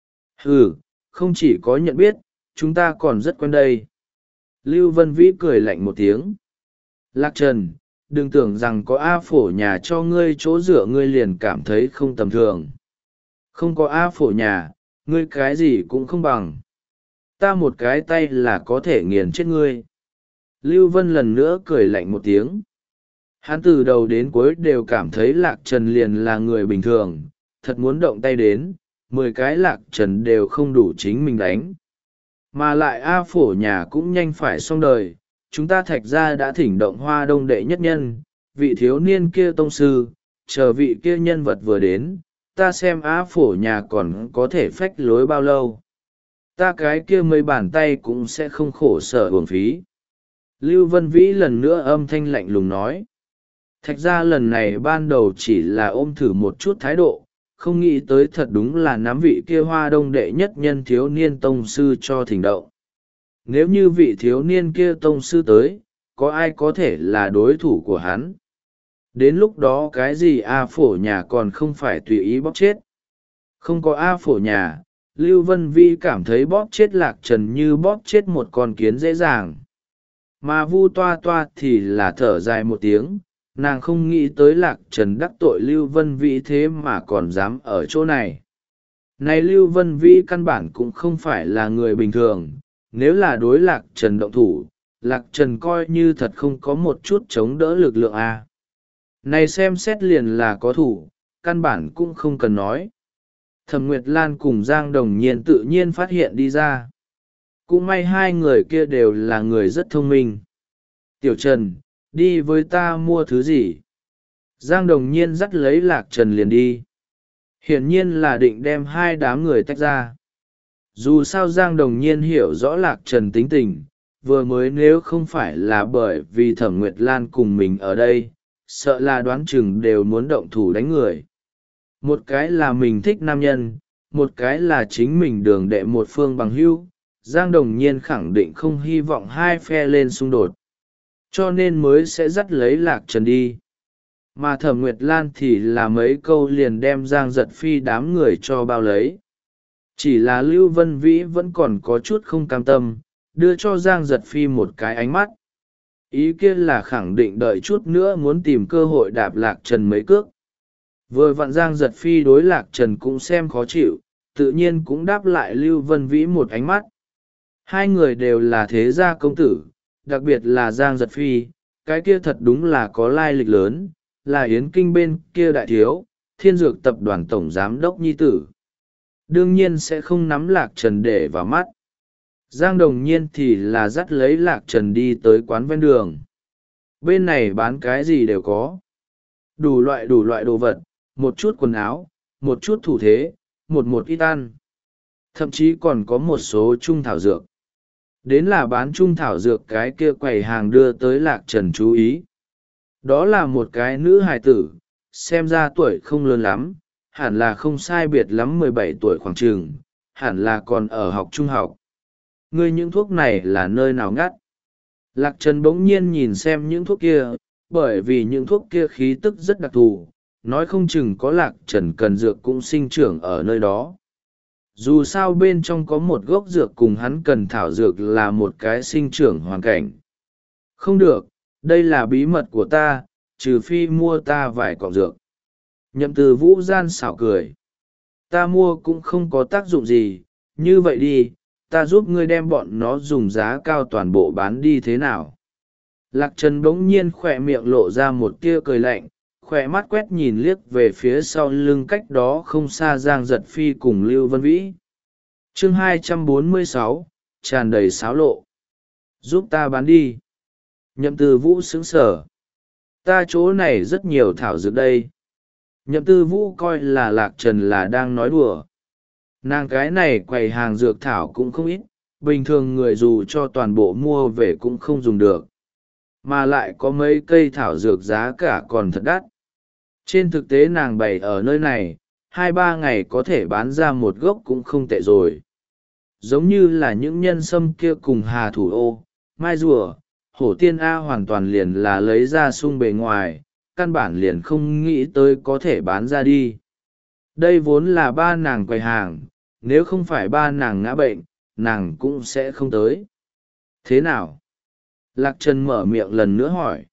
Ừ, không chỉ có nhận biết, chúng ta còn rất quen đây. Lưu Vân Vĩ cười lạnh một tiếng. Lạc Trần, đừng tưởng rằng có A phổ nhà cho ngươi chỗ dựa ngươi liền cảm thấy không tầm thường. Không có A phổ nhà, ngươi cái gì cũng không bằng. Ta một cái tay là có thể nghiền chết ngươi. Lưu Vân lần nữa cười lạnh một tiếng. Hắn từ đầu đến cuối đều cảm thấy Lạc Trần liền là người bình thường, thật muốn động tay đến, mười cái Lạc Trần đều không đủ chính mình đánh. Mà lại A Phổ nhà cũng nhanh phải xong đời, chúng ta Thạch gia đã thỉnh động Hoa Đông đệ nhất nhân, vị thiếu niên kia tông sư, chờ vị kia nhân vật vừa đến, ta xem A Phổ nhà còn có thể phách lối bao lâu. Ta cái kia mấy bàn tay cũng sẽ không khổ sở uổng phí. Lưu Vân Vĩ lần nữa âm thanh lạnh lùng nói. Thạch ra lần này ban đầu chỉ là ôm thử một chút thái độ, không nghĩ tới thật đúng là nắm vị kia Hoa Đông đệ nhất nhân thiếu niên tông sư cho thỉnh động. Nếu như vị thiếu niên kia tông sư tới, có ai có thể là đối thủ của hắn? Đến lúc đó cái gì A Phổ nhà còn không phải tùy ý bóp chết. Không có A Phổ nhà, Lưu Vân Vi cảm thấy bóp chết Lạc Trần như bóp chết một con kiến dễ dàng. Mà Vu Toa Toa thì là thở dài một tiếng, nàng không nghĩ tới Lạc Trần đắc tội Lưu Vân Vĩ thế mà còn dám ở chỗ này. Này Lưu Vân Vĩ căn bản cũng không phải là người bình thường, nếu là đối Lạc Trần động thủ, Lạc Trần coi như thật không có một chút chống đỡ lực lượng a. Này xem xét liền là có thủ, căn bản cũng không cần nói. Thẩm Nguyệt Lan cùng Giang Đồng Nhiên tự nhiên phát hiện đi ra. Cũng may hai người kia đều là người rất thông minh. Tiểu Trần, đi với ta mua thứ gì? Giang Đồng Nhiên dắt lấy Lạc Trần liền đi. Hiển nhiên là định đem hai đám người tách ra. Dù sao Giang Đồng Nhiên hiểu rõ Lạc Trần tính tình, vừa mới nếu không phải là bởi vì Thẩm Nguyệt Lan cùng mình ở đây, sợ là đoán chừng đều muốn động thủ đánh người. Một cái là mình thích nam nhân, một cái là chính mình đường đệ một phương bằng hữu. Giang Đồng Nhiên khẳng định không hy vọng hai phe lên xung đột, cho nên mới sẽ dắt lấy Lạc Trần đi. Mà Thẩm Nguyệt Lan thì là mấy câu liền đem Giang Giật Phi đám người cho bao lấy. Chỉ là Lưu Vân Vĩ vẫn còn có chút không cam tâm, đưa cho Giang Giật Phi một cái ánh mắt. Ý kia là khẳng định đợi chút nữa muốn tìm cơ hội đạp Lạc Trần mấy cước. Vừa vặn Giang Giật Phi đối Lạc Trần cũng xem khó chịu, tự nhiên cũng đáp lại Lưu Vân Vĩ một ánh mắt. Hai người đều là thế gia công tử, đặc biệt là Giang Giật Phi, cái kia thật đúng là có lai lịch lớn, là Yến Kinh bên kia đại thiếu, Thiên Dược tập đoàn tổng giám đốc nhi tử. Đương nhiên sẽ không nắm Lạc Trần để vào mắt. Giang Đồng Nhiên thì là dắt lấy Lạc Trần đi tới quán ven đường. Bên này bán cái gì đều có. Đủ loại đủ loại đồ vật, một chút quần áo, một chút thủ thế, một một ít ăn. Thậm chí còn có một số trung thảo dược. Đến là bán trung thảo dược cái kia quầy hàng đưa tới Lạc Trần chú ý. Đó là một cái nữ hài tử, xem ra tuổi không lớn lắm, hẳn là không sai biệt lắm mười bảy tuổi khoảng trường, hẳn là còn ở học trung học. Ngươi những thuốc này là nơi nào ngắt? Lạc Trần bỗng nhiên nhìn xem những thuốc kia, bởi vì những thuốc kia khí tức rất đặc thù, nói không chừng có Lạc Trần cần dược cũng sinh trưởng ở nơi đó. Dù sao bên trong có một gốc dược cùng hắn cần thảo dược là một cái sinh trưởng hoàn cảnh. Không được, đây là bí mật của ta, trừ phi mua ta vài cọng dược. Nhậm Từ Vũ gian xảo cười. Ta mua cũng không có tác dụng gì, như vậy đi, ta giúp ngươi đem bọn nó dùng giá cao toàn bộ bán đi thế nào? Lạc Trần bỗng nhiên khỏe miệng lộ ra một tia cười lạnh, khỏe mắt quét nhìn liếc về phía sau lưng cách đó không xa Giang Giật Phi cùng Lưu Vân Vĩ. Chương hai trăm bốn mươi sáu, tràn đầy xáo lộ. Giúp ta bán đi. Nhậm Từ Vũ sững sờ. Ta chỗ này rất nhiều thảo dược đây. Nhậm Tư Vũ coi là Lạc Trần là đang nói đùa. Nàng cái này quầy hàng dược thảo cũng không ít, bình thường người dù cho toàn bộ mua về cũng không dùng được. Mà lại có mấy cây thảo dược giá cả còn thật đắt. Trên thực tế nàng bày ở nơi này, hai ba ngày có thể bán ra một gốc cũng không tệ rồi. Giống như là những nhân sâm kia cùng hà thủ ô, mai rùa, hổ tiên A hoàn toàn liền là lấy ra sung bề ngoài, căn bản liền không nghĩ tới có thể bán ra đi. Đây vốn là ba nàng quầy hàng, nếu không phải ba nàng ngã bệnh, nàng cũng sẽ không tới. Thế nào? Lạc Trần mở miệng lần nữa hỏi.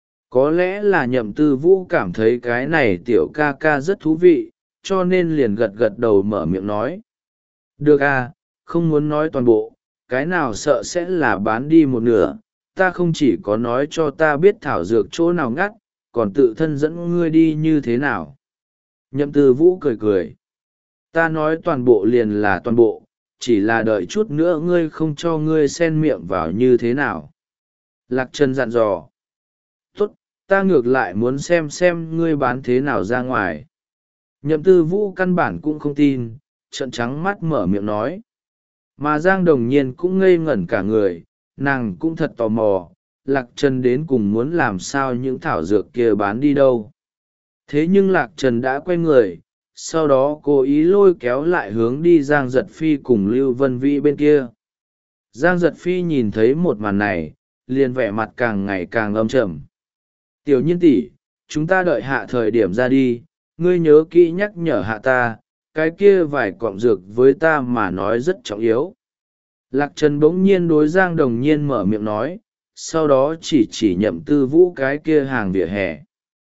Có lẽ là Nhậm Tư Vũ cảm thấy cái này tiểu ca ca rất thú vị, cho nên liền gật gật đầu mở miệng nói. Được à, không muốn nói toàn bộ, cái nào sợ sẽ là bán đi một nửa, ta không chỉ có nói cho ta biết thảo dược chỗ nào ngắt, còn tự thân dẫn ngươi đi như thế nào. Nhậm Tư Vũ cười cười. Ta nói toàn bộ liền là toàn bộ, chỉ là đợi chút nữa ngươi không cho ngươi xen miệng vào như thế nào. Lạc Trần dặn dò. Tốt, ta ngược lại muốn xem xem ngươi bán thế nào ra ngoài. Nhậm Tư Vũ căn bản cũng không tin, trợn trắng mắt mở miệng nói. Mà Giang Đồng Nhiên cũng ngây ngẩn cả người, nàng cũng thật tò mò, Lạc Trần đến cùng muốn làm sao những thảo dược kia bán đi đâu. Thế nhưng Lạc Trần đã quay người, sau đó cố ý lôi kéo lại hướng đi Giang Giật Phi cùng Lưu Vân Vĩ bên kia. Giang Giật Phi nhìn thấy một màn này, liền vẻ mặt càng ngày càng âm trầm. Tiểu Nhiên tỷ, chúng ta đợi hạ thời điểm ra đi, ngươi nhớ kỹ nhắc nhở hạ ta, cái kia vài cọng dược với ta mà nói rất trọng yếu. Lạc Trần bỗng nhiên đối Giang Đồng Nhiên mở miệng nói, sau đó chỉ chỉ Nhậm Tư Vũ cái kia hàng vỉa hè.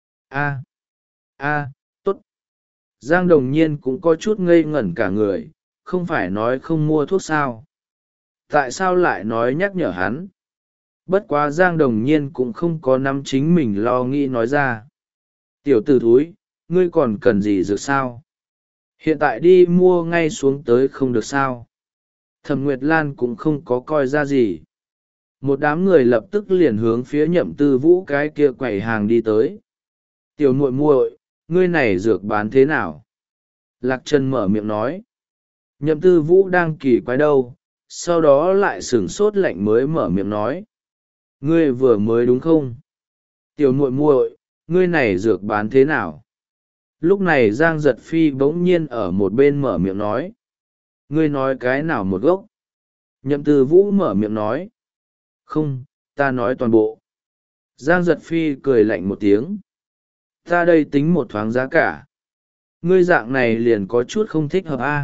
A, a, tốt. Giang Đồng Nhiên cũng có chút ngây ngẩn cả người, không phải nói không mua thuốc sao. Tại sao lại nói nhắc nhở hắn? Bất quá Giang Đồng Nhiên cũng không có nắm chính mình lo nghĩ nói ra. Tiểu tử thúi, ngươi còn cần gì dược sao? Hiện tại đi mua ngay xuống tới không được sao? Thẩm Nguyệt Lan cũng không có coi ra gì. Một đám người lập tức liền hướng phía Nhậm Tư Vũ cái kia quầy hàng đi tới. Tiểu muội muội, ngươi này dược bán thế nào? Lạc Trần mở miệng nói. Nhậm Tư Vũ đang kỳ quái đâu, sau đó lại sửng sốt lạnh mới mở miệng nói. Ngươi vừa mới đúng không? Tiểu muội muội, ngươi này dược bán thế nào? Lúc này Giang Giật Phi bỗng nhiên ở một bên mở miệng nói. Ngươi nói cái nào một gốc? Nhậm Tư Vũ mở miệng nói. Không, ta nói toàn bộ. Giang Giật Phi cười lạnh một tiếng. Ta đây tính một thoáng giá cả. Ngươi dạng này liền có chút không thích hợp a.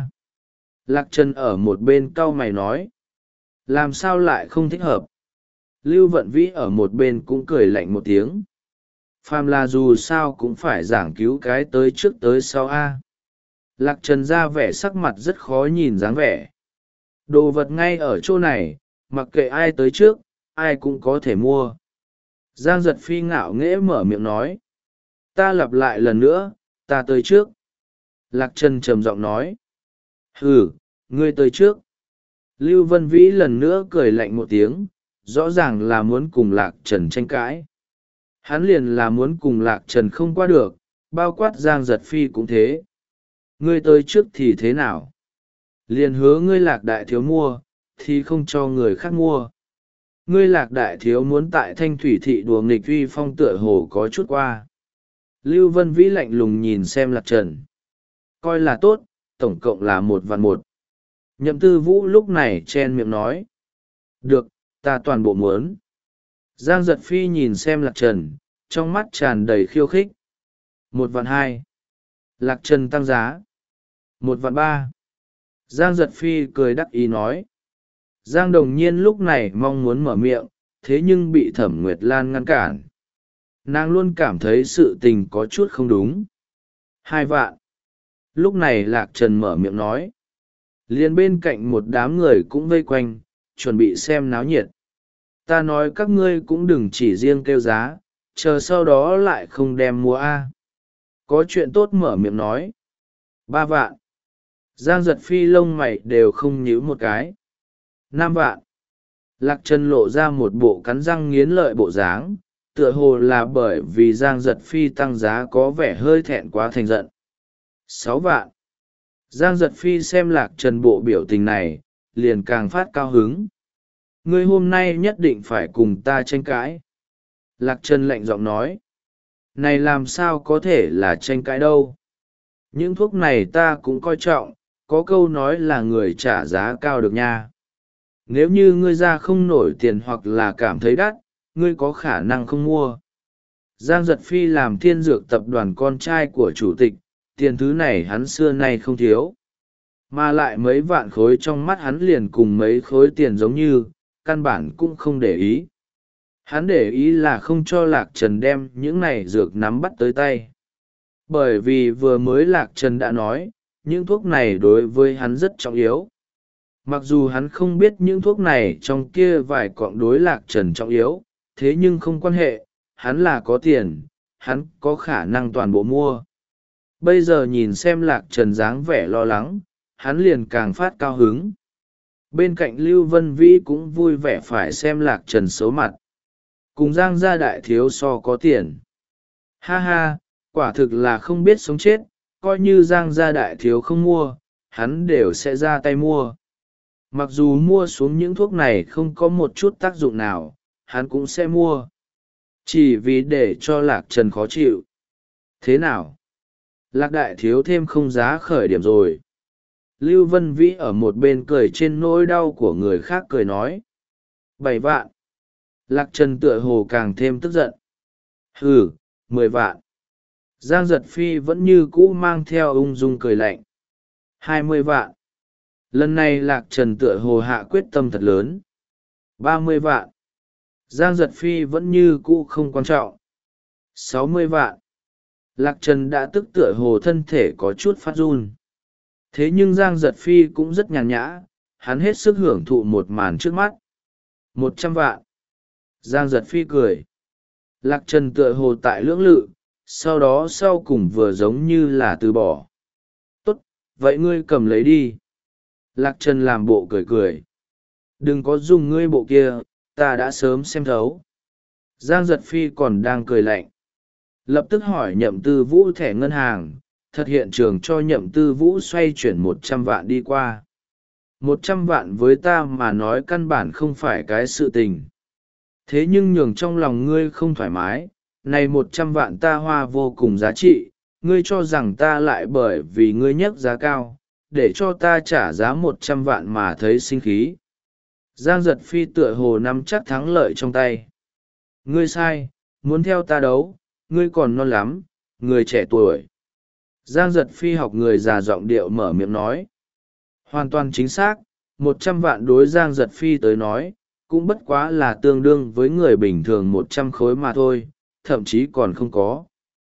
Lạc Trần ở một bên cau mày nói. Làm sao lại không thích hợp? Lưu Vận Vĩ ở một bên cũng cười lạnh một tiếng. Phàm là dù sao cũng phải giảng cứu cái tới trước tới sau a. Lạc Trần ra vẻ sắc mặt rất khó nhìn dáng vẻ. Đồ vật ngay ở chỗ này, mặc kệ ai tới trước, ai cũng có thể mua. Giang Giật Phi ngạo nghễ mở miệng nói. Ta lặp lại lần nữa, ta tới trước. Lạc Trần trầm giọng nói. Hừ, ngươi tới trước. Lưu Vân Vĩ lần nữa cười lạnh một tiếng, rõ ràng là muốn cùng Lạc Trần tranh cãi. Hắn liền là muốn cùng Lạc Trần không qua được, bao quát Giang Giật Phi cũng thế. Ngươi tới trước thì thế nào? Liền hứa ngươi Lạc đại thiếu mua, thì không cho người khác mua. Ngươi Lạc đại thiếu muốn tại Thanh Thủy thị đùa nghịch uy phong tựa hồ có chút qua. Lưu Vân Vĩ lạnh lùng nhìn xem Lạc Trần. Coi là tốt, tổng cộng là một vạn một. Nhậm Tư Vũ lúc này chen miệng nói. Được, ta toàn bộ muốn. Giang Giật Phi nhìn xem Lạc Trần, trong mắt tràn đầy khiêu khích. Một vạn hai. Lạc Trần tăng giá. Một vạn ba. Giang Giật Phi cười đắc ý nói. Giang Đồng Nhiên lúc này mong muốn mở miệng, thế nhưng bị Thẩm Nguyệt Lan ngăn cản. Nàng luôn cảm thấy sự tình có chút không đúng. Hai vạn. Lúc này Lạc Trần mở miệng nói. Liền bên cạnh một đám người cũng vây quanh, chuẩn bị xem náo nhiệt. Ta nói các ngươi cũng đừng chỉ riêng kêu giá, chờ sau đó lại không đem mua a. Có chuyện tốt mở miệng nói. Ba vạn. Giang Giật Phi lông mày đều không nhíu một cái. Năm vạn. Lạc Trần lộ ra một bộ cắn răng nghiến lợi bộ dáng, tựa hồ là bởi vì Giang Giật Phi tăng giá có vẻ hơi thẹn quá thành giận. Sáu vạn. Giang Giật Phi xem Lạc Trần bộ biểu tình này, liền càng phát cao hứng. Ngươi hôm nay nhất định phải cùng ta tranh cãi. Lạc Trần lạnh giọng nói. Này làm sao có thể là tranh cãi đâu. Những thuốc này ta cũng coi trọng, có câu nói là người trả giá cao được nha. Nếu như ngươi ra không nổi tiền hoặc là cảm thấy đắt, ngươi có khả năng không mua. Giang Giật Phi làm thiên dược tập đoàn con trai của chủ tịch, tiền thứ này hắn xưa nay không thiếu. Mà lại mấy vạn khối trong mắt hắn liền cùng mấy khối tiền giống như, căn bản cũng không để ý. Hắn để ý là không cho Lạc Trần đem những này dược nắm bắt tới tay. Bởi vì vừa mới Lạc Trần đã nói, những thuốc này đối với hắn rất trọng yếu. Mặc dù hắn không biết những thuốc này trong kia vài cọng đối Lạc Trần trọng yếu, thế nhưng không quan hệ, hắn là có tiền, hắn có khả năng toàn bộ mua. Bây giờ nhìn xem Lạc Trần dáng vẻ lo lắng, hắn liền càng phát cao hứng. Bên cạnh Lưu Vân Vĩ cũng vui vẻ phải xem Lạc Trần xấu mặt. Cùng Giang gia đại thiếu so có tiền. Ha ha, quả thực là không biết sống chết, coi như Giang gia đại thiếu không mua, hắn đều sẽ ra tay mua. Mặc dù mua xuống những thuốc này không có một chút tác dụng nào, hắn cũng sẽ mua. Chỉ vì để cho Lạc Trần khó chịu. Thế nào? Lạc đại thiếu thêm không giá khởi điểm rồi. Lưu Vân Vĩ ở một bên cười trên nỗi đau của người khác cười nói. Bảy vạn. Lạc Trần tựa hồ càng thêm tức giận. Hừ, mười vạn. Giang Giật Phi vẫn như cũ mang theo ung dung cười lạnh. Hai mươi vạn. Lần này Lạc Trần tựa hồ hạ quyết tâm thật lớn. Ba mươi vạn. Giang Giật Phi vẫn như cũ không quan trọng. Sáu mươi vạn. Lạc Trần đã tức tựa hồ thân thể có chút phát run. Thế nhưng Giang Giật Phi cũng rất nhàn nhã, hắn hết sức hưởng thụ một màn trước mắt. Một trăm vạn. Giang Giật Phi cười. Lạc Trần tựa hồ tại lưỡng lự, sau đó sau cùng vừa giống như là từ bỏ. Tốt, vậy ngươi cầm lấy đi. Lạc Trần làm bộ cười cười. Đừng có dùng ngươi bộ kia, ta đã sớm xem thấu. Giang Giật Phi còn đang cười lạnh. Lập tức hỏi Nhậm Tư Vũ thẻ ngân hàng, thật hiện trường cho Nhậm Tư Vũ xoay chuyển một trăm vạn đi qua. Một trăm vạn với ta mà nói căn bản không phải cái sự tình. Thế nhưng nhường trong lòng ngươi không thoải mái, này một trăm vạn ta hoa vô cùng giá trị, ngươi cho rằng ta lại bởi vì ngươi nhấc giá cao, để cho ta trả giá một trăm vạn mà thấy sinh khí. Giang Giật Phi tựa hồ nắm chắc thắng lợi trong tay. Ngươi sai, muốn theo ta đấu, ngươi còn non lắm, người trẻ tuổi. Giang Giật Phi học người già giọng điệu mở miệng nói. Hoàn toàn chính xác, một trăm vạn đối Giang Giật Phi tới nói, cũng bất quá là tương đương với người bình thường một trăm khối mà thôi, thậm chí còn không có.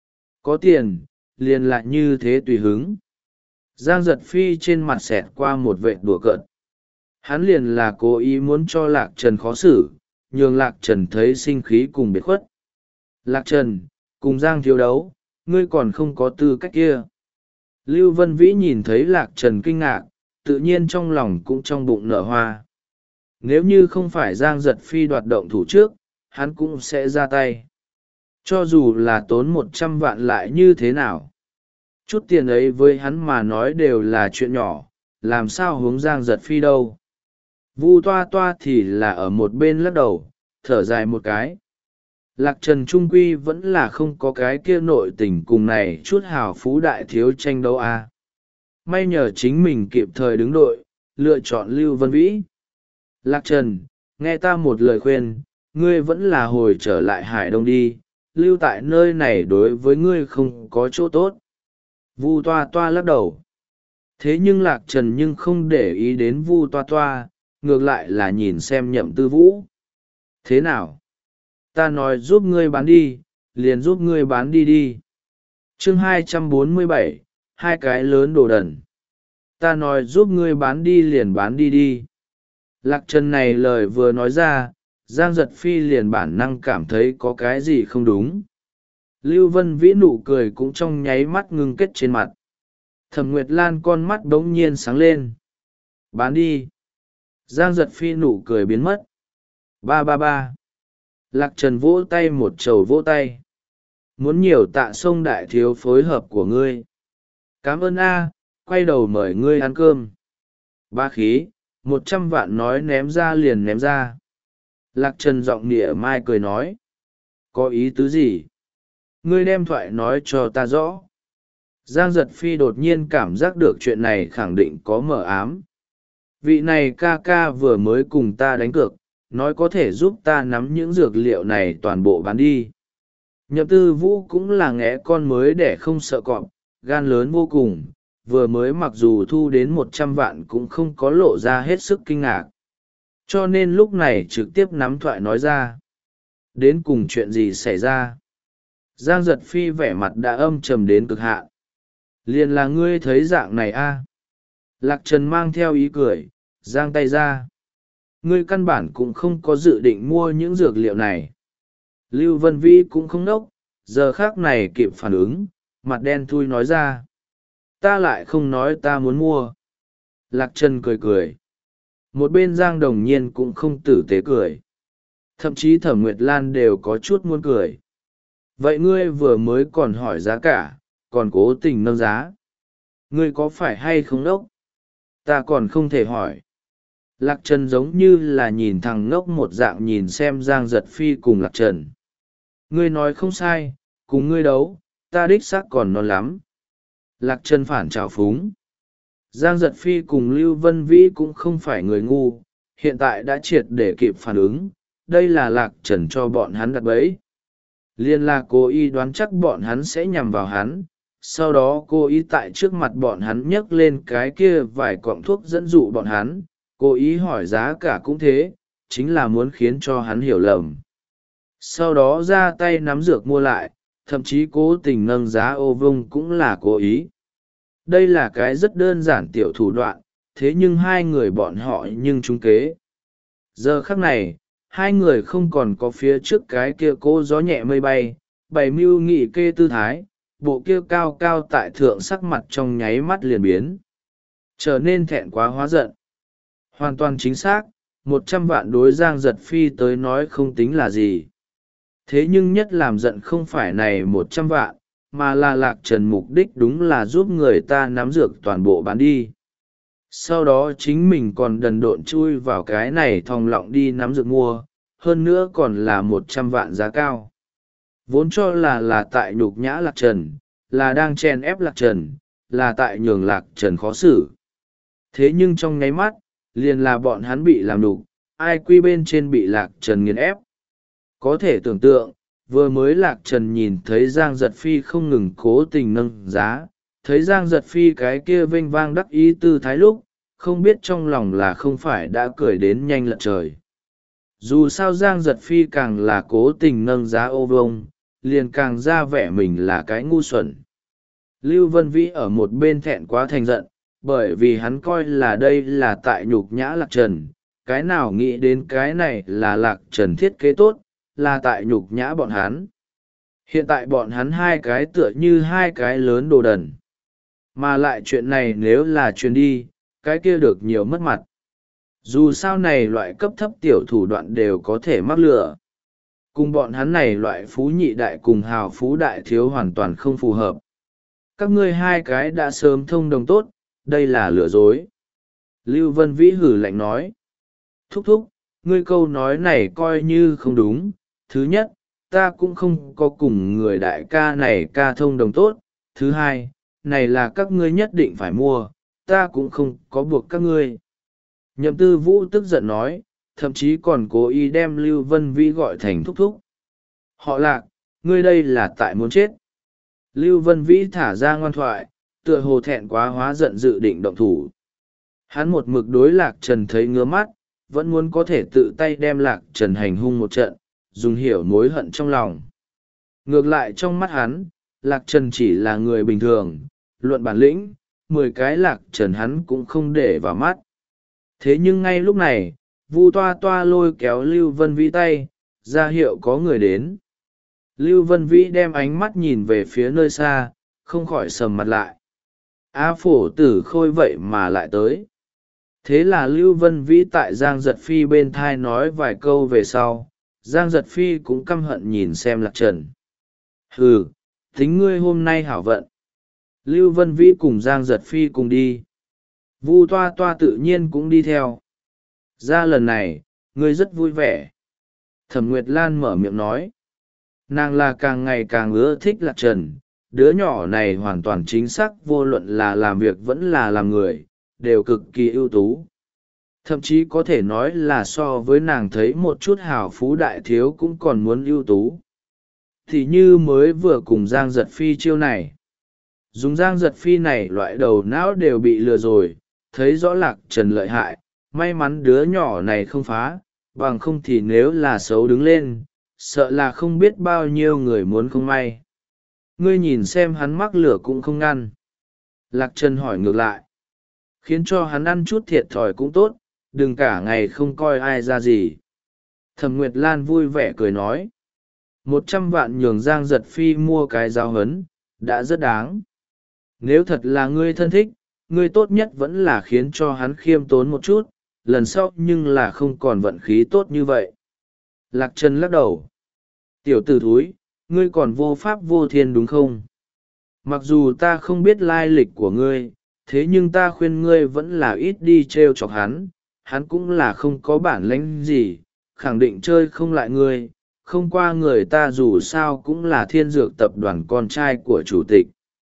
Có tiền, liền lại như thế tùy hứng. Giang Giật Phi trên mặt xẹt qua một vệt đùa cợt. Hắn liền là cố ý muốn cho Lạc Trần khó xử, nhường Lạc Trần thấy sinh khí cùng biệt khuất. Lạc Trần, cùng Giang thiếu đấu, ngươi còn không có tư cách kia. Lưu Vân Vĩ nhìn thấy Lạc Trần kinh ngạc, tự nhiên trong lòng cũng trong bụng nở hoa. Nếu như không phải Giang Giật Phi đoạt động thủ trước, hắn cũng sẽ ra tay. Cho dù là tốn một trăm vạn lại như thế nào. Chút tiền ấy với hắn mà nói đều là chuyện nhỏ, làm sao hướng Giang Giật Phi đâu. Vu toa toa thì là ở một bên lắc đầu, thở dài một cái. Lạc Trần Trung Quy vẫn là không có cái kia nội tình cùng này chút hào phú đại thiếu tranh đấu à. May nhờ chính mình kịp thời đứng đội, lựa chọn Lưu Vân Vĩ. Lạc Trần, nghe ta một lời khuyên, ngươi vẫn là hồi trở lại Hải Đông đi, lưu tại nơi này đối với ngươi không có chỗ tốt. Vu toa toa lắc đầu. Thế nhưng Lạc Trần nhưng không để ý đến Vu toa toa, ngược lại là nhìn xem Nhậm Tư Vũ. Thế nào? Ta nói giúp ngươi bán đi, liền giúp ngươi bán đi đi. Chương hai trăm bốn mươi bảy, hai cái lớn đồ đần. Ta nói giúp ngươi bán đi liền bán đi đi. Lạc Trần này lời vừa nói ra, Giang Giật Phi liền bản năng cảm thấy có cái gì không đúng. Lưu Vân Vĩ nụ cười cũng trong nháy mắt ngưng kết trên mặt. Thẩm Nguyệt Lan con mắt bỗng nhiên sáng lên. Bán đi. Giang Giật Phi nụ cười biến mất. Ba ba ba. Lạc Trần vỗ tay một trầu vỗ tay. Muốn nhiều tạ sông đại thiếu phối hợp của ngươi. Cảm ơn a, quay đầu mời ngươi ăn cơm. Ba khí, một trăm vạn nói ném ra liền ném ra. Lạc Trần giọng nịa mai cười nói. Có ý tứ gì? Ngươi đem thoại nói cho ta rõ. Giang Giật Phi đột nhiên cảm giác được chuyện này khẳng định có mờ ám. Vị này ca ca vừa mới cùng ta đánh cược, nói có thể giúp ta nắm những dược liệu này toàn bộ bán đi. Nhậm Tư Vũ cũng là nghé con mới để không sợ cọp, gan lớn vô cùng, vừa mới mặc dù thu đến một trăm vạn cũng không có lộ ra hết sức kinh ngạc. Cho nên lúc này trực tiếp nắm thoại nói ra. Đến cùng chuyện gì xảy ra? Giang Giật Phi vẻ mặt đã âm trầm đến cực hạn. Liền là ngươi thấy dạng này a? Lạc Trần mang theo ý cười, giang tay ra. Ngươi căn bản cũng không có dự định mua những dược liệu này. Lưu Vân Vĩ cũng không nốc, giờ khác này kịp phản ứng, mặt đen thui nói ra. Ta lại không nói ta muốn mua. Lạc Trần cười cười. Một bên Giang Đồng Nhiên cũng không tử tế cười. Thậm chí Thẩm Nguyệt Lan đều có chút muốn cười. Vậy ngươi vừa mới còn hỏi giá cả, còn cố tình nâng giá. Ngươi có phải hay không nốc? Ta còn không thể hỏi. Lạc Trần giống như là nhìn thằng ngốc một dạng nhìn xem Giang Giật Phi cùng Lạc Trần. Ngươi nói không sai, cùng ngươi đấu, ta đích xác còn non lắm. Lạc Trần phản trào phúng. Giang Giật Phi cùng Lưu Vân Vĩ cũng không phải người ngu, hiện tại đã triệt để kịp phản ứng, đây là Lạc Trần cho bọn hắn đặt bẫy. Liên là cố ý đoán chắc bọn hắn sẽ nhằm vào hắn, sau đó cố ý tại trước mặt bọn hắn nhấc lên cái kia vài cọng thuốc dẫn dụ bọn hắn, cố ý hỏi giá cả cũng thế, chính là muốn khiến cho hắn hiểu lầm. Sau đó ra tay nắm dược mua lại, thậm chí cố tình nâng giá ô vung cũng là cố ý. Đây là cái rất đơn giản tiểu thủ đoạn, thế nhưng hai người bọn họ nhưng trúng kế. Giờ khắc này, hai người không còn có phía trước cái kia cố gió nhẹ mây bay, bày mưu nghị kê tư thái, bộ kia cao cao tại thượng sắc mặt trong nháy mắt liền biến. Trở nên thẹn quá hóa giận. Hoàn toàn chính xác, một trăm vạn đối Giang Giật Phi tới nói không tính là gì. Thế nhưng nhất làm giận không phải này một trăm vạn, mà là Lạc Trần mục đích đúng là giúp người ta nắm dược toàn bộ bán đi. Sau đó chính mình còn đần độn chui vào cái này thòng lọng đi nắm dược mua, hơn nữa còn là một trăm vạn giá cao. Vốn cho là là tại nhục nhã Lạc Trần, là đang chèn ép Lạc Trần, là tại nhường Lạc Trần khó xử. Thế nhưng trong nháy mắt, liền là bọn hắn bị làm nhục, ai quy bên trên bị Lạc Trần nghiền ép. Có thể tưởng tượng, vừa mới Lạc Trần nhìn thấy Giang Giật Phi không ngừng cố tình nâng giá, thấy Giang Giật Phi cái kia vênh vang đắc ý tư thái lúc, không biết trong lòng là không phải đã cười đến nhanh lận trời. Dù sao Giang Giật Phi càng là cố tình nâng giá ô vông, liền càng ra vẻ mình là cái ngu xuẩn. Lưu Vân Vĩ ở một bên thẹn quá thành giận, bởi vì hắn coi là đây là tại nhục nhã Lạc Trần, cái nào nghĩ đến cái này là Lạc Trần thiết kế tốt, là tại nhục nhã bọn hắn. Hiện tại bọn hắn hai cái tựa như hai cái lớn đồ đần. Mà lại chuyện này nếu là truyền đi, cái kia được nhiều mất mặt. Dù sao này loại cấp thấp tiểu thủ đoạn đều có thể mắc lừa. Cùng bọn hắn này loại phú nhị đại cùng hào phú đại thiếu hoàn toàn không phù hợp. Các ngươi hai cái đã sớm thông đồng tốt, đây là lừa dối. Lưu Vân Vĩ hử lạnh nói. Thúc thúc, ngươi câu nói này coi như không đúng. Thứ nhất, ta cũng không có cùng người đại ca này ca thông đồng tốt. Thứ hai, này là các ngươi nhất định phải mua, ta cũng không có buộc các ngươi. Nhậm Tư Vũ tức giận nói, thậm chí còn cố ý đem Lưu Vân Vĩ gọi thành thúc thúc. Họ Lạc, ngươi đây là tại muốn chết. Lưu Vân Vĩ thả ra ngoan thoại, tựa hồ thẹn quá hóa giận dự định động thủ. Hắn một mực đối Lạc Trần thấy ngứa mắt, vẫn muốn có thể tự tay đem Lạc Trần hành hung một trận, dùng hiểu mối hận trong lòng. Ngược lại trong mắt hắn, Lạc Trần chỉ là người bình thường, luận bản lĩnh, mười cái Lạc Trần hắn cũng không để vào mắt. Thế nhưng ngay lúc này, Vu Toa Toa lôi kéo Lưu Vân Vĩ tay, ra hiệu có người đến. Lưu Vân Vĩ đem ánh mắt nhìn về phía nơi xa, không khỏi sầm mặt lại. A Phổ Tử Khôi vậy mà lại tới. Thế là Lưu Vân Vĩ tại Giang Giật Phi bên thai nói vài câu về sau, Giang Giật Phi cũng căm hận nhìn xem Lạc Trần. Hừ, tính ngươi hôm nay hảo vận. Lưu Vân Vĩ cùng Giang Giật Phi cùng đi. Vu Toa Toa tự nhiên cũng đi theo. Ra lần này, ngươi rất vui vẻ. Thẩm Nguyệt Lan mở miệng nói. Nàng là càng ngày càng ưa thích Lạc Trần, đứa nhỏ này hoàn toàn chính xác vô luận là làm việc vẫn là làm người, đều cực kỳ ưu tú. Thậm chí có thể nói là so với nàng thấy một chút hào phú đại thiếu cũng còn muốn ưu tú. Thì như mới vừa cùng Giang Giật Phi chiêu này. Dùng Giang Giật Phi này loại đầu não đều bị lừa rồi, thấy rõ Lạc Trần lợi hại, may mắn đứa nhỏ này không phá, bằng không thì nếu là xấu đứng lên, sợ là không biết bao nhiêu người muốn không may. Ngươi nhìn xem hắn mắc lửa cũng không ngăn. Lạc Trần hỏi ngược lại. Khiến cho hắn ăn chút thiệt thòi cũng tốt, đừng cả ngày không coi ai ra gì. Thẩm Nguyệt Lan vui vẻ cười nói, một trăm vạn nhường Giang Giật Phi mua cái giáo huấn, đã rất đáng. Nếu thật là ngươi thân thích, ngươi tốt nhất vẫn là khiến cho hắn khiêm tốn một chút, lần sau nhưng là không còn vận khí tốt như vậy. Lạc Trần lắc đầu. Tiểu tử thúi, ngươi còn vô pháp vô thiên đúng không? Mặc dù ta không biết lai lịch của ngươi, thế nhưng ta khuyên ngươi vẫn là ít đi t r e o chọc hắn, hắn cũng là không có bản lĩnh gì, khẳng định chơi không lại ngươi, không qua người ta dù sao cũng là Thiên Dược tập đoàn con trai của chủ tịch.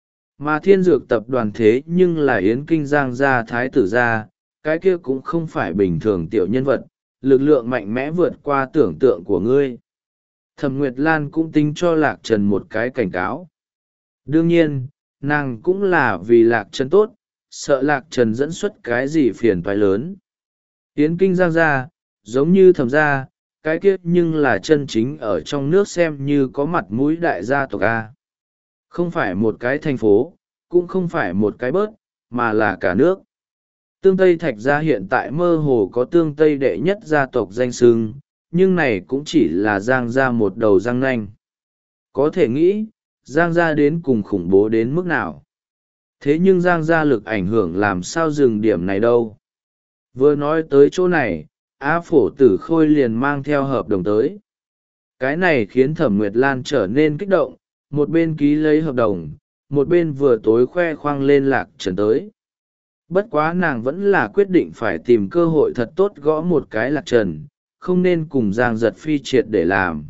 Mà Thiên Dược tập đoàn thế nhưng là Yến Kinh Giang gia thái tử gia, cái kia cũng không phải bình thường tiểu nhân vật, lực lượng mạnh mẽ vượt qua tưởng tượng của ngươi. Thẩm Nguyệt Lan cũng tính cho Lạc Trần một cái cảnh cáo. Đương nhiên, nàng cũng là vì Lạc Trần tốt, sợ Lạc Trần dẫn xuất cái gì phiền toái lớn. Yến Kinh Giang gia, giống như Thẩm gia, cái kia nhưng là chân chính ở trong nước xem như có mặt mũi đại gia tộc A. Không phải một cái thành phố, cũng không phải một cái bớt, mà là cả nước. Tương Tây Thạch gia hiện tại mơ hồ có Tương Tây đệ nhất gia tộc danh xưng, nhưng này cũng chỉ là Giang gia một đầu răng nanh. Có thể nghĩ, Giang gia đến cùng khủng bố đến mức nào. Thế nhưng Giang gia lực ảnh hưởng làm sao dừng điểm này đâu. Vừa nói tới chỗ này, Á Phổ Tử Khôi liền mang theo hợp đồng tới. Cái này khiến Thẩm Nguyệt Lan trở nên kích động, một bên ký lấy hợp đồng, một bên vừa tối khoe khoang lên Lạc Trần tới. Bất quá nàng vẫn là quyết định phải tìm cơ hội thật tốt gõ một cái Lạc Trần, không nên cùng Giang Giật Phi triệt để làm.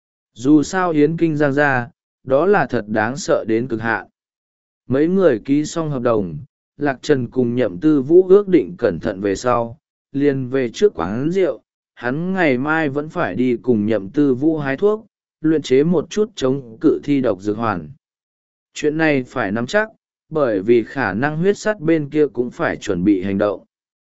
Dù sao Yến Kinh Giang gia, đó là thật đáng sợ đến cực hạn. Mấy người ký xong hợp đồng, Lạc Trần cùng Nhậm Tư Vũ ước định cẩn thận về sau, liền về trước quán rượu, hắn ngày mai vẫn phải đi cùng Nhậm Tư Vũ hái thuốc, luyện chế một chút chống cự thi độc dược hoàn. Chuyện này phải nắm chắc, bởi vì khả năng huyết sắt bên kia cũng phải chuẩn bị hành động.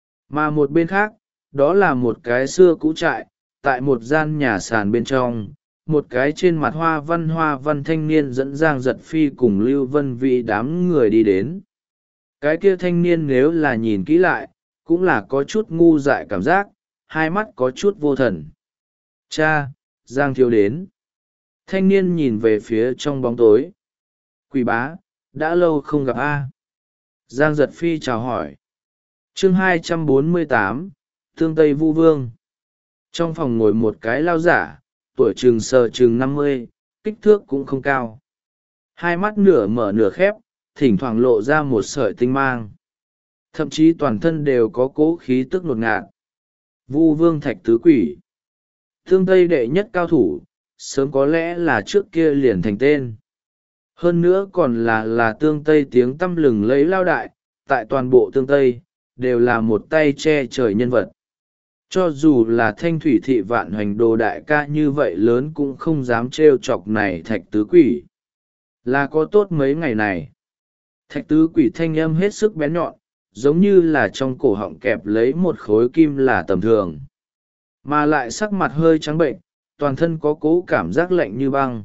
Mà một bên khác, đó là một cái xưa cũ trại, tại một gian nhà sàn bên trong, một cái trên mặt hoa văn hoa văn thanh niên dẫn Giang Giật Phi cùng Lưu Vân Vĩ đám người đi đến. Cái kia thanh niên nếu là nhìn kỹ lại, cũng là có chút ngu dại cảm giác, hai mắt có chút vô thần. Cha, Giang thiếu đến. Thanh niên nhìn về phía trong bóng tối. Quỷ bá, đã lâu không gặp a. Giang Giật Phi chào hỏi. Chương hai trăm bốn mươi tám, Tương Tây Vu Vương. Trong phòng ngồi một cái lao giả, tuổi chừng sờ chừng năm mươi, kích thước cũng không cao. Hai mắt nửa mở nửa khép, thỉnh thoảng lộ ra một sợi tinh mang. Thậm chí toàn thân đều có cố khí tức ngột ngạt. Vu Vương Thạch Tứ Quỷ. Tương Tây đệ nhất cao thủ, sớm có lẽ là trước kia liền thành tên. Hơn nữa còn là là Tương Tây tiếng tăm lừng lấy lao đại, tại toàn bộ Tương Tây, đều là một tay che trời nhân vật. Cho dù là Thanh Thủy Thị Vạn Hoành Đồ đại ca như vậy lớn cũng không dám trêu chọc này Thạch Tứ Quỷ. Là có tốt mấy ngày này. Thạch Tứ Quỷ thanh âm hết sức bén nhọn, giống như là trong cổ họng kẹp lấy một khối kim là tầm thường. Mà lại sắc mặt hơi trắng bệnh, toàn thân có cố cảm giác lạnh như băng.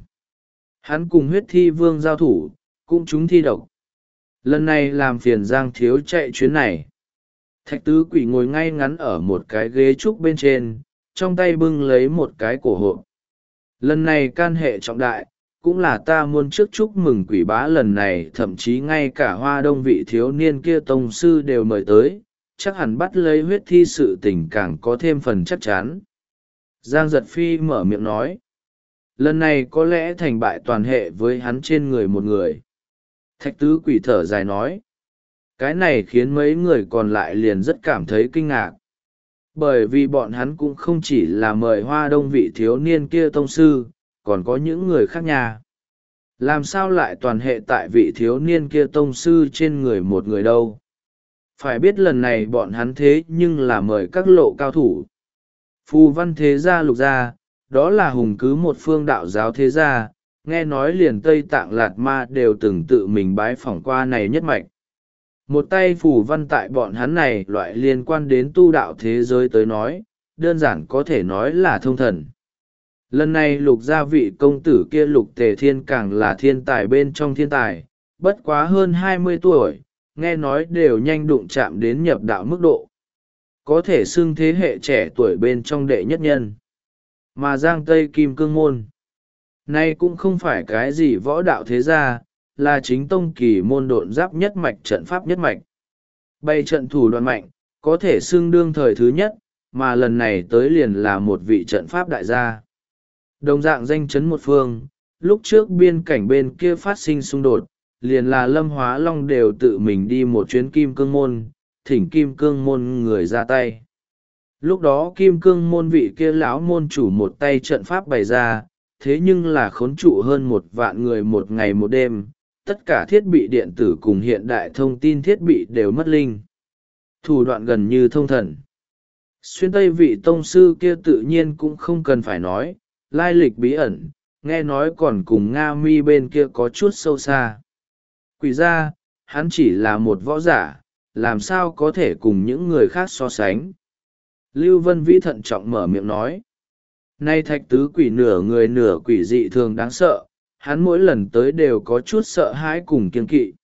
Hắn cùng huyết thi vương giao thủ, cũng trúng thi độc. Lần này làm phiền Giang thiếu chạy chuyến này. Thạch Tứ Quỷ ngồi ngay ngắn ở một cái ghế trúc bên trên, trong tay bưng lấy một cái cổ hộp. Lần này can hệ trọng đại, cũng là ta muốn trước chúc mừng quỷ bá lần này, thậm chí ngay cả Hoa Đông vị thiếu niên kia tông sư đều mời tới, chắc hẳn bắt lấy huyết thi sự tình càng có thêm phần chắc chắn. Giang Giật Phi mở miệng nói, lần này có lẽ thành bại toàn hệ với hắn trên người một người. Thạch Tứ Quỷ thở dài nói, cái này khiến mấy người còn lại liền rất cảm thấy kinh ngạc. Bởi vì bọn hắn cũng không chỉ là mời Hoa Đông vị thiếu niên kia tông sư, còn có những người khác nhà. Làm sao lại toàn hệ tại vị thiếu niên kia tông sư trên người một người đâu? Phải biết lần này bọn hắn thế nhưng là mời các lộ cao thủ. Phù văn thế gia Lục gia, đó là hùng cứ một phương đạo giáo thế gia, nghe nói liền Tây Tạng Lạt Ma đều từng tự mình bái phỏng qua này nhất mạch. Một tay phù văn tại bọn hắn này loại liên quan đến tu đạo thế giới tới nói, đơn giản có thể nói là thông thần. Lần này Lục gia vị công tử kia Lục Tề Thiên càng là thiên tài bên trong thiên tài, bất quá hơn hai mươi tuổi, nghe nói đều nhanh đụng chạm đến nhập đạo mức độ. có thể xưng thế hệ trẻ tuổi bên trong đệ nhất nhân. Mà Giang Tây Kim Cương Môn nay cũng không phải cái gì võ đạo thế gia, là chính tông kỳ môn độn giáp nhất mạch, trận pháp nhất mạch. Bày trận thủ đoạn mạnh, có thể xưng đương thời thứ nhất, mà lần này tới liền là một vị trận pháp đại gia. Đồng dạng danh chấn một phương, lúc trước biên cảnh bên kia phát sinh xung đột, liền là Lâm Hóa Long đều tự mình đi một chuyến Kim Cương Môn, thỉnh Kim Cương Môn người ra tay. Lúc đó Kim Cương Môn vị kia lão môn chủ một tay trận pháp bày ra, thế nhưng là khốn trụ hơn một vạn người một ngày một đêm, tất cả thiết bị điện tử cùng hiện đại thông tin thiết bị đều mất linh. Thủ đoạn gần như thông thần. Xuyên Tây vị tông sư kia tự nhiên cũng không cần phải nói, lai lịch bí ẩn, nghe nói còn cùng Nga Mi bên kia có chút sâu xa. Quỷ ra, hắn chỉ là một võ giả, làm sao có thể cùng những người khác so sánh. Lưu Vân Vĩ thận trọng mở miệng nói. Nay thạch tứ quỷ nửa người nửa quỷ dị thường đáng sợ, hắn mỗi lần tới đều có chút sợ hãi cùng kiêng kỵ.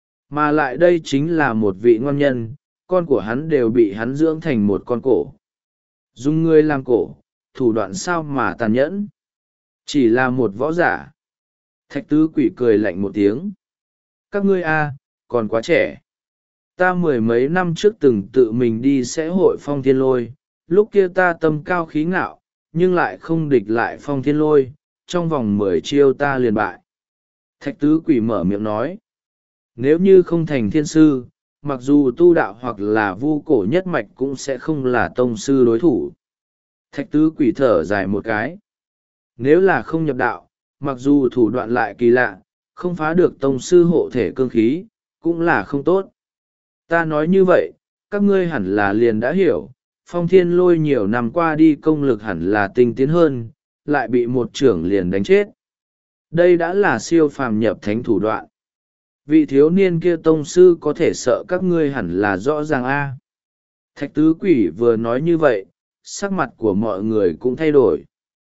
Mà lại đây chính là một vị ngon nhân, con của hắn đều bị hắn dưỡng thành một con cổ. Dùng người làm cổ, thủ đoạn sao mà tàn nhẫn. Chỉ là một võ giả. Thạch tứ quỷ cười lạnh một tiếng. Các ngươi a, còn quá trẻ. Ta mười mấy năm trước từng tự mình đi sẽ hội Phong Thiên Lôi, lúc kia ta tâm cao khí ngạo, nhưng lại không địch lại Phong Thiên Lôi, trong vòng mười chiêu ta liền bại. Thạch tứ quỷ mở miệng nói. Nếu như không thành thiên sư, mặc dù tu đạo hoặc là vu cổ nhất mạch cũng sẽ không là tông sư đối thủ. Thạch tứ quỷ thở dài một cái. Nếu là không nhập đạo, mặc dù thủ đoạn lại kỳ lạ, không phá được tông sư hộ thể cương khí, cũng là không tốt. Ta nói như vậy, các ngươi hẳn là liền đã hiểu, Phong Thiên Lôi nhiều năm qua đi công lực hẳn là tinh tiến hơn, lại bị một trưởng liền đánh chết. Đây đã là siêu phàm nhập thánh thủ đoạn. Vị thiếu niên kia tông sư có thể sợ các ngươi hẳn là rõ ràng a. Thạch tứ quỷ vừa nói như vậy, sắc mặt của mọi người cũng thay đổi.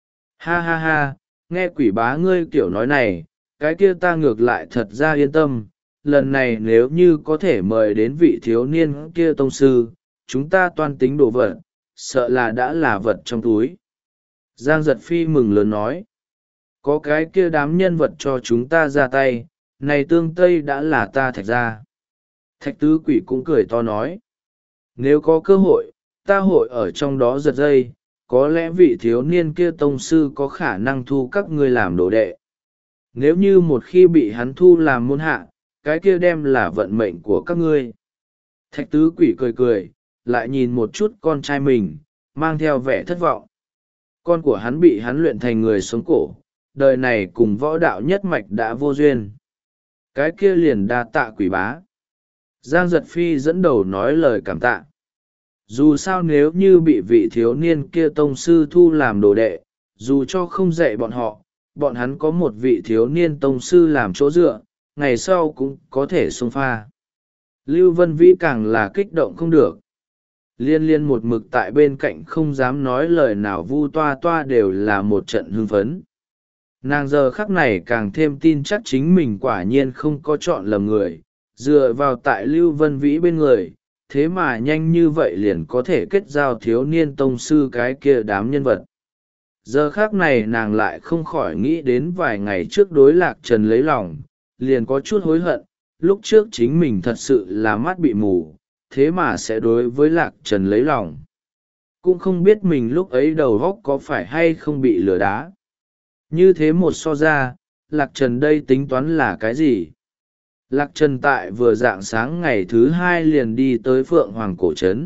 Ha ha ha, nghe quỷ bá ngươi kiểu nói này, cái kia ta ngược lại thật ra yên tâm. Lần này nếu như có thể mời đến vị thiếu niên kia tông sư, chúng ta toan tính đồ vật, sợ là đã là vật trong túi. Giang Giật Phi mừng lớn nói. Có cái kia đám nhân vật cho chúng ta ra tay, này tương tây đã là ta thạch ra. Thạch tứ quỷ cũng cười to nói. Nếu có cơ hội, ta hội ở trong đó giật dây, có lẽ vị thiếu niên kia tông sư có khả năng thu các ngươi làm đồ đệ. Nếu như một khi bị hắn thu làm môn hạ, cái kia đem là vận mệnh của các ngươi. Thạch tứ quỷ cười cười, lại nhìn một chút con trai mình, mang theo vẻ thất vọng. Con của hắn bị hắn luyện thành người sống cổ, đời này cùng võ đạo nhất mạch đã vô duyên. Cái kia liền đa tạ quỷ bá. Giang Giật Phi dẫn đầu nói lời cảm tạ. Dù sao nếu như bị vị thiếu niên kia tông sư thu làm đồ đệ, dù cho không dạy bọn họ, bọn hắn có một vị thiếu niên tông sư làm chỗ dựa, ngày sau cũng có thể xông pha. Lưu Vân Vĩ càng là kích động không được. Liên liên một mực tại bên cạnh không dám nói lời nào, vu toa toa đều là một trận hưng phấn. Nàng giờ khắc này càng thêm tin chắc chính mình quả nhiên không có chọn lầm người, dựa vào tại Lưu Vân Vĩ bên người, thế mà nhanh như vậy liền có thể kết giao thiếu niên tông sư cái kia đám nhân vật. Giờ khắc này nàng lại không khỏi nghĩ đến vài ngày trước đối Lạc Trần lấy lòng, liền có chút hối hận, lúc trước chính mình thật sự là mắt bị mù, thế mà sẽ đối với Lạc Trần lấy lòng. Cũng không biết mình lúc ấy đầu óc có phải hay không bị lừa đá. Như thế một so ra, Lạc Trần đây tính toán là cái gì? Lạc Trần tại vừa rạng sáng ngày thứ hai liền đi tới Phượng Hoàng Cổ Trấn.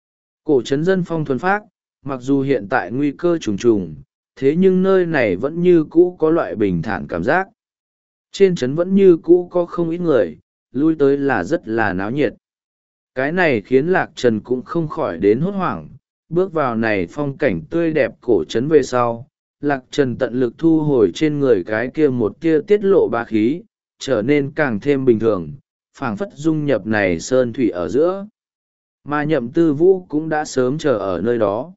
Cổ trấn dân phong thuần phác, mặc dù hiện tại nguy cơ trùng trùng, thế nhưng nơi này vẫn như cũ có loại bình thản cảm giác. Trên trấn vẫn như cũ có không ít người, lui tới là rất là náo nhiệt. Cái này khiến Lạc Trần cũng không khỏi đến hốt hoảng, bước vào này phong cảnh tươi đẹp cổ trấn về sau. Lạc Trần tận lực thu hồi trên người cái kia một kia tiết lộ bá khí, trở nên càng thêm bình thường, phảng phất dung nhập này sơn thủy ở giữa. Mà Nhậm Tư Vũ cũng đã sớm chờ ở nơi đó.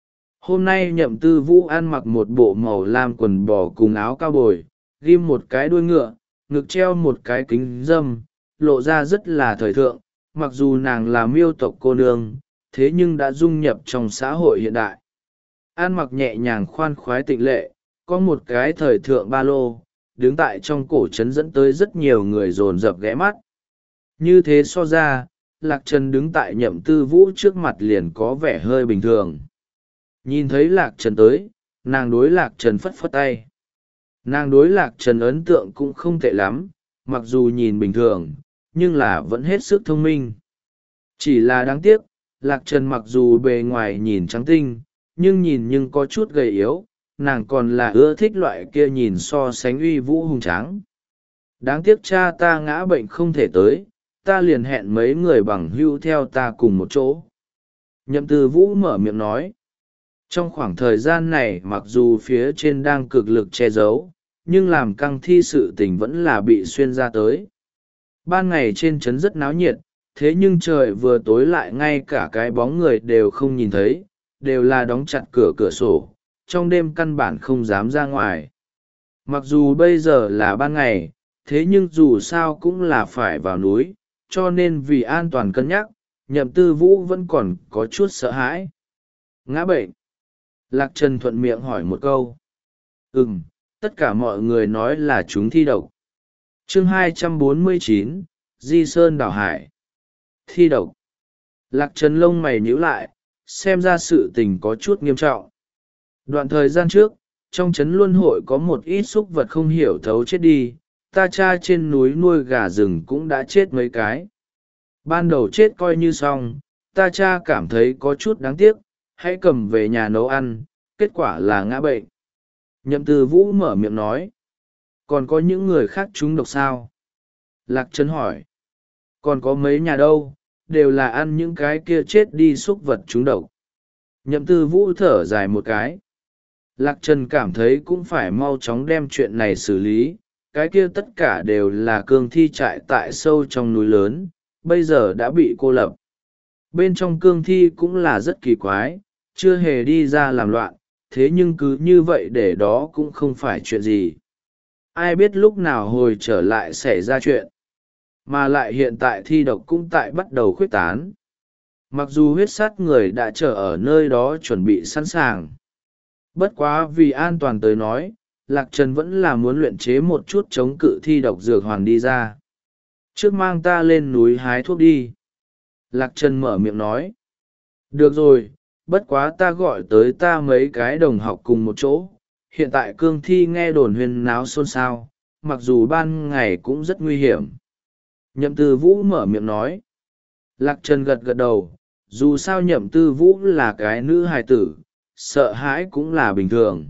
Hôm nay Nhậm Tư Vũ ăn mặc một bộ màu lam quần bò cùng áo cao bồi, ghim một cái đuôi ngựa, ngực treo một cái kính dâm, lộ ra rất là thời thượng. Mặc dù nàng là miêu tộc cô nương, thế nhưng đã dung nhập trong xã hội hiện đại. Ăn mặc nhẹ nhàng khoan khoái tịnh lệ, có một cái thời thượng ba lô, đứng tại trong cổ trấn dẫn tới rất nhiều người dồn dập ghé mắt. Như thế so ra, Lạc Trần đứng tại Nhậm Tư Vũ trước mặt liền có vẻ hơi bình thường. Nhìn thấy Lạc Trần tới, nàng đối Lạc Trần phất phất tay. Nàng đối Lạc Trần ấn tượng cũng không tệ lắm, mặc dù nhìn bình thường, nhưng là vẫn hết sức thông minh. Chỉ là đáng tiếc, Lạc Trần mặc dù bề ngoài nhìn trắng tinh, nhưng nhìn nhưng có chút gầy yếu, nàng còn là ưa thích loại kia nhìn so sánh uy vũ hùng tráng. Đáng tiếc cha ta ngã bệnh không thể tới, ta liền hẹn mấy người bằng hữu theo ta cùng một chỗ. Nhậm Tư Vũ mở miệng nói. Trong khoảng thời gian này mặc dù phía trên đang cực lực che giấu, nhưng làm căng thi sự tình vẫn là bị xuyên ra tới. Ban ngày trên trấn rất náo nhiệt, thế nhưng trời vừa tối lại ngay cả cái bóng người đều không nhìn thấy, đều là đóng chặt cửa cửa sổ, trong đêm căn bản không dám ra ngoài. Mặc dù bây giờ là ban ngày, thế nhưng dù sao cũng là phải vào núi, cho nên vì an toàn cân nhắc, Nhậm Tư Vũ vẫn còn có chút sợ hãi. Ngã bệnh. Lạc Trần thuận miệng hỏi một câu. Ừm, tất cả mọi người nói là chúng thi độc. Chương hai trăm bốn mươi chín, Di Sơn Đảo Hải. Thi độc. Lạc Trần lông mày nhíu lại, xem ra sự tình có chút nghiêm trọng. Đoạn thời gian trước, trong trấn Luân Hội có một ít súc vật không hiểu thấu chết đi, ta cha trên núi nuôi gà rừng cũng đã chết mấy cái. Ban đầu chết coi như xong, ta cha cảm thấy có chút đáng tiếc, hãy cầm về nhà nấu ăn, kết quả là ngã bệnh. Nhậm Tư Vũ mở miệng nói. Còn có những người khác trúng độc sao? Lạc Trần hỏi. Còn có mấy nhà đâu, đều là ăn những cái kia chết đi súc vật trúng độc. Nhậm Tư Vũ thở dài một cái. Lạc Trần cảm thấy cũng phải mau chóng đem chuyện này xử lý, cái kia tất cả đều là cương thi trại tại sâu trong núi lớn, bây giờ đã bị cô lập. Bên trong cương thi cũng là rất kỳ quái, chưa hề đi ra làm loạn, thế nhưng cứ như vậy để đó cũng không phải chuyện gì. Ai biết lúc nào hồi trở lại xảy ra chuyện. Mà lại hiện tại thi độc cũng tại bắt đầu khuếch tán. Mặc dù huyết sát người đã chờ ở nơi đó chuẩn bị sẵn sàng. Bất quá vì an toàn tới nói, Lạc Trần vẫn là muốn luyện chế một chút chống cự thi độc dược hoàn đi ra. Trước mang ta lên núi hái thuốc đi. Lạc Trần mở miệng nói. Được rồi, bất quá ta gọi tới ta mấy cái đồng học cùng một chỗ. Hiện tại cương thi nghe đồn huyên náo xôn xao, mặc dù ban ngày cũng rất nguy hiểm. Nhậm Tư Vũ mở miệng nói. Lạc Trần gật gật đầu, dù sao Nhậm Tư Vũ là cái nữ hài tử, sợ hãi cũng là bình thường.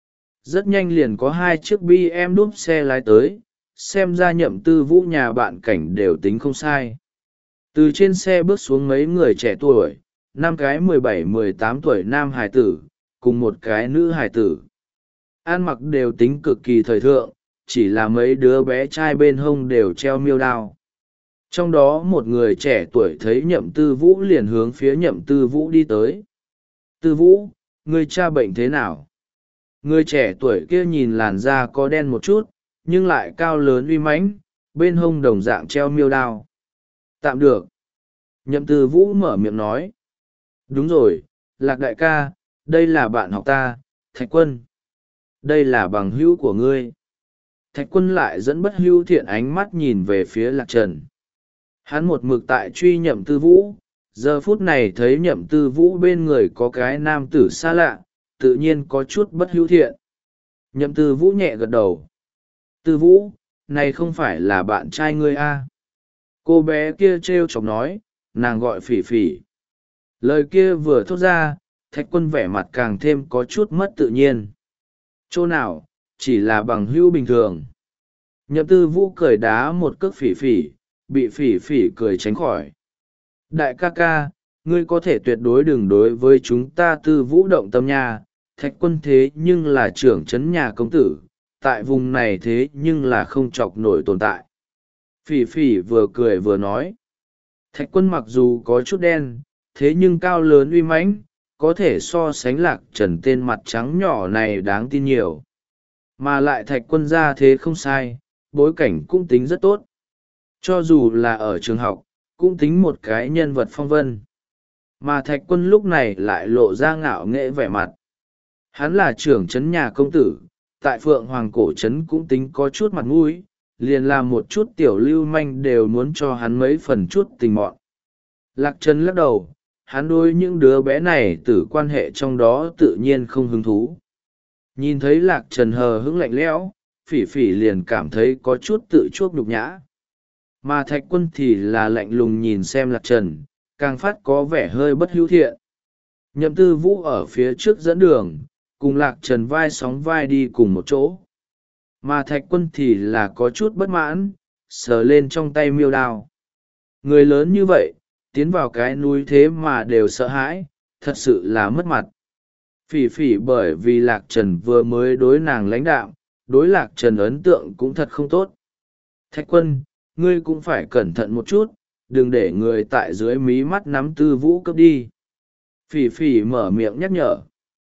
Rất nhanh liền có hai chiếc bi em đúp xe lái tới, xem ra Nhậm Tư Vũ nhà bạn cảnh đều tính không sai. Từ trên xe bước xuống mấy người trẻ tuổi, năm cái mười bảy mười tám tuổi nam hài tử, cùng một cái nữ hài tử. Ăn mặc đều tính cực kỳ thời thượng, chỉ là mấy đứa bé trai bên hông đều treo miêu đao. Trong đó một người trẻ tuổi thấy Nhậm Tư Vũ liền hướng phía Nhậm Tư Vũ đi tới. Tư Vũ, người cha bệnh thế nào? Người trẻ tuổi kia nhìn làn da có đen một chút, nhưng lại cao lớn uy mãnh, bên hông đồng dạng treo miêu đao. Tạm được. Nhậm Tư Vũ mở miệng nói. Đúng rồi, Lạc đại ca, đây là bạn học ta, Thạch Quân. Đây là bằng hữu của ngươi. Thạch Quân lại dẫn bất hữu thiện ánh mắt nhìn về phía Lạc Trần. Hắn một mực tại truy Nhậm Tư Vũ, giờ phút này thấy Nhậm Tư Vũ bên người có cái nam tử xa lạ, tự nhiên có chút bất hữu thiện. Nhậm Tư Vũ nhẹ gật đầu. Tư Vũ, này không phải là bạn trai ngươi à? Cô bé kia trêu chọc nói, nàng gọi Phỉ Phỉ. Lời kia vừa thốt ra, Thạch Quân vẻ mặt càng thêm có chút mất tự nhiên. Chỗ nào, chỉ là bằng hữu bình thường. Nhậm Tư Vũ cười đá một cước Phỉ Phỉ, bị Phỉ Phỉ cười tránh khỏi. Đại ca ca, ngươi có thể tuyệt đối đừng đối với chúng ta Tư Vũ động tâm nha. Thạch Quân thế nhưng là trưởng trấn nhà công tử, tại vùng này thế nhưng là không chọc nổi tồn tại. Phỉ Phỉ vừa cười vừa nói. Thạch Quân mặc dù có chút đen, thế nhưng cao lớn uy mãnh, có thể so sánh Lạc Trần tên mặt trắng nhỏ này đáng tin nhiều. Mà lại Thạch Quân ra thế không sai, bối cảnh cũng tính rất tốt. Cho dù là ở trường học, cũng tính một cái nhân vật phong vân. mà thạch quân lúc này lại lộ ra ngạo nghễ vẻ mặt. Hắn là trưởng trấn nhà công tử, tại phượng hoàng cổ trấn cũng tính có chút mặt mũi, liền làm một chút tiểu lưu manh đều muốn cho hắn mấy phần chút tình mọn. Lạc Trần lắc đầu, hắn đối những đứa bé này từ quan hệ trong đó tự nhiên không hứng thú. Nhìn thấy Lạc Trần hờ hững lạnh lẽo, phỉ phỉ liền cảm thấy có chút tự chuốc nhục nhã. Mà thạch quân thì là lạnh lùng nhìn xem Lạc Trần, càng phát có vẻ hơi bất hữu thiện. Nhậm Tư Vũ ở phía trước dẫn đường, cùng Lạc Trần vai sóng vai đi cùng một chỗ. Mà thạch quân thì là có chút bất mãn, sờ lên trong tay miêu đao. Người lớn như vậy, tiến vào cái núi thế mà đều sợ hãi, thật sự là mất mặt. Phỉ phỉ bởi vì Lạc Trần vừa mới đối nàng lãnh đạm, đối Lạc Trần ấn tượng cũng thật không tốt. Thạch quân, ngươi cũng phải cẩn thận một chút, đừng để người tại dưới mí mắt nắm Tư Vũ cướp đi. Phỉ phỉ mở miệng nhắc nhở.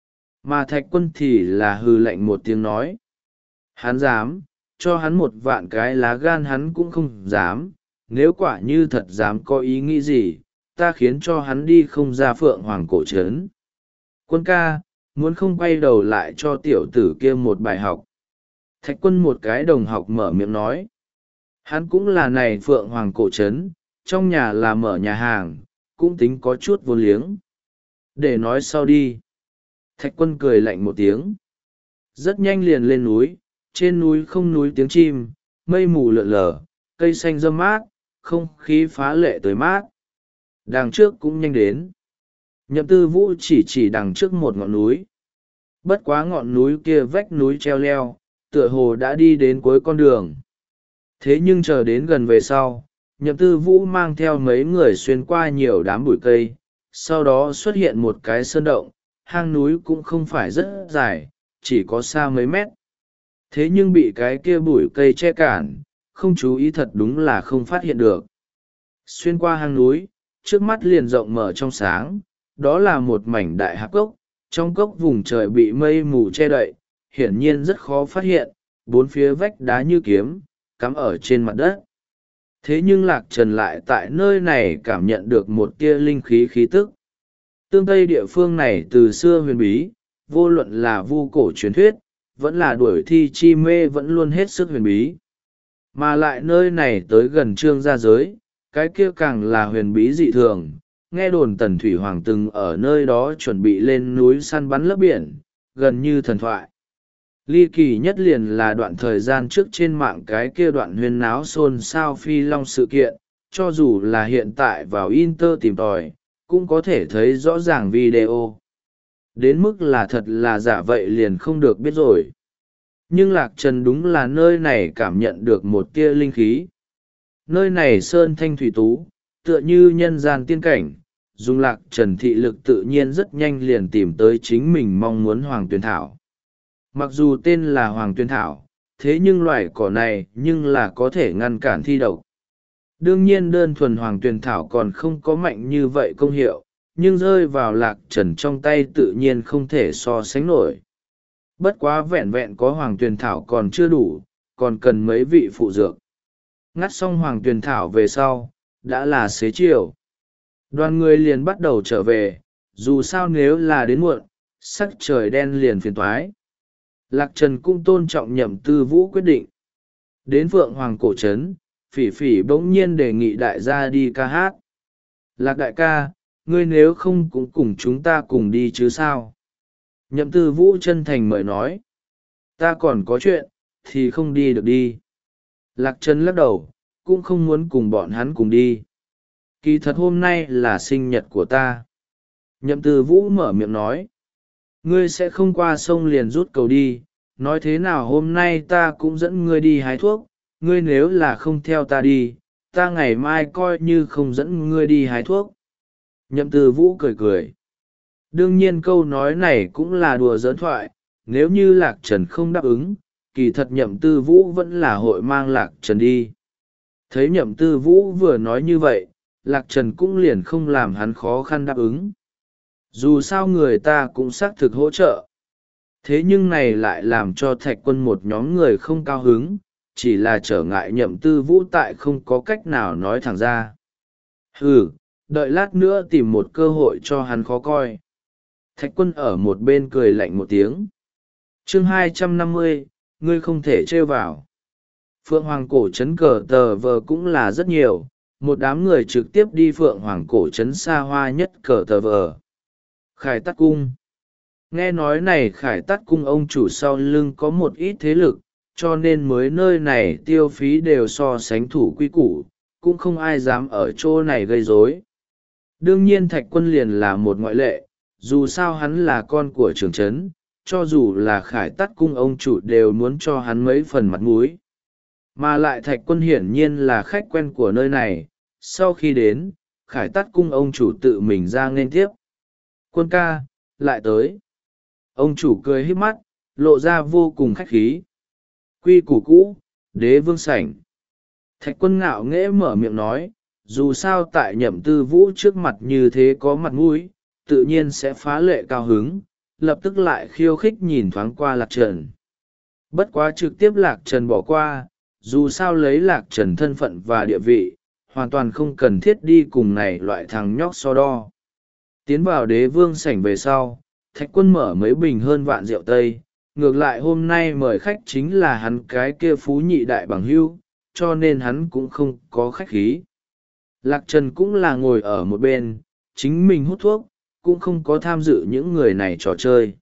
Mà thạch quân thì là hừ lạnh một tiếng nói. Hắn dám, cho hắn một vạn cái lá gan hắn cũng không dám, nếu quả như thật dám có ý nghĩ gì, ta khiến cho hắn đi không ra phượng hoàng cổ trấn. Quân ca, muốn không quay đầu lại cho tiểu tử kia một bài học. Thạch quân một cái đồng học mở miệng nói. Hắn cũng là này phượng hoàng cổ trấn, trong nhà là mở nhà hàng, cũng tính có chút vô liếng. Để nói sau đi. Thạch quân cười lạnh một tiếng. Rất nhanh liền lên núi, trên núi không núi tiếng chim, mây mù lượn lờ, cây xanh râm mát, không khí phá lệ tới mát. Đằng trước cũng nhanh đến. Nhậm Tư Vũ chỉ chỉ đằng trước một ngọn núi. Bất quá ngọn núi kia vách núi treo leo, tựa hồ đã đi đến cuối con đường. Thế nhưng chờ đến gần về sau, Nhậm Tư Vũ mang theo mấy người xuyên qua nhiều đám bụi cây, sau đó xuất hiện một cái sơn động, hang núi cũng không phải rất dài, chỉ có xa mấy mét. Thế nhưng bị cái kia bụi cây che cản, không chú ý thật đúng là không phát hiện được. Xuyên qua hang núi, trước mắt liền rộng mở trong sáng, đó là một mảnh đại hạp cốc, trong cốc vùng trời bị mây mù che đậy, hiển nhiên rất khó phát hiện, bốn phía vách đá như kiếm, cắm ở trên mặt đất. Thế nhưng Lạc Trần lại tại nơi này cảm nhận được một tia linh khí khí tức. Tương Tây địa phương này từ xưa huyền bí, vô luận là vu cổ truyền thuyết, vẫn là đuổi thi chi mê vẫn luôn hết sức huyền bí. Mà lại nơi này tới gần trương gia giới, cái kia càng là huyền bí dị thường. Nghe đồn Tần Thủy Hoàng từng ở nơi đó chuẩn bị lên núi săn bắn lấp biển, gần như thần thoại. Ly kỳ nhất liền là đoạn thời gian trước trên mạng cái kia đoạn huyên náo xôn xao phi long sự kiện, cho dù là hiện tại vào Inter tìm tòi, cũng có thể thấy rõ ràng video. Đến mức là thật là giả vậy liền không được biết rồi. Nhưng Lạc Trần đúng là nơi này cảm nhận được một tia linh khí. Nơi này sơn thanh thủy tú, tựa như nhân gian tiên cảnh, dùng Lạc Trần thị lực tự nhiên rất nhanh liền tìm tới chính mình mong muốn Hoàng Tuyền Thảo. Mặc dù tên là Hoàng Tuyền Thảo, thế nhưng loài cỏ này nhưng là có thể ngăn cản thi độc. Đương nhiên đơn thuần Hoàng Tuyền Thảo còn không có mạnh như vậy công hiệu, nhưng rơi vào Lạc Trần trong tay tự nhiên không thể so sánh nổi. Bất quá vẹn vẹn có Hoàng Tuyền Thảo còn chưa đủ, còn cần mấy vị phụ dược. Ngắt xong Hoàng Tuyền Thảo về sau, đã là xế chiều. Đoàn người liền bắt đầu trở về, dù sao nếu là đến muộn, sắc trời đen liền phiền toái. Lạc Trần cũng tôn trọng Nhậm Tư Vũ quyết định. Đến Phượng Hoàng cổ trấn, Phỉ Phỉ bỗng nhiên đề nghị đại gia đi ca hát. Lạc đại ca, ngươi nếu không cũng cùng chúng ta cùng đi chứ sao? Nhậm Tư Vũ chân thành mời nói. Ta còn có chuyện, thì không đi được đi. Lạc Trần lắc đầu, cũng không muốn cùng bọn hắn cùng đi. Kỳ thật hôm nay là sinh nhật của ta. Nhậm Tư Vũ mở miệng nói. Ngươi sẽ không qua sông liền rút cầu đi, nói thế nào hôm nay ta cũng dẫn ngươi đi hái thuốc, ngươi nếu là không theo ta đi, ta ngày mai coi như không dẫn ngươi đi hái thuốc. Nhậm Tư Vũ cười cười. Đương nhiên câu nói này cũng là đùa giỡn thoại, nếu như Lạc Trần không đáp ứng, kỳ thật Nhậm Tư Vũ vẫn là hội mang Lạc Trần đi. Thấy Nhậm Tư Vũ vừa nói như vậy, Lạc Trần cũng liền không làm hắn khó khăn đáp ứng. Dù sao người ta cũng xác thực hỗ trợ. Thế nhưng này lại làm cho Thạch Quân một nhóm người không cao hứng, chỉ là trở ngại Nhậm Tư Vũ tại không có cách nào nói thẳng ra. Ừ, đợi lát nữa tìm một cơ hội cho hắn khó coi. Thạch Quân ở một bên cười lạnh một tiếng. Chương hai trăm năm mươi, ngươi không thể trêu vào. Phượng Hoàng cổ trấn cờ tờ vờ cũng là rất nhiều, một đám người trực tiếp đi Phượng Hoàng cổ trấn xa hoa nhất cờ tờ vờ. Khải Tát Cung. Nghe nói này Khải Tát Cung ông chủ sau lưng có một ít thế lực, cho nên mới nơi này tiêu phí đều so sánh thủ quy củ, cũng không ai dám ở chỗ này gây rối. Đương nhiên Thạch Quân liền là một ngoại lệ, dù sao hắn là con của trưởng trấn, cho dù là Khải Tát Cung ông chủ đều muốn cho hắn mấy phần mặt mũi. Mà lại Thạch Quân hiển nhiên là khách quen của nơi này, sau khi đến, Khải Tát Cung ông chủ tự mình ra nghênh tiếp. Quân ca, lại tới. Ông chủ cười híp mắt, lộ ra vô cùng khách khí. Quy củ cũ, đế vương sảnh. Thạch Quân ngạo nghễ mở miệng nói, dù sao tại Nhậm Tư Vũ trước mặt như thế có mặt mũi, tự nhiên sẽ phá lệ cao hứng, lập tức lại khiêu khích nhìn thoáng qua Lạc Trần. Bất quá trực tiếp Lạc Trần bỏ qua, dù sao lấy Lạc Trần thân phận và địa vị, hoàn toàn không cần thiết đi cùng này loại thằng nhóc so đo. Tiến vào đế vương sảnh về sau, Thạch Quân mở mấy bình hơn vạn rượu Tây, ngược lại hôm nay mời khách chính là hắn cái kia phú nhị đại bằng hưu, cho nên hắn cũng không có khách khí. Lạc Trần cũng là ngồi ở một bên, chính mình hút thuốc, cũng không có tham dự những người này trò chơi.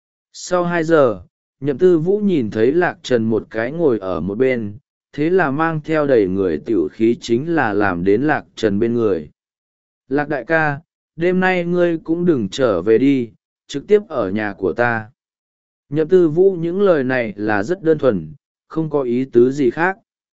Sau hai giờ, Nhậm Tư Vũ nhìn thấy Lạc Trần một cái ngồi ở một bên, thế là mang theo đầy người tiểu khí chính là làm đến Lạc Trần bên người. Lạc đại ca, đêm nay ngươi cũng đừng trở về đi, trực tiếp ở nhà của ta. Nhậm Tư Vũ những lời này là rất đơn thuần, không có ý tứ gì khác.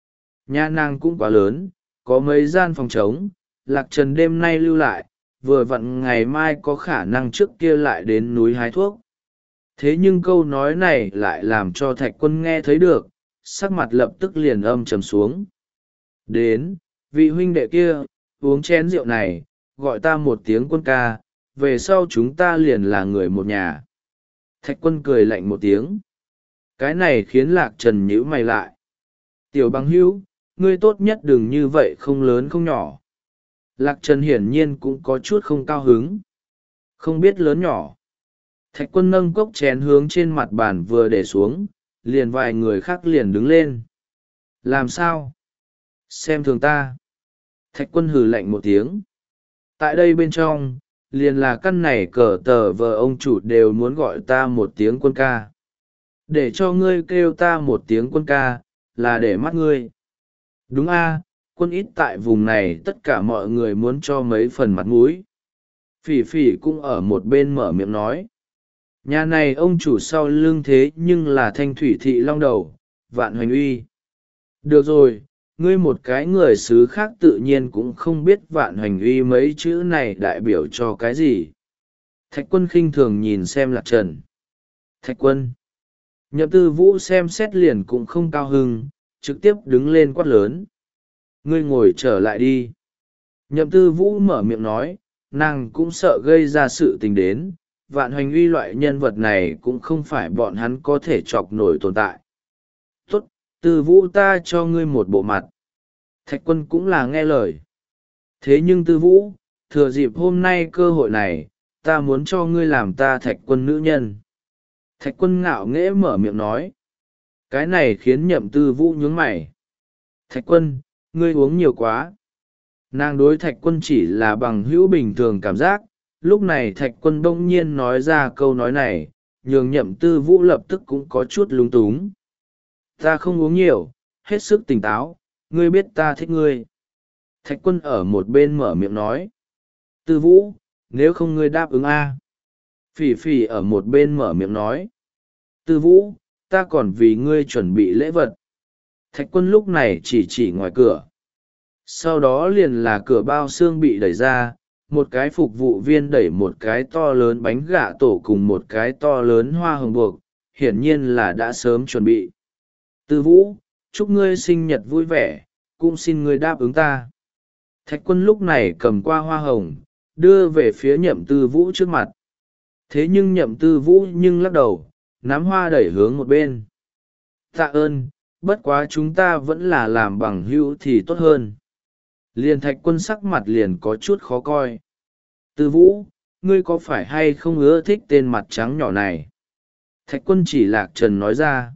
Nhà nàng cũng quá lớn, có mấy gian phòng trống, Lạc Trần đêm nay lưu lại, vừa vặn ngày mai có khả năng trước kia lại đến núi hái thuốc. Thế nhưng câu nói này lại làm cho Thạch Quân nghe thấy được, sắc mặt lập tức liền âm trầm xuống. Đến, vị huynh đệ kia, uống chén rượu này, gọi ta một tiếng Quân ca, về sau chúng ta liền là người một nhà. Thạch Quân cười lạnh một tiếng. Cái này khiến Lạc Trần nhíu mày lại. Tiểu bằng hữu, ngươi tốt nhất đừng như vậy không lớn không nhỏ. Lạc Trần hiển nhiên cũng có chút không cao hứng. Không biết lớn nhỏ. Thạch Quân nâng cốc chén hướng trên mặt bàn vừa để xuống, liền vài người khác liền đứng lên. Làm sao? Xem thường ta. Thạch Quân hừ lạnh một tiếng. Tại đây bên trong, liền là căn này cờ tờ vợ ông chủ đều muốn gọi ta một tiếng Quân ca. Để cho ngươi kêu ta một tiếng Quân ca, là để mắt ngươi. Đúng a, Quân ít tại vùng này tất cả mọi người muốn cho mấy phần mặt mũi. Phỉ phỉ cũng ở một bên mở miệng nói. Nhà này ông chủ sau lưng thế nhưng là Thanh Thủy Thị Long Đầu, Vạn Hoành Uy. Được rồi, ngươi một cái người xứ khác tự nhiên cũng không biết Vạn Hoành Uy mấy chữ này đại biểu cho cái gì. Thạch Quân khinh thường nhìn xem Lạc Trần. Thạch Quân. Nhậm Tư Vũ xem xét liền cũng không cao hứng, trực tiếp đứng lên quát lớn. Ngươi ngồi trở lại đi. Nhậm Tư Vũ mở miệng nói, nàng cũng sợ gây ra sự tình đến. Vạn Hoành Uy loại nhân vật này cũng không phải bọn hắn có thể chọc nổi tồn tại. Tốt, Tư Vũ ta cho ngươi một bộ mặt. Thạch Quân cũng là nghe lời. Thế nhưng Tư Vũ, thừa dịp hôm nay cơ hội này, ta muốn cho ngươi làm ta Thạch Quân nữ nhân. Thạch Quân ngạo nghễ mở miệng nói. Cái này khiến Nhậm Tư Vũ nhướng mày. Thạch Quân, ngươi uống nhiều quá. Nàng đối Thạch Quân chỉ là bằng hữu bình thường cảm giác. Lúc này Thạch Quân đông nhiên nói ra câu nói này, nhường Nhậm Tư Vũ lập tức cũng có chút lung túng. Ta không uống nhiều, hết sức tỉnh táo, ngươi biết ta thích ngươi. Thạch Quân ở một bên mở miệng nói. Tư Vũ, nếu không ngươi đáp ứng a. Phỉ phỉ ở một bên mở miệng nói. Tư Vũ, ta còn vì ngươi chuẩn bị lễ vật. Thạch Quân lúc này chỉ chỉ ngoài cửa. Sau đó liền là cửa bao xương bị đẩy ra, một cái phục vụ viên đẩy một cái to lớn bánh gạ tổ cùng một cái to lớn hoa hồng buộc, hiển nhiên là đã sớm chuẩn bị. Tư Vũ, chúc ngươi sinh nhật vui vẻ, cũng xin ngươi đáp ứng ta. Thạch Quân lúc này cầm qua hoa hồng, đưa về phía Nhậm Tư Vũ trước mặt. Thế nhưng Nhậm Tư Vũ nhưng lắc đầu, nắm hoa đẩy hướng một bên. Tạ ơn, bất quá chúng ta vẫn là làm bằng hữu thì tốt hơn. Liền Thạch Quân sắc mặt liền có chút khó coi. Tư Vũ, ngươi có phải hay không ưa thích tên mặt trắng nhỏ này? Thạch Quân chỉ Lạc Trần nói ra.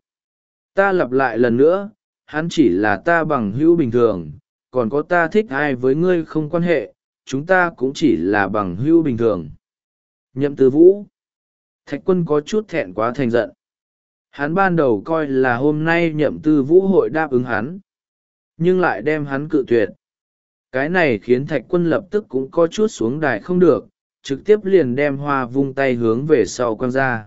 Ta lặp lại lần nữa, hắn chỉ là ta bằng hữu bình thường, còn có ta thích ai với ngươi không quan hệ, chúng ta cũng chỉ là bằng hữu bình thường. Nhậm Tư Vũ. Thạch Quân có chút thẹn quá thành giận. Hắn ban đầu coi là hôm nay Nhậm Tư Vũ hội đáp ứng hắn, nhưng lại đem hắn cự tuyệt. Cái này khiến Thạch Quân lập tức cũng có chút xuống đài không được, trực tiếp liền đem hoa vung tay hướng về sau quăng ra.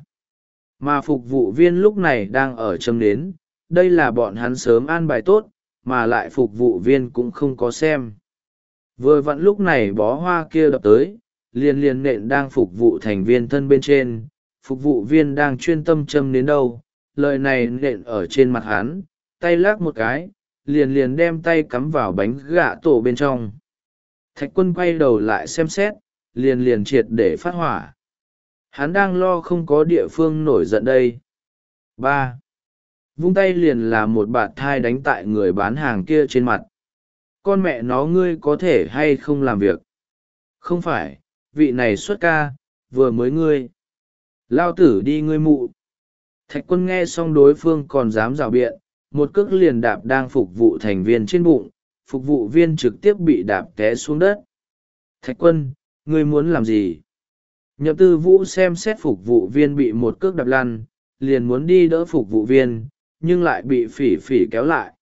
Mà phục vụ viên lúc này đang ở châm nến, đây là bọn hắn sớm an bài tốt, mà lại phục vụ viên cũng không có xem. Vừa vặn lúc này bó hoa kia đập tới, liền liền nện đang phục vụ thành viên thân bên trên, phục vụ viên đang chuyên tâm châm nến đâu, lời này nện ở trên mặt hắn, tay lắc một cái, liền liền đem tay cắm vào bánh gạ tổ bên trong. Thạch Quân quay đầu lại xem xét, liền liền triệt để phát hỏa. Hắn đang lo không có địa phương nổi giận đây. Ba, vung tay liền là một bạt thai đánh tại người bán hàng kia trên mặt. Con mẹ nó, ngươi có thể hay không làm việc? Không phải, vị này xuất ca, vừa mới ngươi. Lao tử đi ngươi mụ. Thạch Quân nghe xong đối phương còn dám rào biện, một cước liền đạp đang phục vụ thành viên trên bụng, phục vụ viên trực tiếp bị đạp té xuống đất. Thạch Quân, ngươi muốn làm gì? Nhậm Tư Vũ xem xét phục vụ viên bị một cước đạp lăn, liền muốn đi đỡ phục vụ viên, nhưng lại bị phỉ phỉ kéo lại.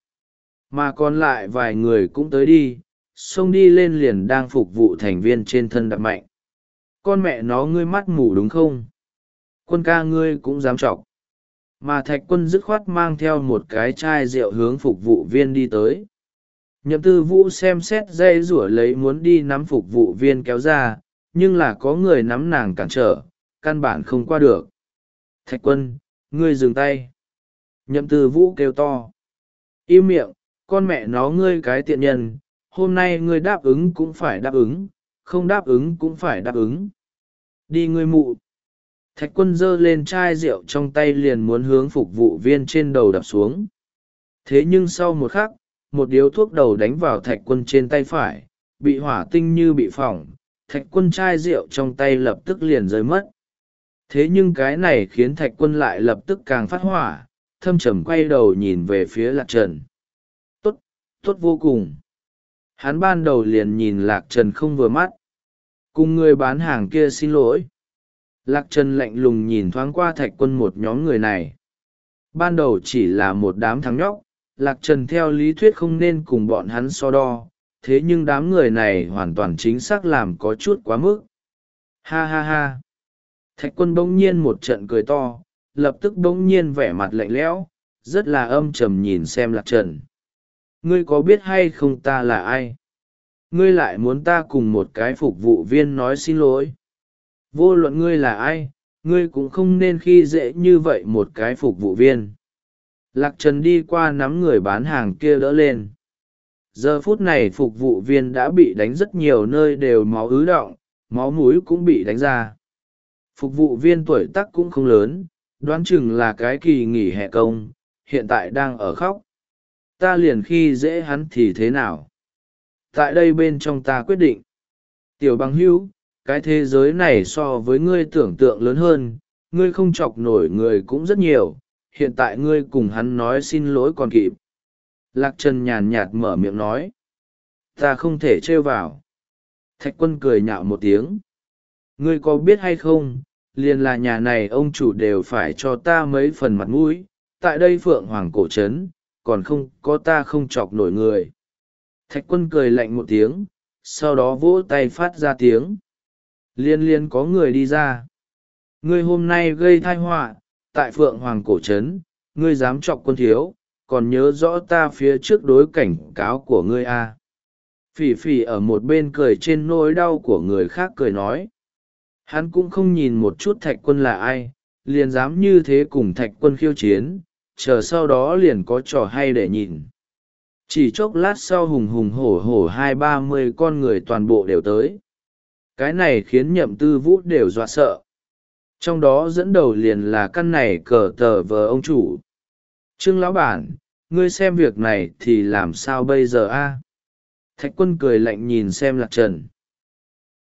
Mà còn lại vài người cũng tới đi, xông đi lên liền đang phục vụ thành viên trên thân đạp mạnh. Con mẹ nó, ngươi mắt mù đúng không? Quân ca, ngươi cũng dám chọc. Mà Thạch Quân dứt khoát mang theo một cái chai rượu hướng phục vụ viên đi tới. Nhậm Tư Vũ xem xét dây rủa lấy muốn đi nắm phục vụ viên kéo ra, nhưng là có người nắm nàng cản trở, căn bản không qua được. Thạch Quân, ngươi dừng tay. Nhậm Tư Vũ kêu to. Im miệng, con mẹ nó ngươi cái tiện nhân, hôm nay ngươi đáp ứng cũng phải đáp ứng, không đáp ứng cũng phải đáp ứng. Đi ngươi mụ. Thạch Quân giơ lên chai rượu trong tay liền muốn hướng phục vụ viên trên đầu đập xuống. Thế nhưng sau một khắc, một điếu thuốc đầu đánh vào Thạch Quân trên tay phải, bị hỏa tinh như bị phỏng, Thạch Quân chai rượu trong tay lập tức liền rơi mất. Thế nhưng cái này khiến Thạch Quân lại lập tức càng phát hỏa, thâm trầm quay đầu nhìn về phía Lạc Trần. Tốt, tốt vô cùng. Hắn ban đầu liền nhìn Lạc Trần không vừa mắt. Cùng người bán hàng kia xin lỗi. Lạc Trần lạnh lùng nhìn thoáng qua Thạch Quân một nhóm người này. Ban đầu chỉ là một đám thằng nhóc, Lạc Trần theo lý thuyết không nên cùng bọn hắn so đo, thế nhưng đám người này hoàn toàn chính xác làm có chút quá mức. Ha ha ha. Thạch Quân bỗng nhiên một trận cười to, lập tức bỗng nhiên vẻ mặt lạnh lẽo, rất là âm trầm nhìn xem Lạc Trần. Ngươi có biết hay không ta là ai? Ngươi lại muốn ta cùng một cái phục vụ viên nói xin lỗi? Vô luận ngươi là ai, ngươi cũng không nên khi dễ như vậy một cái phục vụ viên. Lạc Trần đi qua nắm người bán hàng kia đỡ lên. Giờ phút này phục vụ viên đã bị đánh rất nhiều nơi đều máu ứ đọng, máu mũi cũng bị đánh ra. Phục vụ viên tuổi tác cũng không lớn, đoán chừng là cái kỳ nghỉ hè công, hiện tại đang ở khóc. Ta liền khi dễ hắn thì thế nào? Tại đây bên trong ta quyết định. Tiểu bằng hữu, cái thế giới này so với ngươi tưởng tượng lớn hơn, ngươi không chọc nổi người cũng rất nhiều, hiện tại ngươi cùng hắn nói xin lỗi còn kịp. Lạc Trần nhàn nhạt mở miệng nói. Ta không thể trêu vào. Thạch Quân cười nhạo một tiếng. Ngươi có biết hay không, liền là nhà này ông chủ đều phải cho ta mấy phần mặt mũi, tại đây Phượng Hoàng cổ trấn, còn không có ta không chọc nổi người. Thạch Quân cười lạnh một tiếng, sau đó vỗ tay phát ra tiếng. Liên liên có người đi ra. Ngươi hôm nay gây tai họa, tại Phượng Hoàng cổ trấn, ngươi dám chọc Quân thiếu, còn nhớ rõ ta phía trước đối cảnh cáo của ngươi à. Phỉ phỉ ở một bên cười trên nỗi đau của người khác cười nói. Hắn cũng không nhìn một chút Thạch Quân là ai, liền dám như thế cùng Thạch Quân khiêu chiến, chờ sau đó liền có trò hay để nhìn. Chỉ chốc lát sau hùng hùng hổ hổ hai ba mươi con người toàn bộ đều tới. Cái này khiến Nhậm Tư Vũ đều dọa sợ. Trong đó dẫn đầu liền là căn này cờ tờ vờ ông chủ. Trương lão bản, ngươi xem việc này thì làm sao bây giờ a? Thạch quân cười lạnh nhìn xem lạc trần.